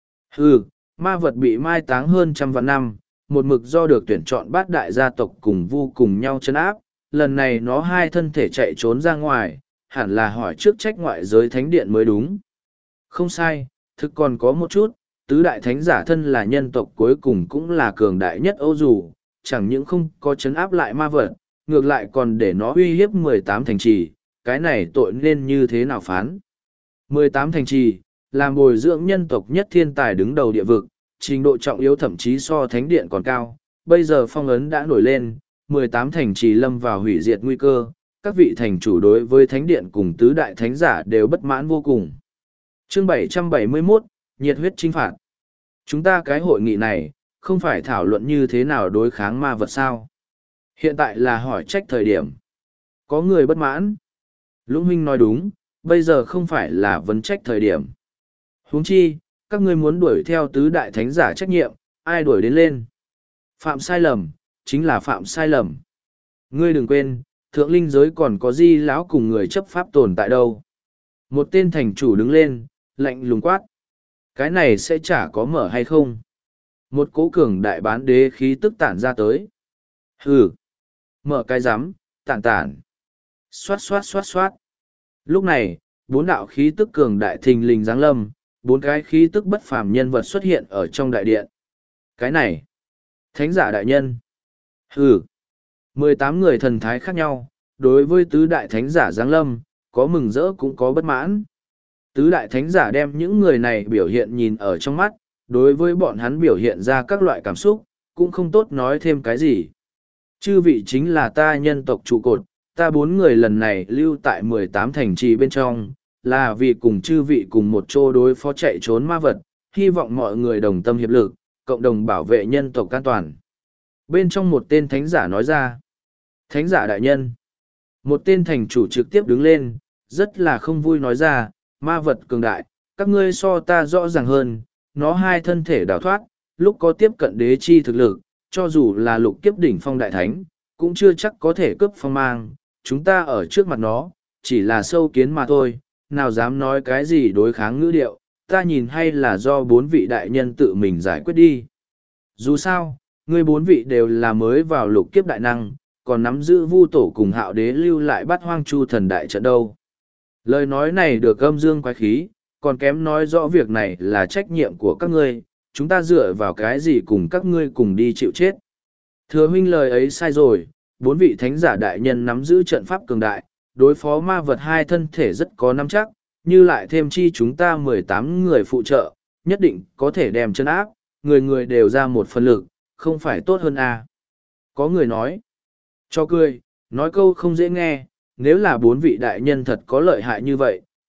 Hừ, ma vật bị mai táng hơn trăm vạn năm, một mực do được tuyển chọn bát đại gia tộc cùng vu cùng nhau chấn áp, lần này nó hai thân thể chạy trốn ra ngoài, hẳn là hỏi trước trách ngoại giới thánh điện mới đúng. Không sai, thực còn có một chút, tứ đại thánh giả thân là nhân tộc cuối cùng cũng là cường đại nhất Âu dù, chẳng những không có chấn áp lại ma vật, ngược lại còn để nó uy hiếp mười tám thành trì, cái này tội nên như thế nào phán. mười tám thành trì, làm bồi dưỡng nhân tộc nhất thiên tài đứng đầu địa vực, trình độ trọng yếu thậm chí so thánh điện còn cao, bây giờ phong ấn đã nổi lên, mười tám thành trì lâm vào hủy diệt nguy cơ, các vị thành chủ đối với thánh điện cùng tứ đại thánh giả đều bất mãn vô cùng. Chương bảy trăm bảy mươi mốt, nhiệt huyết chinh phạt. Chúng ta cái hội nghị này, không phải thảo luận như thế nào đối kháng ma vật sao? Hiện tại là hỏi trách thời điểm. Có người bất mãn. Lũng huynh nói đúng, bây giờ không phải là vấn trách thời điểm. Huống chi, các ngươi muốn đuổi theo tứ đại thánh giả trách nhiệm, ai đuổi đến lên. Phạm sai lầm, chính là phạm sai lầm. Ngươi đừng quên, thượng linh giới còn có di lão cùng người chấp pháp tồn tại đâu. Một tên thành chủ đứng lên, lạnh lùng quát. Cái này sẽ chả có mở hay không? Một cố cường đại bán đế khí tức tản ra tới. Hừ. Mở cái rắm, tản tản. Xoát xoát xoát xoát. Lúc này, bốn đạo khí tức cường đại thình lình giáng lâm, bốn cái khí tức bất phàm nhân vật xuất hiện ở trong đại điện. Cái này, thánh giả đại nhân. Hừ. Mười tám người thần thái khác nhau, đối với tứ đại thánh giả giáng lâm, có mừng rỡ cũng có bất mãn. Tứ đại thánh giả đem những người này biểu hiện nhìn ở trong mắt, đối với bọn hắn biểu hiện ra các loại cảm xúc, cũng không tốt nói thêm cái gì. Chư vị chính là ta nhân tộc trụ cột, ta bốn người lần này lưu tại mười tám thành trì bên trong, là vì cùng chư vị cùng một chỗ đối phó chạy trốn ma vật, hy vọng mọi người đồng tâm hiệp lực, cộng đồng bảo vệ nhân tộc an toàn. Bên trong một tên thánh giả nói ra, thánh giả đại nhân. Một tên thành chủ trực tiếp đứng lên, rất là không vui nói ra, ma vật cường đại, các ngươi so ta rõ ràng hơn, nó hai thân thể đào thoát, lúc có tiếp cận đế chi thực lực, cho dù là lục kiếp đỉnh phong đại thánh, cũng chưa chắc có thể cướp phong mang, chúng ta ở trước mặt nó, chỉ là sâu kiến mà thôi, nào dám nói cái gì đối kháng ngữ điệu, ta nhìn hay là do bốn vị đại nhân tự mình giải quyết đi. Dù sao, ngươi bốn vị đều là mới vào lục kiếp đại năng, còn nắm giữ vu tổ cùng hạo đế lưu lại bắt hoang chu thần đại trận đâu. Lời nói này được âm dương quái khí, còn kém nói rõ việc này là trách nhiệm của các ngươi, chúng ta dựa vào cái gì cùng các ngươi cùng đi chịu chết. Thừa huynh lời ấy sai rồi, bốn vị thánh giả đại nhân nắm giữ trận pháp cường đại, đối phó ma vật hai thân thể rất có nắm chắc, như lại thêm chi chúng ta mười tám người phụ trợ, nhất định có thể đem chân áp, người người đều ra một phần lực, không phải tốt hơn à. Có người nói, cho cười, nói câu không dễ nghe, nếu là bốn vị đại nhân thật có lợi hại như vậy,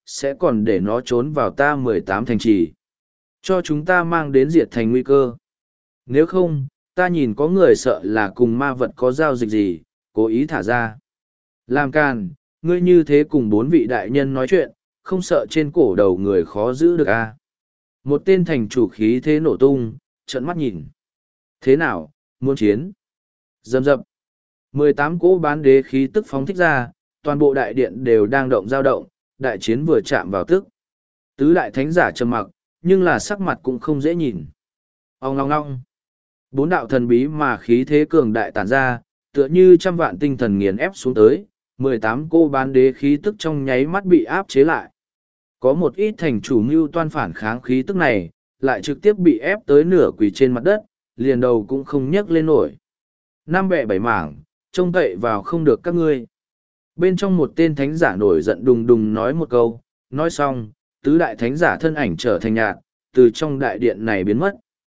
sẽ còn để nó trốn vào ta mười tám thành trì. Cho chúng ta mang đến diệt thành nguy cơ. Nếu không, ta nhìn có người sợ là cùng ma vật có giao dịch gì, cố ý thả ra. Làm càn, ngươi như thế cùng bốn vị đại nhân nói chuyện, không sợ trên cổ đầu người khó giữ được à. Một tên thành chủ khí thế nổ tung, trợn mắt nhìn. Thế nào, muốn chiến? Dầm dập. mười tám cỗ bán đế khí tức phóng thích ra, toàn bộ đại điện đều đang động dao động, đại chiến vừa chạm vào tức. Tứ đại thánh giả trầm mặc, nhưng là sắc mặt cũng không dễ nhìn. Ông ngong ngong. Bốn đạo thần bí mà khí thế cường đại tản ra, tựa như trăm vạn tinh thần nghiền ép xuống tới, mười tám cô bán đế khí tức trong nháy mắt bị áp chế lại. Có một ít thành chủ mưu toan phản kháng khí tức này, lại trực tiếp bị ép tới nửa quỳ trên mặt đất, liền đầu cũng không nhấc lên nổi. Năm bẹ bảy mảng, trông cậy vào không được các ngươi. Bên trong một tên thánh giả nổi giận đùng đùng nói một câu, nói xong, tứ đại thánh giả thân ảnh trở thành nhạt, từ trong đại điện này biến mất.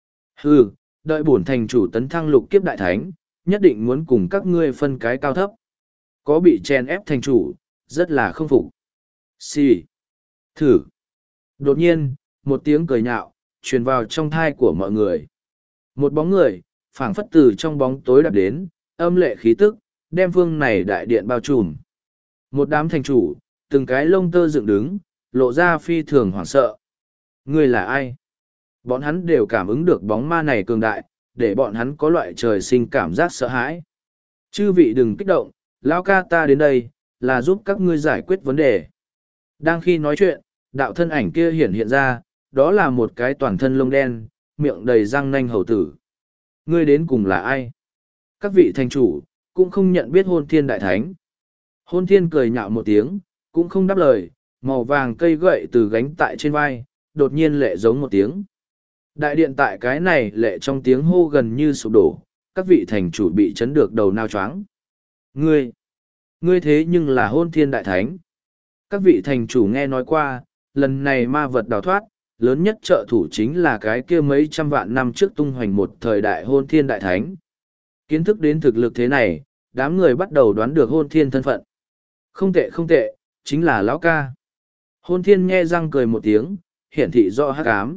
Hừ, đợi bổn thành chủ tấn thăng lục kiếp đại thánh, nhất định muốn cùng các ngươi phân cái cao thấp. Có bị chèn ép thành chủ, rất là không phục. Xì. Thử. Đột nhiên, một tiếng cười nhạo, truyền vào trong thai của mọi người. Một bóng người, phảng phất từ trong bóng tối đạp đến, âm lệ khí tức, đem phương này đại điện bao trùm. Một đám thành chủ, từng cái lông tơ dựng đứng, lộ ra phi thường hoảng sợ. Người là ai? Bọn hắn đều cảm ứng được bóng ma này cường đại, để bọn hắn có loại trời sinh cảm giác sợ hãi. Chư vị đừng kích động, lão ca ta đến đây, là giúp các ngươi giải quyết vấn đề. Đang khi nói chuyện, đạo thân ảnh kia hiển hiện ra, đó là một cái toàn thân lông đen, miệng đầy răng nanh hầu tử. Ngươi đến cùng là ai? Các vị thành chủ, cũng không nhận biết hôn thiên đại thánh. Hôn thiên cười nhạo một tiếng, cũng không đáp lời, màu vàng cây gậy từ gánh tại trên vai, đột nhiên lệ giống một tiếng. Đại điện tại cái này lệ trong tiếng hô gần như sụp đổ, các vị thành chủ bị chấn được đầu nao choáng. Ngươi, ngươi thế nhưng là hôn thiên đại thánh. Các vị thành chủ nghe nói qua, lần này ma vật đào thoát, lớn nhất trợ thủ chính là cái kia mấy trăm vạn năm trước tung hoành một thời đại hôn thiên đại thánh. Kiến thức đến thực lực thế này, đám người bắt đầu đoán được hôn thiên thân phận. Không tệ không tệ, chính là lão ca. Hôn thiên nhe răng cười một tiếng, hiển thị rõ hắc ám.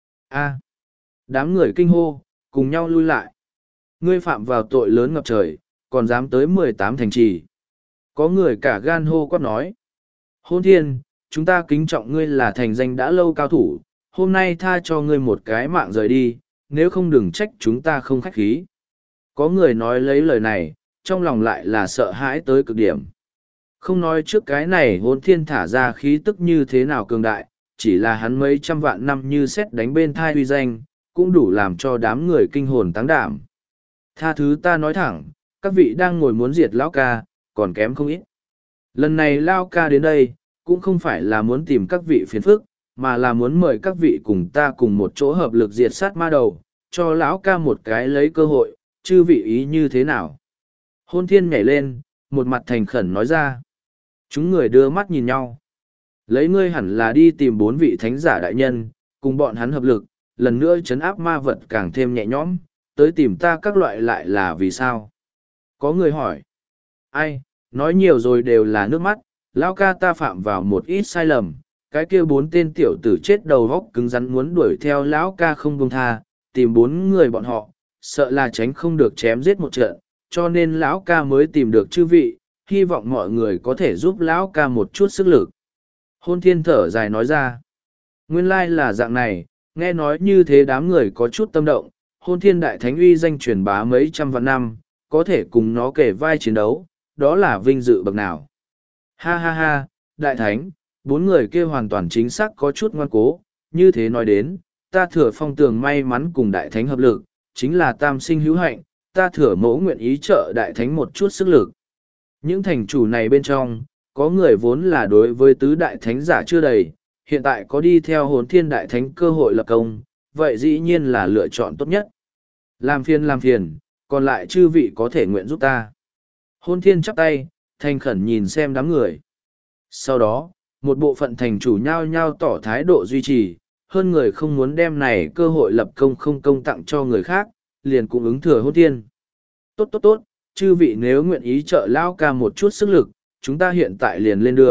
A. Đám người kinh hô, cùng nhau lui lại. Ngươi phạm vào tội lớn ngập trời, còn dám tới mười tám thành trì. Có người cả gan hô quát nói. Hôn thiên, chúng ta kính trọng ngươi là thành danh đã lâu cao thủ, hôm nay tha cho ngươi một cái mạng rời đi, nếu không đừng trách chúng ta không khách khí. Có người nói lấy lời này, trong lòng lại là sợ hãi tới cực điểm. Không nói trước cái này hôn thiên thả ra khí tức như thế nào cường đại, chỉ là hắn mấy trăm vạn năm như xét đánh bên thai uy danh, cũng đủ làm cho đám người kinh hồn táng đảm. Tha thứ ta nói thẳng, các vị đang ngồi muốn diệt lão ca, còn kém không ít. Lần này lão ca đến đây, cũng không phải là muốn tìm các vị phiền phức, mà là muốn mời các vị cùng ta cùng một chỗ hợp lực diệt sát ma đầu, cho lão ca một cái lấy cơ hội, chư vị ý như thế nào. Hôn thiên nhảy lên, một mặt thành khẩn nói ra. Chúng người đưa mắt nhìn nhau. Lấy ngươi hẳn là đi tìm bốn vị thánh giả đại nhân, cùng bọn hắn hợp lực, lần nữa chấn áp ma vật càng thêm nhẹ nhõm, tới tìm ta các loại lại là vì sao? Có người hỏi. Ai, nói nhiều rồi đều là nước mắt, lão ca ta phạm vào một ít sai lầm, cái kia bốn tên tiểu tử chết đầu góc cứng rắn muốn đuổi theo lão ca không buông tha, tìm bốn người bọn họ, sợ là tránh không được chém giết một trận, cho nên lão ca mới tìm được chư vị, hy vọng mọi người có thể giúp lão ca một chút sức lực. Hôn thiên thở dài nói ra. Nguyên lai là dạng này, nghe nói như thế đám người có chút tâm động, hôn thiên đại thánh uy danh truyền bá mấy trăm vạn năm, có thể cùng nó kể vai chiến đấu, đó là vinh dự bậc nào. Ha ha ha, đại thánh, bốn người kia hoàn toàn chính xác có chút ngoan cố, như thế nói đến, ta thừa phong tường may mắn cùng đại thánh hợp lực, chính là tam sinh hữu hạnh, ta thừa mẫu nguyện ý trợ đại thánh một chút sức lực. Những thành chủ này bên trong, có người vốn là đối với tứ đại thánh giả chưa đầy, hiện tại có đi theo hồn thiên đại thánh cơ hội lập công, vậy dĩ nhiên là lựa chọn tốt nhất. Làm phiền làm phiền, còn lại chư vị có thể nguyện giúp ta. Hôn thiên chắp tay, thành khẩn nhìn xem đám người. Sau đó, một bộ phận thành chủ nhao nhao tỏ thái độ duy trì, hơn người không muốn đem này cơ hội lập công không công tặng cho người khác, liền cũng ứng thừa hôn thiên. Tốt tốt tốt, chư vị nếu nguyện ý trợ lao ca một chút sức lực, chúng ta hiện tại liền lên đường,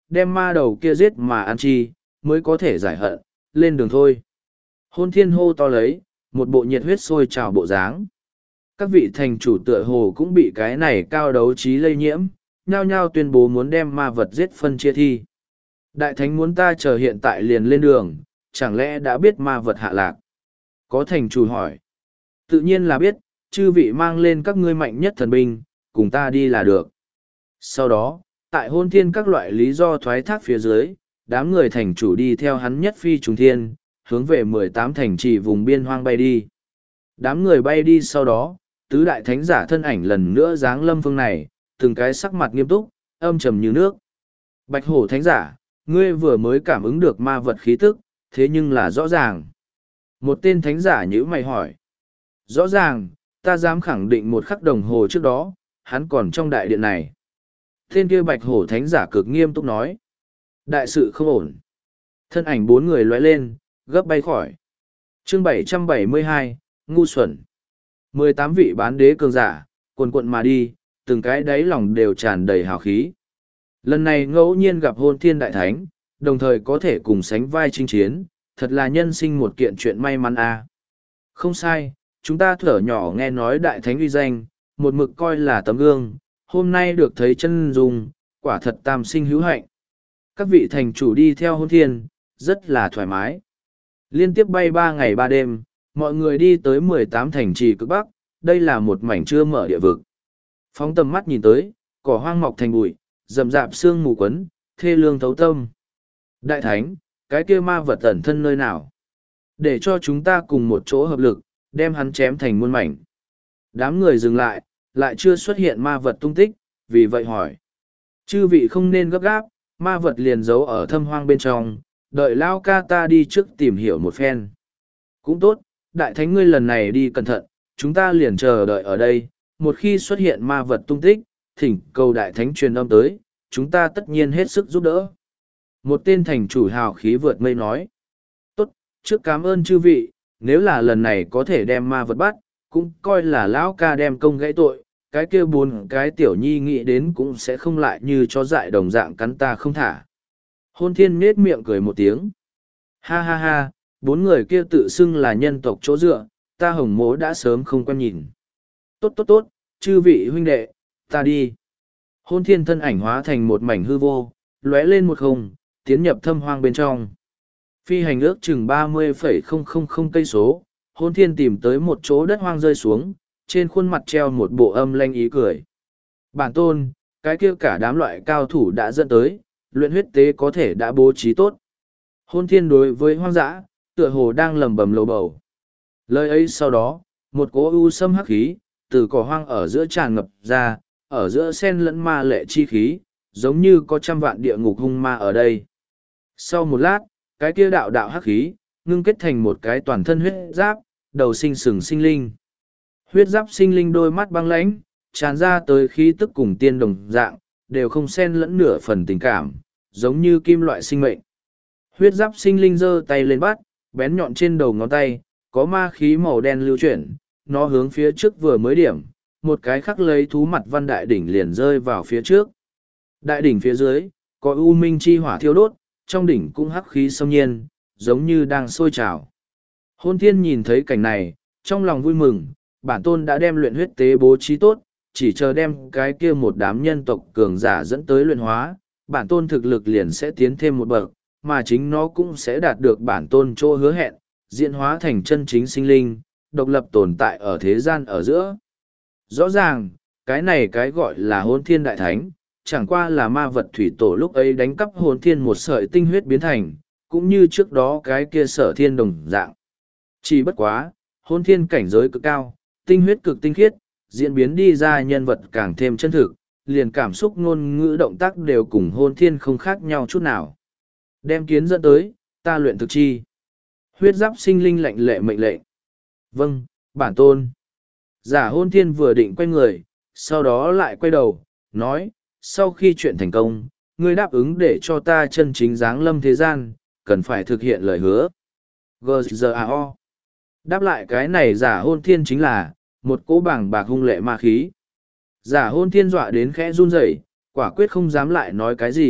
đem ma đầu kia giết mà ăn chi, mới có thể giải hận, lên đường thôi. Hôn thiên hô to lấy, một bộ nhiệt huyết sôi trào bộ dáng. Các vị thành chủ tựa hồ cũng bị cái này cao đấu trí lây nhiễm, nhao nhao tuyên bố muốn đem ma vật giết phân chia thi. Đại thánh muốn ta chờ hiện tại liền lên đường, chẳng lẽ đã biết ma vật hạ lạc? Có thành chủ hỏi. Tự nhiên là biết, chư vị mang lên các ngươi mạnh nhất thần binh, cùng ta đi là được. Sau đó, tại hôn thiên các loại lý do thoái thác phía dưới, đám người thành chủ đi theo hắn nhất phi trùng thiên, hướng về mười tám thành trì vùng biên hoang bay đi. Đám người bay đi sau đó, tứ đại thánh giả thân ảnh lần nữa giáng lâm phương này, từng cái sắc mặt nghiêm túc, âm trầm như nước. Bạch hổ thánh giả, ngươi vừa mới cảm ứng được ma vật khí tức, thế nhưng là rõ ràng. Một tên thánh giả nhữ mày hỏi. Rõ ràng, ta dám khẳng định một khắc đồng hồ trước đó, hắn còn trong đại điện này. Tên kia bạch hổ thánh giả cực nghiêm túc nói. Đại sự không ổn. Thân ảnh bốn người lóe lên, gấp bay khỏi. Chương bảy trăm bảy mươi hai, ngu xuẩn. Mười tám vị bán đế cường giả, cuồn cuộn mà đi, từng cái đáy lòng đều tràn đầy hào khí. Lần này ngẫu nhiên gặp hôn thiên đại thánh, đồng thời có thể cùng sánh vai chinh chiến, thật là nhân sinh một kiện chuyện may mắn a. Không sai, chúng ta thở nhỏ nghe nói đại thánh uy danh, một mực coi là tấm gương, hôm nay được thấy chân dung, quả thật tam sinh hữu hạnh. Các vị thành chủ đi theo hôn thiên, rất là thoải mái. Liên tiếp bay ba ngày ba đêm, mọi người đi tới mười tám thành trì cực Bắc, đây là một mảnh chưa mở địa vực. Phóng tầm mắt nhìn tới, cỏ hoang mọc thành bụi, rậm rạp sương mù quấn, thê lương thấu tâm. Đại thánh, cái kia ma vật ẩn thân nơi nào? Để cho chúng ta cùng một chỗ hợp lực, đem hắn chém thành muôn mảnh. Đám người dừng lại, lại chưa xuất hiện ma vật tung tích, vì vậy hỏi. Chư vị không nên gấp gáp, ma vật liền giấu ở thâm hoang bên trong, đợi lao ca ta đi trước tìm hiểu một phen. Cũng tốt, đại thánh ngươi lần này đi cẩn thận, chúng ta liền chờ đợi ở đây, một khi xuất hiện ma vật tung tích, thỉnh cầu đại thánh truyền âm tới, chúng ta tất nhiên hết sức giúp đỡ. Một tên thành chủ hào khí vượt mây nói. Tốt, trước cảm ơn chư vị, nếu là lần này có thể đem ma vật bắt, cũng coi là lão ca đem công gãy tội, cái kia bốn cái tiểu nhi nghĩ đến cũng sẽ không lại như chó dại đồng dạng cắn ta không thả. Hôn thiên nết miệng cười một tiếng. Ha ha ha, bốn người kia tự xưng là nhân tộc chỗ dựa, ta hồng mố đã sớm không quen nhìn. Tốt tốt tốt, chư vị huynh đệ, ta đi. Hôn thiên thân ảnh hóa thành một mảnh hư vô, lóe lên một không, tiến nhập thâm hoang bên trong. Phi hành ước chừng ba mươi phẩy không không không cây số, hôn thiên tìm tới một chỗ đất hoang rơi xuống, trên khuôn mặt treo một bộ âm lanh ý cười. Bản tôn, cái kia cả đám loại cao thủ đã dẫn tới, luyện huyết tế có thể đã bố trí tốt. Hôn thiên đối với hoang dã, tựa hồ đang lầm bầm lầu bầu. Lời ấy sau đó, một cỗ u sâm hắc khí, từ cỏ hoang ở giữa tràn ngập ra, ở giữa sen lẫn ma lệ chi khí, giống như có trăm vạn địa ngục hung ma ở đây. Sau một lát, cái kia đạo đạo hắc khí, ngưng kết thành một cái toàn thân huyết giáp, đầu sinh sừng sinh linh. Huyết giáp sinh linh đôi mắt băng lãnh, tràn ra tới khí tức cùng tiên đồng dạng, đều không xen lẫn nửa phần tình cảm, giống như kim loại sinh mệnh. Huyết giáp sinh linh giơ tay lên bắt, bén nhọn trên đầu ngón tay, có ma khí màu đen lưu chuyển, nó hướng phía trước vừa mới điểm, một cái khắc lấy thú mặt văn đại đỉnh liền rơi vào phía trước. Đại đỉnh phía dưới, có u minh chi hỏa thiêu đốt, trong đỉnh cũng hắc khí xâm nhiên, giống như đang sôi trào. Hôn thiên nhìn thấy cảnh này, trong lòng vui mừng, bản tôn đã đem luyện huyết tế bố trí tốt, chỉ chờ đem cái kia một đám nhân tộc cường giả dẫn tới luyện hóa, bản tôn thực lực liền sẽ tiến thêm một bậc, mà chính nó cũng sẽ đạt được bản tôn chỗ hứa hẹn, diễn hóa thành chân chính sinh linh, độc lập tồn tại ở thế gian ở giữa. Rõ ràng, cái này cái gọi là hôn thiên đại thánh, chẳng qua là ma vật thủy tổ lúc ấy đánh cắp hồn thiên một sợi tinh huyết biến thành, cũng như trước đó cái kia sở thiên đồng dạng. Chỉ bất quá, hồn thiên cảnh giới cực cao, tinh huyết cực tinh khiết, diễn biến đi ra nhân vật càng thêm chân thực, liền cảm xúc ngôn ngữ động tác đều cùng hồn thiên không khác nhau chút nào. Đem kiến dẫn tới, ta luyện thực chi. Huyết giáp sinh linh lệnh lệ mệnh lệnh. Vâng, bản tôn. Giả hôn thiên vừa định quay người, sau đó lại quay đầu, nói, sau khi chuyện thành công, ngươi đáp ứng để cho ta chân chính giáng lâm thế gian, cần phải thực hiện lời hứa. giê giê a o. Đáp lại cái này giả hôn thiên chính là, một cỗ bảng bạc hung lệ ma khí. Giả hôn thiên dọa đến khẽ run rẩy, quả quyết không dám lại nói cái gì,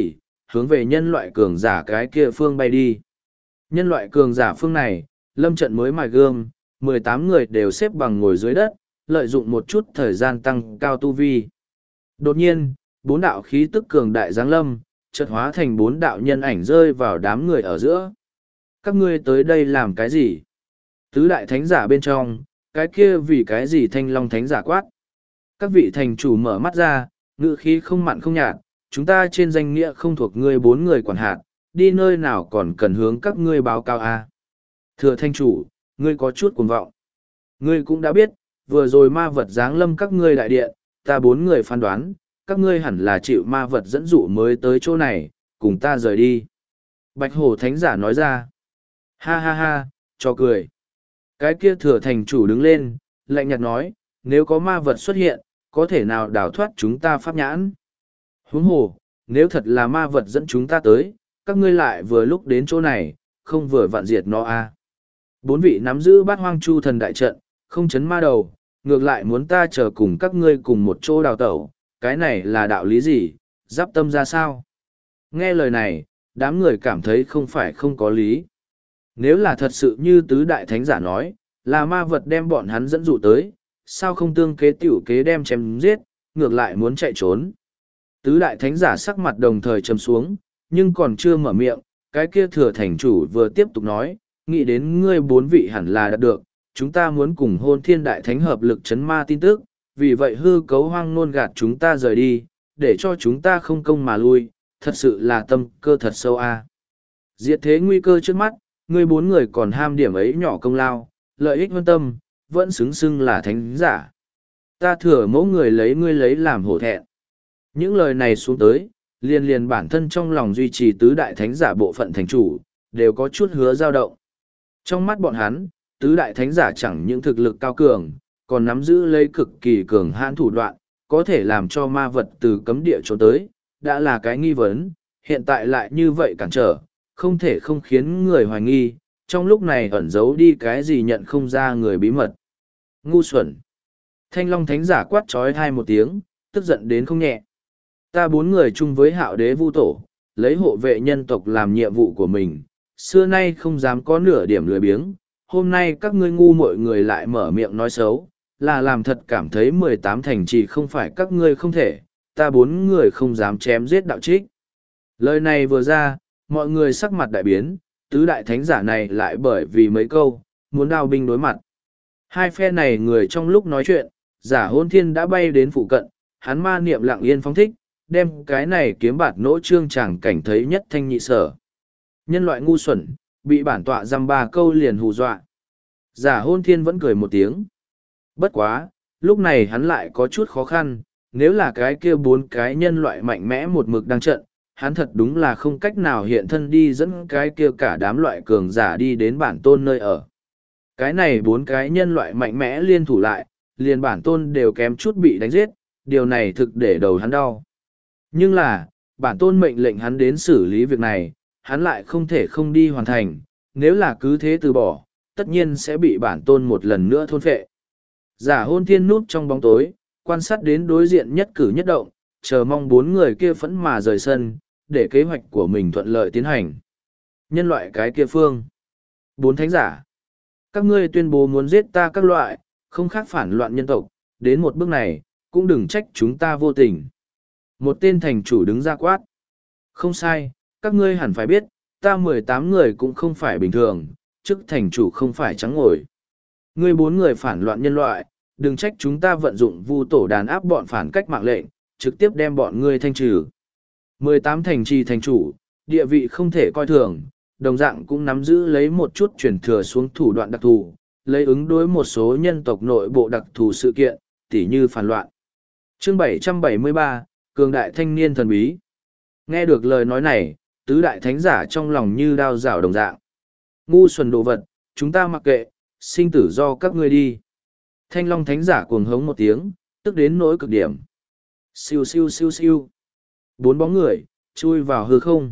hướng về nhân loại cường giả cái kia phương bay đi. Nhân loại cường giả phương này, lâm trận mới mài gươm, mười tám người đều xếp bằng ngồi dưới đất, lợi dụng một chút thời gian tăng cao tu vi. Đột nhiên, bốn đạo khí tức cường đại giáng lâm, chợt hóa thành bốn đạo nhân ảnh rơi vào đám người ở giữa. Các ngươi tới đây làm cái gì? Tứ đại thánh giả bên trong, cái kia vì cái gì thanh long thánh giả quát? Các vị thành chủ mở mắt ra, ngữ khí không mặn không nhạt, chúng ta trên danh nghĩa không thuộc ngươi bốn người quản hạt, đi nơi nào còn cần hướng các ngươi báo cáo a à? Thưa thanh chủ, ngươi có chút cuồng vọng. Ngươi cũng đã biết, vừa rồi ma vật giáng lâm các ngươi đại điện, ta bốn người phán đoán, các ngươi hẳn là chịu ma vật dẫn dụ mới tới chỗ này, cùng ta rời đi. Bạch hổ thánh giả nói ra. Ha ha ha, cho cười. Cái kia thừa thành chủ đứng lên, lạnh nhạt nói, nếu có ma vật xuất hiện, có thể nào đào thoát chúng ta pháp nhãn. Huống hồ, nếu thật là ma vật dẫn chúng ta tới, các ngươi lại vừa lúc đến chỗ này, không vừa vạn diệt nó a. À. Bốn vị nắm giữ bát hoang chu thần đại trận, không chấn ma đầu, ngược lại muốn ta chờ cùng các ngươi cùng một chỗ đào tẩu, cái này là đạo lý gì, giáp tâm ra sao? Nghe lời này, đám người cảm thấy không phải không có lý. Nếu là thật sự như tứ đại thánh giả nói, là ma vật đem bọn hắn dẫn dụ tới, sao không tương kế tiểu kế đem chém giết, ngược lại muốn chạy trốn. Tứ đại thánh giả sắc mặt đồng thời trầm xuống, nhưng còn chưa mở miệng, cái kia thừa thành chủ vừa tiếp tục nói, nghĩ đến ngươi bốn vị hẳn là đạt được, chúng ta muốn cùng hôn thiên đại thánh hợp lực chấn ma tin tức, vì vậy hư cấu hoang nôn gạt chúng ta rời đi, để cho chúng ta không công mà lui, thật sự là tâm cơ thật sâu a. À. Diệt thế nguy cơ trước mắt, ngươi bốn người còn ham điểm ấy nhỏ công lao, lợi ích vân tâm, vẫn xứng xưng là thánh giả. Ta thừa mẫu người lấy ngươi lấy làm hổ thẹn. Những lời này xuống tới, liền liền bản thân trong lòng duy trì tứ đại thánh giả bộ phận thành chủ, đều có chút hứa dao động. Trong mắt bọn hắn, tứ đại thánh giả chẳng những thực lực cao cường, còn nắm giữ lấy cực kỳ cường hãn thủ đoạn, có thể làm cho ma vật từ cấm địa trốn tới, đã là cái nghi vấn, hiện tại lại như vậy cản trở, không thể không khiến người hoài nghi, trong lúc này ẩn giấu đi cái gì nhận không ra người bí mật. Ngu xuẩn! Thanh Long thánh giả quát trói hai một tiếng, tức giận đến không nhẹ. Ta bốn người chung với hạo đế vu tổ, lấy hộ vệ nhân tộc làm nhiệm vụ của mình, xưa nay không dám có nửa điểm lười biếng, hôm nay các ngươi ngu mọi người lại mở miệng nói xấu, là làm thật cảm thấy mười tám thành trì không phải các ngươi không thể, ta bốn người không dám chém giết đạo trích. Lời này vừa ra, mọi người sắc mặt đại biến, tứ đại thánh giả này lại bởi vì mấy câu, muốn đao binh đối mặt. Hai phe này người trong lúc nói chuyện, giả hôn thiên đã bay đến phụ cận, hắn ma niệm lặng yên phóng thích, đem cái này kiếm bạt nỗ trương chẳng cảnh thấy nhất thanh nhị sở. Nhân loại ngu xuẩn, bị bản tọa dăm ba câu liền hù dọa. Giả hôn thiên vẫn cười một tiếng. Bất quá, lúc này hắn lại có chút khó khăn, nếu là cái kia bốn cái nhân loại mạnh mẽ một mực đang trận, hắn thật đúng là không cách nào hiện thân đi dẫn cái kia cả đám loại cường giả đi đến bản tôn nơi ở. Cái này bốn cái nhân loại mạnh mẽ liên thủ lại, liền bản tôn đều kém chút bị đánh giết, điều này thực để đầu hắn đau. Nhưng là, bản tôn mệnh lệnh hắn đến xử lý việc này, hắn lại không thể không đi hoàn thành, nếu là cứ thế từ bỏ, tất nhiên sẽ bị bản tôn một lần nữa thôn phệ. Giả hôn thiên núp trong bóng tối, quan sát đến đối diện nhất cử nhất động, chờ mong bốn người kia phẫn mà rời sân, để kế hoạch của mình thuận lợi tiến hành. Nhân loại cái kia phương. Bốn thánh giả. Các ngươi tuyên bố muốn giết ta các loại, không khác phản loạn nhân tộc, đến một bước này, cũng đừng trách chúng ta vô tình. Một tên thành chủ đứng ra quát. Không sai, các ngươi hẳn phải biết, ta mười tám người cũng không phải bình thường, chức thành chủ không phải trắng ngồi. Ngươi bốn người phản loạn nhân loại, đừng trách chúng ta vận dụng vu tổ đàn áp bọn phản cách mạng lệnh, trực tiếp đem bọn ngươi thanh trừ. mười tám thành trì thành chủ, địa vị không thể coi thường, đồng dạng cũng nắm giữ lấy một chút truyền thừa xuống thủ đoạn đặc thù, lấy ứng đối một số nhân tộc nội bộ đặc thù sự kiện, tỉ như phản loạn. Chương bảy trăm bảy mươi ba, Cường đại thanh niên thần bí. Nghe được lời nói này, tứ đại thánh giả trong lòng như đao rảo đồng dạng. Ngu xuẩn đồ vật, chúng ta mặc kệ, sinh tử do các ngươi đi. Thanh Long thánh giả cuồng hống một tiếng, tức đến nỗi cực điểm. Siêu siêu siêu siêu. Bốn bóng người, chui vào hư không.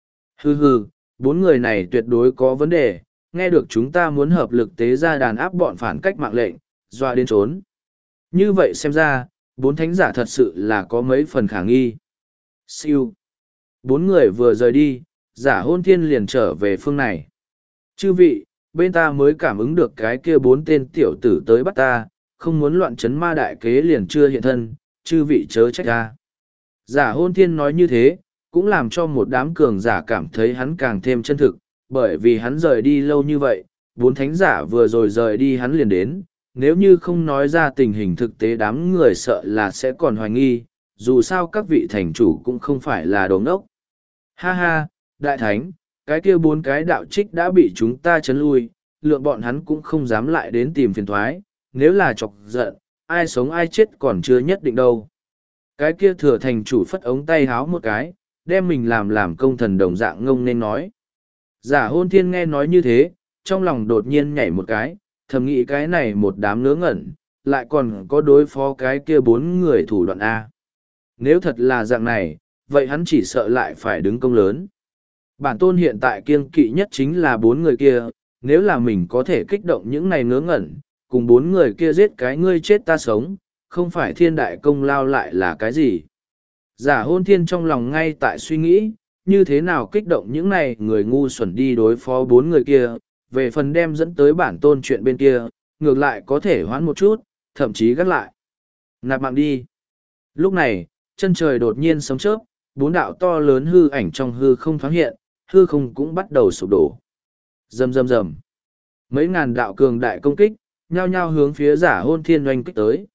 Hư hư, bốn người này tuyệt đối có vấn đề, nghe được chúng ta muốn hợp lực tế ra đàn áp bọn phản cách mạng lệnh, doa đến trốn. Như vậy xem ra, bốn thánh giả thật sự là có mấy phần khả nghi. Siêu. Bốn người vừa rời đi, giả hôn thiên liền trở về phương này. Chư vị, bên ta mới cảm ứng được cái kia bốn tên tiểu tử tới bắt ta, không muốn loạn chấn ma đại kế liền chưa hiện thân, chư vị chớ trách ta. Giả hôn thiên nói như thế, cũng làm cho một đám cường giả cảm thấy hắn càng thêm chân thực, bởi vì hắn rời đi lâu như vậy, bốn thánh giả vừa rồi rời đi hắn liền đến, nếu như không nói ra tình hình thực tế đám người sợ là sẽ còn hoài nghi, dù sao các vị thành chủ cũng không phải là đồ ngốc. Ha ha, đại thánh, cái kia bốn cái đạo trích đã bị chúng ta chấn lui, lượng bọn hắn cũng không dám lại đến tìm phiền thoái, nếu là chọc giận, ai sống ai chết còn chưa nhất định đâu. Cái kia thừa thành chủ phất ống tay háo một cái, đem mình làm làm công thần đồng dạng ngông nên nói. Giả hôn thiên nghe nói như thế, trong lòng đột nhiên nhảy một cái, thầm nghĩ cái này một đám ngớ ngẩn, lại còn có đối phó cái kia bốn người thủ đoạn A. Nếu thật là dạng này, vậy hắn chỉ sợ lại phải đứng công lớn. Bản tôn hiện tại kiêng kỵ nhất chính là bốn người kia, nếu là mình có thể kích động những này ngớ ngẩn, cùng bốn người kia giết cái ngươi chết ta sống, không phải thiên đại công lao lại là cái gì. Giả hôn thiên trong lòng ngay tại suy nghĩ, như thế nào kích động những này người ngu xuẩn đi đối phó bốn người kia, về phần đem dẫn tới bản tôn chuyện bên kia, ngược lại có thể hoãn một chút, thậm chí gác lại. Nạp mạng đi. Lúc này, chân trời đột nhiên sấm chớp, bốn đạo to lớn hư ảnh trong hư không thoáng hiện, hư không cũng bắt đầu sụp đổ. Rầm rầm rầm. Mấy ngàn đạo cường đại công kích, nhao nhao hướng phía giả hôn thiên oanh kích tới.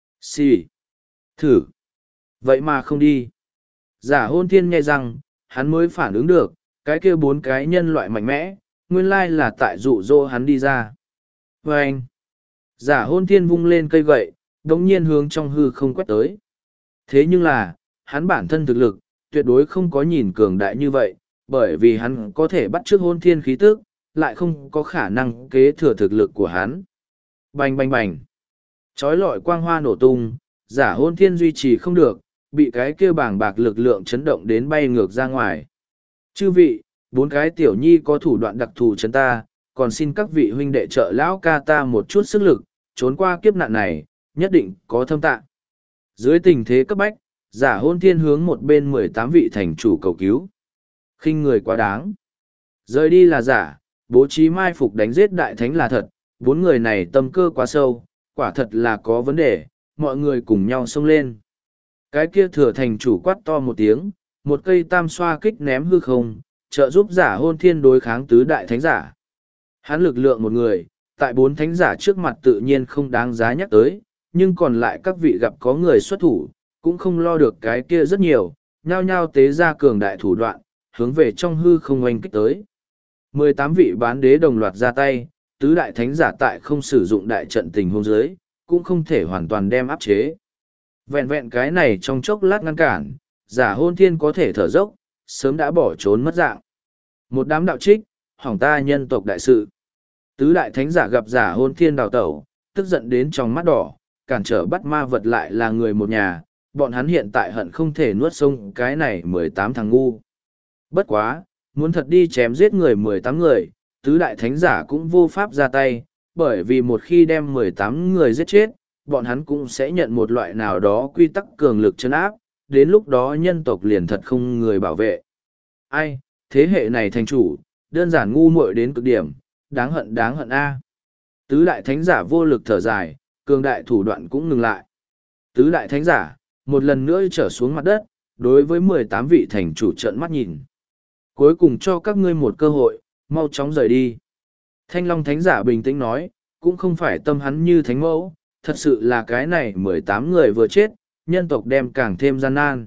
Xì. Thử. Vậy mà không đi. Giả hôn thiên nghe rằng, hắn mới phản ứng được, cái kia bốn cái nhân loại mạnh mẽ, nguyên lai là tại dụ dỗ hắn đi ra. Và anh. Giả hôn thiên vung lên cây gậy, đồng nhiên hướng trong hư không quét tới. Thế nhưng là, hắn bản thân thực lực, tuyệt đối không có nhìn cường đại như vậy, bởi vì hắn có thể bắt chước hôn thiên khí tức, lại không có khả năng kế thừa thực lực của hắn. Bành bành bành. Chói lọi quang hoa nổ tung, giả hôn thiên duy trì không được, bị cái kia bàng bạc lực lượng chấn động đến bay ngược ra ngoài. Chư vị, bốn cái tiểu nhi có thủ đoạn đặc thù chấn ta, còn xin các vị huynh đệ trợ lão ca ta một chút sức lực, trốn qua kiếp nạn này, nhất định có thâm tạ. Dưới tình thế cấp bách, giả hôn thiên hướng một bên mười tám vị thành chủ cầu cứu. Khinh người quá đáng. Rời đi là giả, bố trí mai phục đánh giết đại thánh là thật, bốn người này tâm cơ quá sâu, quả thật là có vấn đề, mọi người cùng nhau xông lên. Cái kia thừa thành chủ quát to một tiếng, một cây tam xoa kích ném hư không, trợ giúp giả hôn thiên đối kháng tứ đại thánh giả. Hắn lực lượng một người, tại bốn thánh giả trước mặt tự nhiên không đáng giá nhắc tới, nhưng còn lại các vị gặp có người xuất thủ, cũng không lo được cái kia rất nhiều, nhao nhao tế ra cường đại thủ đoạn, hướng về trong hư không oanh kích tới. mười tám vị bán đế đồng loạt ra tay, tứ đại thánh giả tại không sử dụng đại trận tình huống dưới, cũng không thể hoàn toàn đem áp chế. Vẹn vẹn cái này trong chốc lát ngăn cản, giả hôn thiên có thể thở dốc, sớm đã bỏ trốn mất dạng. Một đám đạo trích, hỏng ta nhân tộc đại sự. Tứ đại thánh giả gặp giả hôn thiên đào tẩu, tức giận đến trong mắt đỏ, cản trở bắt ma vật lại là người một nhà, bọn hắn hiện tại hận không thể nuốt sông cái này mười tám thằng ngu. Bất quá, muốn thật đi chém giết người mười tám người, tứ đại thánh giả cũng vô pháp ra tay, bởi vì một khi đem mười tám người giết chết, bọn hắn cũng sẽ nhận một loại nào đó quy tắc cường lực chấn áp, đến lúc đó nhân tộc liền thật không người bảo vệ. Ai, thế hệ này thành chủ, đơn giản ngu muội đến cực điểm, đáng hận đáng hận a. Tứ đại thánh giả vô lực thở dài, cường đại thủ đoạn cũng ngừng lại. Tứ đại thánh giả, một lần nữa trở xuống mặt đất, đối với mười tám vị thành chủ trợn mắt nhìn. Cuối cùng cho các ngươi một cơ hội, mau chóng rời đi. Thanh Long thánh giả bình tĩnh nói, cũng không phải tâm hắn như thánh mẫu, thật sự là cái này mười tám người vừa chết, nhân tộc đem càng thêm gian nan.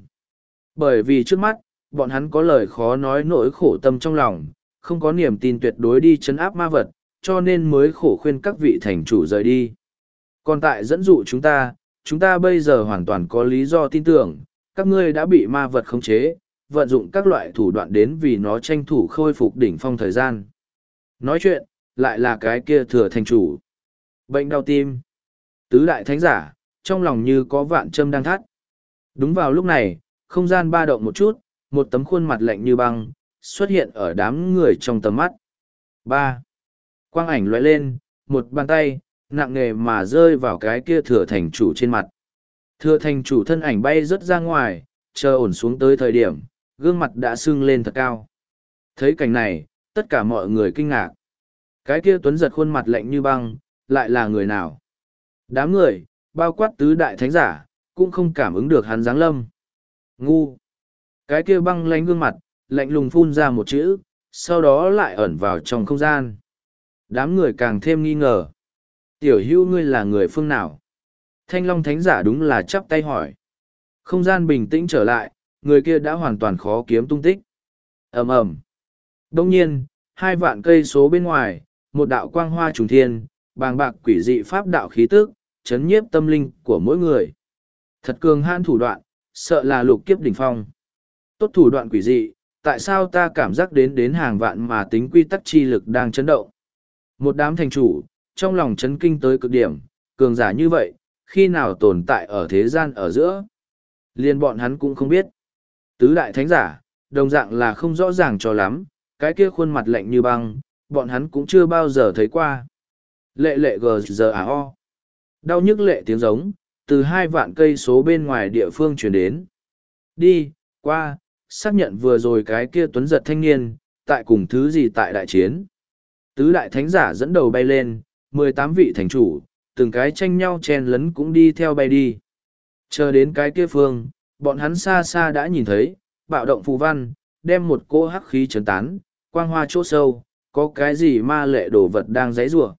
Bởi vì trước mắt, bọn hắn có lời khó nói nỗi khổ tâm trong lòng, không có niềm tin tuyệt đối đi chấn áp ma vật, cho nên mới khổ khuyên các vị thành chủ rời đi. Còn tại dẫn dụ chúng ta, chúng ta bây giờ hoàn toàn có lý do tin tưởng, các ngươi đã bị ma vật khống chế, vận dụng các loại thủ đoạn đến vì nó tranh thủ khôi phục đỉnh phong thời gian. Nói chuyện, lại là cái kia thừa thành chủ. Bệnh đau tim. Tứ đại thánh giả, trong lòng như có vạn châm đang thắt. Đúng vào lúc này, không gian ba động một chút, một tấm khuôn mặt lạnh như băng, xuất hiện ở đám người trong tầm mắt. Ba. Quang ảnh lóe lên, một bàn tay, nặng nề mà rơi vào cái kia thừa thành chủ trên mặt. Thừa thành chủ thân ảnh bay rớt ra ngoài, chờ ổn xuống tới thời điểm, gương mặt đã sưng lên thật cao. Thấy cảnh này, tất cả mọi người kinh ngạc. Cái kia Tuấn Giật khuôn mặt lạnh như băng, lại là người nào? Đám người, bao quát tứ đại thánh giả, cũng không cảm ứng được hắn giáng lâm. Ngu! Cái kia băng lạnh gương mặt, lạnh lùng phun ra một chữ, sau đó lại ẩn vào trong không gian. Đám người càng thêm nghi ngờ. Tiểu hữu ngươi là người phương nào? Thanh Long thánh giả đúng là chắp tay hỏi. Không gian bình tĩnh trở lại, người kia đã hoàn toàn khó kiếm tung tích. ầm ầm. Đông nhiên, hai vạn cây số bên ngoài, một đạo quang hoa trùng thiên, bàng bạc quỷ dị pháp đạo khí tức, chấn nhiếp tâm linh của mỗi người. Thật cường hãn thủ đoạn, sợ là lục kiếp đỉnh phong. Tốt thủ đoạn quỷ dị, tại sao ta cảm giác đến đến hàng vạn mà tính quy tắc chi lực đang chấn động? Một đám thành chủ, trong lòng chấn kinh tới cực điểm, cường giả như vậy, khi nào tồn tại ở thế gian ở giữa? Liên bọn hắn cũng không biết. Tứ đại thánh giả, đồng dạng là không rõ ràng cho lắm, cái kia khuôn mặt lạnh như băng, bọn hắn cũng chưa bao giờ thấy qua. Lệ lệ gờ giờ à o. Đau nhức lệ tiếng giống, từ hai vạn cây số bên ngoài địa phương chuyển đến. Đi, qua, xác nhận vừa rồi cái kia Tuấn Giật thanh niên, tại cùng thứ gì tại đại chiến. Tứ đại thánh giả dẫn đầu bay lên, mười tám vị thành chủ, từng cái tranh nhau chen lấn cũng đi theo bay đi. Chờ đến cái kia phương, bọn hắn xa xa đã nhìn thấy, bạo động phù văn, đem một cỗ hắc khí chấn tán, quang hoa chỗ sâu, có cái gì ma lệ đồ vật đang giãy giụa.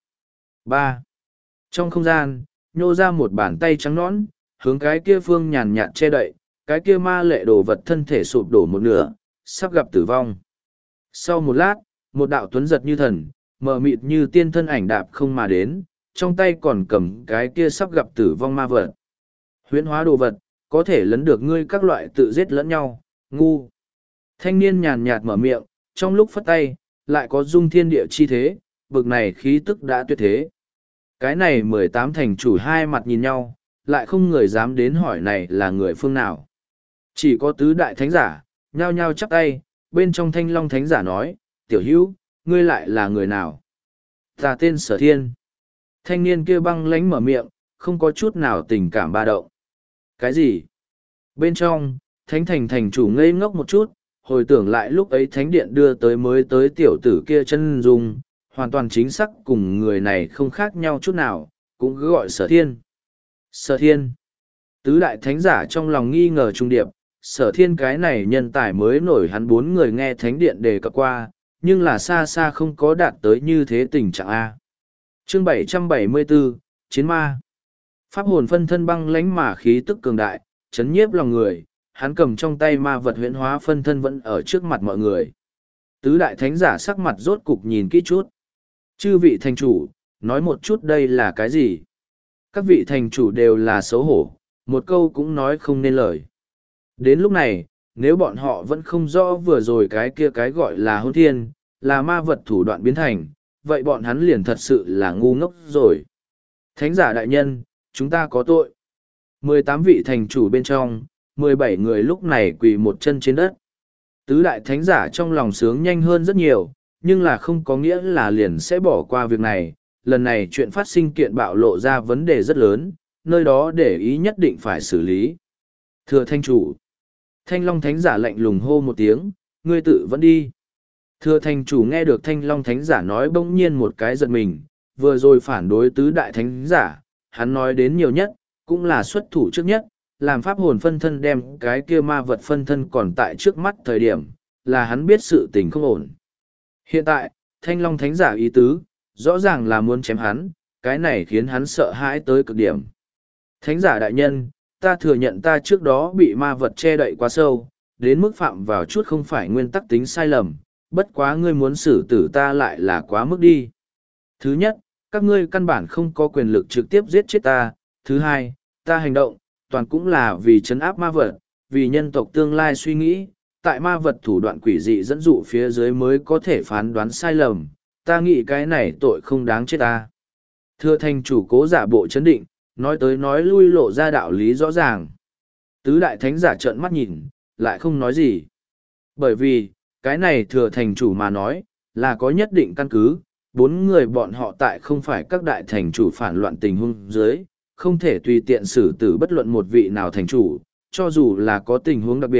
Ba. Trong không gian, nhô ra một bàn tay trắng nõn, hướng cái kia phương nhàn nhạt che đậy, cái kia ma lệ đồ vật thân thể sụp đổ một nửa, sắp gặp tử vong. Sau một lát, một đạo tuấn giật như thần, mờ mịt như tiên thân ảnh đạp không mà đến, trong tay còn cầm cái kia sắp gặp tử vong ma vật. Huyễn hóa đồ vật, có thể lấn được ngươi các loại tự giết lẫn nhau, ngu. Thanh niên nhàn nhạt mở miệng, trong lúc phất tay, lại có dung thiên địa chi thế, bực này khí tức đã tuyệt thế. Cái này mười tám thành chủ hai mặt nhìn nhau, lại không người dám đến hỏi này là người phương nào. Chỉ có tứ đại thánh giả, nhao nhao chắp tay, bên trong Thanh Long thánh giả nói, tiểu hữu, ngươi lại là người nào? Ta tên Sở Thiên. Thanh niên kia băng lánh mở miệng, không có chút nào tình cảm ba động. Cái gì? Bên trong, thánh thành thành chủ ngây ngốc một chút, hồi tưởng lại lúc ấy thánh điện đưa tới mới tới tiểu tử kia chân dung, hoàn toàn chính xác cùng người này không khác nhau chút nào, cũng cứ gọi Sở Thiên. Sở Thiên. Tứ đại thánh giả trong lòng nghi ngờ trung điệp, Sở Thiên cái này nhân tài mới nổi, hắn bốn người nghe thánh điện đề cập qua, nhưng là xa xa không có đạt tới như thế tình trạng A. Chương bảy trăm bảy mươi bốn, Chiến Ma. Pháp hồn phân thân băng lãnh mà khí tức cường đại, chấn nhiếp lòng người, hắn cầm trong tay ma vật huyễn hóa phân thân vẫn ở trước mặt mọi người. Tứ đại thánh giả sắc mặt rốt cục nhìn kỹ chút. Chư vị thành chủ, nói một chút đây là cái gì? Các vị thành chủ đều là xấu hổ, một câu cũng nói không nên lời. Đến lúc này, nếu bọn họ vẫn không rõ vừa rồi cái kia cái gọi là hôn thiên, là ma vật thủ đoạn biến thành, vậy bọn hắn liền thật sự là ngu ngốc rồi. Thánh giả đại nhân, chúng ta có tội. mười tám vị thành chủ bên trong, mười bảy người lúc này quỳ một chân trên đất. Tứ đại thánh giả trong lòng sướng nhanh hơn rất nhiều, nhưng là không có nghĩa là liền sẽ bỏ qua việc này. Lần này chuyện phát sinh kiện bạo lộ ra vấn đề rất lớn, nơi đó để ý nhất định phải xử lý. Thưa thanh chủ. Thanh Long thánh giả lạnh lùng hô một tiếng, ngươi tự vẫn đi. Thưa thanh chủ nghe được Thanh Long thánh giả nói bỗng nhiên một cái giật mình, vừa rồi phản đối tứ đại thánh giả, hắn nói đến nhiều nhất, cũng là xuất thủ trước nhất, làm pháp hồn phân thân đem cái kia ma vật phân thân còn tại trước mắt thời điểm, là hắn biết sự tình không ổn. Hiện tại, Thanh Long thánh giả ý tứ, rõ ràng là muốn chém hắn, cái này khiến hắn sợ hãi tới cực điểm. Thánh giả đại nhân, ta thừa nhận ta trước đó bị ma vật che đậy quá sâu, đến mức phạm vào chút không phải nguyên tắc tính sai lầm, bất quá ngươi muốn xử tử ta lại là quá mức đi. Thứ nhất, các ngươi căn bản không có quyền lực trực tiếp giết chết ta. Thứ hai, ta hành động, toàn cũng là vì chấn áp ma vật, vì nhân tộc tương lai suy nghĩ, tại ma vật thủ đoạn quỷ dị dẫn dụ phía dưới mới có thể phán đoán sai lầm, ta nghĩ cái này tội không đáng chết ta. Thưa thành chủ cố giả bộ chấn định, nói tới nói lui lộ ra đạo lý rõ ràng. Tứ đại thánh giả trợn mắt nhìn, lại không nói gì. Bởi vì, cái này thừa thành chủ mà nói, là có nhất định căn cứ, bốn người bọn họ tại không phải các đại thành chủ phản loạn tình huống dưới, không thể tùy tiện xử tử bất luận một vị nào thành chủ, cho dù là có tình huống đặc biệt,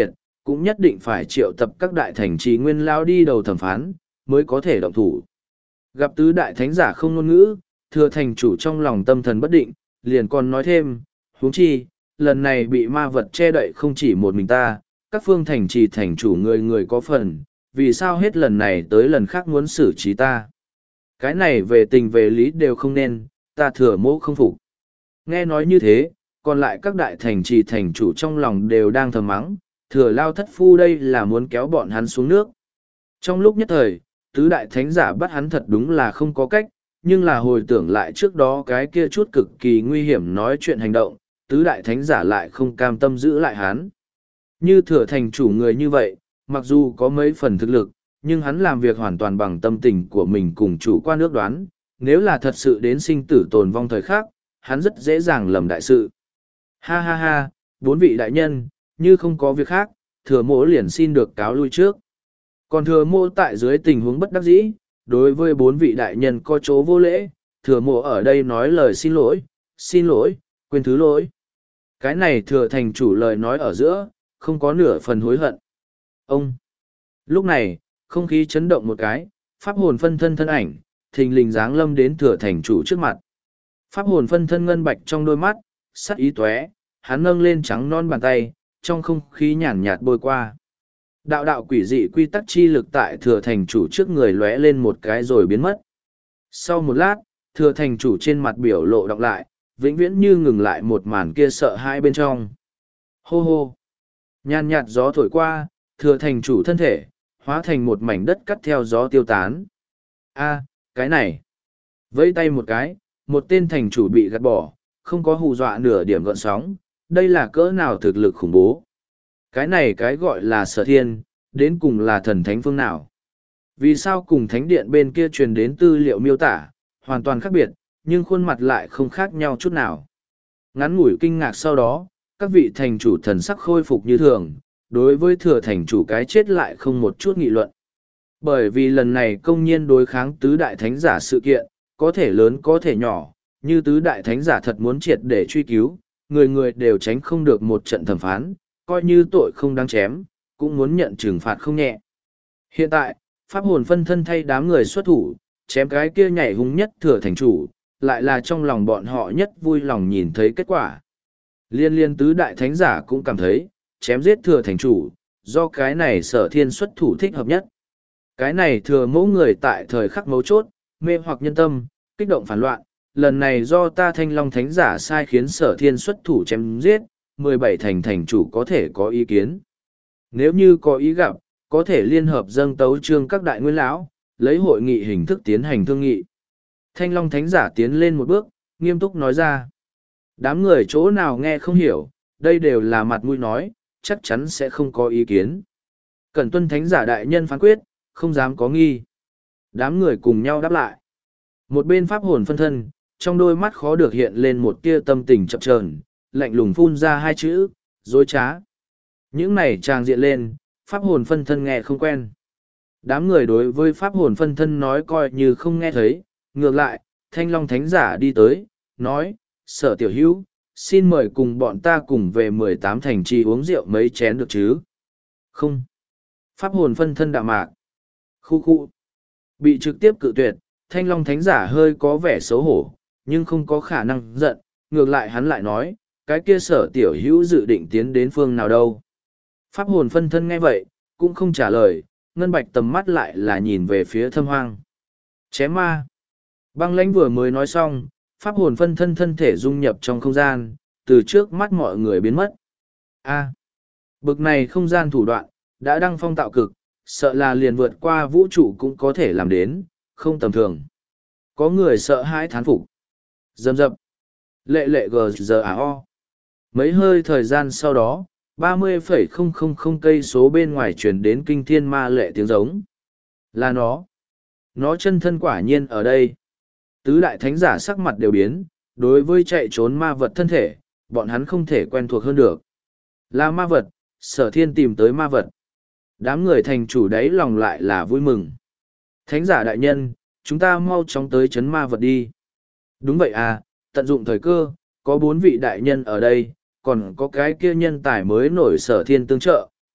cũng nhất định phải triệu tập các đại thành trì nguyên lao đi đầu thẩm phán, mới có thể động thủ. Gặp tứ đại thánh giả không ngôn ngữ, thừa thành chủ trong lòng tâm thần bất định, liền còn nói thêm, huống chi, lần này bị ma vật che đậy không chỉ một mình ta, các phương thành trì thành chủ người người có phần, vì sao hết lần này tới lần khác muốn xử trí ta. Cái này về tình về lý đều không nên, ta thừa mỗ không phục. Nghe nói như thế, còn lại các đại thành trì thành chủ trong lòng đều đang thầm mắng, thừa lao thất phu đây là muốn kéo bọn hắn xuống nước. Trong lúc nhất thời, tứ đại thánh giả bắt hắn thật đúng là không có cách, nhưng là hồi tưởng lại trước đó cái kia chút cực kỳ nguy hiểm nói chuyện hành động, tứ đại thánh giả lại không cam tâm giữ lại hắn. Như thừa thành chủ người như vậy, mặc dù có mấy phần thực lực, nhưng hắn làm việc hoàn toàn bằng tâm tình của mình cùng chủ quan ước đoán, nếu là thật sự đến sinh tử tồn vong thời khắc, hắn rất dễ dàng lầm đại sự. Ha ha ha, bốn vị đại nhân, như không có việc khác, thừa mỗ liền xin được cáo lui trước. Còn thừa mỗ tại dưới tình huống bất đắc dĩ, đối với bốn vị đại nhân có chỗ vô lễ, thừa mỗ ở đây nói lời xin lỗi, xin lỗi, quên thứ lỗi. Cái này thừa thành chủ lời nói ở giữa, không có nửa phần hối hận. Ông! Lúc này, không khí chấn động một cái, pháp hồn phân thân thân ảnh, thình lình dáng lâm đến thừa thành chủ trước mặt. Pháp hồn phân thân ngân bạch trong đôi mắt, sắc ý tóe, hắn nâng lên trắng non bàn tay, trong không khí nhàn nhạt bôi qua. Đạo đạo quỷ dị quy tắc chi lực tại thừa thành chủ trước người lóe lên một cái rồi biến mất. Sau một lát, thừa thành chủ trên mặt biểu lộ đọc lại, vĩnh viễn như ngừng lại một màn kia sợ hãi bên trong. Hô hô! Nhàn nhạt gió thổi qua, thừa thành chủ thân thể, hóa thành một mảnh đất cắt theo gió tiêu tán. A, cái này! Vẫy tay một cái, một tên thành chủ bị gạt bỏ, không có hù dọa nửa điểm gợn sóng, đây là cỡ nào thực lực khủng bố. Cái này cái gọi là sở thiên, đến cùng là thần thánh phương nào. Vì sao cùng thánh điện bên kia truyền đến tư liệu miêu tả, hoàn toàn khác biệt, nhưng khuôn mặt lại không khác nhau chút nào. Ngắn ngủi kinh ngạc sau đó, các vị thành chủ thần sắc khôi phục như thường, đối với thừa thành chủ cái chết lại không một chút nghị luận. Bởi vì lần này công nhiên đối kháng tứ đại thánh giả sự kiện, có thể lớn có thể nhỏ, như tứ đại thánh giả thật muốn triệt để truy cứu, người người đều tránh không được một trận thẩm phán, coi như tội không đáng chém, cũng muốn nhận trừng phạt không nhẹ. Hiện tại, pháp hồn phân thân thay đám người xuất thủ, chém cái kia nhảy hung nhất thừa thành chủ, lại là trong lòng bọn họ nhất vui lòng nhìn thấy kết quả. Liên liên tứ đại thánh giả cũng cảm thấy, chém giết thừa thành chủ, do cái này sở thiên xuất thủ thích hợp nhất. Cái này thừa mẫu người tại thời khắc mấu chốt, mê hoặc nhân tâm, kích động phản loạn, lần này do ta thanh long thánh giả sai khiến sở thiên xuất thủ chém giết, mười bảy thành thành chủ có thể có ý kiến. Nếu như có ý gặp, có thể liên hợp dâng tấu trương các đại nguyên lão, lấy hội nghị hình thức tiến hành thương nghị. Thanh long thánh giả tiến lên một bước, nghiêm túc nói ra. Đám người chỗ nào nghe không hiểu, đây đều là mặt mũi nói, chắc chắn sẽ không có ý kiến. Cẩn tuân thánh giả đại nhân phán quyết, không dám có nghi. Đám người cùng nhau đáp lại. Một bên pháp hồn phân thân, trong đôi mắt khó được hiện lên một tia tâm tình chập chờn, lạnh lùng phun ra hai chữ, dối trá. Những này tràng diện lên, pháp hồn phân thân nghe không quen. Đám người đối với pháp hồn phân thân nói coi như không nghe thấy, ngược lại, thanh long thánh giả đi tới, nói, sở tiểu hữu, xin mời cùng bọn ta cùng về mười tám thành trì uống rượu mấy chén được chứ? Không. Pháp hồn phân thân đạm mạc. Khu khu. Bị trực tiếp cự tuyệt, thanh long thánh giả hơi có vẻ xấu hổ, nhưng không có khả năng giận, ngược lại hắn lại nói, cái kia sở tiểu hữu dự định tiến đến phương nào đâu. Pháp hồn phân thân nghe vậy, cũng không trả lời, ngân bạch tầm mắt lại là nhìn về phía thâm hoang. Chém ma. Băng lãnh vừa mới nói xong, pháp hồn phân thân thân thể dung nhập trong không gian, từ trước mắt mọi người biến mất. A. Bực này không gian thủ đoạn, đã đăng phong tạo cực, sợ là liền vượt qua vũ trụ cũng có thể làm đến, không tầm thường. Có người sợ hãi thán phục. Dầm dập. Lệ lệ gờ giờ à o. Mấy hơi thời gian sau đó, ba mươi phẩy không không không cây số bên ngoài truyền đến kinh thiên ma lệ tiếng giống. Là nó. Nó chân thân quả nhiên ở đây. Tứ đại thánh giả sắc mặt đều biến, đối với chạy trốn ma vật thân thể, bọn hắn không thể quen thuộc hơn được. Là ma vật, sở thiên tìm tới ma vật. Đám người thành chủ đấy lòng lại là vui mừng. Thánh giả đại nhân, chúng ta mau chóng tới chấn ma vật đi. Đúng vậy à, tận dụng thời cơ, có bốn vị đại nhân ở đây, còn có cái kia nhân tài mới nổi sở thiên tương trợ,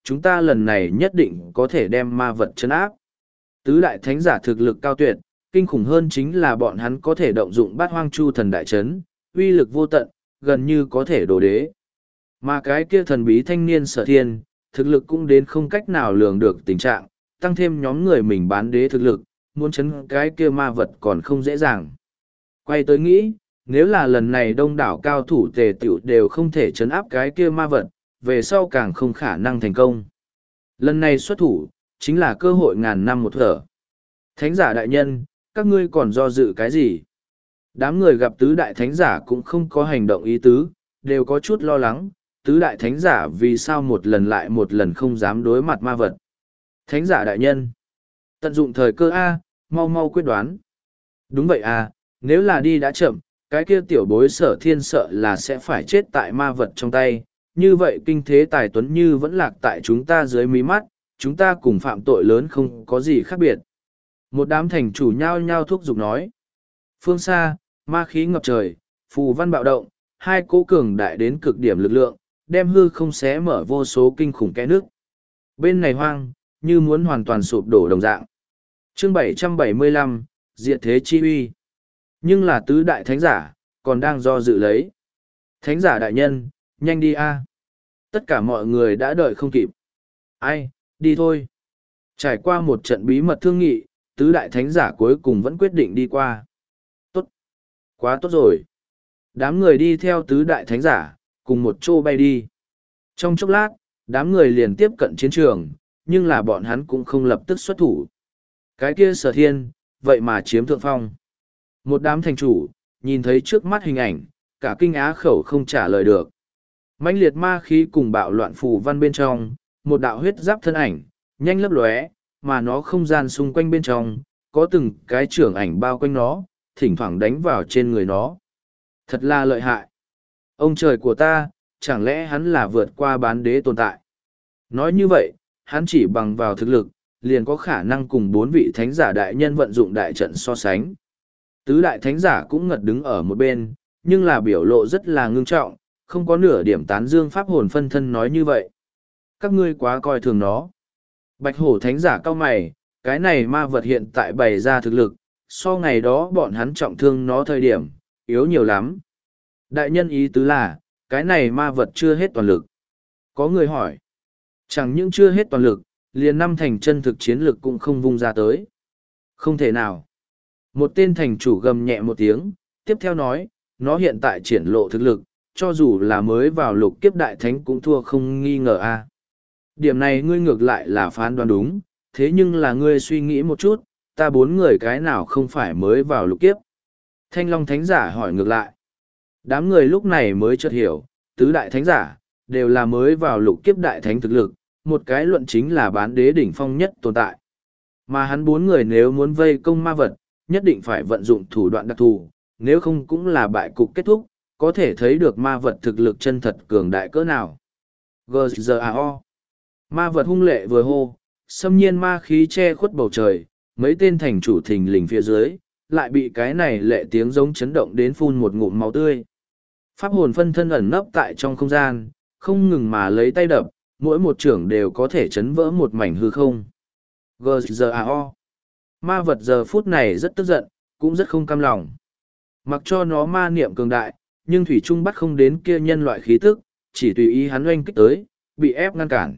chúng ta lần này nhất định có thể đem ma vật trấn áp. Tứ đại thánh giả thực lực cao tuyệt, kinh khủng hơn chính là bọn hắn có thể động dụng bát hoang chu thần đại trấn, uy lực vô tận, gần như có thể đổ đế. Mà cái kia thần bí thanh niên Sở Thiên, thực lực cũng đến không cách nào lường được tình trạng, tăng thêm nhóm người mình bán đế thực lực, muốn chấn cái kia ma vật còn không dễ dàng. Quay tới nghĩ, nếu là lần này đông đảo cao thủ tề tiểu đều không thể chấn áp cái kia ma vật, về sau càng không khả năng thành công. Lần này xuất thủ, chính là cơ hội ngàn năm một thở. Thánh giả đại nhân, các ngươi còn do dự cái gì? Đám người gặp tứ đại thánh giả cũng không có hành động ý tứ, đều có chút lo lắng, tứ đại thánh giả vì sao một lần lại một lần không dám đối mặt ma vật. Thánh giả đại nhân, tận dụng thời cơ A, mau mau quyết đoán. Đúng vậy à, nếu là đi đã chậm, cái kia tiểu bối Sở Thiên sợ là sẽ phải chết tại ma vật trong tay, như vậy kinh thế tài tuấn như vẫn lạc tại chúng ta dưới mí mắt, chúng ta cùng phạm tội lớn không có gì khác biệt. Một đám thành chủ nhao nhao thúc giục nói. Phương xa, ma khí ngập trời, phù văn bạo động, hai cỗ cường đại đến cực điểm lực lượng, đem hư không xé mở vô số kinh khủng kẽ nước. Bên này hoang, như muốn hoàn toàn sụp đổ đồng dạng. Chương bảy trăm bảy mươi lăm, Diệt thế chi uy. Nhưng là tứ đại thánh giả, còn đang do dự lấy. Thánh giả đại nhân, nhanh đi a. Tất cả mọi người đã đợi không kịp. Ai, đi thôi. Trải qua một trận bí mật thương nghị, tứ đại thánh giả cuối cùng vẫn quyết định đi qua. Tốt. Quá tốt rồi. Đám người đi theo tứ đại thánh giả, cùng một chỗ bay đi. Trong chốc lát, đám người liền tiếp cận chiến trường, nhưng là bọn hắn cũng không lập tức xuất thủ. Cái kia Sở Thiên, vậy mà chiếm thượng phong. Một đám thành chủ, nhìn thấy trước mắt hình ảnh, cả kinh á khẩu không trả lời được. Mãnh liệt ma khí cùng bạo loạn phù văn bên trong, một đạo huyết giáp thân ảnh, nhanh lấp lóe, mà nó không gian xung quanh bên trong, có từng cái trưởng ảnh bao quanh nó, thỉnh thoảng đánh vào trên người nó. Thật là lợi hại. Ông trời của ta, chẳng lẽ hắn là vượt qua bán đế tồn tại? Nói như vậy, hắn chỉ bằng vào thực lực, liền có khả năng cùng bốn vị thánh giả đại nhân vận dụng đại trận so sánh. Tứ đại thánh giả cũng ngật đứng ở một bên, nhưng là biểu lộ rất là ngưng trọng, không có nửa điểm tán dương pháp hồn phân thân nói như vậy. Các ngươi quá coi thường nó. Bạch hổ thánh giả cao mày, cái này ma vật hiện tại bày ra thực lực, so ngày đó bọn hắn trọng thương nó thời điểm, yếu nhiều lắm. Đại nhân ý tứ là, cái này ma vật chưa hết toàn lực. Có người hỏi, chẳng những chưa hết toàn lực, liền năm thành chân thực chiến lực cũng không vung ra tới. Không thể nào. Một tên thành chủ gầm nhẹ một tiếng, tiếp theo nói, nó hiện tại triển lộ thực lực, cho dù là mới vào lục kiếp đại thánh cũng thua không nghi ngờ a. Điểm này ngươi ngược lại là phán đoán đúng, thế nhưng là ngươi suy nghĩ một chút, ta bốn người cái nào không phải mới vào lục kiếp. Thanh Long Thánh Giả hỏi ngược lại. Đám người lúc này mới chợt hiểu, tứ đại thánh giả, đều là mới vào lục kiếp đại thánh thực lực, một cái luận chính là bán đế đỉnh phong nhất tồn tại. Mà hắn bốn người nếu muốn vây công ma vật, nhất định phải vận dụng thủ đoạn đặc thù, nếu không cũng là bại cục kết thúc, có thể thấy được ma vật thực lực chân thật cường đại cỡ nào. giê giê a o. Ma vật hung lệ vừa hô, xâm nhiên ma khí che khuất bầu trời, mấy tên thành chủ thình lình phía dưới, lại bị cái này lệ tiếng giống chấn động đến phun một ngụm máu tươi. Pháp hồn phân thân ẩn nấp tại trong không gian, không ngừng mà lấy tay đập, mỗi một trưởng đều có thể chấn vỡ một mảnh hư không. giê giê a o. Ma vật giờ phút này rất tức giận, cũng rất không cam lòng. Mặc cho nó ma niệm cường đại, nhưng thủy trung bắt không đến kia nhân loại khí tức, chỉ tùy ý hắn oanh kích tới, bị ép ngăn cản.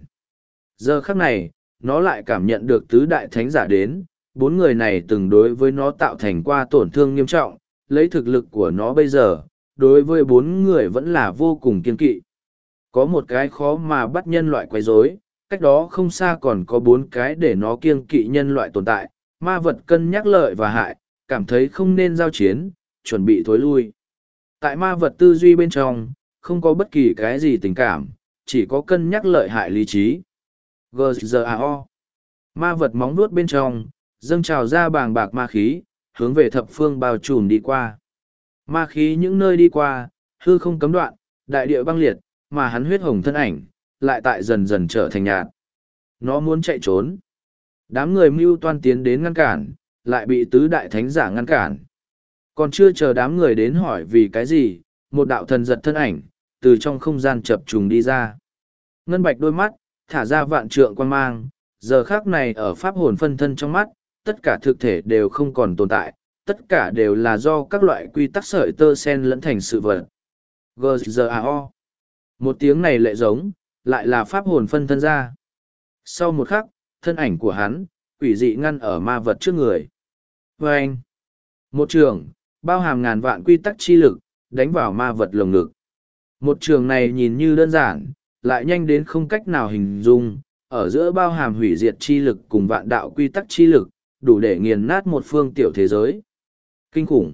Giờ khắc này, nó lại cảm nhận được tứ đại thánh giả đến, bốn người này từng đối với nó tạo thành qua tổn thương nghiêm trọng, lấy thực lực của nó bây giờ, đối với bốn người vẫn là vô cùng kiên kỵ. Có một cái khó mà bắt nhân loại quấy rối, cách đó không xa còn có bốn cái để nó kiêng kỵ nhân loại tồn tại, ma vật cân nhắc lợi và hại, cảm thấy không nên giao chiến, chuẩn bị thối lui. Tại ma vật tư duy bên trong, không có bất kỳ cái gì tình cảm, chỉ có cân nhắc lợi hại lý trí. giê giê a o. Ma vật móng vuốt bên trong, dâng trào ra bàng bạc ma khí, hướng về thập phương bao trùm đi qua. Ma khí những nơi đi qua, hư không cấm đoạn, đại địa băng liệt, mà hắn huyết hồng thân ảnh, lại tại dần dần trở thành nhạt. Nó muốn chạy trốn. Đám người mưu toan tiến đến ngăn cản, lại bị tứ đại thánh giả ngăn cản. Còn chưa chờ đám người đến hỏi vì cái gì, một đạo thần giật thân ảnh, từ trong không gian chập trùng đi ra. Ngân bạch đôi mắt, thả ra vạn trượng quan mang, giờ khác này ở pháp hồn phân thân trong mắt, tất cả thực thể đều không còn tồn tại, tất cả đều là do các loại quy tắc sợi tơ sen lẫn thành sự vật. giê giê a o. Một tiếng này lệ giống, lại là pháp hồn phân thân ra. Sau một khắc, thân ảnh của hắn, quỷ dị ngăn ở ma vật trước người. Và anh, một trường, bao hàm ngàn vạn quy tắc chi lực, đánh vào ma vật lồng ngực. Một trường này nhìn như đơn giản, lại nhanh đến không cách nào hình dung, ở giữa bao hàm hủy diệt chi lực cùng vạn đạo quy tắc chi lực, đủ để nghiền nát một phương tiểu thế giới. Kinh khủng.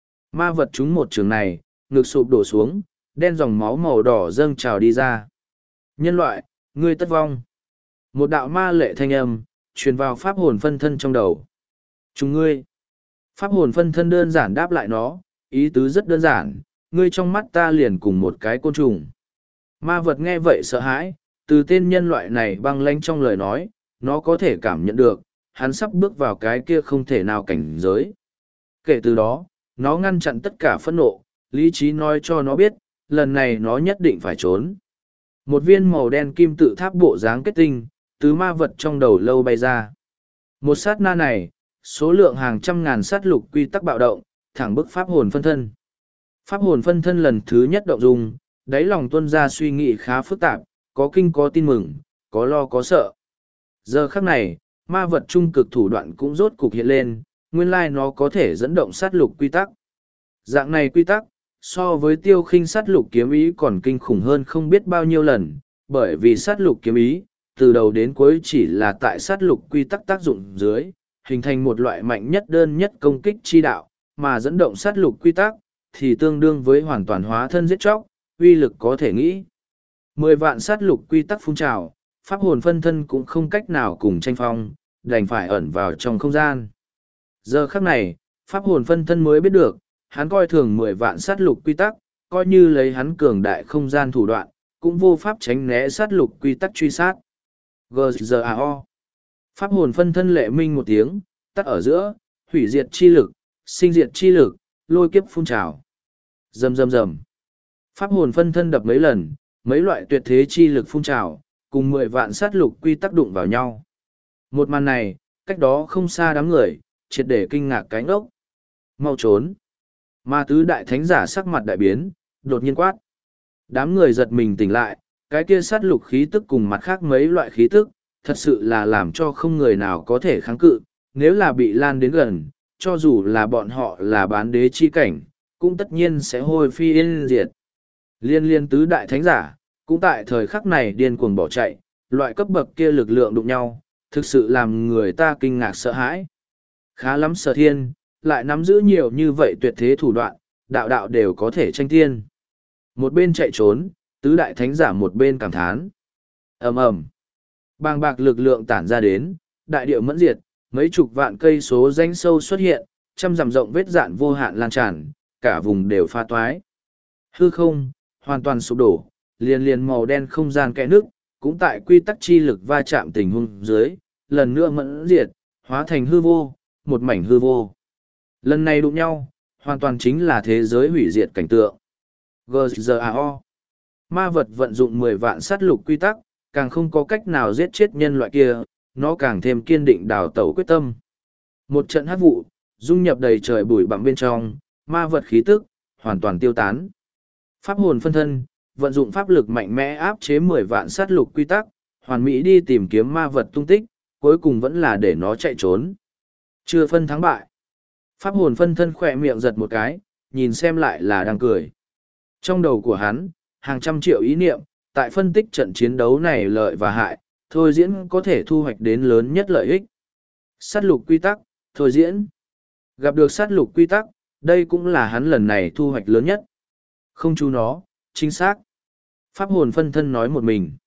Ma vật trúng một trường này, ngực sụp đổ xuống, đen dòng máu màu đỏ dâng trào đi ra. Nhân loại, ngươi tất vong. Một đạo ma lệ thanh âm, truyền vào pháp hồn phân thân trong đầu. Chúng ngươi. Pháp hồn phân thân đơn giản đáp lại nó, ý tứ rất đơn giản, ngươi trong mắt ta liền cùng một cái côn trùng. Ma vật nghe vậy sợ hãi, từ tên nhân loại này băng lanh trong lời nói, nó có thể cảm nhận được, hắn sắp bước vào cái kia không thể nào cảnh giới. Kể từ đó, nó ngăn chặn tất cả phẫn nộ, lý trí nói cho nó biết, lần này nó nhất định phải trốn. Một viên màu đen kim tự tháp bộ dáng kết tinh, từ ma vật trong đầu lâu bay ra. Một sát na này, số lượng hàng trăm ngàn sát lục quy tắc bạo động, thẳng bức pháp hồn phân thân. Pháp hồn phân thân lần thứ nhất động dung, đáy lòng tuân ra suy nghĩ khá phức tạp, có kinh có tin mừng, có lo có sợ. Giờ khắc này, ma vật trung cực thủ đoạn cũng rốt cục hiện lên, nguyên lai nó có thể dẫn động sát lục quy tắc. Dạng này quy tắc, so với tiêu khinh sát lục kiếm ý còn kinh khủng hơn không biết bao nhiêu lần, bởi vì sát lục kiếm ý, từ đầu đến cuối chỉ là tại sát lục quy tắc tác dụng dưới, hình thành một loại mạnh nhất đơn nhất công kích chi đạo, mà dẫn động sát lục quy tắc, thì tương đương với hoàn toàn hóa thân giết chóc, uy lực có thể nghĩ. Mười vạn sát lục quy tắc phun trào, pháp hồn phân thân cũng không cách nào cùng tranh phong, đành phải ẩn vào trong không gian. Giờ khắc này, pháp hồn phân thân mới biết được, hắn coi thường mười vạn sát lục quy tắc, coi như lấy hắn cường đại không gian thủ đoạn, cũng vô pháp tránh né sát lục quy tắc truy sát. giê giê a o. Pháp hồn phân thân lệ minh một tiếng, tắt ở giữa, hủy diệt chi lực, sinh diệt chi lực, lôi kiếp phun trào. Rầm rầm rầm. Pháp hồn phân thân đập mấy lần, mấy loại tuyệt thế chi lực phun trào, cùng mười vạn sát lục quy tắc đụng vào nhau. Một màn này, cách đó không xa đám người, triệt để kinh ngạc cánh ốc. Mau trốn. Ma tứ đại thánh giả sắc mặt đại biến, đột nhiên quát. Đám người giật mình tỉnh lại, cái kia sát lục khí tức cùng mặt khác mấy loại khí tức, thật sự là làm cho không người nào có thể kháng cự, nếu là bị lan đến gần, cho dù là bọn họ là bán đế chi cảnh, cũng tất nhiên sẽ hôi phi yên diệt. Liên liên tứ đại thánh giả, cũng tại thời khắc này điên cuồng bỏ chạy, loại cấp bậc kia lực lượng đụng nhau, thực sự làm người ta kinh ngạc sợ hãi. Khá lắm Sở Thiên, lại nắm giữ nhiều như vậy tuyệt thế thủ đoạn, đạo đạo đều có thể tranh tiên. Một bên chạy trốn, tứ đại thánh giả một bên cảm thán. Ầm ầm. Bàng bạc lực lượng tản ra đến, đại địa mẫn diệt, mấy chục vạn cây số rãnh sâu xuất hiện, trăm dặm rộng vết dạn vô hạn lan tràn, cả vùng đều pha toái. Hư không, hoàn toàn sụp đổ, liền liền màu đen không gian kẽ nước, cũng tại quy tắc chi lực va chạm tình huống dưới, lần nữa mẫn diệt, hóa thành hư vô, một mảnh hư vô. Lần này đụng nhau, hoàn toàn chính là thế giới hủy diệt cảnh tượng. giê giê a o. Ma vật vận dụng mười vạn sát lục quy tắc, càng không có cách nào giết chết nhân loại kia, nó càng thêm kiên định đào tẩu quyết tâm. Một trận hắc vụ, dung nhập đầy trời bụi bặm bên trong, ma vật khí tức, hoàn toàn tiêu tán. Pháp hồn phân thân, vận dụng pháp lực mạnh mẽ áp chế mười vạn sát lục quy tắc, hoàn mỹ đi tìm kiếm ma vật tung tích, cuối cùng vẫn là để nó chạy trốn. Chưa phân thắng bại. Pháp hồn phân thân khỏe miệng giật một cái, nhìn xem lại là đang cười. Trong đầu của hắn, hàng trăm triệu ý niệm, tại phân tích trận chiến đấu này lợi và hại, thôi diễn có thể thu hoạch đến lớn nhất lợi ích. Sát lục quy tắc, thôi diễn. Gặp được sát lục quy tắc, đây cũng là hắn lần này thu hoạch lớn nhất. Không chú nó, chính xác. Pháp hồn phân thân nói một mình.